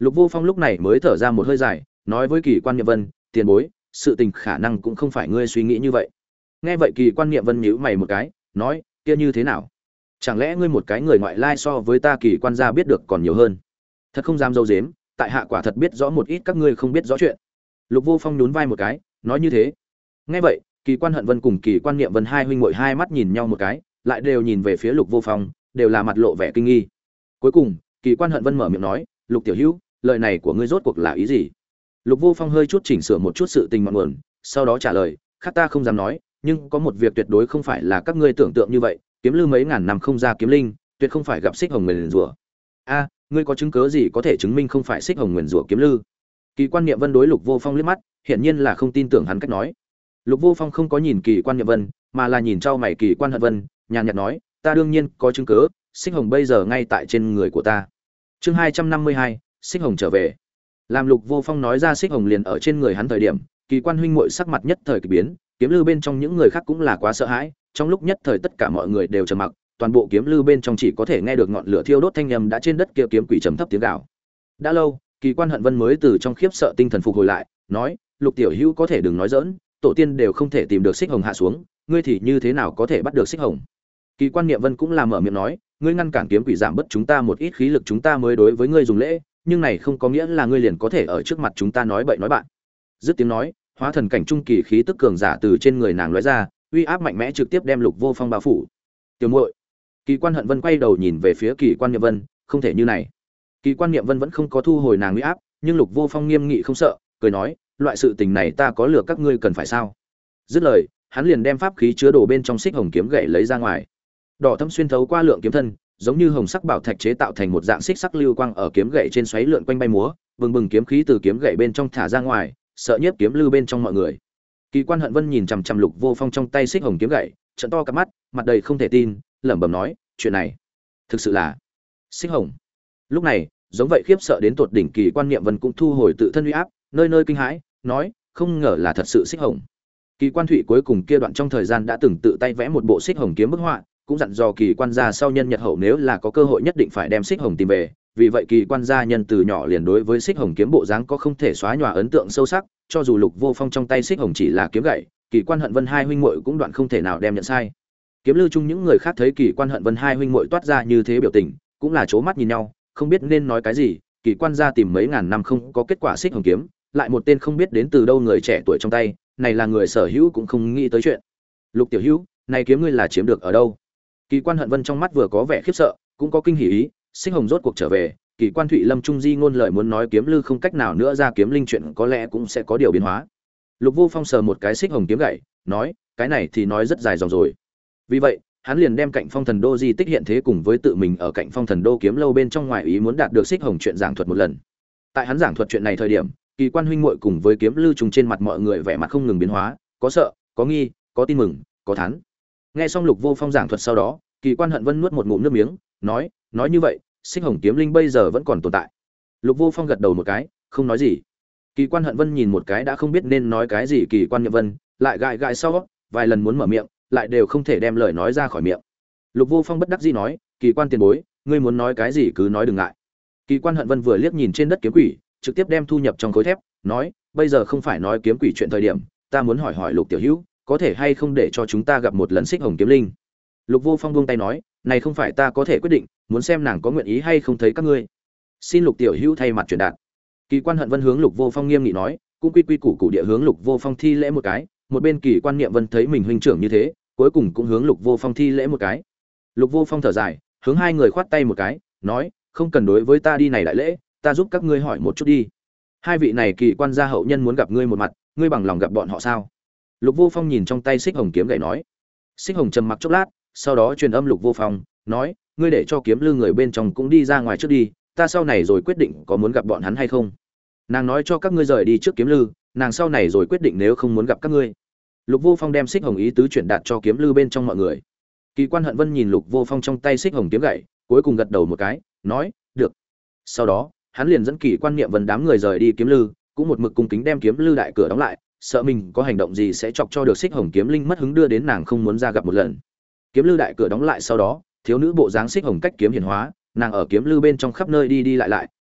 Lục Vô Phong lúc này mới thở ra một hơi dài, nói với Kỳ Quan Niệm Vân, tiền bối, sự tình khả năng cũng không phải ngươi suy nghĩ như vậy. Nghe vậy Kỳ Quan Niệm Vân nhíu mày một cái, nói, kia như thế nào? Chẳng lẽ ngươi một cái người ngoại lai so với ta Kỳ Quan gia biết được còn nhiều hơn? Thật không dám dâu dếm, tại hạ quả thật biết rõ một ít các ngươi không biết rõ chuyện. Lục Vô Phong nhún vai một cái, nói như thế. Nghe vậy, Kỳ Quan Hận Vân cùng Kỳ Quan Niệm Vân hai huynh muội hai mắt nhìn nhau một cái, lại đều nhìn về phía Lục Vô Phong, đều là mặt lộ vẻ kinh nghi. Cuối cùng, Kỳ Quan Hận Vân mở miệng nói, "Lục tiểu hữu, lời này của ngươi rốt cuộc là ý gì?" Lục Vô Phong hơi chút chỉnh sửa một chút sự tình ngọn nguồn, sau đó trả lời, "Khác ta không dám nói, nhưng có một việc tuyệt đối không phải là các ngươi tưởng tượng như vậy, Kiếm Lư mấy ngàn năm không ra kiếm linh, tuyệt không phải gặp Xích Hồng nguyền rủa." "A, ngươi có chứng cứ gì có thể chứng minh không phải Xích Hồng nguyền rủa Kiếm Lư?" Kỳ Quan Niệm Vân đối Lục Vô Phong liếc mắt, hiển nhiên là không tin tưởng hắn cách nói. Lục Vô Phong không có nhìn Kỳ Quan Niệm Vân, mà là nhìn trao mày Kỳ Quan Hận Vân, nhàn nhạt nói, "Ta đương nhiên có chứng cứ, Xích Hồng bây giờ ngay tại trên người của ta." Chương 252, Xích Hồng trở về. Làm Lục Vô Phong nói ra Xích Hồng liền ở trên người hắn thời điểm, Kỳ Quan huynh muội sắc mặt nhất thời kỳ biến, Kiếm Lư bên trong những người khác cũng là quá sợ hãi, trong lúc nhất thời tất cả mọi người đều trầm mặc, toàn bộ Kiếm Lư bên trong chỉ có thể nghe được ngọn lửa thiêu đốt thanh âm đã trên đất kia kiếm quỷ trầm thấp tiếng gào. Đã lâu, Kỳ Quan Hận Vân mới từ trong khiếp sợ tinh thần phục hồi lại, nói, "Lục tiểu hữu có thể đừng nói giỡn, tổ tiên đều không thể tìm được Xích Hồng hạ xuống, ngươi thì như thế nào có thể bắt được Xích Hồng?" Kỳ Quan Niệm Vân cũng là mở miệng nói, "Ngươi ngăn cản kiếm quỷ giảm bớt chúng ta một ít khí lực chúng ta mới đối với ngươi dùng lễ, nhưng này không có nghĩa là ngươi liền có thể ở trước mặt chúng ta nói bậy nói bạn." Dứt tiếng nói, hóa thần cảnh trung kỳ khí tức cường giả từ trên người nàng lóe ra, uy áp mạnh mẽ trực tiếp đem Lục Vô Phong bao phủ. "Tiểu muội." Kỳ Quan Hận Vân quay đầu nhìn về phía Kỳ Quan Niệm Vân, "Không thể như này." Kỳ Quan Niệm Vân vẫn không có thu hồi nàng uy áp, nhưng Lục Vô Phong nghiêm nghị không sợ, cười nói, "Loại sự tình này ta có lừa các ngươi cần phải sao?" Dứt lời, hắn liền đem pháp khí chứa đồ bên trong Xích Hồng kiếm gậy lấy ra ngoài. Đỏ thâm xuyên thấu qua lượng kiếm thân, giống như hồng sắc bảo thạch chế tạo thành một dạng xích sắc lưu quang ở kiếm gậy trên xoáy lượn quanh bay múa, bừng bừng kiếm khí từ kiếm gậy bên trong thả ra ngoài, sợ nhiếp kiếm lư bên trong mọi người. Kỳ Quan Hận Vân nhìn chằm chằm Lục Vô Phong trong tay Xích Hồng kiếm gậy, trợn to cặp mắt, mặt đầy không thể tin, lẩm bẩm nói, "Chuyện này, thực sự là Xích Hồng?" Lúc này, giống vậy khiếp sợ đến tột đỉnh Kỳ Quan Niệm Vân cũng thu hồi tự thân uy áp, nơi nơi kinh hãi, nói, "Không ngờ là thật sự Xích Hồng." Kỳ Quan Thụy cuối cùng kia đoạn trong thời gian đã từng tự tay vẽ một bộ Xích Hồng kiếm bức họa, cũng dặn dò Kỳ Quan gia sau nhân nhật hậu nếu là có cơ hội nhất định phải đem Xích Hồng tìm về, vì vậy Kỳ Quan gia nhân từ nhỏ liền đối với Xích Hồng kiếm bộ dáng có không thể xóa nhòa ấn tượng sâu sắc, cho dù Lục Vô Phong trong tay Xích Hồng chỉ là kiếm gậy, Kỳ Quan Hận Vân hai huynh muội cũng đoạn không thể nào đem nhận sai. Kiếm Lư chung những người khác thấy Kỳ Quan Hận Vân hai huynh muội toát ra như thế biểu tình, cũng là chố mắt nhìn nhau, không biết nên nói cái gì. Kỳ Quan gia tìm mấy ngàn năm không có kết quả Xích Hồng kiếm, lại một tên không biết đến từ đâu người trẻ tuổi trong tay, này là người sở hữu cũng không nghĩ tới chuyện. "Lục tiểu hữu, này kiếm ngươi là chiếm được ở đâu?" Kỳ Quan Hận Vân trong mắt vừa có vẻ khiếp sợ, cũng có kinh hỉ ý, Xích Hồng rốt cuộc trở về, Kỳ Quan Thụy Lâm Trung Di ngôn lời muốn nói Kiếm Lư không cách nào nữa ra kiếm linh chuyện có lẽ cũng sẽ có điều biến hóa. Lục Vô Phong sờ một cái Xích Hồng kiếm gậy, nói, "Cái này thì nói rất dài dòng rồi." Vì vậy, hắn liền đem Cạnh Phong Thần Đô di tích hiện thế cùng với tự mình ở Cạnh Phong Thần Đô kiếm lâu bên trong ngoài ý muốn đạt được Xích Hồng chuyện giảng thuật một lần. Tại hắn giảng thuật chuyện này thời điểm, Kỳ Quan huynh muội cùng với Kiếm Lư trùng trên mặt mọi người vẻ mặt không ngừng biến hóa, có sợ, có nghi, có tin mừng, có thán. Nghe xong Lục Vô Phong giảng thuật sau đó, Kỳ Quan Hận Vân nuốt một ngụm nước miếng, nói như vậy, Xích Hồng kiếm linh bây giờ vẫn còn tồn tại. Lục Vô Phong gật đầu một cái, không nói gì. Kỳ Quan Hận Vân nhìn một cái đã không biết nên nói cái gì Kỳ Quan Niệm Vân, lại gãi gãi sau, vài lần muốn mở miệng, lại đều không thể đem lời nói ra khỏi miệng. Lục Vô Phong bất đắc dĩ nói, "Kỳ Quan tiền bối, ngươi muốn nói cái gì cứ nói đừng ngại." Kỳ Quan Hận Vân vừa liếc nhìn trên đất kiếm quỷ, trực tiếp đem thu nhập trong khối thép, nói, "Bây giờ không phải nói kiếm quỷ chuyện thời điểm, ta muốn hỏi Lục tiểu hữu, có thể hay không để cho chúng ta gặp một lần Xích Hồng kiếm linh?" Lục Vô Phong buông tay nói, "Này không phải ta có thể quyết định, muốn xem nàng có nguyện ý hay không thấy các ngươi. Xin Lục tiểu hữu thay mặt truyền đạt." Kỳ Quan Hận Vân hướng Lục Vô Phong nghiêm nghị nói, cũng quy củ địa hướng Lục Vô Phong thi lễ một cái, một bên Kỳ Quan Niệm Vân thấy mình huynh trưởng như thế, cuối cùng cũng hướng Lục Vô Phong thi lễ một cái. Lục Vô Phong thở dài, hướng hai người khoát tay một cái, nói, "Không cần đối với ta đi này đại lễ, ta giúp các ngươi hỏi một chút đi. Hai vị này Kỳ Quan gia hậu nhân muốn gặp ngươi một mặt, ngươi bằng lòng gặp bọn họ sao?" Lục Vô Phong nhìn trong tay Xích Hồng kiếm gậy nói. Xích Hồng trầm mặc chốc lát, sau đó truyền âm Lục Vô Phong, nói, "Ngươi để cho Kiếm Lư người bên trong cũng đi ra ngoài trước đi, ta sau này rồi quyết định có muốn gặp bọn hắn hay không. Nàng nói cho các ngươi rời đi trước Kiếm Lư, nàng sau này rồi quyết định nếu không muốn gặp các ngươi." Lục Vô Phong đem Xích Hồng ý tứ chuyển đạt cho Kiếm Lư bên trong mọi người. Kỳ Quan Hận Vân nhìn Lục Vô Phong trong tay Xích Hồng kiếm gậy, cuối cùng gật đầu một cái, nói, "Được." Sau đó, hắn liền dẫn Kỳ Quan Niệm Vân đám người rời đi Kiếm Lư, cũng một mực cung kính đem Kiếm Lư đại cửa đóng lại, sợ mình có hành động gì sẽ chọc cho được Xích Hồng kiếm linh mất hứng đưa đến nàng không muốn ra gặp một lần. Kiếm Lư đại cửa đóng lại sau đó, thiếu nữ bộ dáng Xích Hồng cách kiếm hiển hóa, nàng ở Kiếm Lư bên trong khắp nơi đi đi lại lại,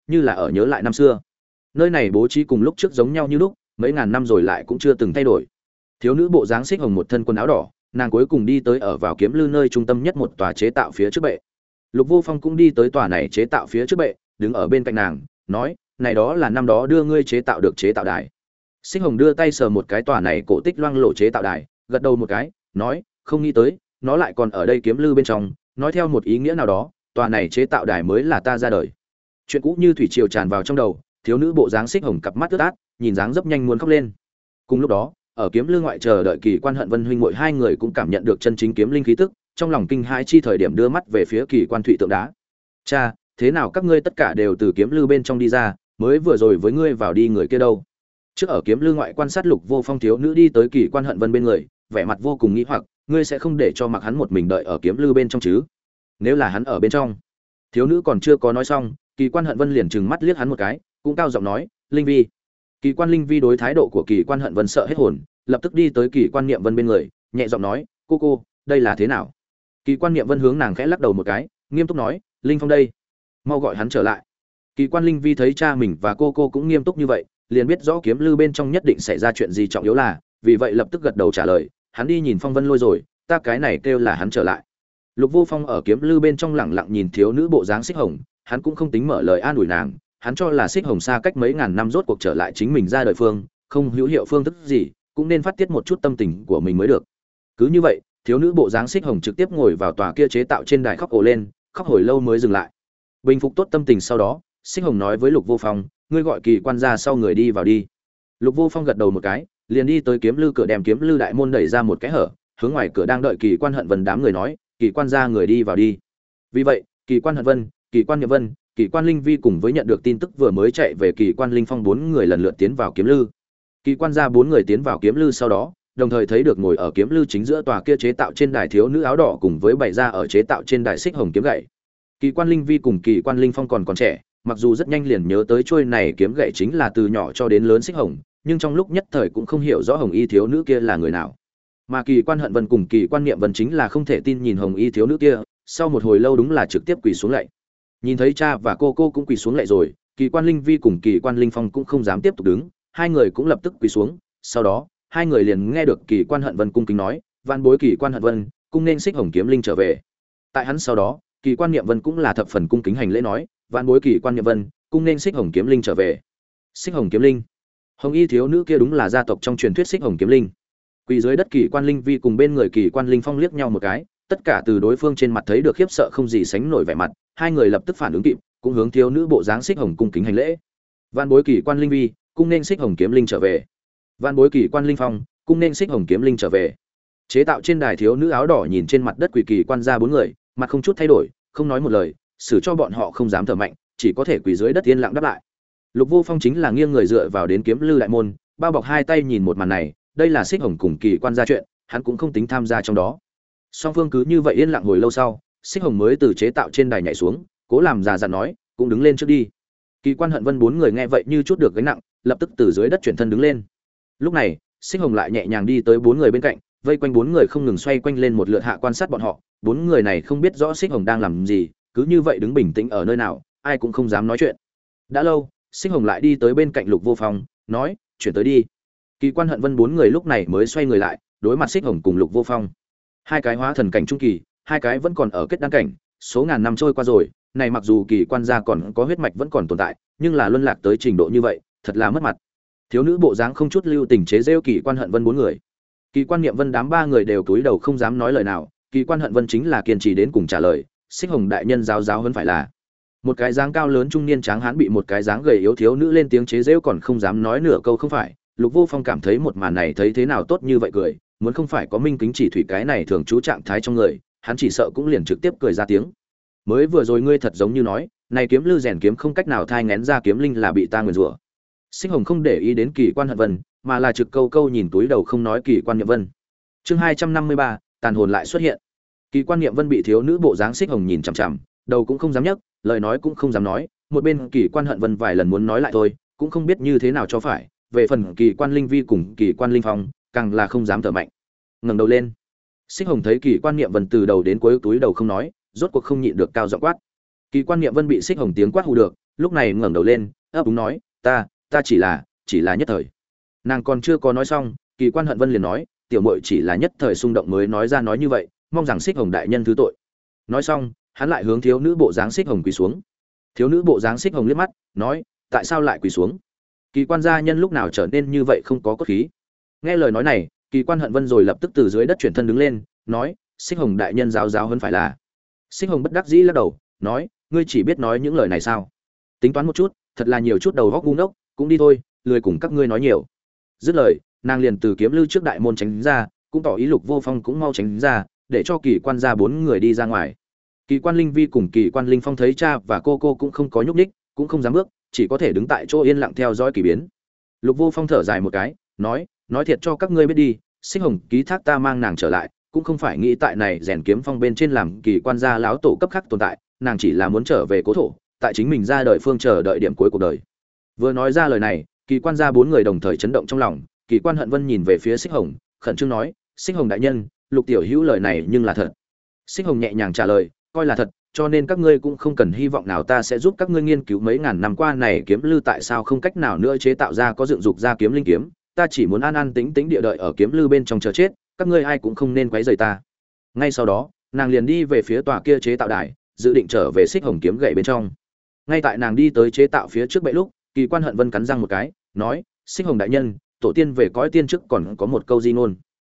như là ở nhớ lại năm xưa. Nơi này bố trí cùng lúc trước giống nhau như lúc, mấy ngàn năm rồi lại cũng chưa từng thay đổi. Thiếu nữ bộ dáng xích hồng một thân quần áo đỏ, nàng cuối cùng đi tới ở vào kiếm lư nơi trung tâm nhất một tòa chế tạo phía trước bệ. Lục Vô Phong cũng đi tới tòa này chế tạo phía trước bệ, đứng ở bên cạnh nàng, nói: "Này đó là năm đó đưa ngươi chế tạo được chế tạo đài." Xích hồng đưa tay sờ một cái tòa này cổ tích loang lổ chế tạo đài, gật đầu một cái, nói: "Không nghĩ tới, nó lại còn ở đây kiếm lư bên trong, nói theo một ý nghĩa nào đó, tòa này chế tạo đài mới là ta ra đời." Chuyện cũ như thủy triều tràn vào trong đầu, thiếu nữ bộ dáng xích hồng cặp mắt ướt át, nhìn dáng dấp nhanh muốn khóc lên. Cùng lúc đó, ở kiếm lư ngoại chờ đợi Kỳ Quan Hận Vân huynh muội hai người cũng cảm nhận được chân chính kiếm linh khí tức, trong lòng kinh hãi chi thời điểm đưa mắt về phía Kỳ Quan Thụy tượng đá. "Cha, thế nào các ngươi tất cả đều từ kiếm lư bên trong đi ra, mới vừa rồi với ngươi vào đi người kia đâu?" Trước ở kiếm lư ngoại quan sát Lục Vô Phong thiếu nữ đi tới Kỳ Quan Hận Vân bên người, vẻ mặt vô cùng nghi hoặc, "Ngươi sẽ không để cho mặc hắn một mình đợi ở kiếm lư bên trong chứ? Nếu là hắn ở bên trong?" Thiếu nữ còn chưa có nói xong, Kỳ Quan Hận Vân liền trừng mắt liếc hắn một cái, cũng cao giọng nói: "Linh Vi." Kỳ Quan Linh Vi đối thái độ của Kỳ Quan Hận Vân sợ hết hồn, lập tức đi tới Kỳ Quan Niệm Vân bên người, nhẹ giọng nói: "Cô, đây là thế nào?" Kỳ Quan Niệm Vân hướng nàng khẽ lắc đầu một cái, nghiêm túc nói: "Linh Phong đây, mau gọi hắn trở lại." Kỳ Quan Linh Vi thấy cha mình và cô cũng nghiêm túc như vậy, liền biết rõ kiếm lư bên trong nhất định xảy ra chuyện gì trọng yếu là, vì vậy lập tức gật đầu trả lời: "Hắn đi nhìn Phong Vân Lôi rồi, ta cái này kêu là hắn trở lại." Lục Vô Phong ở kiếm lư bên trong lẳng lặng nhìn thiếu nữ bộ dáng xích hồng, hắn cũng không tính mở lời an ủi nàng, hắn cho là xích hồng xa cách mấy ngàn năm rốt cuộc trở lại chính mình ra đời phương, không hữu hiệu phương thức gì, cũng nên phát tiết một chút tâm tình của mình mới được. Cứ như vậy, thiếu nữ bộ dáng xích hồng trực tiếp ngồi vào tòa kia chế tạo trên đài khóc ồ lên, khóc hồi lâu mới dừng lại. Bình phục tốt tâm tình sau đó, xích hồng nói với Lục Vô Phong: "Ngươi gọi Kỳ Quan ra sau người đi vào đi." Lục Vô Phong gật đầu một cái, liền đi tới kiếm lư cửa, đem kiếm lư đại môn đẩy ra một cái hở, hướng ngoài cửa đang đợi Kỳ Quan Hận Vân đám người nói: "Kỳ Quan ra người đi vào đi." Vì vậy, Kỳ Quan Hận Vân, Kỳ Quan Niệm Vân, Kỳ Quan Linh Vi cùng với nhận được tin tức vừa mới chạy về Kỳ Quan Linh Phong bốn người lần lượt tiến vào kiếm lư. Kỳ Quan ra bốn người tiến vào kiếm lư sau đó, đồng thời thấy được ngồi ở kiếm lư chính giữa tòa kia chế tạo trên đài thiếu nữ áo đỏ cùng với bày ra ở chế tạo trên đài xích hồng kiếm gậy. Kỳ Quan Linh Vi cùng Kỳ Quan Linh Phong còn trẻ, mặc dù rất nhanh liền nhớ tới trôi này kiếm gậy chính là từ nhỏ cho đến lớn xích hồng, nhưng trong lúc nhất thời cũng không hiểu rõ hồng y thiếu nữ kia là người nào. Mà Kỳ Quan Hận Vân cùng Kỳ Quan Niệm Vân chính là không thể tin nhìn hồng y thiếu nữ kia, sau một hồi lâu đúng là trực tiếp quỳ xuống lạy. Nhìn thấy cha và cô cũng quỳ xuống lạy rồi, Kỳ Quan Linh Vi cùng Kỳ Quan Linh Phong cũng không dám tiếp tục đứng, hai người cũng lập tức quỳ xuống. Sau đó, hai người liền nghe được Kỳ Quan Hận Vân cung kính nói: "Van bối Kỳ Quan Hận Vân, cung nên xích hồng kiếm linh trở về." Tại hắn sau đó, Kỳ Quan Niệm Vân cũng là thập phần cung kính hành lễ nói: "Van bối Kỳ Quan Niệm Vân, cung nên xích hồng kiếm linh trở về." Xích hồng kiếm linh, hồng y thiếu nữ kia đúng là gia tộc trong truyền thuyết xích hồng kiếm linh. Quỳ dưới đất Kỳ Quan Linh Vi cùng bên người Kỳ Quan Linh Phong liếc nhau một cái, tất cả từ đối phương trên mặt thấy được khiếp sợ không gì sánh nổi vẻ mặt, hai người lập tức phản ứng kịp, cũng hướng thiếu nữ bộ dáng xích hồng cung kính hành lễ. Van bối Kỳ Quan Linh Vi, cung nên xích hồng kiếm linh trở về. Van bối Kỳ Quan Linh Phong, cung nên xích hồng kiếm linh trở về. Chế tạo trên đài thiếu nữ áo đỏ nhìn trên mặt đất quỳ Kỳ Quan ra bốn người, mặt không chút thay đổi, không nói một lời, xử cho bọn họ không dám thở mạnh, chỉ có thể quỳ dưới đất yên lặng đáp lại. Lục Vô Phong chính là nghiêng người dựa vào đến kiếm lư đại môn, bao bọc hai tay nhìn một màn này, đây là xích hồng cùng Kỳ Quan ra chuyện, hắn cũng không tính tham gia trong đó. Song phương cứ như vậy yên lặng hồi lâu sau, xích hồng mới từ chế tạo trên đài nhảy xuống, cố làm già dặn nói: "Cũng đứng lên trước đi." Kỳ Quan Hận Vân bốn người nghe vậy như chút được gánh nặng, lập tức từ dưới đất chuyển thân đứng lên. Lúc này, xích hồng lại nhẹ nhàng đi tới bốn người bên cạnh, vây quanh bốn người không ngừng xoay quanh lên một lượt hạ quan sát bọn họ. Bốn người này không biết rõ xích hồng đang làm gì, cứ như vậy đứng bình tĩnh ở nơi nào, ai cũng không dám nói chuyện. Đã lâu, xích hồng lại đi tới bên cạnh Lục Vô Phong, nói: "Chuyển tới đi." Kỳ Quan Hận Vân bốn người lúc này mới xoay người lại, đối mặt xích hồng cùng Lục Vô Phong. Hai cái hóa thần cảnh trung kỳ, hai cái vẫn còn ở kết đan cảnh, số ngàn năm trôi qua rồi, này mặc dù Kỳ Quan gia còn có huyết mạch vẫn còn tồn tại, nhưng là luân lạc tới trình độ như vậy, thật là mất mặt. Thiếu nữ bộ dáng không chút lưu tình chế giễu Kỳ Quan Hận Vân bốn người. Kỳ Quan Niệm Vân đám ba người đều cúi đầu không dám nói lời nào, Kỳ Quan Hận Vân chính là kiên trì đến cùng trả lời: "Xích hồng đại nhân giáo hơn phải là." Một cái dáng cao lớn trung niên tráng hán bị một cái dáng gầy yếu thiếu nữ lên tiếng chế giễu còn không dám nói nửa câu không phải. Lục Vô Phong cảm thấy một màn này thấy thế nào tốt như vậy cười, muốn không phải có Minh Kính Chỉ Thủy cái này thường trú trạng thái trong người, hắn chỉ sợ cũng liền trực tiếp cười ra tiếng. "Mới vừa rồi ngươi thật giống như nói, này kiếm lư rèn kiếm không cách nào thai nghén ra kiếm linh là bị ta nguyền rủa." Xích hồng không để ý đến Kỳ Quan Hận Vân, mà là trực câu nhìn túi đầu không nói Kỳ Quan Niệm Vân. Chương 253, tàn hồn lại xuất hiện. Kỳ Quan Niệm Vân bị thiếu nữ bộ dáng xích hồng nhìn chằm chằm, đầu cũng không dám nhấc, lời nói cũng không dám nói, một bên Kỳ Quan Hận Vân vài lần muốn nói lại thôi, cũng không biết như thế nào cho phải, về phần Kỳ Quan Linh Vi cùng Kỳ Quan Linh Phong, càng là không dám thở mạnh. Ngẩng đầu lên. Xích hồng thấy Kỳ Quan Niệm Vân từ đầu đến cuối túi đầu không nói, rốt cuộc không nhịn được cao giọng quát. Kỳ Quan Niệm Vân bị xích hồng tiếng quát hù được, lúc này ngẩng đầu lên ấp úng nói ta chỉ là nhất thời. Nàng còn chưa có nói xong, Kỳ Quan Hận Vân liền nói, tiểu muội chỉ là nhất thời xung động mới nói ra nói như vậy, mong rằng Xích Hồng đại nhân thứ tội. Nói xong, hắn lại hướng thiếu nữ bộ dáng Xích Hồng quỳ xuống. Thiếu nữ bộ dáng Xích Hồng liếc mắt, nói, tại sao lại quỳ xuống? Kỳ Quan gia nhân lúc nào trở nên như vậy không có cốt khí? Nghe lời nói này, Kỳ Quan Hận Vân rồi lập tức từ dưới đất chuyển thân đứng lên, nói, Xích Hồng đại nhân giáo hơn phải là. Xích Hồng bất đắc dĩ lắc đầu, nói, ngươi chỉ biết nói những lời này sao? Tính toán một chút, thật là nhiều chút đầu óc ngu ngốc, cũng đi thôi, lười cùng các ngươi nói nhiều. Dứt lời, nàng liền từ kiếm lư trước đại môn tránh ra, cũng tỏ ý Lục Vô Phong cũng mau tránh ra, để cho Kỳ Quan gia 4 người đi ra ngoài. Kỳ Quan Linh Vi cùng Kỳ Quan Linh Phong thấy cha và cô cũng không có nhúc nhích, cũng không dám bước, chỉ có thể đứng tại chỗ yên lặng theo dõi kỳ biến. Lục Vô Phong thở dài một cái, nói thiệt cho các ngươi biết đi, Xích Hồng ký thác ta mang nàng trở lại, cũng không phải nghĩ tại này rèn kiếm phong bên trên làm Kỳ Quan gia láo tổ cấp khác tồn tại, nàng chỉ là muốn trở về cố thổ, tại chính mình ra đời phương chờ đợi điểm cuối cuộc đời. Vừa nói ra lời này, Kỳ Quan gia 4 người đồng thời chấn động trong lòng. Kỳ Quan Hận Vân nhìn về phía Xích Hồng, khẩn trương nói, Xích Hồng đại nhân, Lục tiểu hữu lời này nhưng là thật. Xích Hồng nhẹ nhàng trả lời, coi là thật, cho nên các ngươi cũng không cần hy vọng nào ta sẽ giúp các ngươi nghiên cứu mấy ngàn năm qua này kiếm lư tại sao không cách nào nữa chế tạo ra có dựng dục ra kiếm linh kiếm, ta chỉ muốn an an tĩnh tĩnh địa đợi ở kiếm lư bên trong chờ chết, các ngươi ai cũng không nên quấy rầy ta. Ngay sau đó, nàng liền đi về phía tòa kia chế tạo đài, dự định trở về Xích Hồng kiếm gậy bên trong. Ngay tại nàng đi tới chế tạo phía trước bệ lúc, Kỳ Quan Hận Vân cắn răng một cái, nói, Xích Hồng đại nhân, tổ tiên về cõi tiên trước còn có một câu di ngôn.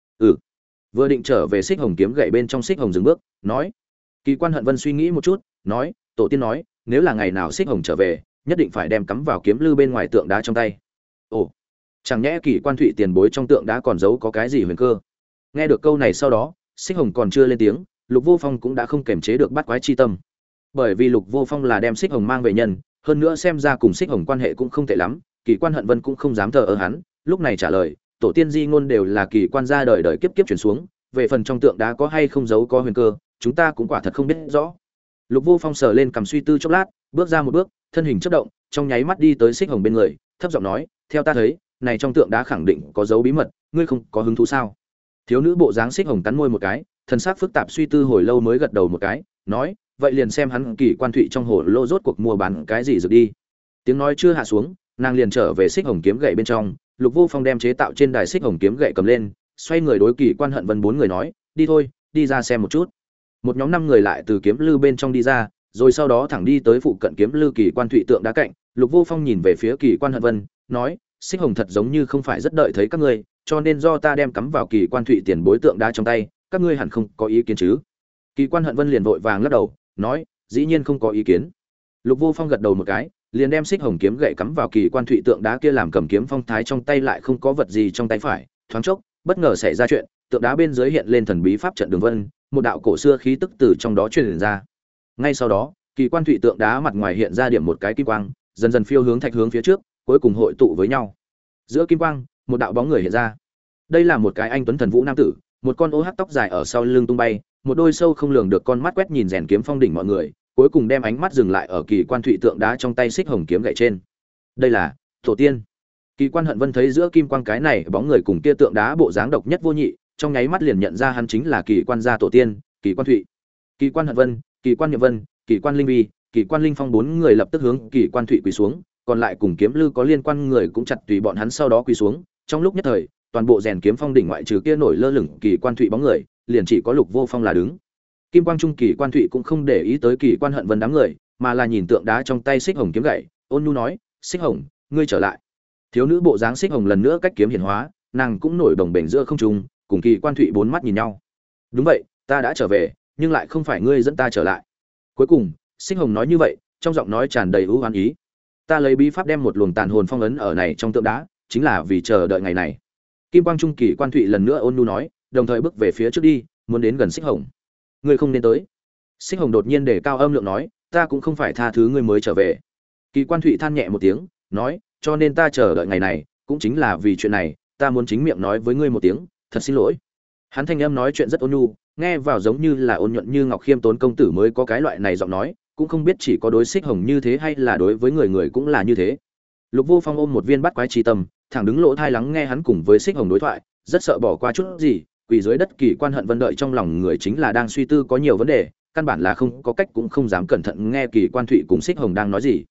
Vừa định trở về Xích Hồng kiếm gậy bên trong, Xích Hồng dừng bước, nói. Kỳ Quan Hận Vân suy nghĩ một chút, nói, tổ tiên nói, nếu là ngày nào Xích Hồng trở về, nhất định phải đem cắm vào kiếm lư bên ngoài tượng đá trong tay. Ồ, chẳng nhẽ Kỳ Quan Thụy tiền bối trong tượng đá còn giấu có cái gì huyền cơ? Nghe được câu này sau đó, Xích Hồng còn chưa lên tiếng, Lục Vô Phong cũng đã không kềm chế được bắt quái chi tâm. Bởi vì Lục Vô Phong là đem Xích Hồng mang về nhân, hơn nữa xem ra cùng Xích Hồng quan hệ cũng không tệ lắm, Kỳ Quan Hận Vân cũng không dám thờ ơ hắn, lúc này trả lời, tổ tiên di ngôn đều là Kỳ Quan gia đời đời kiếp kiếp truyền xuống, về phần trong tượng đá có hay không giấu có huyền cơ, chúng ta cũng quả thật không biết rõ. Lục Vô Phong sờ lên cầm suy tư chốc lát, bước ra một bước, thân hình chớp động, trong nháy mắt đi tới Xích Hồng bên người, thấp giọng nói, theo ta thấy, này trong tượng đá khẳng định có dấu bí mật, ngươi không có hứng thú sao? Thiếu nữ bộ dáng Xích Hồng cắn môi một cái, thần sắc phức tạp suy tư hồi lâu mới gật đầu một cái, nói, vậy liền xem hắn Kỳ Quan Thụy trong hồ lô rốt cuộc mua bán cái gì rồi đi. Tiếng nói chưa hạ xuống, nàng liền trở về Xích Hồng kiếm gậy bên trong. Lục Vô Phong đem chế tạo trên đài Xích Hồng kiếm gậy cầm lên, xoay người đối Kỳ Quan Hận Vân 4 người nói, đi thôi, đi ra xem một chút. Một nhóm 5 người lại từ kiếm lư bên trong đi ra, rồi sau đó thẳng đi tới phụ cận kiếm lư Kỳ Quan Thụy tượng đá cạnh. Lục Vô Phong nhìn về phía Kỳ Quan Hận Vân, nói, Xích Hồng thật giống như không phải rất đợi thấy các ngươi, cho nên do ta đem cắm vào Kỳ Quan Thụy tiền bối tượng đá trong tay, các ngươi hẳn không có ý kiến chứ? Kỳ Quan Hận Vân liền vội vàng lắc đầu, nói, dĩ nhiên không có ý kiến. Lục Vô Phong gật đầu một cái, liền đem Xích Hồng kiếm gậy cắm vào Kỳ Quan Thụy tượng đá kia làm cầm kiếm phong thái trong tay lại không có vật gì trong tay phải, thoáng chốc, bất ngờ xảy ra chuyện, tượng đá bên dưới hiện lên thần bí pháp trận đường vân, một đạo cổ xưa khí tức từ trong đó truyền ra. Ngay sau đó, Kỳ Quan Thụy tượng đá mặt ngoài hiện ra điểm một cái kim quang, dần dần phiêu hướng thạch hướng phía trước, cuối cùng hội tụ với nhau. Giữa kim quang, một đạo bóng người hiện ra. Đây là một cái anh tuấn thần vũ nam tử, một con ô hắc tóc dài ở sau lưng tung bay, một đôi sâu không lường được con mắt quét nhìn rèn kiếm phong đỉnh mọi người, cuối cùng đem ánh mắt dừng lại ở Kỳ Quan Thụy tượng đá trong tay Xích Hồng kiếm gậy trên. Đây là tổ tiên. Kỳ Quan Hận Vân thấy giữa kim quang cái này bóng người cùng kia tượng đá bộ dáng độc nhất vô nhị, trong nháy mắt liền nhận ra hắn chính là Kỳ Quan gia tổ tiên, Kỳ Quan Thụy. Kỳ Quan Hận Vân, Kỳ Quan Niệm Vân, Kỳ Quan Linh Vi, Kỳ Quan Linh Phong 4 người lập tức hướng Kỳ Quan Thụy quỳ xuống, còn lại cùng kiếm lư có liên quan người cũng chặt tùy bọn hắn sau đó quỳ xuống. Trong lúc nhất thời, toàn bộ rèn kiếm phong đỉnh ngoại trừ kia nổi lơ lửng Kỳ Quan Thụy bóng người, liền chỉ có Lục Vô Phong là đứng. Kim Quang Trung Kỳ Quan Thụy cũng không để ý tới Kỳ Quan Hận Vân đám người, mà là nhìn tượng đá trong tay Xích Hồng kiếm gậy, ôn nhu nói, Xích Hồng, ngươi trở lại. Thiếu nữ bộ dáng Xích Hồng lần nữa cách kiếm hiển hóa, nàng cũng nổi đồng bềnh giữa không trung, cùng Kỳ Quan Thụy 4 mắt nhìn nhau. Đúng vậy, ta đã trở về, nhưng lại không phải ngươi dẫn ta trở lại. Cuối cùng, Xích Hồng nói như vậy, trong giọng nói tràn đầy ưu oán ý. Ta lấy bí pháp đem một luồng tàn hồn phong ấn ở này trong tượng đá, chính là vì chờ đợi ngày này. Kim Quang Trung Kỳ Quan Thụy lần nữa ôn nhu nói, đồng thời bước về phía trước đi, muốn đến gần Xích Hồng. Ngươi không nên tới. Xích Hồng đột nhiên để cao âm lượng nói, ta cũng không phải tha thứ ngươi mới trở về. Kỳ Quan Thụy than nhẹ một tiếng, nói, cho nên ta chờ đợi ngày này, cũng chính là vì chuyện này, ta muốn chính miệng nói với ngươi một tiếng, thật xin lỗi. Hắn thanh âm nói chuyện rất ôn nhu, nghe vào giống như là ôn nhuận như ngọc khiêm tốn công tử mới có cái loại này giọng nói, cũng không biết chỉ có đối Xích Hồng như thế hay là đối với người người cũng là như thế. Lục Vô Phong ôm một viên bát quái chi tâm, thẳng đứng lỗ tai lắng nghe hắn cùng với Xích Hồng đối thoại, rất sợ bỏ qua chút gì, quỳ dưới đất Kỳ Quan Hận Vân đợi trong lòng người chính là đang suy tư có nhiều vấn đề, căn bản là không có cách cũng không dám cẩn thận nghe Kỳ Quan Thụy cùng Xích Hồng đang nói gì.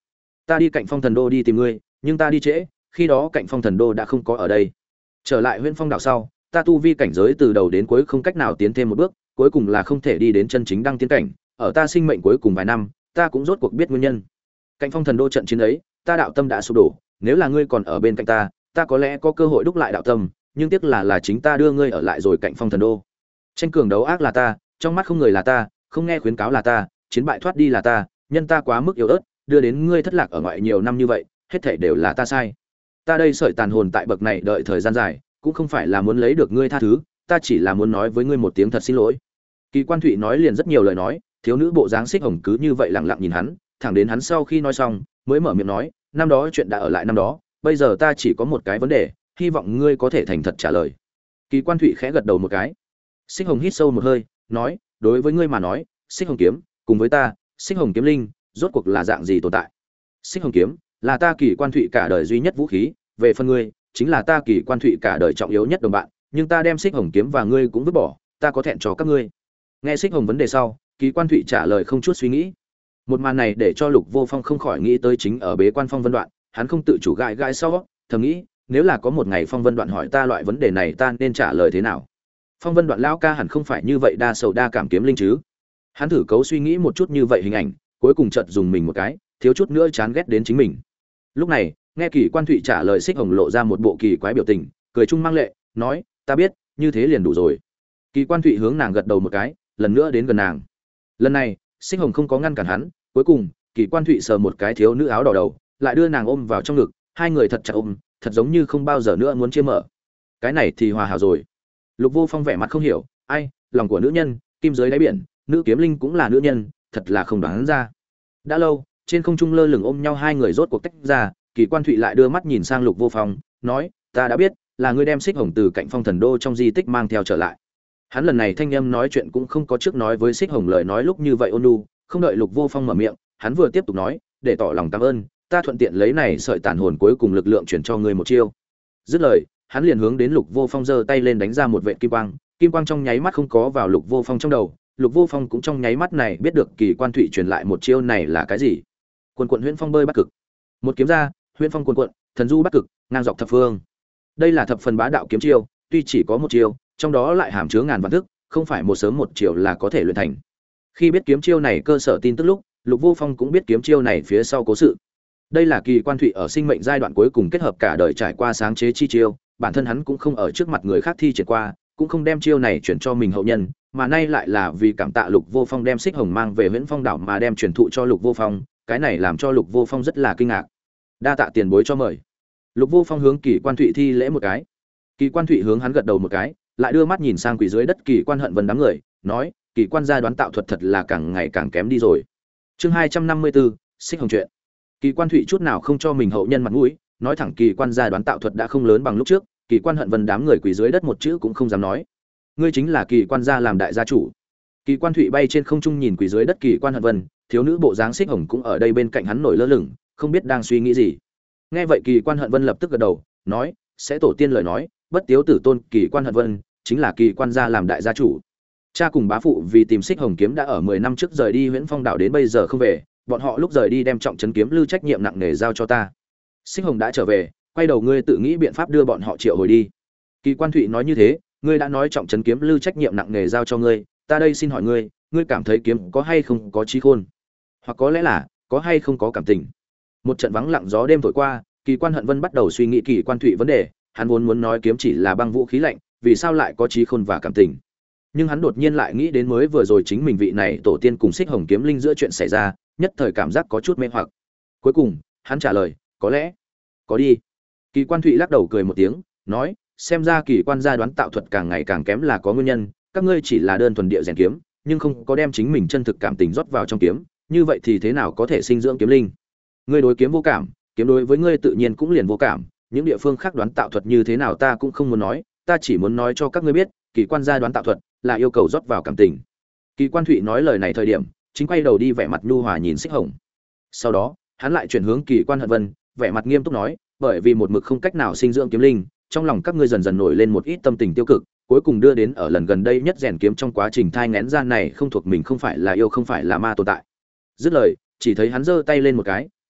Ta đi Cạnh Phong Thần Đô đi tìm ngươi, nhưng ta đi trễ, khi đó Cạnh Phong Thần Đô đã không có ở đây. Trở lại Huyễn Phong đảo sau, ta tu vi cảnh giới từ đầu đến cuối không cách nào tiến thêm một bước, cuối cùng là không thể đi đến chân chính đăng tiến cảnh, ở ta sinh mệnh cuối cùng vài năm, ta cũng rốt cuộc biết nguyên nhân. Cạnh Phong Thần Đô trận chiến ấy, ta đạo tâm đã sụp đổ, nếu là ngươi còn ở bên cạnh ta, ta có lẽ có cơ hội đúc lại đạo tâm, nhưng tiếc là chính ta đưa ngươi ở lại rồi Cạnh Phong Thần Đô. Tranh cường đấu ác là ta, trong mắt không người là ta, không nghe khuyến cáo là ta, chiến bại thoát đi là ta, nhân ta quá mức yếu ớt, đưa đến ngươi thất lạc ở ngoại nhiều năm như vậy, hết thảy đều là ta sai. Ta đây sợi tàn hồn tại bậc này đợi thời gian dài, cũng không phải là muốn lấy được ngươi tha thứ, ta chỉ là muốn nói với ngươi một tiếng thật xin lỗi. Kỳ Quan Thụy nói liền rất nhiều lời nói, thiếu nữ bộ dáng xích hồng cứ như vậy lặng lặng nhìn hắn, thẳng đến hắn sau khi nói xong, mới mở miệng nói, năm đó chuyện đã ở lại năm đó, bây giờ ta chỉ có một cái vấn đề, hy vọng ngươi có thể thành thật trả lời. Kỳ Quan Thụy khẽ gật đầu một cái. Xích hồng hít sâu một hơi, nói, đối với ngươi mà nói, xích hồng kiếm, cùng với ta, xích hồng kiếm linh, rốt cuộc là dạng gì tồn tại? Xích hồng kiếm là ta Kỳ Quan Thụy cả đời duy nhất vũ khí, về phần ngươi, chính là ta Kỳ Quan Thụy cả đời trọng yếu nhất đồng bạn, nhưng ta đem xích hồng kiếm và ngươi cũng vứt bỏ, ta có thẹn cho các ngươi. Nghe xích hồng vấn đề sau, Kỳ Quan Thụy trả lời không chút suy nghĩ. Một màn này để cho Lục Vô Phong không khỏi nghĩ tới chính ở bế quan Phong Vân Đoạn, hắn không tự chủ gãi gãi sau, thầm nghĩ, nếu là có một ngày Phong Vân Đoạn hỏi ta loại vấn đề này ta nên trả lời thế nào? Phong Vân Đoạn lão ca hẳn không phải như vậy đa sầu đa cảm kiếm linh chứ? Hắn thử cấu suy nghĩ một chút như vậy hình ảnh, cuối cùng chợt dùng mình một cái, thiếu chút nữa chán ghét đến chính mình. Lúc này, nghe Kỳ Quan Thụy trả lời xích hồng lộ ra một bộ kỳ quái biểu tình, cười chung mang lệ, nói, ta biết, như thế liền đủ rồi. Kỳ Quan Thụy hướng nàng gật đầu một cái, lần nữa đến gần nàng. Lần này, xích hồng không có ngăn cản hắn, cuối cùng, Kỳ Quan Thụy sờ một cái thiếu nữ áo đỏ đầu, lại đưa nàng ôm vào trong ngực, hai người thật chặt ôm, thật giống như không bao giờ nữa muốn chia mở. Cái này thì hòa hảo rồi. Lục Vô Phong vẻ mặt không hiểu, ai, lòng của nữ nhân, kim dưới đáy biển, nữ kiếm linh cũng là nữ nhân, thật là không đoán ra. Đã lâu, trên không trung lơ lửng ôm nhau hai người rốt cuộc tách ra, Kỳ Quan Thụy lại đưa mắt nhìn sang Lục Vô Phong, nói, ta đã biết, là ngươi đem xích hồng từ Cạnh Phong Thần Đô trong di tích mang theo trở lại. Hắn lần này thanh âm nói chuyện cũng không có trước nói với xích hồng lời nói lúc như vậy ôn nhu, không đợi Lục Vô Phong mở miệng, hắn vừa tiếp tục nói, để tỏ lòng cảm ơn, ta thuận tiện lấy này sợi tàn hồn cuối cùng lực lượng chuyển cho ngươi một chiêu. Dứt lời, hắn liền hướng đến Lục Vô Phong giơ tay lên đánh ra một vệt kim quang trong nháy mắt không có vào Lục Vô Phong trong đầu, Lục Vô Phong cũng trong nháy mắt này biết được Kỳ Quan Thụy truyền lại một chiêu này là cái gì. Quần quần huyễn phong bơi bắt cực. Một kiếm ra, huyễn phong quần quần, thần du bắt cực, ngang dọc thập phương. Đây là thập phần bá đạo kiếm chiêu, tuy chỉ có một chiêu, trong đó lại hàm chứa ngàn vạn thức, không phải một sớm một chiều là có thể luyện thành. Khi biết kiếm chiêu này cơ sở tin tức lúc, Lục Vô Phong cũng biết kiếm chiêu này phía sau cố sự. Đây là Kỳ Quan Thụy ở sinh mệnh giai đoạn cuối cùng kết hợp cả đời trải qua sáng chế chi chiêu, bản thân hắn cũng không ở trước mặt người khác thi triển qua, cũng không đem chiêu này chuyển cho mình hậu nhân, mà nay lại là vì cảm tạ Lục Vô Phong đem xích hồng mang về Huyễn Phong đảo mà đem truyền thụ cho Lục Vô Phong, cái này làm cho Lục Vô Phong rất là kinh ngạc. Đa tạ tiền bối cho mời. Lục Vô Phong hướng Kỳ Quan Thụy thi lễ một cái. Kỳ Quan Thụy hướng hắn gật đầu một cái, lại đưa mắt nhìn sang quỷ dưới đất Kỳ Quan Hận Vân đám người, nói, Kỳ Quan gia đoán tạo thuật thật là càng ngày càng kém đi rồi. Chương 254, xích hồng chuyện. Kỳ Quan Thụy chút nào không cho mình hậu nhân mặt mũi, nói thẳng Kỳ Quan gia đoán tạo thuật đã không lớn bằng lúc trước, Kỳ Quan Hận Vân đám người quỳ dưới đất một chữ cũng không dám nói. Ngươi chính là Kỳ Quan gia làm đại gia chủ. Kỳ Quan Thụy bay trên không trung nhìn quỳ dưới đất Kỳ Quan Hận Vân, thiếu nữ bộ dáng xích hồng cũng ở đây bên cạnh hắn nổi lơ lửng, không biết đang suy nghĩ gì. Nghe vậy Kỳ Quan Hận Vân lập tức gật đầu, nói, sẽ tổ tiên lời nói, bất tiếu tử tôn Kỳ Quan Hận Vân, chính là Kỳ Quan gia làm đại gia chủ. Cha cùng bá phụ vì tìm xích hồng kiếm đã ở 10 năm trước rời đi Huyễn Phong đảo đến bây giờ không về, bọn họ lúc rời đi đem trọng trấn kiếm lưu trách nhiệm nặng nề giao cho ta. Xích hồng đã trở về, quay đầu ngươi tự nghĩ biện pháp đưa bọn họ triệu hồi đi. Kỳ Quan Thụy nói như thế, ngươi đã nói trọng trấn kiếm lưu trách nhiệm nặng nề giao cho ngươi, ta đây xin hỏi ngươi, ngươi cảm thấy kiếm có hay không có trí khôn, hoặc có lẽ là có hay không có cảm tình. Một trận vắng lặng gió đêm thổi qua, Kỳ Quan Hận Vân bắt đầu suy nghĩ Kỳ Quan Thụy vấn đề, hắn vốn muốn nói kiếm chỉ là băng vũ khí lạnh, vì sao lại có trí khôn và cảm tình. Nhưng hắn đột nhiên lại nghĩ đến mới vừa rồi chính mình vị này tổ tiên cùng xích hồng kiếm linh giữa chuyện xảy ra, nhất thời cảm giác có chút mê hoặc. Cuối cùng, hắn trả lời, có lẽ, có đi. Kỳ Quan Thụy lắc đầu cười một tiếng, nói, xem ra Kỳ Quan gia đoán tạo thuật càng ngày càng kém là có nguyên nhân, các ngươi chỉ là đơn thuần địa rèn kiếm, nhưng không có đem chính mình chân thực cảm tình rót vào trong kiếm, như vậy thì thế nào có thể sinh dưỡng kiếm linh? Ngươi đối kiếm vô cảm, kiếm đối với ngươi tự nhiên cũng liền vô cảm, những địa phương khác đoán tạo thuật như thế nào ta cũng không muốn nói, ta chỉ muốn nói cho các ngươi biết, Kỳ Quan gia đoán tạo thuật là yêu cầu rót vào cảm tình. Kỳ Quan Thụy nói lời này thời điểm, chính quay đầu đi vẻ mặt nhu hòa nhìn xích hồng. Sau đó, hắn lại chuyển hướng Kỳ Quan Hận Vân, vẻ mặt nghiêm túc nói, bởi vì một mực không cách nào sinh dưỡng kiếm linh, trong lòng các ngươi dần dần nổi lên một ít tâm tình tiêu cực, cuối cùng đưa đến ở lần gần đây nhất rèn kiếm trong quá trình thai nghén ra này không thuộc mình không phải là yêu không phải là ma tồn tại. Dứt lời, chỉ thấy hắn giơ tay lên một cái,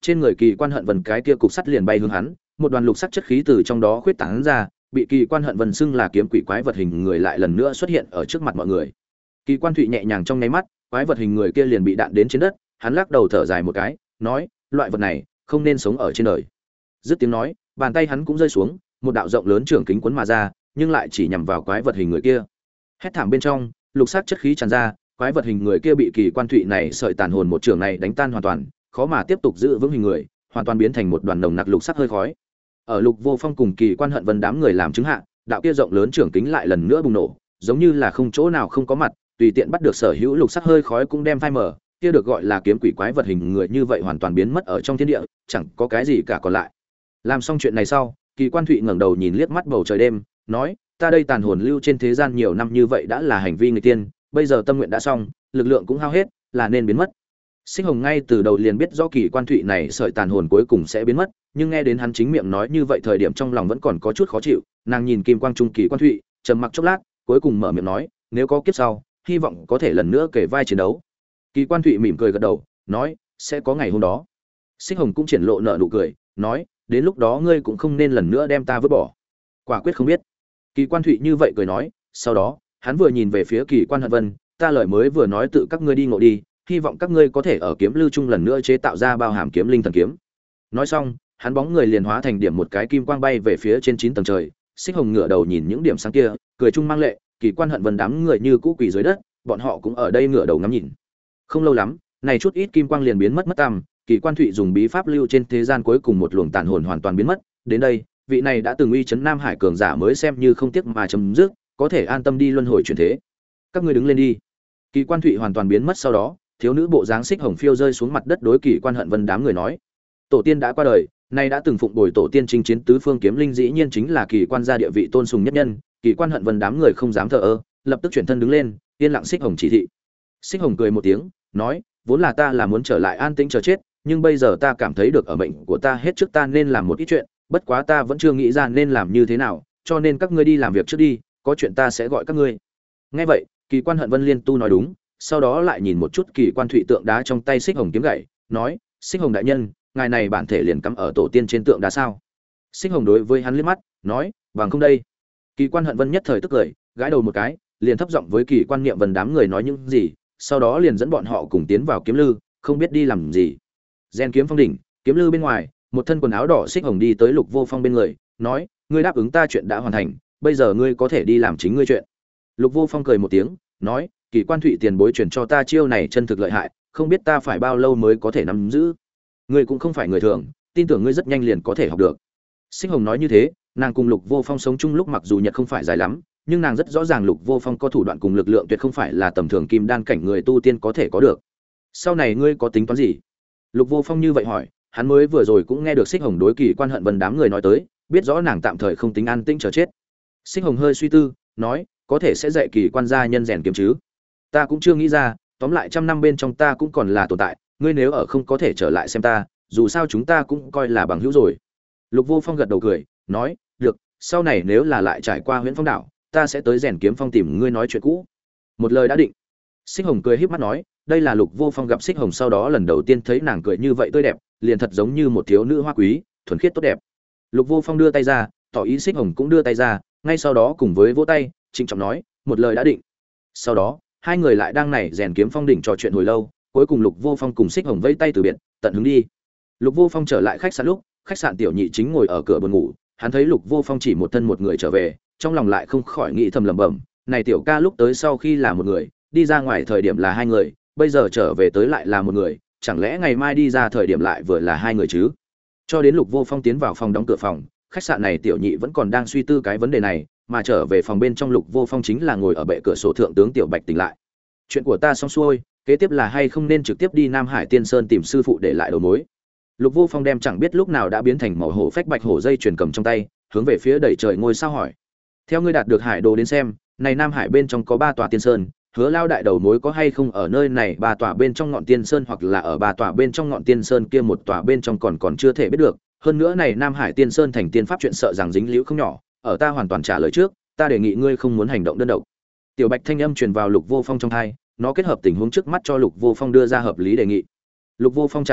trên người Kỳ Quan Hận Vân cái kia cục sắt liền bay hướng hắn, một đoàn lục sắc chất khí từ trong đó khuyết tán ra, bị Kỳ Quan Hận Vân xưng là kiếm quỷ quái vật hình người lại lần nữa xuất hiện ở trước mặt mọi người. Kỳ Quan Thụy nhẹ nhàng trong nháy mắt, quái vật hình người kia liền bị đạn đến trên đất, hắn lắc đầu thở dài một cái, nói, loại vật này không nên sống ở trên đời. Dứt tiếng nói, bàn tay hắn cũng rơi xuống, một đạo rộng lớn trường kính cuốn mà ra, nhưng lại chỉ nhằm vào quái vật hình người kia. Hét thảm bên trong, lục sắc chất khí tràn ra, quái vật hình người kia bị Kỳ Quan Thụy này sợi tàn hồn một trường này đánh tan hoàn toàn, khó mà tiếp tục giữ vững hình người, hoàn toàn biến thành một đoàn nồng nặc lục sắc hơi khói. Ở Lục Vô Phong cùng Kỳ Quan Hận Vân đám người làm chứng hạ, đạo kia rộng lớn trường kính lại lần nữa bùng nổ, giống như là không chỗ nào không có mặt, tùy tiện bắt được sở hữu lục sắc hơi khói cũng đem phai mở, kia được gọi là kiếm quỷ quái vật hình người như vậy hoàn toàn biến mất ở trong thiên địa, chẳng có cái gì cả còn lại. Làm xong chuyện này sau, Kỳ Quan Thụy ngẩng đầu nhìn liếc mắt bầu trời đêm, nói, ta đây tàn hồn lưu trên thế gian nhiều năm như vậy đã là hành vi người tiên, bây giờ tâm nguyện đã xong, lực lượng cũng hao hết, là nên biến mất. Xích Hồng ngay từ đầu liền biết rõ Kỳ Quan Thụy này sợi tàn hồn cuối cùng sẽ biến mất, nhưng nghe đến hắn chính miệng nói như vậy thời điểm trong lòng vẫn còn có chút khó chịu, nàng nhìn kim quang trung Kỳ Quan Thụy, trầm mặc chốc lát, cuối cùng mở miệng nói, nếu có kiếp sau, hy vọng có thể lần nữa kể vai chiến đấu. Kỳ Quan Thụy mỉm cười gật đầu, nói, sẽ có ngày hôm đó. Xích Hồng cũng triển lộ nở nụ cười, nói, đến lúc đó ngươi cũng không nên lần nữa đem ta vứt bỏ. Quả quyết không biết. Kỳ Quan Thụy như vậy cười nói, sau đó, hắn vừa nhìn về phía Kỳ Quan Hận Vân, ta lời mới vừa nói tự các ngươi đi ngộ đi, hy vọng các ngươi có thể ở kiếm lưu chung lần nữa chế tạo ra bao hàm kiếm linh thần kiếm. Nói xong, hắn bóng người liền hóa thành điểm một cái kim quang bay về phía trên 9 tầng trời. Xích Hồng ngửa đầu nhìn những điểm sáng kia, cười chung mang lệ, Kỳ Quan Hận Vân đám người như cũ quỳ dưới đất, bọn họ cũng ở đây ngửa đầu ngắm nhìn. Không lâu lắm, này chút ít kim quang liền biến mất tăm, Kỳ Quan Thụy dùng bí pháp lưu trên thế gian cuối cùng một luồng tàn hồn hoàn toàn biến mất, đến đây, vị này đã từng uy chấn Nam Hải cường giả mới xem như không tiếc mà chấm dứt, có thể an tâm đi luân hồi chuyển thế. Các ngươi đứng lên đi. Kỳ Quan Thụy hoàn toàn biến mất sau đó, thiếu nữ bộ dáng Xích Hồng phiêu rơi xuống mặt đất đối Kỳ Quan Hận Vân đám người nói: "Tổ tiên đã qua đời, nay đã từng phụng bồi tổ tiên chinh chiến tứ phương kiếm linh dĩ nhiên chính là Kỳ Quan gia địa vị tôn sùng nhất nhân." Kỳ Quan Hận Vân đám người không dám thờ ơ, lập tức chuyển thân đứng lên, yên lặng Xích Hồng chỉ thị. Xích Hồng cười một tiếng, nói: "Vốn là ta là muốn trở lại an tĩnh chờ chết, nhưng bây giờ ta cảm thấy được ở mệnh của ta hết trước ta nên làm một ít chuyện, bất quá ta vẫn chưa nghĩ ra nên làm như thế nào, cho nên các ngươi đi làm việc trước đi, có chuyện ta sẽ gọi các ngươi." Nghe vậy, Kỳ Quan Hận Vân liên tu nói đúng, sau đó lại nhìn một chút Kỳ Quan Thụy tượng đá trong tay Xích Hồng kiếm gậy, nói: "Xích Hồng đại nhân, ngài này bản thể liền cắm ở tổ tiên trên tượng đá sao?" Xích Hồng đối với hắn liếc mắt, nói: "Vàng không đây." Kỳ Quan Hận Vân nhất thời tức cười, gãi đầu một cái, liền thấp giọng với Kỳ Quan Niệm Vân đám người nói những gì, sau đó liền dẫn bọn họ cùng tiến vào kiếm lư, không biết đi làm gì. Gen kiếm phong đỉnh, kiếm lư bên ngoài, một thân quần áo đỏ Xích Hồng đi tới Lục Vô Phong bên người, nói: "Ngươi đáp ứng ta chuyện đã hoàn thành, bây giờ ngươi có thể đi làm chính ngươi chuyện." Lục Vô Phong cười một tiếng, nói: "Kỳ Quan Thụy tiền bối truyền cho ta chiêu này chân thực lợi hại, không biết ta phải bao lâu mới có thể nắm giữ. Ngươi cũng không phải người thường, tin tưởng ngươi rất nhanh liền có thể học được." Xích Hồng nói như thế, nàng cùng Lục Vô Phong sống chung lúc mặc dù nhật không phải dài lắm, nhưng nàng rất rõ ràng Lục Vô Phong có thủ đoạn cùng lực lượng tuyệt không phải là tầm thường kim đan cảnh người tu tiên có thể có được. "Sau này ngươi có tính toán gì?" Lục Vô Phong như vậy hỏi, hắn mới vừa rồi cũng nghe được Xích Hồng đối Kỳ Quan Hận Vân đám người nói tới, biết rõ nàng tạm thời không tính an tĩnh chờ chết. Xích Hồng hơi suy tư, nói: "Có thể sẽ dạy Kỳ Quan gia nhân rèn kiếm chứ? Ta cũng chưa nghĩ ra, tóm lại trăm năm bên trong ta cũng còn là tồn tại, ngươi nếu ở không có thể trở lại xem ta, dù sao chúng ta cũng coi là bằng hữu rồi." Lục Vô Phong gật đầu cười, nói: "Được, sau này nếu là lại trải qua Huyễn Phong đảo, ta sẽ tới rèn kiếm phong tìm ngươi nói chuyện cũ." Một lời đã định. Xích Hồng cười híp mắt nói, đây là Lục Vô Phong gặp Xích Hồng sau đó lần đầu tiên thấy nàng cười như vậy tươi đẹp, liền thật giống như một thiếu nữ hoa quý, thuần khiết tốt đẹp. Lục Vô Phong đưa tay ra, tỏ ý Xích Hồng cũng đưa tay ra, ngay sau đó cùng với vỗ tay, trịnh trọng nói, một lời đã định. Sau đó, hai người lại đang này rèn kiếm phong đỉnh trò chuyện hồi lâu, cuối cùng Lục Vô Phong cùng Xích Hồng vẫy tay từ biệt, tận hứng đi. Lục Vô Phong trở lại khách sạn lúc, khách sạn tiểu nhị chính ngồi ở cửa buồn ngủ, hắn thấy Lục Vô Phong chỉ một thân một người trở về, trong lòng lại không khỏi nghĩ thầm lẩm bẩm, này tiểu ca lúc tới sau khi là một người, đi ra ngoài thời điểm là hai người, bây giờ trở về tới lại là một người, chẳng lẽ ngày mai đi ra thời điểm lại vừa là hai người chứ? Cho đến Lục Vô Phong tiến vào phòng đóng cửa phòng, khách sạn này tiểu nhị vẫn còn đang suy tư cái vấn đề này, mà trở về phòng bên trong Lục Vô Phong chính là ngồi ở bệ cửa sổ thượng tướng Tiểu Bạch tỉnh lại. Chuyện của ta xong xuôi, kế tiếp là hay không nên trực tiếp đi Nam Hải Tiên Sơn tìm sư phụ để lại đầu mối. Lục Vô Phong đem chẳng biết lúc nào đã biến thành màu hổ phách bạch hổ dây chuyền cầm trong tay, hướng về phía đầy trời ngôi sao hỏi: "Theo ngươi đạt được hải đồ đến xem, này Nam Hải bên trong có 3 tòa tiên sơn, Hứa Lao đại đầu mối có hay không ở nơi này 3 tòa bên trong ngọn tiên sơn hoặc là ở 3 tòa bên trong ngọn tiên sơn kia một tòa bên trong còn chưa thể biết được. Hơn nữa này Nam Hải Tiên Sơn thành tiên pháp chuyện sợ rằng dính liễu không nhỏ, ở ta hoàn toàn trả lời trước, ta đề nghị ngươi không muốn hành động đơn độc." Tiểu Bạch thanh âm truyền vào Lục Vô Phong trong tai, nó kết hợp tình huống trước mắt cho Lục Vô Phong đưa ra hợp lý đề nghị. Lục Vô Phong trả lời: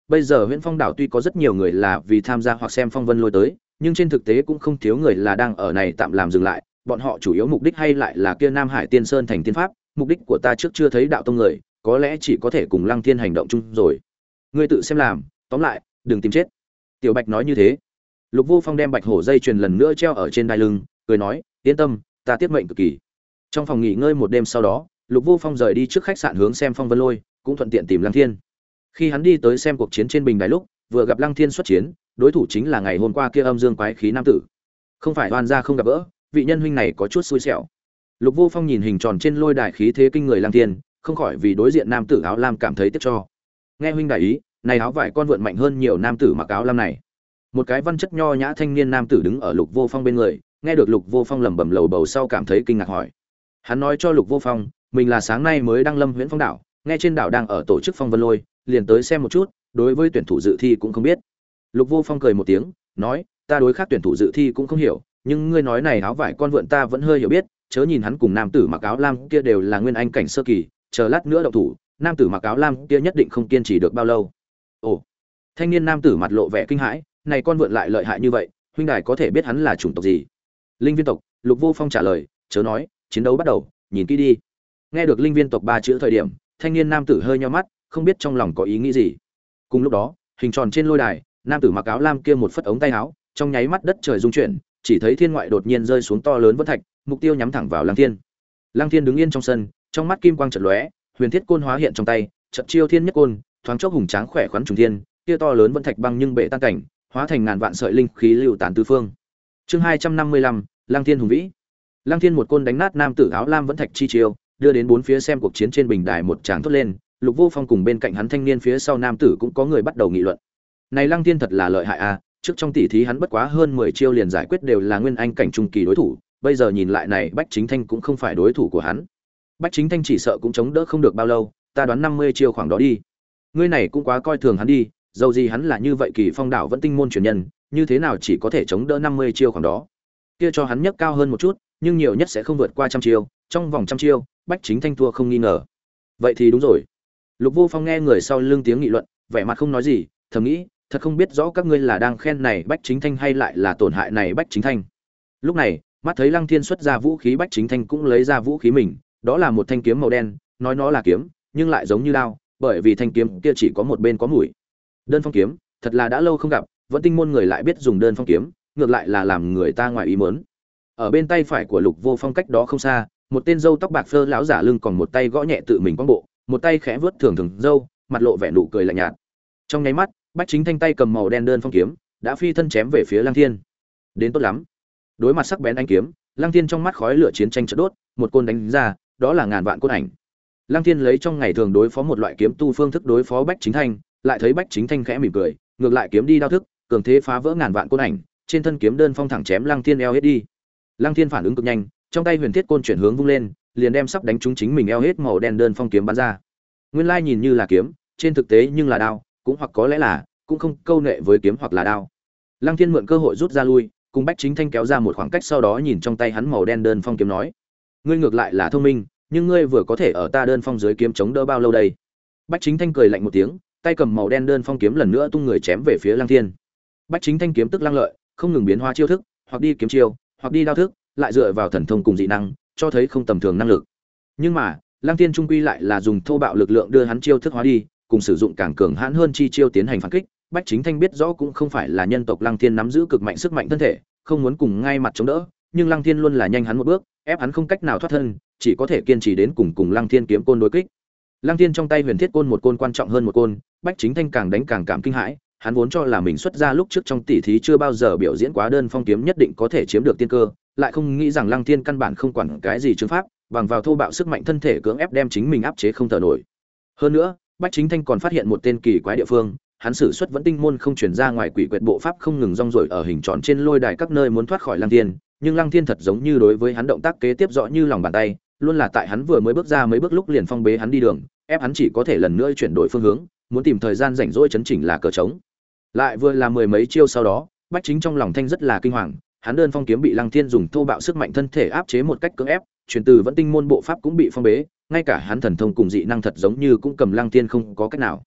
bây giờ Huyễn Phong đảo tuy có rất nhiều người là vì tham gia hoặc xem phong vân lôi tới, nhưng trên thực tế cũng không thiếu người là đang ở này tạm làm dừng lại, bọn họ chủ yếu mục đích hay lại là kia Nam Hải Tiên Sơn thành tiên pháp, mục đích của ta trước chưa thấy đạo tông người, có lẽ chỉ có thể cùng Lăng Thiên hành động chung rồi. Ngươi tự xem làm, tóm lại, đừng tìm chết. Tiểu Bạch nói như thế. Lục Vô Phong đem bạch hổ dây chuyền lần nữa treo ở trên đai lưng, cười nói, yên tâm, ta tiết mệnh cực kỳ. Trong phòng nghỉ ngơi một đêm sau đó, Lục Vô Phong rời đi trước khách sạn hướng xem phong vân lôi, cũng thuận tiện tìm Lăng Thiên. Khi hắn đi tới xem cuộc chiến trên bình đài lúc, vừa gặp Lăng Thiên xuất chiến, đối thủ chính là ngày hôm qua kia âm dương quái khí nam tử. Không phải oan gia không gặp gỡ, vị nhân huynh này có chút xui xẻo. Lục Vô Phong nhìn hình tròn trên lôi đài khí thế kinh người Lăng Thiên, không khỏi vì đối diện nam tử áo lam cảm thấy tiếc cho. Nghe huynh đại ý, này áo vải con vượn mạnh hơn nhiều nam tử mặc áo lam này. Một cái văn chất nho nhã thanh niên nam tử đứng ở Lục Vô Phong bên người, nghe được Lục Vô Phong lẩm bẩm lầu bầu sau cảm thấy kinh ngạc hỏi. Hắn nói cho Lục Vô Phong, mình là sáng nay mới đăng lâm Huyễn Phong đảo, nghe trên đảo đang ở tổ chức phong vân lôi, liền tới xem một chút, đối với tuyển thủ dự thi cũng không biết. Lục Vô Phong cười một tiếng, nói, ta đối khác tuyển thủ dự thi cũng không hiểu, nhưng ngươi nói này áo vải con vượn ta vẫn hơi hiểu biết, chớ nhìn hắn cùng nam tử mặc áo lam kia đều là nguyên anh cảnh sơ kỳ, chờ lát nữa động thủ, nam tử mặc áo lam kia nhất định không kiên trì được bao lâu. Ồ, thanh niên nam tử mặt lộ vẻ kinh hãi, này con vượn lại lợi hại như vậy, huynh đài có thể biết hắn là chủng tộc gì? Linh viên tộc. Lục Vô Phong trả lời, chớ nói, chiến đấu bắt đầu, nhìn kỹ đi. Nghe được linh viên tộc ba chữ thời điểm, thanh niên nam tử hơi nhíu mắt, không biết trong lòng có ý nghĩ gì. Cùng lúc đó, hình tròn trên lôi đài, nam tử mặc áo lam kia một phất ống tay áo, trong nháy mắt đất trời rung chuyển, chỉ thấy thiên ngoại đột nhiên rơi xuống to lớn vân thạch, mục tiêu nhắm thẳng vào Lăng Thiên. Lăng Thiên đứng yên trong sân, trong mắt kim quang chợt lóe, huyền thiết côn hóa hiện trong tay, chợt chiêu thiên nhất côn, thoáng chốc hùng tráng khỏe khoắn trùng thiên, kia to lớn vân thạch băng nhưng bệ tan cảnh, hóa thành ngàn vạn sợi linh khí lưu tán tứ phương. Chương 255, Lăng Thiên hùng vĩ. Lăng Thiên một côn đánh nát nam tử áo lam vẫn thạch chi chiêu, đưa đến bốn phía xem cuộc chiến trên bình đài một tràng thốt lên, Lục Vô Phong cùng bên cạnh hắn thanh niên phía sau nam tử cũng có người bắt đầu nghị luận. Này Lăng Thiên thật là lợi hại a, trước trong tỷ thí hắn bất quá hơn 10 chiêu liền giải quyết đều là nguyên anh cảnh trung kỳ đối thủ, bây giờ nhìn lại này Bách Chính Thanh cũng không phải đối thủ của hắn. Bách Chính Thanh chỉ sợ cũng chống đỡ không được bao lâu, ta đoán 50 chiêu khoảng đó đi. Ngươi này cũng quá coi thường hắn đi, dầu gì hắn là như vậy Kỳ Phong đảo vẫn tinh môn truyền nhân, như thế nào chỉ có thể chống đỡ 50 chiêu khoảng đó. Kia cho hắn nhấc cao hơn một chút, nhưng nhiều nhất sẽ không vượt qua trăm chiêu, trong vòng trăm chiêu, Bách Chính Thanh thua không nghi ngờ. Vậy thì đúng rồi. Lục Vô Phong nghe người sau lưng tiếng nghị luận, vẻ mặt không nói gì, thầm nghĩ, thật không biết rõ các ngươi là đang khen này Bách Chính Thanh hay lại là tổn hại này Bách Chính Thanh. Lúc này, mắt thấy Lăng Thiên xuất ra vũ khí, Bách Chính Thanh cũng lấy ra vũ khí mình, đó là một thanh kiếm màu đen, nói nó là kiếm, nhưng lại giống như đao, bởi vì thanh kiếm kia chỉ có một bên có mũi. Đơn phong kiếm, thật là đã lâu không gặp, vẫn tinh môn người lại biết dùng đơn phong kiếm, ngược lại là làm người ta ngoài ý muốn. Ở bên tay phải của Lục Vô Phong cách đó không xa, một tên râu tóc bạc phơ lão giả lưng còn một tay gõ nhẹ tự mình quang bộ, một tay khẽ vớt thường thường râu, mặt lộ vẻ nụ cười lạnh nhạt. Trong nháy mắt, Bách Chính Thanh tay cầm màu đen đơn phong kiếm, đã phi thân chém về phía Lăng Thiên. Đến tốt lắm. Đối mặt sắc bén ánh kiếm, Lăng Thiên trong mắt khói lửa chiến tranh chợt đốt, một côn đánh ra, đó là ngàn vạn côn ảnh. Lăng Thiên lấy trong ngày thường đối phó một loại kiếm tu phương thức đối phó Bách Chính Thanh, lại thấy Bách Chính Thanh khẽ mỉm cười, ngược lại kiếm đi đao thức, cường thế phá vỡ ngàn vạn côn ảnh, trên thân kiếm đơn phong thẳng chém Lăng Thiên eo hết đi. Lăng Thiên phản ứng cực nhanh, trong tay huyền thiết côn chuyển hướng vung lên, liền đem sắp đánh trúng chính mình eo hết màu đen đơn phong kiếm bắn ra. Nguyên lai nhìn như là kiếm, trên thực tế nhưng là đao, cũng hoặc có lẽ là cũng không câu nệ với kiếm hoặc là đao. Lăng Thiên mượn cơ hội rút ra lui, cùng Bách Chính Thanh kéo ra một khoảng cách, sau đó nhìn trong tay hắn màu đen đơn phong kiếm nói: "Ngươi ngược lại là thông minh, nhưng ngươi vừa có thể ở ta đơn phong dưới kiếm chống đỡ bao lâu đây?" Bách Chính Thanh cười lạnh một tiếng, tay cầm màu đen đơn phong kiếm lần nữa tung người chém về phía Lăng Thiên. Bách Chính Thanh kiếm tức lăng lợi, không ngừng biến hóa chiêu thức, hoặc đi kiếm chiêu, hoặc đi đao thức, lại dựa vào thần thông cùng dị năng, cho thấy không tầm thường năng lực. Nhưng mà, Lăng Thiên trung quy lại là dùng thô bạo lực lượng đưa hắn chiêu thức hóa đi, cùng sử dụng càng cường hãn hơn chi chiêu tiến hành phản kích. Bách Chính Thanh biết rõ cũng không phải là nhân tộc Lăng Thiên nắm giữ cực mạnh sức mạnh thân thể, không muốn cùng ngay mặt chống đỡ, nhưng Lăng Thiên luôn là nhanh hắn một bước, ép hắn không cách nào thoát thân, chỉ có thể kiên trì đến cùng Lăng Thiên kiếm côn đối kích. Lăng Thiên trong tay huyền thiết côn một côn quan trọng hơn một côn, Bách Chính Thanh càng đánh càng cảm kinh hãi, hắn vốn cho là mình xuất ra lúc trước trong tỷ thí chưa bao giờ biểu diễn quá đơn phong kiếm nhất định có thể chiếm được tiên cơ, lại không nghĩ rằng Lăng Thiên căn bản không quản cái gì chứng pháp, bằng vào thô bạo sức mạnh thân thể cưỡng ép đem chính mình áp chế không thở nổi. Hơn nữa, Bách Chính Thanh còn phát hiện một tên kỳ quái địa phương, hắn sử xuất vẫn tinh môn không truyền ra ngoài quỷ quyệt bộ pháp không ngừng rong ruổi ở hình tròn trên lôi đài các nơi muốn thoát khỏi Lăng Thiên, nhưng Lăng Thiên thật giống như đối với hắn động tác kế tiếp rõ như lòng bàn tay, luôn là tại hắn vừa mới bước ra mấy bước lúc liền phong bế hắn đi đường, ép hắn chỉ có thể lần nữa chuyển đổi phương hướng, muốn tìm thời gian rảnh rỗi chấn chỉnh là cờ trống. Lại vừa là mười mấy chiêu sau đó, Bách Chính trong lòng thanh rất là kinh hoàng, hắn đơn phong kiếm bị Lăng Thiên dùng thô bạo sức mạnh thân thể áp chế một cách cưỡng ép, truyền từ vẫn tinh môn bộ pháp cũng bị phong bế, ngay cả hắn thần thông cùng dị năng thật giống như cũng cầm Lăng Thiên không có cách nào.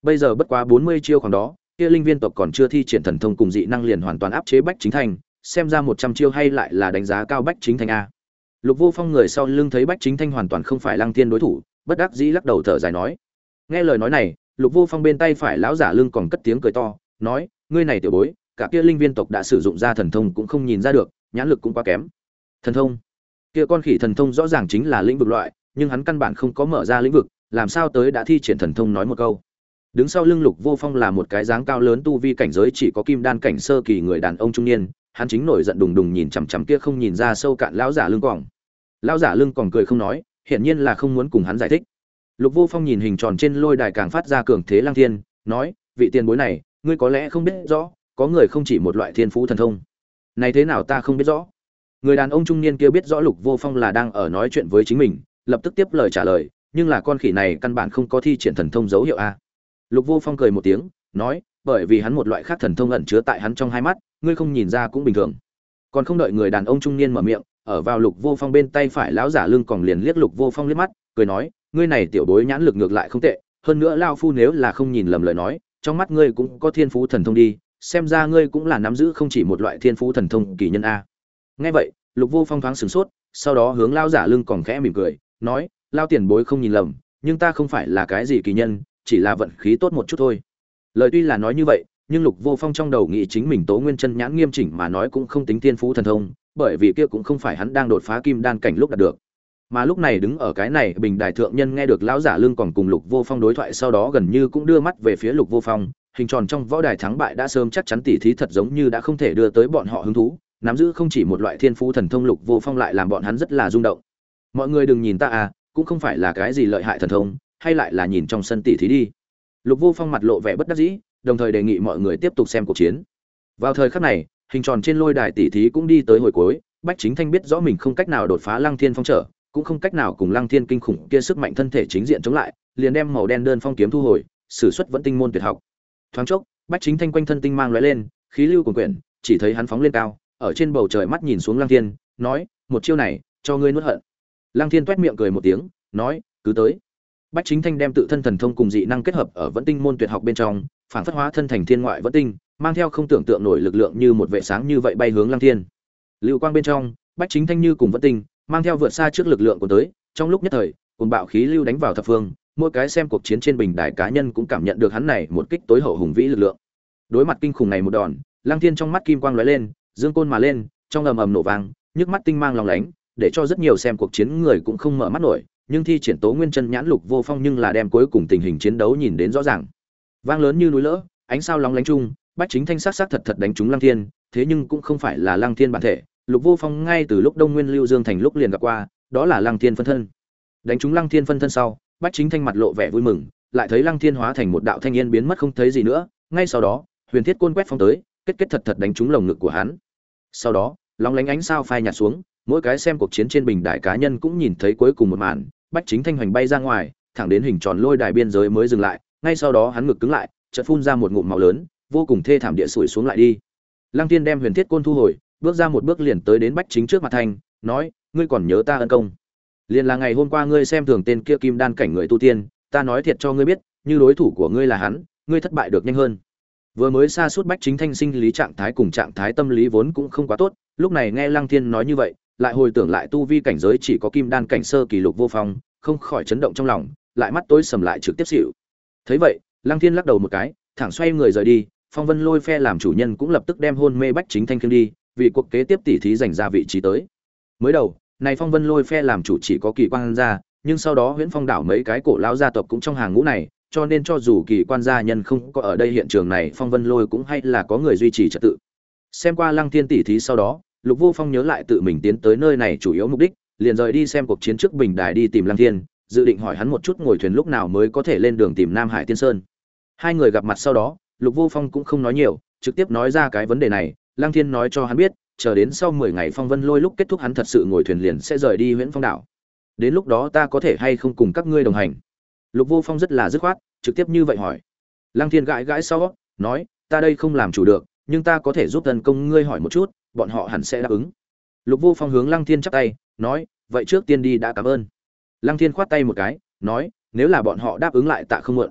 Bây giờ bất quá 40 chiêu khoảng đó, kia linh viên tộc còn chưa thi triển thần thông cùng dị năng liền hoàn toàn áp chế Bách Chính Thanh, xem ra 100 chiêu hay lại là đánh giá cao Bách Chính Thanh a. Lục Vô Phong người sau lưng thấy Bách Chính Thanh hoàn toàn không phải Lăng Thiên đối thủ, bất đắc dĩ lắc đầu thở dài nói. Nghe lời nói này, Lục Vô Phong bên tay phải lão giả lưng còn cất tiếng cười to, nói: "Ngươi này tiểu bối, cả kia linh viên tộc đã sử dụng ra thần thông cũng không nhìn ra được, nhãn lực cũng quá kém." Thần thông? Kia con khỉ thần thông rõ ràng chính là lĩnh vực loại, nhưng hắn căn bản không có mở ra lĩnh vực, làm sao tới đã thi triển thần thông nói một câu. Đứng sau lưng Lục Vô Phong là một cái dáng cao lớn tu vi cảnh giới chỉ có kim đan cảnh sơ kỳ người đàn ông trung niên, hắn chính nổi giận đùng đùng nhìn chằm chằm kia không nhìn ra sâu cạn lão giả lưng quòng. Lão giả lưng quòng cười không nói, hiển nhiên là không muốn cùng hắn giải thích. Lục Vô Phong nhìn hình tròn trên lôi đài càng phát ra cường thế Lăng Thiên, nói: "Vị tiền bối này, ngươi có lẽ không biết rõ, có người không chỉ một loại thiên phú thần thông." "Này thế nào ta không biết rõ?" Người đàn ông trung niên kia biết rõ Lục Vô Phong là đang ở nói chuyện với chính mình, lập tức tiếp lời trả lời, nhưng là con khỉ này căn bản không có thi triển thần thông dấu hiệu a. Lục Vô Phong cười một tiếng, nói: "Bởi vì hắn một loại khác thần thông ẩn chứa tại hắn trong hai mắt, ngươi không nhìn ra cũng bình thường." Còn không đợi người đàn ông trung niên mở miệng, ở vào Lục Vô Phong bên tay phải lão giả lưng còn liền liếc Lục Vô Phong liếc mắt, cười nói: "Ngươi này tiểu bối nhãn lực ngược lại không tệ, hơn nữa lão phu nếu là không nhìn lầm lời nói, trong mắt ngươi cũng có thiên phú thần thông đi, xem ra ngươi cũng là nắm giữ không chỉ một loại thiên phú thần thông kỳ nhân a." Nghe vậy, Lục Vô Phong thoáng sửng sốt, sau đó hướng lão giả lưng còn khẽ mỉm cười, nói: "Lão tiền bối không nhìn lầm, nhưng ta không phải là cái gì kỳ nhân, chỉ là vận khí tốt một chút thôi." Lời tuy là nói như vậy, nhưng Lục Vô Phong trong đầu nghĩ chính mình Tố Nguyên Chân nhãn nghiêm chỉnh mà nói cũng không tính thiên phú thần thông, bởi vì kia cũng không phải hắn đang đột phá kim đan cảnh lúc đạt được. Mà lúc này đứng ở cái này bình đài thượng nhân nghe được lão giả lưng còn cùng Lục Vô Phong đối thoại sau đó gần như cũng đưa mắt về phía Lục Vô Phong, hình tròn trong võ đài thắng bại đã sớm chắc chắn tỉ thí thật giống như đã không thể đưa tới bọn họ hứng thú, nắm giữ không chỉ một loại thiên phú thần thông Lục Vô Phong lại làm bọn hắn rất là rung động. Mọi người đừng nhìn ta à, cũng không phải là cái gì lợi hại thần thông, hay lại là nhìn trong sân tỉ thí đi. Lục Vô Phong mặt lộ vẻ bất đắc dĩ, đồng thời đề nghị mọi người tiếp tục xem cuộc chiến. Vào thời khắc này, hình tròn trên lôi đài tỉ thí cũng đi tới hồi cuối, Bách Chính Thanh biết rõ mình không cách nào đột phá Lăng Thiên phong trở, cũng không cách nào cùng Lăng Thiên kinh khủng kia sức mạnh thân thể chính diện chống lại, liền đem màu đen đơn phong kiếm thu hồi, sử xuất vẫn tinh môn tuyệt học. Thoáng chốc, Bách Chính Thanh quanh thân tinh mang lóe lên, khí lưu cuồn quyển, chỉ thấy hắn phóng lên cao, ở trên bầu trời mắt nhìn xuống Lăng Thiên, nói: "Một chiêu này, cho ngươi nuốt hận." Lăng Thiên toét miệng cười một tiếng, nói: "Cứ tới." Bách Chính Thanh đem tự thân thần thông cùng dị năng kết hợp ở vẫn tinh môn tuyệt học bên trong, phản phất hóa thân thành thiên ngoại vẫn tinh, mang theo không tưởng tượng nổi lực lượng như một vệ sáng như vậy bay hướng Lăng Thiên. Lưu quang bên trong, Bách Chính Thanh như cùng vẫn tinh, mang theo vượt xa trước lực lượng của tới, trong lúc nhất thời, cuồng bạo khí lưu đánh vào thập phương, mỗi cái xem cuộc chiến trên bình đài cá nhân cũng cảm nhận được hắn này một kích tối hậu hùng vĩ lực lượng. Đối mặt kinh khủng này một đòn, Lăng Thiên trong mắt kim quang lóe lên, dương côn mà lên, trong ầm ầm nổ vang, nhức mắt tinh mang lóng lánh, để cho rất nhiều xem cuộc chiến người cũng không mở mắt nổi, nhưng thi triển Tố Nguyên Chân nhãn Lục Vô Phong nhưng là đem cuối cùng tình hình chiến đấu nhìn đến rõ ràng. Vang lớn như núi lỡ, ánh sao lóng lánh chung, Bách Chính Thanh sắc thật thật đánh trúng Lăng Thiên, thế nhưng cũng không phải là Lăng Thiên bản thể, Lục Vô Phong ngay từ lúc Đông Nguyên Lưu Dương thành lúc liền gặp qua, đó là Lăng Thiên phân thân. Đánh trúng Lăng Thiên phân thân sau, Bách Chính Thanh mặt lộ vẻ vui mừng, lại thấy Lăng Thiên hóa thành một đạo thanh niên biến mất không thấy gì nữa, ngay sau đó, Huyền Thiết Côn quét phong tới, kết thật thật đánh trúng lồng ngực của hắn. Sau đó, lóng lánh ánh sao phai nhạt xuống, mỗi cái xem cuộc chiến trên bình đài cá nhân cũng nhìn thấy cuối cùng một màn, Bách Chính Thanh hoành bay ra ngoài, thẳng đến hình tròn lôi đài biên giới mới dừng lại, ngay sau đó hắn ngực cứng lại, chợt phun ra một ngụm máu lớn, vô cùng thê thảm địa sủi xuống lại đi. Lăng Tiên đem Huyền Thiết Côn thu hồi, bước ra một bước liền tới đến Bách Chính trước mặt Thanh, nói: "Ngươi còn nhớ ta ân công? Liền là ngày hôm qua ngươi xem thường tên kia kim đan cảnh người tu tiên, ta nói thiệt cho ngươi biết, như đối thủ của ngươi là hắn, ngươi thất bại được nhanh hơn." Vừa mới sa sút Bách Chính Thanh sinh lý trạng thái cùng trạng thái tâm lý vốn cũng không quá tốt, lúc này nghe Lăng Thiên nói như vậy, lại hồi tưởng lại tu vi cảnh giới chỉ có kim đan cảnh sơ kỳ Lục Vô Phong, không khỏi chấn động trong lòng, lại mắt tối sầm lại trực tiếp xỉu. Thấy vậy, Lăng Thiên lắc đầu một cái, thẳng xoay người rời đi, Phong Vân Lôi phe làm chủ nhân cũng lập tức đem hôn mê Bách Chính Thanh khiêng đi, vì cuộc kế tiếp tỉ thí giành ra vị trí tới. Mới đầu, này Phong Vân Lôi phe làm chủ chỉ có Kỳ Quan gia, nhưng sau đó Huyễn Phong đảo mấy cái cổ lão gia tộc cũng trong hàng ngũ này, cho nên cho dù Kỳ Quan gia nhân không có ở đây hiện trường này, Phong Vân Lôi cũng hay là có người duy trì trật tự. Xem qua Lăng Thiên tỉ thí sau đó, Lục Vô Phong nhớ lại tự mình tiến tới nơi này chủ yếu mục đích, liền rời đi xem cuộc chiến trước bình đài đi tìm Lăng Thiên, dự định hỏi hắn một chút ngồi thuyền lúc nào mới có thể lên đường tìm Nam Hải Tiên Sơn. Hai người gặp mặt sau đó, Lục Vô Phong cũng không nói nhiều, trực tiếp nói ra cái vấn đề này, Lăng Thiên nói cho hắn biết, chờ đến sau 10 ngày Phong Vân Lôi lúc kết thúc hắn thật sự ngồi thuyền liền sẽ rời đi Huyễn Phong đảo. Đến lúc đó ta có thể hay không cùng các ngươi đồng hành? Lục Vô Phong rất là dứt khoát, trực tiếp như vậy hỏi. Lăng Thiên gãi gãi sau, nói, ta đây không làm chủ được, nhưng ta có thể giúp tấn công ngươi hỏi một chút, bọn họ hẳn sẽ đáp ứng. Lục Vô Phong hướng Lăng Thiên chắp tay, nói, vậy trước tiên đi đã cảm ơn. Lăng Thiên khoát tay một cái, nói, nếu là bọn họ đáp ứng lại tạ không muộn.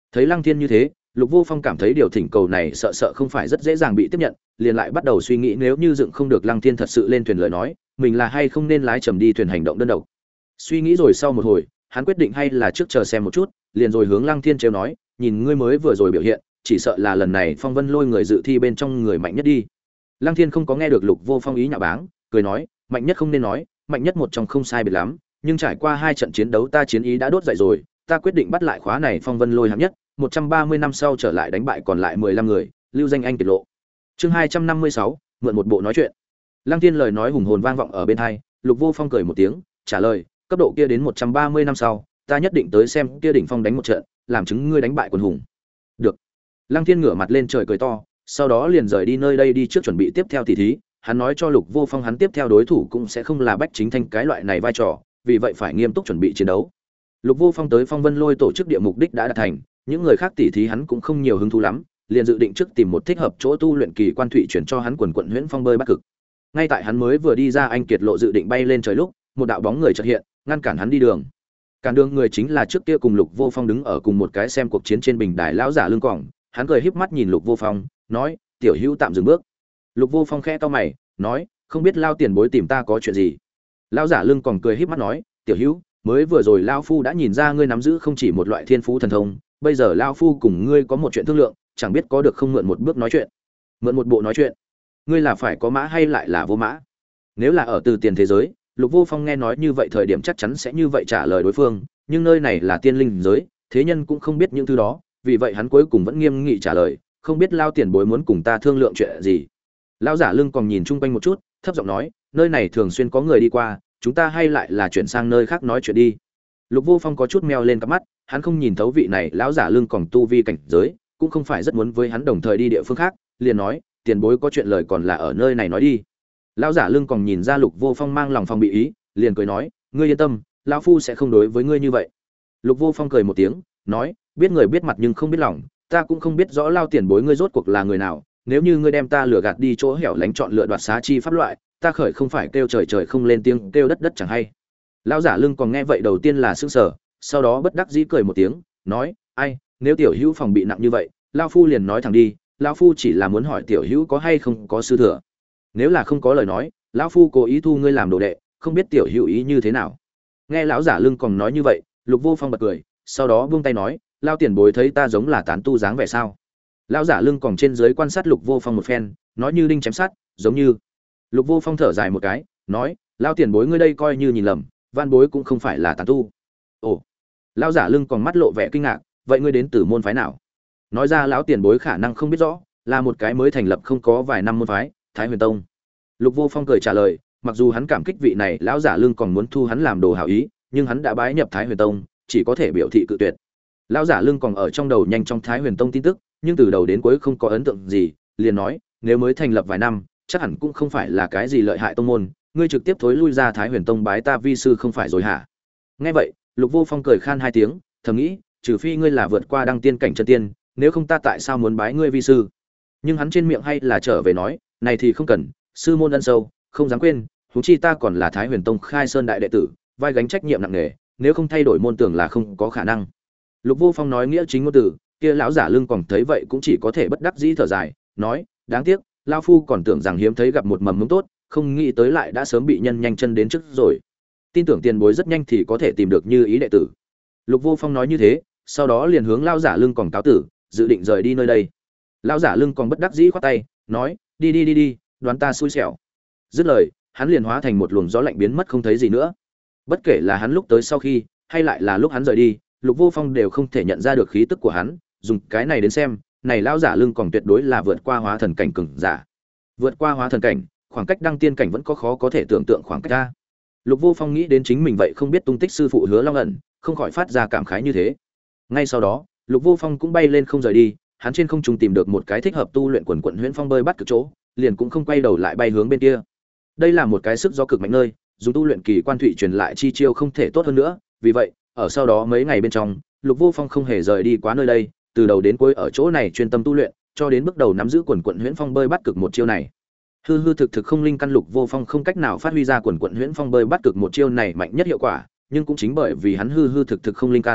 Thấy Lăng Thiên như thế, Lục Vô Phong cảm thấy điều thỉnh cầu này sợ sợ không phải rất dễ dàng bị tiếp nhận, liền lại bắt đầu suy nghĩ nếu như dựng không được Lăng Thiên thật sự lên thuyền lời nói, mình là hay không nên lái trầm đi thuyền hành động đơn độc. Suy nghĩ rồi sau một hồi, hắn quyết định hay là trước chờ xem một chút, liền rồi hướng Lăng Thiên trêu nói, nhìn ngươi mới vừa rồi biểu hiện, chỉ sợ là lần này Phong Vân Lôi người dự thi bên trong người mạnh nhất đi. Lăng Thiên không có nghe được Lục Vô Phong ý nhạo báng, cười nói, mạnh nhất không nên nói, mạnh nhất một trong không sai biệt lắm, nhưng trải qua 2 trận chiến đấu ta chiến ý đã đốt dậy rồi, ta quyết định bắt lại khóa này Phong Vân Lôi hạng nhất, 130 năm sau trở lại đánh bại còn lại 15 người, lưu danh anh tiết lộ. Chương 256, mượn một bộ nói chuyện. Lăng Thiên lời nói hùng hồn vang vọng ở bên tai, Lục Vô Phong cười một tiếng, trả lời, cấp độ kia đến 130 năm sau, ta nhất định tới xem kia đỉnh phong đánh một trận, làm chứng ngươi đánh bại quần hùng. Được. Lăng Thiên ngửa mặt lên trời cười to, sau đó liền rời đi nơi đây đi trước chuẩn bị tiếp theo tỷ thí, hắn nói cho Lục Vô Phong hắn tiếp theo đối thủ cũng sẽ không là Bách Chính Thanh cái loại này vai trò, vì vậy phải nghiêm túc chuẩn bị chiến đấu. Lục Vô Phong tới Phong Vân Lôi tổ chức địa mục đích đã đạt thành, những người khác tỷ thí hắn cũng không nhiều hứng thú lắm, liền dự định trước tìm một thích hợp chỗ tu luyện kỳ quan thủy chuyển cho hắn quần quận huyễn phong bơi bắc cực. Ngay tại hắn mới vừa đi ra anh kiệt lộ dự định bay lên trời lúc, một đạo bóng người chợt hiện, ngăn cản hắn đi đường. Cản đường người chính là trước kia cùng Lục Vô Phong đứng ở cùng một cái xem cuộc chiến trên bình đài lão giả lưng còng, hắn cười híp mắt nhìn Lục Vô Phong, nói: "Tiểu Hữu tạm dừng bước." Lục Vô Phong khẽ cau mày, nói: "Không biết lao tiền bối tìm ta có chuyện gì?" Lão giả lưng còng cười híp mắt nói: "Tiểu Hữu, mới vừa rồi lão phu đã nhìn ra ngươi nắm giữ không chỉ một loại thiên phú thần thông, bây giờ lão phu cùng ngươi có một chuyện thương lượng, chẳng biết có được không mượn một bước nói chuyện." "Mượn một bộ nói chuyện?" "Ngươi là phải có mã hay lại là vô mã?" Nếu là ở từ tiền thế giới, Lục Vô Phong nghe nói như vậy thời điểm chắc chắn sẽ như vậy trả lời đối phương, nhưng nơi này là tiên linh giới, thế nhân cũng không biết những thứ đó, vì vậy hắn cuối cùng vẫn nghiêm nghị trả lời, "Không biết lao tiền bối muốn cùng ta thương lượng chuyện gì?" Lão giả lưng còn nhìn chung quanh một chút, thấp giọng nói, "Nơi này thường xuyên có người đi qua, chúng ta hay lại là chuyển sang nơi khác nói chuyện đi." Lục Vô Phong có chút meo lên cặp mắt, hắn không nhìn thấu vị này lão giả lưng còn tu vi cảnh giới, cũng không phải rất muốn với hắn đồng thời đi địa phương khác, liền nói, "Tiền bối có chuyện lời còn là ở nơi này nói đi." Lão giả lưng còn nhìn ra Lục Vô Phong mang lòng phòng bị ý, liền cười nói, "Ngươi yên tâm, lão phu sẽ không đối với ngươi như vậy." Lục Vô Phong cười một tiếng, nói, "Biết người biết mặt nhưng không biết lòng, ta cũng không biết rõ lao tiền bối ngươi rốt cuộc là người nào, nếu như ngươi đem ta lừa gạt đi chỗ hẻo lánh chọn lựa đoạt xá chi pháp loại, ta khởi không phải kêu trời trời không lên tiếng, kêu đất đất chẳng hay." Lão giả lưng còn nghe vậy đầu tiên là sững sờ, sau đó bất đắc dĩ cười một tiếng, nói, "Ai, nếu tiểu hữu phòng bị nặng như vậy, lão phu liền nói thẳng đi, lão phu chỉ là muốn hỏi tiểu hữu có hay không có sư thừa. Nếu là không có lời nói, lão phu cố ý thu ngươi làm đồ đệ, không biết tiểu hữu ý như thế nào." Nghe lão giả lưng còn nói như vậy, Lục Vô Phong bật cười, sau đó buông tay nói, "Lao tiền bối thấy ta giống là tán tu dáng vẻ sao?" Lão giả lưng còn trên dưới quan sát Lục Vô Phong một phen, nói như đinh chém sắt, giống như. Lục Vô Phong thở dài một cái, nói, "Lao tiền bối ngươi đây coi như nhìn lầm, van bối cũng không phải là tán tu." Ồ. Lão giả lưng còn mắt lộ vẻ kinh ngạc, "Vậy ngươi đến từ môn phái nào?" Nói ra lão tiền bối khả năng không biết rõ, là một cái mới thành lập không có vài năm môn phái, Thái Huyền Tông. Lục Vô Phong cười trả lời, mặc dù hắn cảm kích vị này lão giả lưng còn muốn thu hắn làm đồ hảo ý, nhưng hắn đã bái nhập Thái Huyền Tông, chỉ có thể biểu thị cự tuyệt. Lão giả lưng còn ở trong đầu nhanh trong Thái Huyền Tông tin tức, nhưng từ đầu đến cuối không có ấn tượng gì, liền nói, "Nếu mới thành lập vài năm, chắc hẳn cũng không phải là cái gì lợi hại tông môn, ngươi trực tiếp thối lui ra Thái Huyền Tông bái ta vi sư không phải rồi hả?" Nghe vậy, Lục Vô Phong cười khan 2 tiếng, thầm nghĩ, trừ phi ngươi là vượt qua đăng tiên cảnh chân tiên, nếu không ta tại sao muốn bái ngươi vi sư? Nhưng hắn trên miệng hay là trở về nói, "Này thì không cần, sư môn ân sâu, không dám quên, huống chi ta còn là Thái Huyền Tông khai sơn đại đệ tử, vai gánh trách nhiệm nặng nề, nếu không thay đổi môn tưởng là không có khả năng." Lục Vô Phong nói nghĩa chính ngôn từ, kia lão giả lưng còn thấy vậy cũng chỉ có thể bất đắc dĩ thở dài, nói, "Đáng tiếc, lão phu còn tưởng rằng hiếm thấy gặp một mầm mống tốt, không nghĩ tới lại đã sớm bị nhân nhanh chân đến trước rồi. Tin tưởng tiền bối rất nhanh thì có thể tìm được như ý đệ tử." Lục Vô Phong nói như thế, sau đó liền hướng lão giả lưng còn cáo tử, dự định rời đi nơi đây. Lão giả lưng còn bất đắc dĩ khoát tay, nói, đi, đoán ta xui xẻo." Dứt lời, hắn liền hóa thành một luồng gió lạnh biến mất không thấy gì nữa. Bất kể là hắn lúc tới sau khi, hay lại là lúc hắn rời đi, Lục Vô Phong đều không thể nhận ra được khí tức của hắn, dùng cái này đến xem, này lão giả lưng còn tuyệt đối là vượt qua hóa thần cảnh cường giả. Vượt qua hóa thần cảnh, khoảng cách đăng tiên cảnh vẫn có khó có thể tưởng tượng khoảng cách ra. Lục Vô Phong nghĩ đến chính mình vậy không biết tung tích sư phụ Hứa Long ẩn, không khỏi phát ra cảm khái như thế. Ngay sau đó, Lục Vô Phong cũng bay lên không rời đi, hắn trên không trung tìm được một cái thích hợp tu luyện quần quần huyễn phong bơi bắt cực chỗ, liền cũng không quay đầu lại bay hướng bên kia. Đây là một cái sức gió cực mạnh nơi, dùng tu luyện kỳ quan thủy truyền lại chi chiêu không thể tốt hơn nữa, vì vậy, ở sau đó mấy ngày bên trong, Lục Vô Phong không hề rời đi quá nơi đây, từ đầu đến cuối ở chỗ này chuyên tâm tu luyện, cho đến bước đầu nắm giữ quần quần huyễn phong bơi bắt cực một chiêu này. Hư hư thực thực không linh căn, Lục Vô Phong không cách nào phát huy ra quần quần huyễn phong bơi bắt cực một chiêu này mạnh nhất hiệu quả, nhưng cũng chính bởi vì hắn hư hư thực thực không linh căn,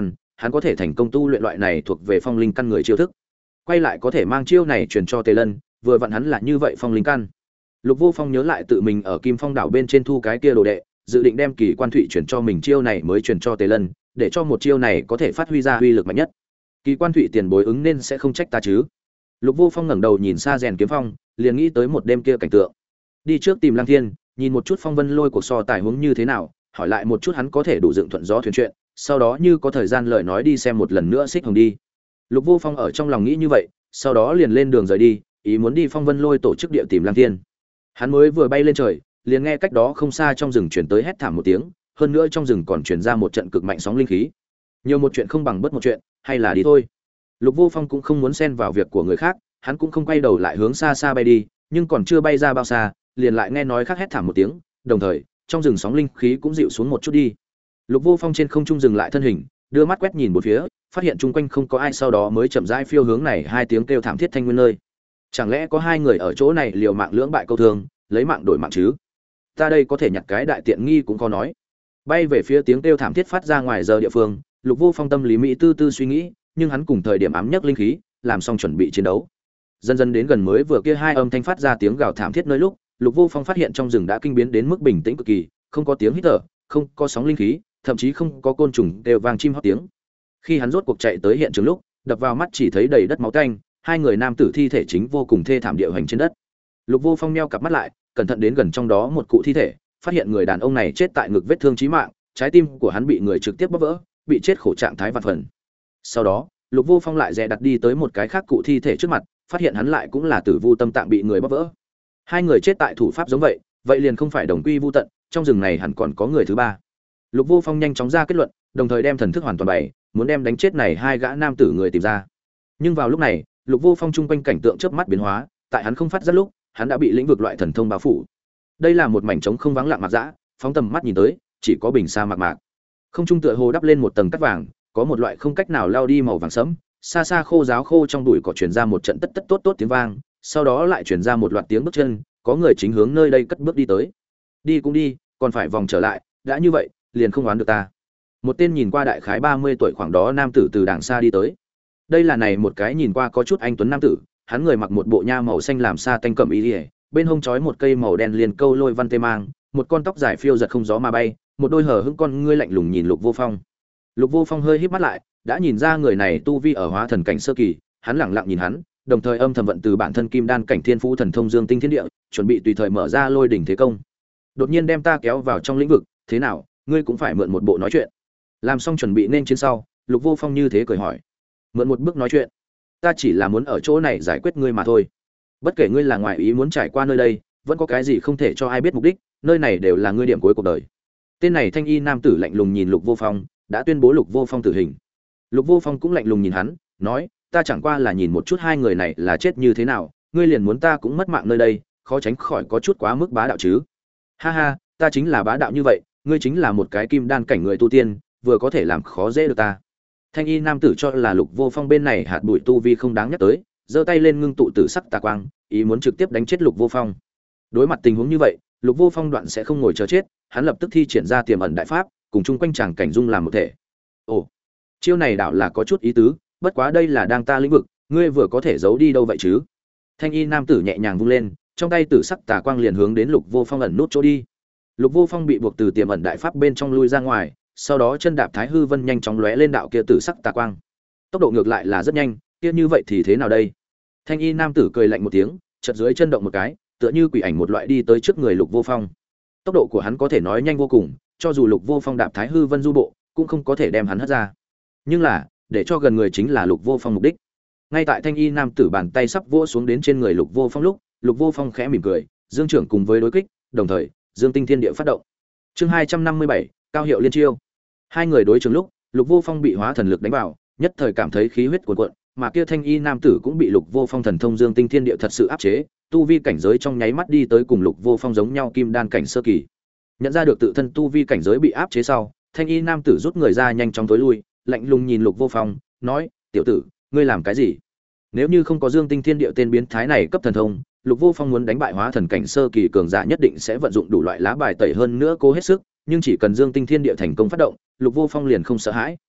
hắn có thể thành công tu luyện loại này thuộc về phong linh căn người chiêu thức. Quay lại có thể mang chiêu này truyền cho Tề Lân, vừa vặn hắn là như vậy phong linh căn. Lục Vô Phong nhớ lại tự mình ở Kim Phong đảo bên trên thu cái kia đồ đệ, dự định đem Kỳ Quan Thụy chuyển cho mình chiêu này mới truyền cho Tề Lân, để cho một chiêu này có thể phát huy ra uy lực mạnh nhất. Kỳ Quan Thụy tiền bối ứng nên sẽ không trách ta chứ? Lục Vô Phong ngẩng đầu nhìn xa rèn kiếm phong, liền nghĩ tới một đêm kia cảnh tượng. Đi trước tìm Lăng Thiên, nhìn một chút Phong Vân Lôi cuộc so tài huống như thế nào, hỏi lại một chút hắn có thể đủ dựng thuận gió thuyền chuyện, sau đó như có thời gian lời nói đi xem một lần nữa Xích Hồng đi. Lục Vô Phong ở trong lòng nghĩ như vậy, sau đó liền lên đường rời đi, ý muốn đi Phong Vân Lôi tổ chức địa tìm Lăng Thiên. Hắn mới vừa bay lên trời, liền nghe cách đó không xa trong rừng truyền tới hét thảm một tiếng, hơn nữa trong rừng còn truyền ra một trận cực mạnh sóng linh khí. Nhiều một chuyện không bằng bất một chuyện, hay là đi thôi. Lục Vô Phong cũng không muốn xen vào việc của người khác, hắn cũng không quay đầu lại hướng xa xa bay đi, nhưng còn chưa bay ra bao xa, liền lại nghe nói khác hét thảm một tiếng, đồng thời, trong rừng sóng linh khí cũng dịu xuống một chút đi. Lục Vô Phong trên không trung dừng lại thân hình, đưa mắt quét nhìn bốn phía, phát hiện chung quanh không có ai, sau đó mới chậm rãi phiêu hướng này hai tiếng kêu thảm thiết thanh nguyên nơi. Chẳng lẽ có hai người ở chỗ này liều mạng lưỡng bại câu thương, lấy mạng đổi mạng chứ? Ta đây có thể nhặt cái đại tiện nghi cũng khó nói. Bay về phía tiếng kêu thảm thiết phát ra ngoài giờ địa phương, Lục Vô Phong tâm lý mỹ tư tư suy nghĩ, nhưng hắn cùng thời điểm ám nhất linh khí, làm xong chuẩn bị chiến đấu. Dần dần đến gần mới vừa kia hai âm thanh phát ra tiếng gào thảm thiết nơi lúc, Lục Vô Phong phát hiện trong rừng đã kinh biến đến mức bình tĩnh cực kỳ, không có tiếng hít thở, không có sóng linh khí, thậm chí không có côn trùng đều vang chim hót tiếng. Khi hắn rốt cuộc chạy tới hiện trường lúc, đập vào mắt chỉ thấy đầy đất máu tanh, hai người nam tử thi thể chính vô cùng thê thảm địa hành trên đất. Lục Vô Phong nheo cặp mắt lại, cẩn thận đến gần trong đó một cụ thi thể, phát hiện người đàn ông này chết tại ngực vết thương chí mạng, trái tim của hắn bị người trực tiếp bóp vỡ, bị chết khổ trạng thái vạn phần. Sau đó, Lục Vô Phong lại dè đặt đi tới một cái khác cụ thi thể trước mặt, phát hiện hắn lại cũng là tử vu tâm tạng bị người bóp vỡ. Hai người chết tại thủ pháp giống vậy, vậy liền không phải đồng quy vu tận, trong rừng này hẳn còn có người thứ ba. Lục Vô Phong nhanh chóng ra kết luận, đồng thời đem thần thức hoàn toàn bày, muốn đem đánh chết này hai gã nam tử người tìm ra. Nhưng vào lúc này, Lục Vô Phong chung quanh cảnh tượng chớp mắt biến hóa, tại hắn không phát giác lúc, hắn đã bị lĩnh vực loại thần thông bao phủ. Đây là một mảnh trống không vắng lặng mạc dã, phóng tầm mắt nhìn tới, chỉ có bình sa mạc mạc. Không trung tựa hồ đắp lên một tầng cát vàng, có một loại không cách nào lao đi màu vàng sẫm, xa xa khô ráo khô trong bụi cỏ truyền ra một trận tất tất tốt tốt tiếng vang, sau đó lại truyền ra một loạt tiếng bước chân, có người chính hướng nơi đây cất bước đi tới. Đi cũng đi, còn phải vòng trở lại, đã như vậy, liền không oán được ta. Một tên nhìn qua đại khái 30 tuổi khoảng đó nam tử từ đàng xa đi tới. Đây là này một cái nhìn qua có chút anh tuấn nam tử, hắn người mặc một bộ nha màu xanh làm sa tanh cẩm y liễu, bên hông trói một cây màu đen liền câu lôi văn tê mang, một con tóc dài phiêu giật không gió mà bay, một đôi hờ hững con ngươi lạnh lùng nhìn Lục Vô Phong. Lục Vô Phong hơi híp mắt lại, đã nhìn ra người này tu vi ở hóa thần cảnh sơ kỳ, hắn lẳng lặng nhìn hắn, đồng thời âm thầm vận từ bản thân kim đan cảnh thiên phú thần thông dương tinh thiên địa, chuẩn bị tùy thời mở ra lôi đỉnh thế công. Đột nhiên đem ta kéo vào trong lĩnh vực, thế nào, ngươi cũng phải mượn một bộ nói chuyện. Làm xong chuẩn bị nên chiến sau, Lục Vô Phong như thế cười hỏi, mượn một bước nói chuyện? Ta chỉ là muốn ở chỗ này giải quyết ngươi mà thôi. Bất kể ngươi là ngoại ý muốn trải qua nơi đây, vẫn có cái gì không thể cho ai biết mục đích, nơi này đều là ngươi điểm cuối cuộc đời. Tên này thanh y nam tử lạnh lùng nhìn Lục Vô Phong, đã tuyên bố Lục Vô Phong tử hình. Lục Vô Phong cũng lạnh lùng nhìn hắn, nói, ta chẳng qua là nhìn một chút hai người này là chết như thế nào, ngươi liền muốn ta cũng mất mạng nơi đây, khó tránh khỏi có chút quá mức bá đạo chứ. Ha ha, ta chính là bá đạo như vậy, ngươi chính là một cái kim đan cảnh người tu tiên, vừa có thể làm khó dễ được ta. Thanh y nam tử cho là Lục Vô Phong bên này hạt bụi tu vi không đáng nhắc tới, giơ tay lên ngưng tụ tử sắc tà quang, ý muốn trực tiếp đánh chết Lục Vô Phong. Đối mặt tình huống như vậy, Lục Vô Phong đoạn sẽ không ngồi chờ chết, hắn lập tức thi triển ra tiềm ẩn đại pháp, cùng chung quanh chàng cảnh dung làm một thể. Ồ, chiêu này đảo là có chút ý tứ, bất quá đây là đang ta lĩnh vực, ngươi vừa có thể giấu đi đâu vậy chứ? Thanh y nam tử nhẹ nhàng vung lên, trong tay tử sắc tà quang liền hướng đến Lục Vô Phong ẩn nút chỗ đi. Lục Vô Phong bị buộc từ tiềm ẩn đại pháp bên trong lui ra ngoài, sau đó chân đạp Thái Hư Vân nhanh chóng lóe lên đạo kia tử sắc tà quang. Tốc độ ngược lại là rất nhanh, kia như vậy thì thế nào đây? Thanh y nam tử cười lạnh một tiếng, chợt dưới chân động một cái, tựa như quỷ ảnh một loại đi tới trước người Lục Vô Phong. Tốc độ của hắn có thể nói nhanh vô cùng, cho dù Lục Vô Phong đạp Thái Hư Vân du bộ, cũng không có thể đem hắn hất ra. Nhưng là, để cho gần người chính là Lục Vô Phong mục đích. Ngay tại thanh y nam tử bàn tay sắp vỗ xuống đến trên người Lục Vô Phong lúc, Lục Vô Phong khẽ mỉm cười, dương trưởng cùng với đối kích, đồng thời, Dương Tinh Thiên Địa phát động. Chương 257, cao hiệu liên chiêu. Hai người đối trường lúc, Lục Vô Phong bị hóa thần lực đánh vào, nhất thời cảm thấy khí huyết cuồn cuộn, mà kia thanh y nam tử cũng bị Lục Vô Phong thần thông Dương Tinh Thiên Địa thật sự áp chế, tu vi cảnh giới trong nháy mắt đi tới cùng Lục Vô Phong giống nhau kim đan cảnh sơ kỳ. Nhận ra được tự thân tu vi cảnh giới bị áp chế sau, thanh y nam tử rút người ra nhanh chóng tối lui, lạnh lùng nhìn Lục Vô Phong, nói: "Tiểu tử, ngươi làm cái gì?" Nếu như không có Dương Tinh Thiên Địa tên biến thái này cấp thần thông, Lục Vô Phong muốn đánh bại hóa thần cảnh sơ kỳ cường giả nhất định sẽ vận dụng đủ loại lá bài tẩy hơn nữa cố hết sức, nhưng chỉ cần Dương Tinh Thiên Địa thành công phát động, Lục Vô Phong liền không sợ hãi.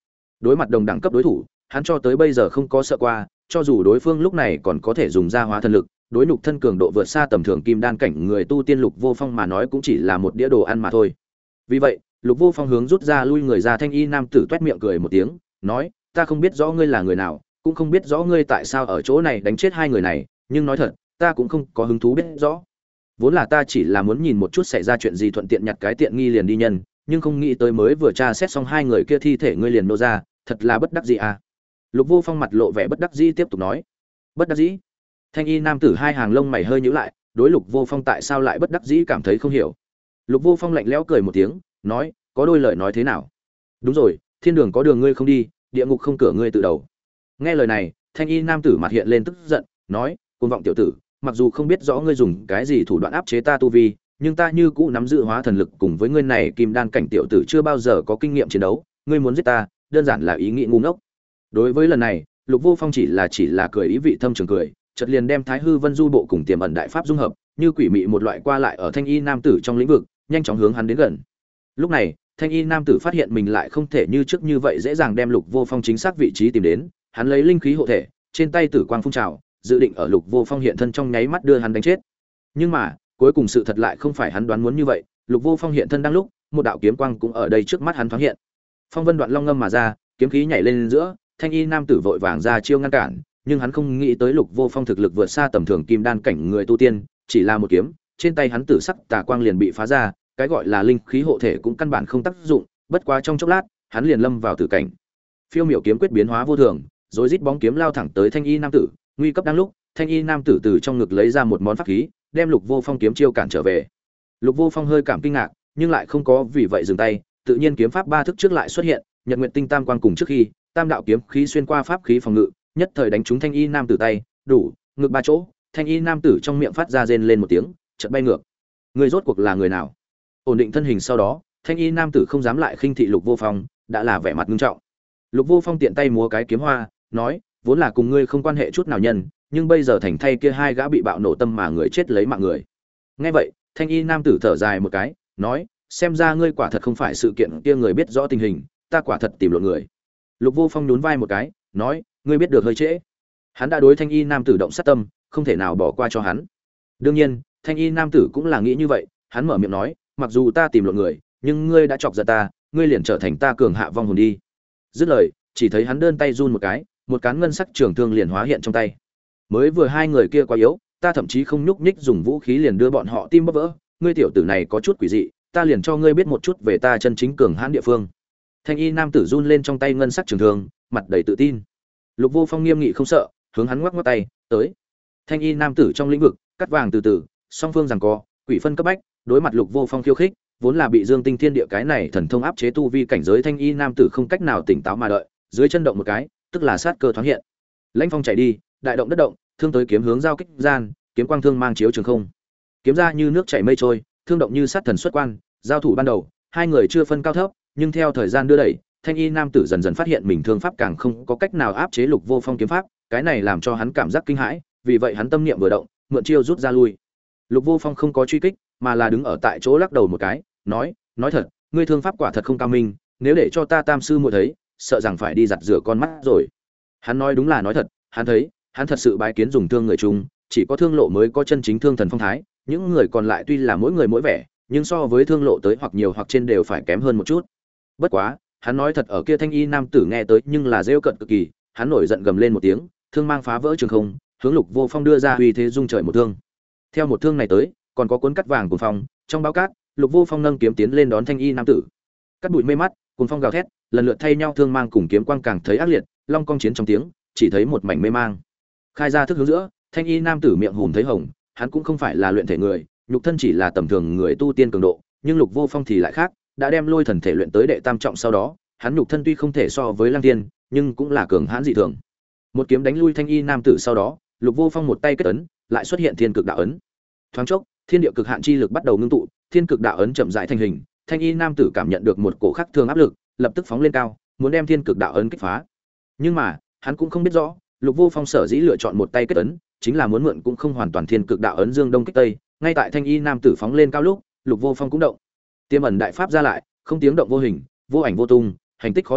Đối mặt đồng đẳng cấp đối thủ, hắn cho tới bây giờ không có sợ qua, cho dù đối phương lúc này còn có thể dùng ra hóa thần lực, đối nhục thân cường độ vượt xa tầm thường kim đan cảnh người tu tiên Lục Vô Phong mà nói cũng chỉ là một đĩa đồ ăn mà thôi. Vì vậy, Lục Vô Phong hướng rút ra lui người ra, thanh y nam tử toét miệng cười một tiếng, nói: "Ta không biết rõ ngươi là người nào, cũng không biết rõ ngươi tại sao ở chỗ này đánh chết hai người này, nhưng nói thật, ta cũng không có hứng thú biết rõ. Vốn là ta chỉ là muốn nhìn một chút xảy ra chuyện gì thuận tiện nhặt cái tiện nghi liền đi nhân, nhưng không nghĩ tới mới vừa tra xét xong hai người kia thi thể ngươi liền nô ra, thật là bất đắc dĩ à." Lục Vô Phong mặt lộ vẻ bất đắc dĩ tiếp tục nói: "Bất đắc dĩ?" Thanh y nam tử hai hàng lông mày hơi nhíu lại, đối Lục Vô Phong tại sao lại bất đắc dĩ cảm thấy không hiểu. Lục Vô Phong lạnh lẽo cười một tiếng, nói: "Có đôi lời nói thế nào? Đúng rồi, thiên đường có đường ngươi không đi, địa ngục không cửa ngươi tự đầu." Nghe lời này, thanh y nam tử mặt hiện lên tức giận, nói: "Cuồng vọng tiểu tử, mặc dù không biết rõ ngươi dùng cái gì thủ đoạn áp chế ta tu vi, nhưng ta như cũ nắm giữ hóa thần lực, cùng với ngươi này kim đan cảnh tiểu tử chưa bao giờ có kinh nghiệm chiến đấu, ngươi muốn giết ta, đơn giản là ý nghĩ ngu ngốc." Đối với lần này, Lục Vô Phong chỉ là cười ý vị thâm trường cười, chợt liền đem Thái Hư Vân Du bộ cùng Tiềm ẩn đại pháp dung hợp, như quỷ mị một loại qua lại ở thanh y nam tử trong lĩnh vực, nhanh chóng hướng hắn đến gần. Lúc này, thanh y nam tử phát hiện mình lại không thể như trước như vậy dễ dàng đem Lục Vô Phong chính xác vị trí tìm đến, hắn lấy linh khí hộ thể, trên tay tử quang phun trào, dự định ở Lục Vô Phong hiện thân trong nháy mắt đưa hắn đánh chết. Nhưng mà, cuối cùng sự thật lại không phải hắn đoán muốn như vậy, Lục Vô Phong hiện thân đang lúc, một đạo kiếm quang cũng ở đây trước mắt hắn thoáng hiện. Phong vân đoạn long ngâm mà ra, kiếm khí nhảy lên giữa, thanh y nam tử vội vàng ra chiêu ngăn cản, nhưng hắn không nghĩ tới Lục Vô Phong thực lực vượt xa tầm thường kim đan cảnh người tu tiên, chỉ là một kiếm, trên tay hắn tử sắc tà quang liền bị phá ra, cái gọi là linh khí hộ thể cũng căn bản không tác dụng, bất quá trong chốc lát, hắn liền lâm vào tử cảnh. Phiêu miểu kiếm quyết biến hóa vô thường, rồi rít bóng kiếm lao thẳng tới thanh y nam tử, nguy cấp đang lúc, thanh y nam tử từ trong ngực lấy ra một món pháp khí, đem Lục Vô Phong kiếm chiêu cản trở về. Lục Vô Phong hơi cảm kinh ngạc, nhưng lại không có vì vậy dừng tay, tự nhiên kiếm pháp ba thức trước lại xuất hiện, Nhật Nguyệt Tinh Tam Quang cùng trước khi, tam đạo kiếm khí xuyên qua pháp khí phòng ngự, nhất thời đánh trúng thanh y nam tử tay, đủ, ngực ba chỗ, thanh y nam tử trong miệng phát ra rên lên một tiếng, chợt bay ngược. Người rốt cuộc là người nào? Ổn định thân hình sau đó, thanh y nam tử không dám lại khinh thị Lục Vô Phong, đã là vẻ mặt nghiêm trọng. Lục Vô Phong tiện tay múa cái kiếm hoa, nói: "Vốn là cùng ngươi không quan hệ chút nào nhân, nhưng bây giờ thành thay kia hai gã bị bạo nổ tâm mà người chết lấy mạng người." Nghe vậy, thanh y nam tử thở dài một cái, nói: "Xem ra ngươi quả thật không phải sự kiện kia người biết rõ tình hình, ta quả thật tìm lộn người." Lục Vô Phong nhún vai một cái, nói: "Ngươi biết được hơi trễ." Hắn đã đối thanh y nam tử động sát tâm, không thể nào bỏ qua cho hắn. Đương nhiên, thanh y nam tử cũng là nghĩ như vậy, hắn mở miệng nói: "Mặc dù ta tìm lộn người, nhưng ngươi đã chọc giận ta, ngươi liền trở thành ta cường hạ vong hồn đi." Dứt lời, chỉ thấy hắn đơn tay run một cái, một cán ngân sắc trường thương liền hóa hiện trong tay. Mới vừa hai người kia quá yếu, ta thậm chí không nhúc nhích dùng vũ khí liền đưa bọn họ tim bóp vỡ, ngươi tiểu tử này có chút quỷ dị, ta liền cho ngươi biết một chút về ta chân chính cường hãn địa phương. Thanh y nam tử run lên trong tay ngân sắc trường thương, mặt đầy tự tin. Lục Vô Phong nghiêm nghị không sợ, hướng hắn ngoắc ngoắc tay, tới. Thanh y nam tử trong lĩnh vực, cắt vàng từ từ, song phương giằng co, quỷ phân cấp bách, đối mặt Lục Vô Phong khiêu khích, vốn là bị Dương Tinh Thiên Địa cái này thần thông áp chế tu vi cảnh giới thanh y nam tử không cách nào tỉnh táo mà đợi, dưới chân động một cái, tức là sát cơ thoáng hiện. Lãnh phong chạy đi, đại động đất động, thương tới kiếm hướng giao kích gian, kiếm quang thương mang chiếu trường không. Kiếm ra như nước chảy mây trôi, thương động như sát thần xuất quan, giao thủ ban đầu, hai người chưa phân cao thấp, nhưng theo thời gian đưa đẩy, thanh y nam tử dần dần phát hiện mình thương pháp càng không có cách nào áp chế Lục Vô Phong kiếm pháp, cái này làm cho hắn cảm giác kinh hãi, vì vậy hắn tâm niệm vừa động, mượn chiêu rút ra lui. Lục Vô Phong không có truy kích, mà là đứng ở tại chỗ lắc đầu một cái, nói thật, ngươi thương pháp quả thật không cao minh, nếu để cho ta tam sư muội thấy, sợ rằng phải đi giặt rửa con mắt rồi. Hắn nói đúng là nói thật, hắn thấy, hắn thật sự bái kiến dùng thương người chung, chỉ có thương lộ mới có chân chính thương thần phong thái, những người còn lại tuy là mỗi người mỗi vẻ, nhưng so với thương lộ tới hoặc nhiều hoặc trên đều phải kém hơn một chút. Bất quá, hắn nói thật ở kia thanh y nam tử nghe tới nhưng là rêu cận cực kỳ, hắn nổi giận gầm lên một tiếng, thương mang phá vỡ trường không, hướng Lục Vô Phong đưa ra uy thế dung trời một thương. Theo một thương này tới, còn có cuốn cắt vàng cuồng phong, trong báo cát, Lục Vô Phong nâng kiếm tiến lên đón thanh y nam tử. Cắt bụi mê mắt, cuồng phong gào thét, lần lượt thay nhau thương mang cùng kiếm quang càng thấy ác liệt, long cong chiến trong tiếng, chỉ thấy một mảnh mê mang. Khai ra thức hướng giữa, thanh y nam tử miệng hùm thấy hồng, hắn cũng không phải là luyện thể người, nhục thân chỉ là tầm thường người tu tiên cường độ, nhưng Lục Vô Phong thì lại khác, đã đem lôi thần thể luyện tới đệ tam trọng sau đó, hắn nhục thân tuy không thể so với Lăng Tiên, nhưng cũng là cường hãn dị thường. Một kiếm đánh lui thanh y nam tử sau đó, Lục Vô Phong một tay kết ấn, lại xuất hiện thiên cực đạo ấn. Thoáng chốc, thiên địa cực hạn chi lực bắt đầu ngưng tụ, thiên cực đạo ấn chậm rãi thành hình, thanh y nam tử cảm nhận được một cổ khắc thường áp lực, lập tức phóng lên cao, muốn đem thiên cực đạo ấn kích phá. Nhưng mà, hắn cũng không biết rõ, Lục Vô Phong sở dĩ lựa chọn một tay kết ấn, chính là muốn mượn cũng không hoàn toàn thiên cực đạo ấn dương đông kích tây, ngay tại thanh y nam tử phóng lên cao lúc, Lục Vô Phong cũng động. Tiềm ẩn đại pháp ra lại, không tiếng động vô hình, vô ảnh vô tung, hành tích khó liệu,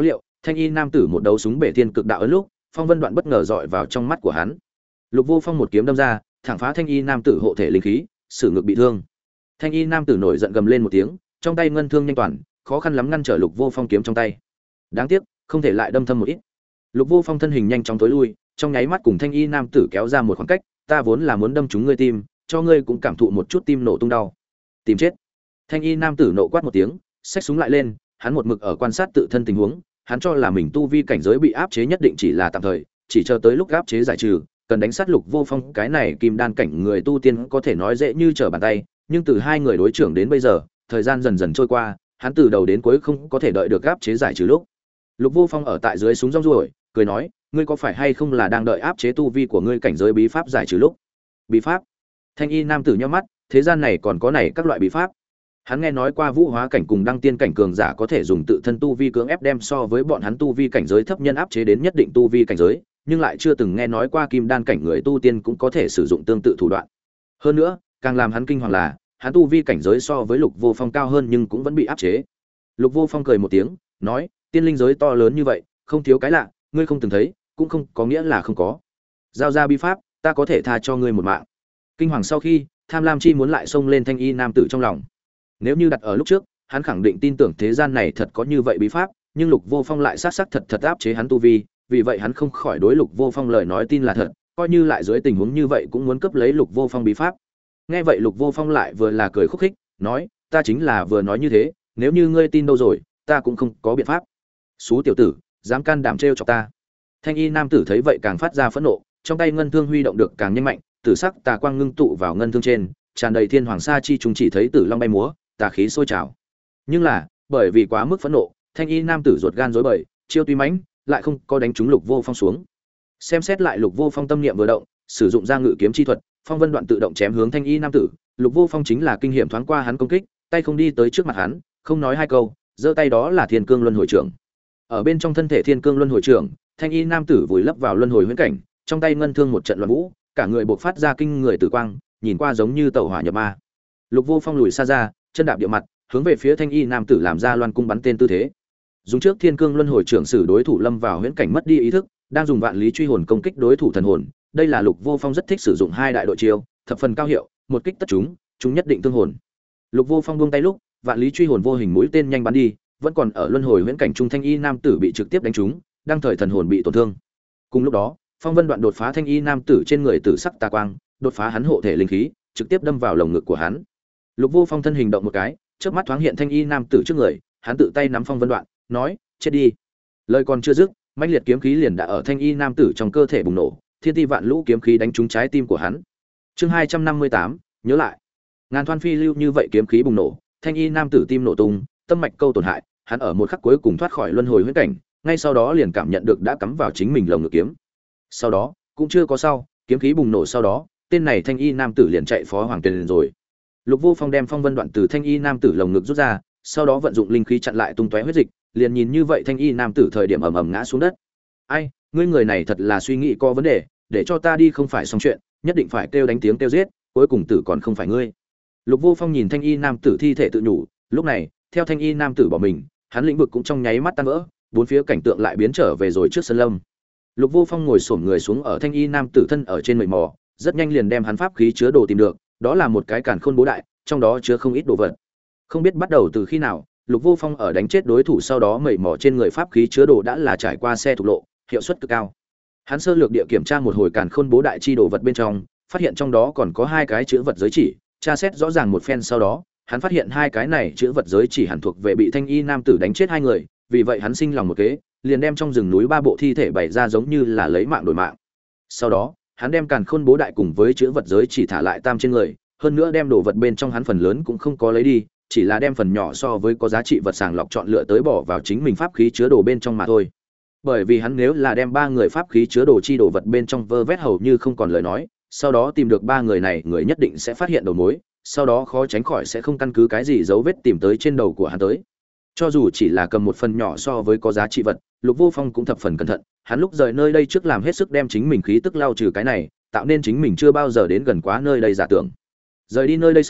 Thanh y nam tử một đấu súng bể thiên cực đạo ấn lúc, phong vân đoạn bất ngờ dọi vào trong mắt của hắn. Lục Vô Phong một kiếm đâm ra, thẳng phá thanh y nam tử hộ thể linh khí, sử ngực bị thương. Thanh y nam tử nổi giận gầm lên một tiếng, trong tay ngân thương nhanh toàn, khó khăn lắm ngăn trở Lục Vô Phong kiếm trong tay. Đáng tiếc, không thể lại đâm thâm một ít. Lục Vô Phong thân hình nhanh chóng tối lui, trong nháy mắt cùng thanh y nam tử kéo ra một khoảng cách, ta vốn là muốn đâm trúng ngươi tim, cho ngươi cũng cảm thụ một chút tim nổ tung đau. Tìm chết. Thanh y nam tử nộ quát một tiếng, xách súng lại lên, hắn một mực ở quan sát tự thân tình huống, hắn cho là mình tu vi cảnh giới bị áp chế nhất định chỉ là tạm thời, chỉ chờ tới lúc áp chế giải trừ, cần đánh sát Lục Vô Phong cái này kim đan cảnh người tu tiên có thể nói dễ như trở bàn tay, nhưng từ hai người đối trưởng đến bây giờ, thời gian dần dần trôi qua, hắn từ đầu đến cuối không có thể đợi được áp chế giải trừ lúc. Lục Vô Phong ở tại dưới súng rong ruổi, cười nói, ngươi có phải hay không là đang đợi áp chế tu vi của ngươi cảnh giới bí pháp giải trừ lúc? Bí pháp? Thanh y nam tử nhíu mắt, thế gian này còn có này các loại bí pháp. Hắn nghe nói qua vũ hóa cảnh cùng đăng tiên cảnh cường giả có thể dùng tự thân tu vi cưỡng ép đem so với bọn hắn tu vi cảnh giới thấp nhân áp chế đến nhất định tu vi cảnh giới, nhưng lại chưa từng nghe nói qua kim đan cảnh người tu tiên cũng có thể sử dụng tương tự thủ đoạn. Hơn nữa, càng làm hắn kinh hoàng là, hắn tu vi cảnh giới so với Lục Vô Phong cao hơn nhưng cũng vẫn bị áp chế. Lục Vô Phong cười một tiếng, nói, tiên linh giới to lớn như vậy, không thiếu cái lạ, ngươi không từng thấy, cũng không có nghĩa là không có. Giao ra bí pháp, ta có thể tha cho ngươi một mạng. Kinh hoàng sau khi, tham lam chi muốn lại xông lên thanh y nam tử trong lòng. Nếu như đặt ở lúc trước, hắn khẳng định tin tưởng thế gian này thật có như vậy bí pháp, nhưng Lục Vô Phong lại sát thật áp chế hắn tu vi, vì vậy hắn không khỏi đối Lục Vô Phong lời nói tin là thật, coi như lại dưới tình huống như vậy cũng muốn cướp lấy Lục Vô Phong bí pháp. Nghe vậy Lục Vô Phong lại vừa là cười khúc khích, nói, ta chính là vừa nói như thế, nếu như ngươi tin đâu rồi, ta cũng không có biện pháp. Xú tiểu tử, dám can đảm trêu chọc ta. Thanh y nam tử thấy vậy càng phát ra phẫn nộ, trong tay ngân thương huy động được càng nhanh mạnh, tử sắc tà quang ngưng tụ vào ngân thương trên, tràn đầy thiên hoàng sa chi trùng chỉ thấy tử long bay múa, tà khí sôi trào. Nhưng là, bởi vì quá mức phẫn nộ, thanh y nam tử ruột gan rối bời, chiêu tuy mãnh, lại không có đánh trúng Lục Vô Phong xuống. Xem xét lại Lục Vô Phong tâm niệm vừa động, sử dụng ra ngự kiếm chi thuật, phong vân đoạn tự động chém hướng thanh y nam tử. Lục Vô Phong chính là kinh nghiệm thoáng qua hắn công kích, tay không đi tới trước mặt hắn, không nói hai câu, giơ tay đó là Thiên Cương Luân Hồi Trưởng. Ở bên trong thân thể Thiên Cương Luân Hồi Trưởng, thanh y nam tử vùi lấp vào luân hồi huyễn cảnh, trong tay ngân thương một trận loạn vũ, cả người bộc phát ra kinh người tử quang, nhìn qua giống như tẩu hỏa nhập ma. Lục Vô Phong lùi xa ra, chân đạp địa mặt, hướng về phía thanh y nam tử làm ra loan cung bắn tên tư thế. Dùng trước Thiên Cương Luân Hồi Trưởng xử đối thủ lâm vào huyễn cảnh mất đi ý thức, đang dùng vạn lý truy hồn công kích đối thủ thần hồn. Đây là Lục Vô Phong rất thích sử dụng hai đại đội chiêu, thập phần cao hiệu, một kích tất chúng nhất định thương hồn. Lục Vô Phong buông tay lúc, vạn lý truy hồn vô hình mũi tên nhanh bắn đi, vẫn còn ở luân hồi huyễn cảnh trung thanh y nam tử bị trực tiếp đánh trúng, đang thời thần hồn bị tổn thương. Cùng lúc đó, phong vân đoạn đột phá thanh y nam tử trên người tử sắc tà quang, đột phá hắn hộ thể linh khí, trực tiếp đâm vào lồng ngực của hắn. Lục Vô Phong thân hình động một cái, chớp mắt thoáng hiện thanh y nam tử trước người, hắn tự tay nắm phong vân đoạn, nói, chết đi. Lời còn chưa dứt, mãnh liệt kiếm khí liền đã ở thanh y nam tử trong cơ thể bùng nổ, thiên ti vạn lũ kiếm khí đánh trúng trái tim của hắn. Chương 258, nhớ lại. Ngàn thoăn phi lưu như vậy kiếm khí bùng nổ, thanh y nam tử tim nổ tung, tâm mạch câu tổn hại, hắn ở một khắc cuối cùng thoát khỏi luân hồi huyễn cảnh, ngay sau đó liền cảm nhận được đã cắm vào chính mình lồng ngực kiếm. Sau đó, cũng chưa có sau, kiếm khí bùng nổ sau đó, tên này thanh y nam tử liền chạy phó hoàng tuyền rồi. Lục Vô Phong đem phong vân đoạn từ thanh y nam tử lồng ngực rút ra, sau đó vận dụng linh khí chặn lại tung tóe huyết dịch, liền nhìn như vậy thanh y nam tử thời điểm ầm ầm ngã xuống đất. Ai, ngươi người này thật là suy nghĩ có vấn đề, để cho ta đi không phải xong chuyện, nhất định phải kêu đánh tiếng kêu giết, cuối cùng tử còn không phải ngươi. Lục Vô Phong nhìn thanh y nam tử thi thể tự nhủ, lúc này, theo thanh y nam tử bỏ mình, hắn lĩnh vực cũng trong nháy mắt tan vỡ, bốn phía cảnh tượng lại biến trở về rồi trước sân lâm. Lục Vô Phong ngồi xổm người xuống ở thanh y nam tử thân ở trên mây mò, rất nhanh liền đem hắn pháp khí chứa đồ tìm được, đó là một cái càn khôn bố đại, trong đó chứa không ít đồ vật. Không biết bắt đầu từ khi nào, Lục Vô Phong ở đánh chết đối thủ sau đó mẩy mò trên người pháp khí chứa đồ đã là trải qua xe thục lộ, hiệu suất cực cao. Hắn sơ lược địa kiểm tra một hồi càn khôn bố đại chi đồ vật bên trong, phát hiện trong đó còn có hai cái chữ vật giới chỉ, tra xét rõ ràng một phen sau đó, hắn phát hiện hai cái này chữ vật giới chỉ hẳn thuộc về bị thanh y nam tử đánh chết hai người, vì vậy hắn sinh lòng một kế, liền đem trong rừng núi ba bộ thi thể bày ra giống như là lấy mạng đổi mạng. Sau đó, hắn đem càn khôn bố đại cùng với chữ vật giới chỉ thả lại tam trên người, hơn nữa đem đồ vật bên trong hắn phần lớn cũng không có lấy đi, chỉ là đem phần nhỏ so với có giá trị vật sàng lọc chọn lựa tới bỏ vào chính mình pháp khí chứa đồ bên trong mà thôi. Bởi vì hắn nếu là đem ba người pháp khí chứa đồ chi đồ vật bên trong vơ vét hầu như không còn lời nói, sau đó tìm được ba người này, người nhất định sẽ phát hiện đầu mối, sau đó khó tránh khỏi sẽ không căn cứ cái gì dấu vết tìm tới trên đầu của hắn tới. Cho dù chỉ là cầm một phần nhỏ so với có giá trị vật, Lục Vô Phong cũng thập phần cẩn thận, hắn lúc rời nơi đây trước làm hết sức đem chính mình khí tức lao trừ cái này, tạo nên chính mình chưa bao giờ đến gần quá nơi đây giả tưởng. Rời đi nơi đây sau,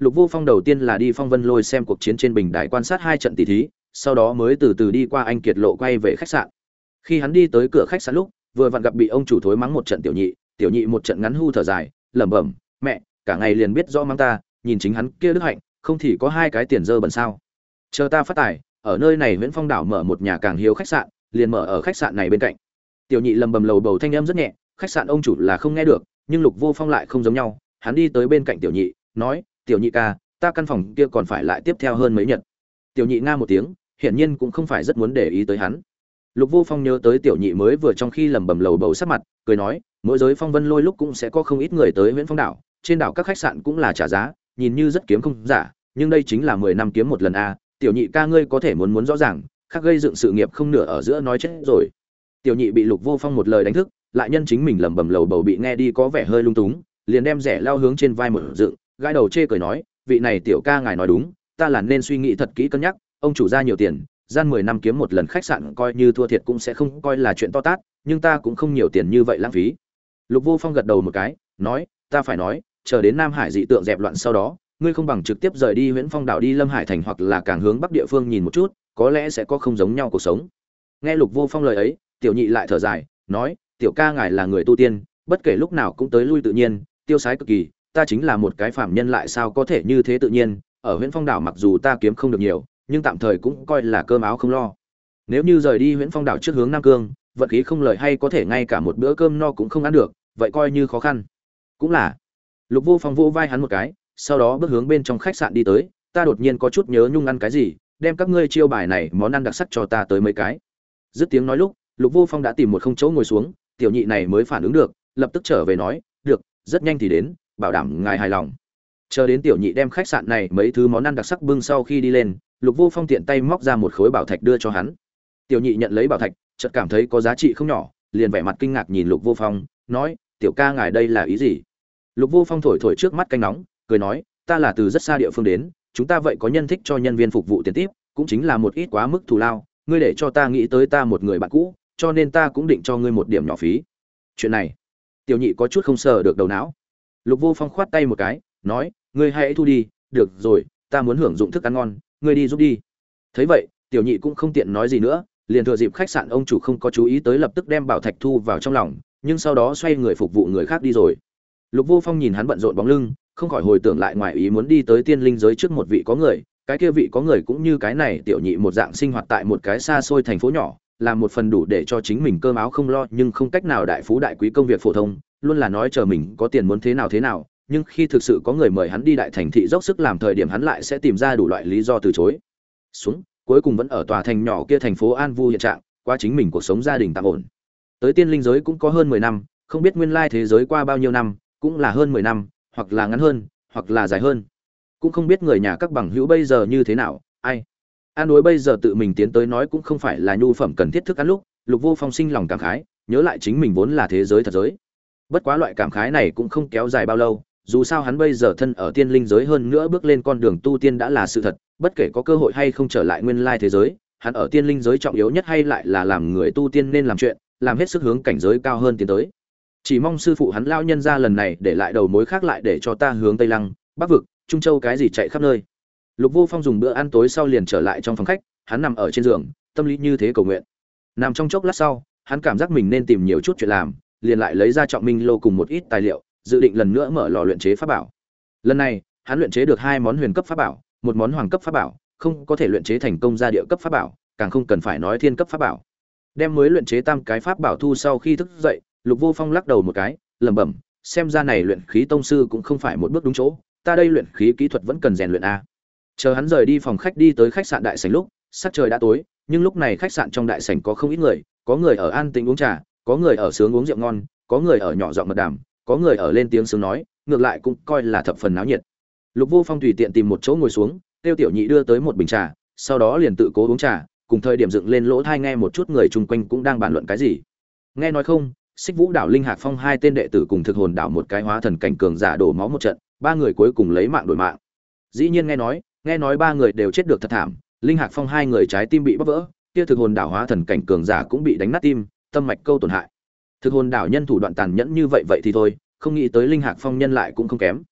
Lục Vô Phong đầu tiên là đi Phong Vân Lôi xem cuộc chiến trên bình đài quan sát hai trận tỷ thí, sau đó mới từ từ đi qua Anh Kiệt Lộ quay về khách sạn. Khi hắn đi tới cửa khách sạn lúc, vừa vặn gặp bị ông chủ thối mắng một trận tiểu nhị một trận ngắn hu thở dài, lẩm bẩm, "Mẹ, cả ngày liền biết rõ mắng ta, nhìn chính hắn kia đức hạnh, không thì có hai cái tiền dơ bẩn sao? Chờ ta phát tài, ở nơi này Viễn Phong đảo mở một nhà càng hiếu khách sạn, liền mở ở khách sạn này bên cạnh." Tiểu nhị lầm bầm lầu bầu thanh âm rất nhẹ, khách sạn ông chủ là không nghe được, nhưng Lục Vô Phong lại không giống nhau, hắn đi tới bên cạnh tiểu nhị, nói, "Tiểu nhị ca, ta căn phòng kia còn phải lại tiếp theo hơn mấy nhật." Tiểu nhị nga một tiếng, hiển nhiên cũng không phải rất muốn để ý tới hắn. Lục Vô Phong nhớ tới tiểu nhị mới vừa trong khi lẩm bẩm lầu bầu sắc mặt, cười nói, mỗi giới Phong Vân Lôi lúc cũng sẽ có không ít người tới Viễn Phong đảo, trên đảo các khách sạn cũng là trả giá, nhìn như rất kiếm không giả, nhưng đây chính là 10 năm kiếm một lần a, tiểu nhị ca ngươi có thể muốn rõ ràng, khác gây dựng sự nghiệp không nửa ở giữa nói chết rồi. Tiểu nhị bị Lục Vô Phong một lời đánh thức, lại nhân chính mình lẩm bẩm lầu bầu bị nghe đi có vẻ hơi lung túng, liền đem rẻ lao hướng trên vai một dựng, gãi đầu chê cười nói, vị này tiểu ca ngài nói đúng, ta là nên suy nghĩ thật kỹ cân nhắc, ông chủ ra nhiều tiền, gian 10 năm kiếm một lần khách sạn coi như thua thiệt cũng sẽ không coi là chuyện to tát, nhưng ta cũng không nhiều tiền như vậy lãng phí. Lục Vô Phong gật đầu một cái, nói, ta phải nói, chờ đến Nam Hải dị tượng dẹp loạn sau đó, ngươi không bằng trực tiếp rời đi Viễn Phong đảo đi Lâm Hải thành hoặc là càng hướng bắc địa phương nhìn một chút, có lẽ sẽ có không giống nhau cuộc sống. Nghe Lục Vô Phong lời ấy, tiểu nhị lại thở dài, nói, tiểu ca ngài là người tu tiên, bất kể lúc nào cũng tới lui tự nhiên, tiêu sái cực kỳ, ta chính là một cái phàm nhân lại sao có thể như thế tự nhiên, ở Viễn Phong đảo mặc dù ta kiếm không được nhiều, nhưng tạm thời cũng coi là cơm áo không lo. Nếu như rời đi Viễn Phong đảo trước hướng Nam Cương, vận khí không lợi hay có thể ngay cả một bữa cơm no cũng không ăn được, vậy coi như khó khăn. Cũng là. Lục Vô Phong vỗ vai hắn một cái, sau đó bước hướng bên trong khách sạn đi tới, ta đột nhiên có chút nhớ nhung ăn cái gì, đem các ngươi chiêu bài này món ăn đặc sắc cho ta tới mấy cái. Dứt tiếng nói lúc, Lục Vô Phong đã tìm một không chỗ ngồi xuống, tiểu nhị này mới phản ứng được, lập tức trở về nói, được, rất nhanh thì đến, bảo đảm ngài hài lòng. Chờ đến tiểu nhị đem khách sạn này mấy thứ món ăn đặc sắc bưng sau khi đi lên, Lục Vô Phong tiện tay móc ra một khối bảo thạch đưa cho hắn. Tiểu nhị nhận lấy bảo thạch, chợt cảm thấy có giá trị không nhỏ, liền vẻ mặt kinh ngạc nhìn Lục Vô Phong, nói, tiểu ca ngài đây là ý gì? Lục Vô Phong thổi thổi trước mắt canh nóng, cười nói, ta là từ rất xa địa phương đến, chúng ta vậy có nhân thích cho nhân viên phục vụ tiền tiếp, cũng chính là một ít quá mức thù lao, ngươi để cho ta nghĩ tới ta một người bạn cũ, cho nên ta cũng định cho ngươi một điểm nhỏ phí. Chuyện này, tiểu nhị có chút không sờ được đầu não. Lục Vô Phong khoát tay một cái, nói, ngươi hãy thu đi, được rồi, ta muốn hưởng dụng thức ăn ngon, ngươi đi giúp đi. Thấy vậy, tiểu nhị cũng không tiện nói gì nữa, liền thừa dịp khách sạn ông chủ không có chú ý tới lập tức đem bảo thạch thu vào trong lòng, nhưng sau đó xoay người phục vụ người khác đi rồi. Lục Vô Phong nhìn hắn bận rộn bóng lưng, không khỏi hồi tưởng lại ngoài ý muốn đi tới tiên linh giới trước một vị có người, cái kia vị có người cũng như cái này tiểu nhị một dạng sinh hoạt tại một cái xa xôi thành phố nhỏ, làm một phần đủ để cho chính mình cơm áo không lo nhưng không cách nào đại phú đại quý công việc phổ thông, luôn là nói chờ mình có tiền muốn thế nào, nhưng khi thực sự có người mời hắn đi đại thành thị dốc sức làm thời điểm hắn lại sẽ tìm ra đủ loại lý do từ chối. Xuống, cuối cùng vẫn ở tòa thành nhỏ kia thành phố an vui hiện trạng, qua chính mình cuộc sống gia đình tạm ổn. Tới tiên linh giới cũng có hơn 10 năm, không biết nguyên lai thế giới qua bao nhiêu năm, cũng là hơn 10 năm, hoặc là ngắn hơn, hoặc là dài hơn. Cũng không biết người nhà các bằng hữu bây giờ như thế nào, ai. An đối bây giờ tự mình tiến tới nói cũng không phải là nhu phẩm cần thiết thức ăn lúc, Lục Vô Phong sinh lòng cảm khái, nhớ lại chính mình vốn là thế giới thật giới. Bất quá loại cảm khái này cũng không kéo dài bao lâu, dù sao hắn bây giờ thân ở tiên linh giới hơn nữa bước lên con đường tu tiên đã là sự thật, bất kể có cơ hội hay không trở lại nguyên lai thế giới, hắn ở tiên linh giới trọng yếu nhất hay lại là làm người tu tiên nên làm chuyện, làm hết sức hướng cảnh giới cao hơn tiến tới. Chỉ mong sư phụ hắn lao nhân ra lần này để lại đầu mối khác lại để cho ta hướng Tây Lăng, Bắc vực, Trung Châu cái gì chạy khắp nơi. Lục Vô Phong dùng bữa ăn tối sau liền trở lại trong phòng khách, hắn nằm ở trên giường, tâm lý như thế cầu nguyện. Nằm trong chốc lát sau, hắn cảm giác mình nên tìm nhiều chút chuyện làm, liền lại lấy ra Trọng Minh lô cùng một ít tài liệu, dự định lần nữa mở lò luyện chế pháp bảo. Lần này, hắn luyện chế được 2 món huyền cấp pháp bảo, một món hoàng cấp pháp bảo, không có thể luyện chế thành công ra địa cấp pháp bảo, càng không cần phải nói thiên cấp pháp bảo. Đem mới luyện chế tam cái pháp bảo thu sau khi thức dậy, Lục Vô Phong lắc đầu một cái, lẩm bẩm, xem ra này luyện khí tông sư cũng không phải một bước đúng chỗ, ta đây luyện khí kỹ thuật vẫn cần rèn luyện a. Chờ hắn rời đi phòng khách đi tới khách sạn đại sảnh lúc, sắc trời đã tối, nhưng lúc này khách sạn trong đại sảnh có không ít người, có người ở an tĩnh uống trà, có người ở sướng uống rượu ngon, có người ở nhỏ giọng mật đàm, có người ở lên tiếng sướng nói, ngược lại cũng coi là thập phần náo nhiệt. Lục Vô Phong tùy tiện tìm một chỗ ngồi xuống, tiêu tiểu nhị đưa tới một bình trà, sau đó liền tự cố uống trà, cùng thời điểm dựng lên lỗ tai nghe một chút người chung quanh cũng đang bàn luận cái gì. Nghe nói không, Xích Vũ đảo Linh Hạc Phong 2 tên đệ tử cùng Thực Hồn đảo một cái hóa thần cảnh cường giả đổ máu một trận, 3 người cuối cùng lấy mạng đổi mạng. Dĩ nhiên nghe nói 3 người đều chết được thật thảm, Linh Hạc Phong 2 người trái tim bị bóp vỡ, kia Thực Hồn đảo hóa thần cảnh cường giả cũng bị đánh nát tim, tâm mạch câu tổn hại. Thực Hồn đảo nhân thủ đoạn tàn nhẫn như vậy thì thôi, không nghĩ tới Linh Hạc Phong nhân lại cũng không kém.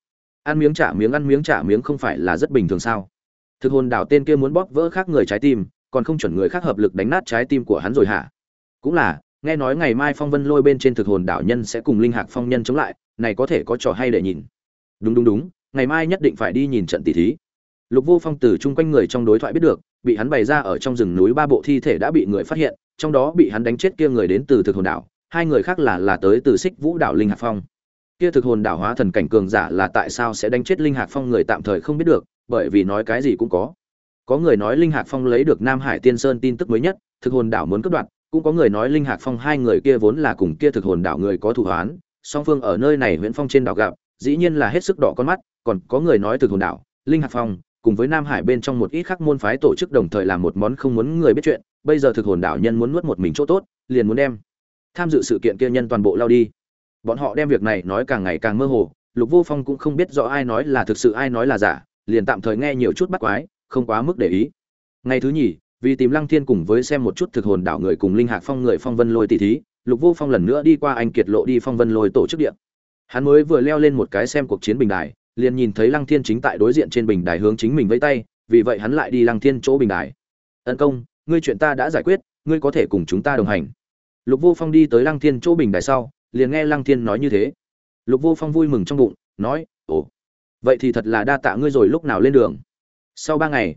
Ăn miếng trả miếng, ăn miếng trả miếng không phải là rất bình thường sao? Thực hồn đảo tên kia muốn bóp vỡ khác người trái tim, còn không chuẩn người khác hợp lực đánh nát trái tim của hắn rồi hả? Cũng là, nghe nói ngày mai Phong Vân Lôi bên trên thực hồn đảo nhân sẽ cùng Linh Hạc Phong nhân chống lại, này có thể có trò hay để nhìn. Đúng đúng đúng, ngày mai nhất định phải đi nhìn trận tỷ thí. Lục Vô Phong từ chung quanh người trong đối thoại biết được, bị hắn bày ra ở trong rừng núi ba bộ thi thể đã bị người phát hiện, trong đó bị hắn đánh chết kia người đến từ thực hồn đảo, hai người khác là tới từ Xích Vũ đảo Linh Hạc Phong. Kia thực hồn đảo hóa thần cảnh cường giả là tại sao sẽ đánh chết Linh Hạc Phong người tạm thời không biết được, bởi vì nói cái gì cũng có. Có người nói Linh Hạc Phong lấy được Nam Hải Tiên Sơn tin tức mới nhất, thực hồn đảo muốn cướp đoạt, cũng có người nói Linh Hạc Phong hai người kia vốn là cùng kia thực hồn đảo người có thù oán, song phương ở nơi này Huyền Phong trên đảo gặp, dĩ nhiên là hết sức đỏ con mắt, còn có người nói thực hồn đảo, Linh Hạc Phong cùng với Nam Hải bên trong một ít khác môn phái tổ chức đồng thời làm một món không muốn người biết chuyện, bây giờ thực hồn đảo nhân muốn nuốt một mình chỗ tốt, liền muốn đem tham dự sự kiện kia nhân toàn bộ lao đi. Bọn họ đem việc này nói càng ngày càng mơ hồ, Lục Vô Phong cũng không biết rõ ai nói là thực sự ai nói là giả, liền tạm thời nghe nhiều chút bắt quái, không quá mức để ý. Ngày thứ nhì, vì tìm Lăng Thiên cùng với xem một chút thực hồn đảo người cùng Linh Hạc Phong người Phong Vân Lôi tỷ thí, Lục Vô Phong lần nữa đi qua Anh Kiệt lộ đi Phong Vân Lôi tổ chức địa. Hắn mới vừa leo lên một cái xem cuộc chiến bình đài, liền nhìn thấy Lăng Thiên chính tại đối diện trên bình đài hướng chính mình vẫy tay, vì vậy hắn lại đi Lăng Thiên chỗ bình đài. "Ân công, ngươi chuyện ta đã giải quyết, ngươi có thể cùng chúng ta đồng hành." Lục Vô Phong đi tới Lăng Thiên chỗ bình đài sau, liền nghe Lăng Thiên nói như thế. Lục Vô Phong vui mừng trong bụng, nói: "Ồ, vậy thì thật là đa tạ ngươi rồi, lúc nào lên đường?" Sau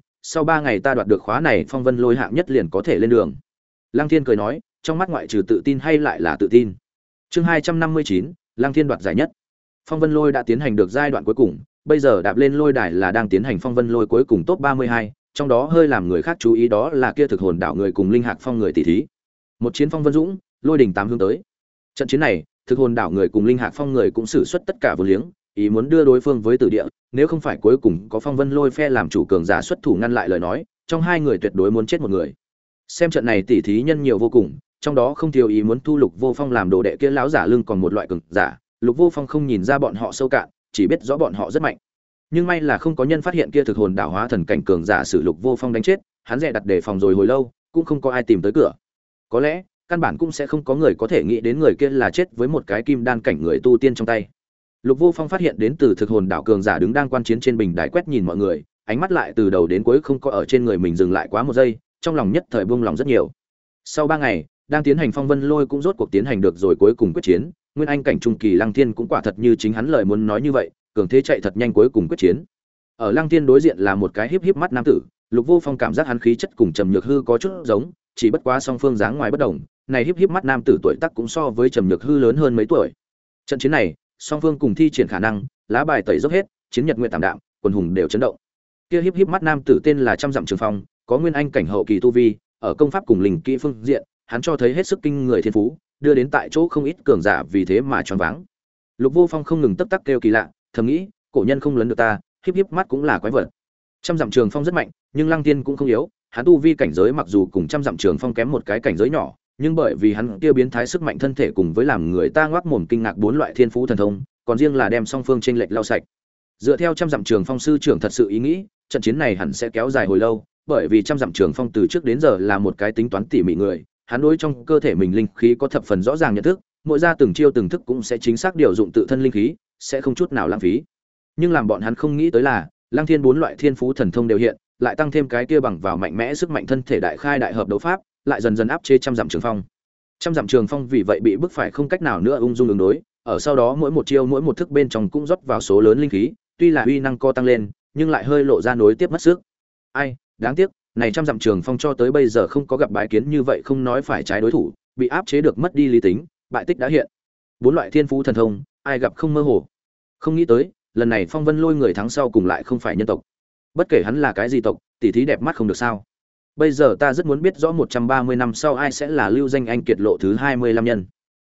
ba ngày ta đoạt được khóa này Phong Vân Lôi hạng nhất liền có thể lên đường." Lăng Thiên cười nói, trong mắt ngoại trừ tự tin hay lại là tự tin. Chương 259, Lăng Thiên đoạt giải nhất. Phong Vân Lôi đã tiến hành được giai đoạn cuối cùng, bây giờ đạp lên lôi đài là đang tiến hành Phong Vân Lôi cuối cùng top 32, trong đó hơi làm người khác chú ý đó là kia thực hồn đảo người cùng Linh Hạc Phong người tỷ thí. Một chiến Phong Vân Dũng, lôi đỉnh tám hướng tới. Trận chiến này, thực hồn đảo người cùng Linh Hạc Phong người cũng sử xuất tất cả vô liếng, ý muốn đưa đối phương với tử địa, nếu không phải cuối cùng có Phong Vân Lôi phe làm chủ cường giả xuất thủ ngăn lại lời nói, trong hai người tuyệt đối muốn chết một người. Xem trận này tỷ thí nhân nhiều vô cùng, trong đó không thiếu ý muốn thu Lục Vô Phong làm đồ đệ kia lão giả lưng còn một loại cường giả, Lục Vô Phong không nhìn ra bọn họ sâu cạn, chỉ biết rõ bọn họ rất mạnh. Nhưng may là không có nhân phát hiện kia thực hồn đảo hóa thần cảnh cường giả sử Lục Vô Phong đánh chết, hắn dè đặt đề phòng rồi hồi lâu, cũng không có ai tìm tới cửa. Có lẽ, căn bản cũng sẽ không có người có thể nghĩ đến người kia là chết với một cái kim đan cảnh người tu tiên trong tay. Lục Vô Phong phát hiện đến từ thực hồn đảo cường giả đứng đang quan chiến trên bình đài quét nhìn mọi người, ánh mắt lại từ đầu đến cuối không có ở trên người mình dừng lại quá một giây, trong lòng nhất thời buông lòng rất nhiều. Sau 3 ngày, đang tiến hành Phong Vân Lôi cũng rốt cuộc tiến hành được rồi cuối cùng quyết chiến, Nguyên Anh cảnh trung kỳ Lăng Thiên cũng quả thật như chính hắn lời muốn nói như vậy, cường thế chạy thật nhanh cuối cùng quyết chiến. Ở Lăng Thiên đối diện là một cái híp híp mắt nam tử, Lục Vô Phong cảm giác hắn khí chất cùng Trầm Nhược Hư có chút giống, chỉ bất quá song phương dáng ngoài bất đồng, này híp híp mắt nam tử tuổi tác cũng so với Trầm Nhược Hư lớn hơn mấy tuổi. Trận chiến này, song phương cùng thi triển khả năng, lá bài tẩy dốc hết, chiến nhật nguyện tạm đạm, quần hùng đều chấn động. Kia híp híp mắt nam tử tên là Trăm Dặm Trường Phong, có Nguyên Anh cảnh hậu kỳ tu vi, ở công pháp cùng linh kỹ phương diện, hắn cho thấy hết sức kinh người thiên phú, đưa đến tại chỗ không ít cường giả vì thế mà choáng váng. Lục Vô Phong không ngừng tấp tắc kêu kỳ lạ, thầm nghĩ, cổ nhân không lấn được ta, híp híp mắt cũng là quái vật. Trăm Dặm Trường Phong rất mạnh, nhưng Lăng Tiên cũng không yếu, hắn tu vi cảnh giới mặc dù cùng Trăm Dặm Trường Phong kém một cái cảnh giới nhỏ, nhưng bởi vì hắn kia biến thái sức mạnh thân thể cùng với làm người ta ngoác mồm kinh ngạc 4 loại thiên phú thần thông, còn riêng là đem song phương chênh lệch lau sạch. Dựa theo Trăm Dặm Trường Phong sư trưởng thật sự ý nghĩ, trận chiến này hẳn sẽ kéo dài hồi lâu, bởi vì Trăm Dặm Trường Phong từ trước đến giờ là một cái tính toán tỉ mỉ người, hắn đối trong cơ thể mình linh khí có thập phần rõ ràng nhận thức, mỗi ra từng chiêu từng thức cũng sẽ chính xác điều dụng tự thân linh khí, sẽ không chút nào lãng phí. Nhưng làm bọn hắn không nghĩ tới là, Lăng Thiên 4 loại thiên phú thần thông đều hiện, lại tăng thêm cái kia bằng vào mạnh mẽ sức mạnh thân thể đại khai đại hợp đấu pháp, lại dần dần áp chế Trăm Dặm Trường Phong. Trăm Dặm Trường Phong vì vậy bị bức phải không cách nào nữa ung dung ứng đối, ở sau đó mỗi một chiêu mỗi một thức bên trong cũng rót vào số lớn linh khí, tuy là uy năng co tăng lên, nhưng lại hơi lộ ra nối tiếp mất sức. Ai, đáng tiếc, này Trăm Dặm Trường Phong cho tới bây giờ không có gặp bái kiến như vậy không nói phải trái đối thủ, bị áp chế được mất đi lý tính, bại tích đã hiện. 4 loại thiên phú thần thông, ai gặp không mơ hồ. Không nghĩ tới, lần này Phong Vân Lôi người thắng sau cùng lại không phải nhân tộc. Bất kể hắn là cái gì tộc, tỉ thí đẹp mắt không được sao? Bây giờ ta rất muốn biết rõ 130 năm sau ai sẽ là lưu danh anh kiệt lộ thứ 25 nhân.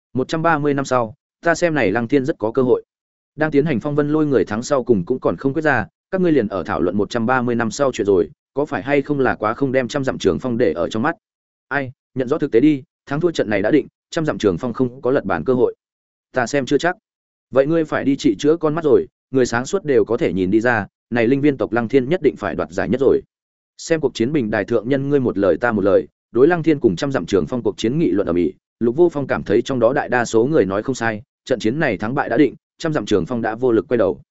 130 năm sau, ta xem này Lăng Thiên rất có cơ hội. Đang tiến hành Phong Vân Lôi người thắng sau cùng cũng còn không quyết ra, các ngươi liền ở thảo luận 130 năm sau chuyện rồi, có phải hay không là quá không đem Trăm Dặm Trường Phong để ở trong mắt? Ai, nhận rõ thực tế đi, thắng thua trận này đã định, Trăm Dặm Trường Phong không có lật bản cơ hội. Ta xem chưa chắc. Vậy ngươi phải đi trị chữa con mắt rồi, người sáng suốt đều có thể nhìn đi ra, này linh viên tộc Lăng Thiên nhất định phải đoạt giải nhất rồi. Xem cuộc chiến bình đài thượng nhân ngươi một lời ta một lời, đối Lăng Thiên cùng Trăm Dặm Trường Phong cuộc chiến nghị luận ầm ĩ, Lục Vô Phong cảm thấy trong đó đại đa số người nói không sai, trận chiến này thắng bại đã định, Trăm Dặm Trường Phong đã vô lực quay đầu.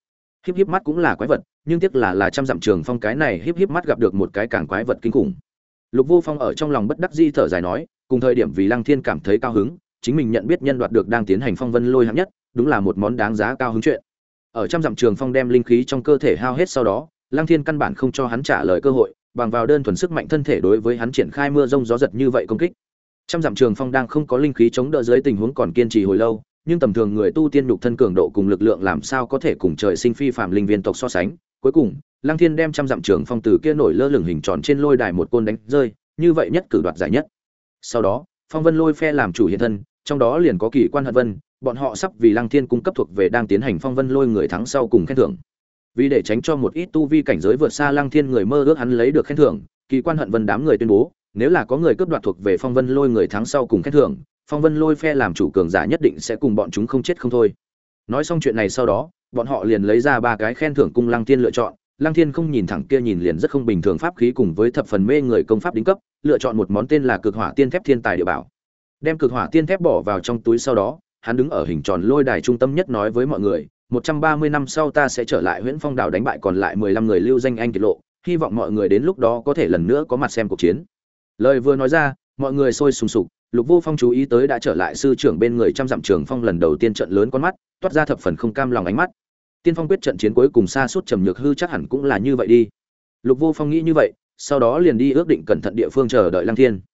Híp híp mắt cũng là quái vật, nhưng tiếc là trăm dặm trường phong cái này híp híp mắt gặp được một cái càng quái vật kinh khủng. Lục Vô Phong ở trong lòng bất đắc dĩ thở dài nói, cùng thời điểm vì Lăng Thiên cảm thấy cao hứng, chính mình nhận biết nhân đoạt được đang tiến hành phong vân lôi hạng nhất, đúng là một món đáng giá cao hứng chuyện. Ở trăm dặm trường phong đem linh khí trong cơ thể hao hết sau đó, Lăng Thiên căn bản không cho hắn trả lời cơ hội, bằng vào đơn thuần sức mạnh thân thể đối với hắn triển khai mưa rông gió giật như vậy công kích. Trăm dặm trường phong đang không có linh khí chống đỡ dưới tình huống còn kiên trì hồi lâu, nhưng tầm thường người tu tiên nhục thân cường độ cùng lực lượng làm sao có thể cùng trời sinh phi phàm linh viên tộc so sánh. Cuối cùng, Lăng Thiên đem trăm dặm trường phong từ kia nổi lơ lửng hình tròn trên lôi đài một côn đánh rơi, như vậy nhất cử đoạt giải nhất. Sau đó, Phong Vân Lôi phe làm chủ hiện thân, trong đó liền có Kỳ Quan Hận Vân, bọn họ sắp vì Lăng Thiên cung cấp thuộc về đang tiến hành Phong Vân Lôi người thắng sau cùng khen thưởng. Vì để tránh cho một ít tu vi cảnh giới vượt xa Lăng Thiên người mơ ước hắn lấy được khen thưởng, Kỳ Quan Hận Vân đám người tuyên bố, nếu là có người cướp đoạt thuộc về Phong Vân Lôi người thắng sau cùng khen thưởng, Phong Vân Lôi phe làm chủ cường giả nhất định sẽ cùng bọn chúng không chết không thôi. Nói xong chuyện này sau đó, bọn họ liền lấy ra 3 cái khen thưởng cung Lăng Thiên lựa chọn. Lăng Thiên không nhìn thẳng kia nhìn liền rất không bình thường pháp khí cùng với thập phần mê người công pháp đỉnh cấp, lựa chọn một món tên là Cực Hỏa Tiên Thép thiên tài địa bảo. Đem Cực Hỏa Tiên Thép bỏ vào trong túi sau đó, hắn đứng ở hình tròn lôi đài trung tâm nhất nói với mọi người, 130 năm sau ta sẽ trở lại Huyễn Phong đảo đánh bại còn lại 15 người lưu danh anh kiệt lộ, hy vọng mọi người đến lúc đó có thể lần nữa có mặt xem cuộc chiến. Lời vừa nói ra, mọi người sôi sùng sục, Lục Vô Phong chú ý tới đã trở lại sư trưởng bên người trăm dặm trường phong lần đầu tiên trợn lớn con mắt, toát ra thập phần không cam lòng ánh mắt. Tiên Phong quyết trận chiến cuối cùng xa suốt trầm nhược hư chắc hẳn cũng là như vậy đi. Lục Vô Phong nghĩ như vậy, sau đó liền đi ước định cẩn thận địa phương chờ đợi Lăng Thiên.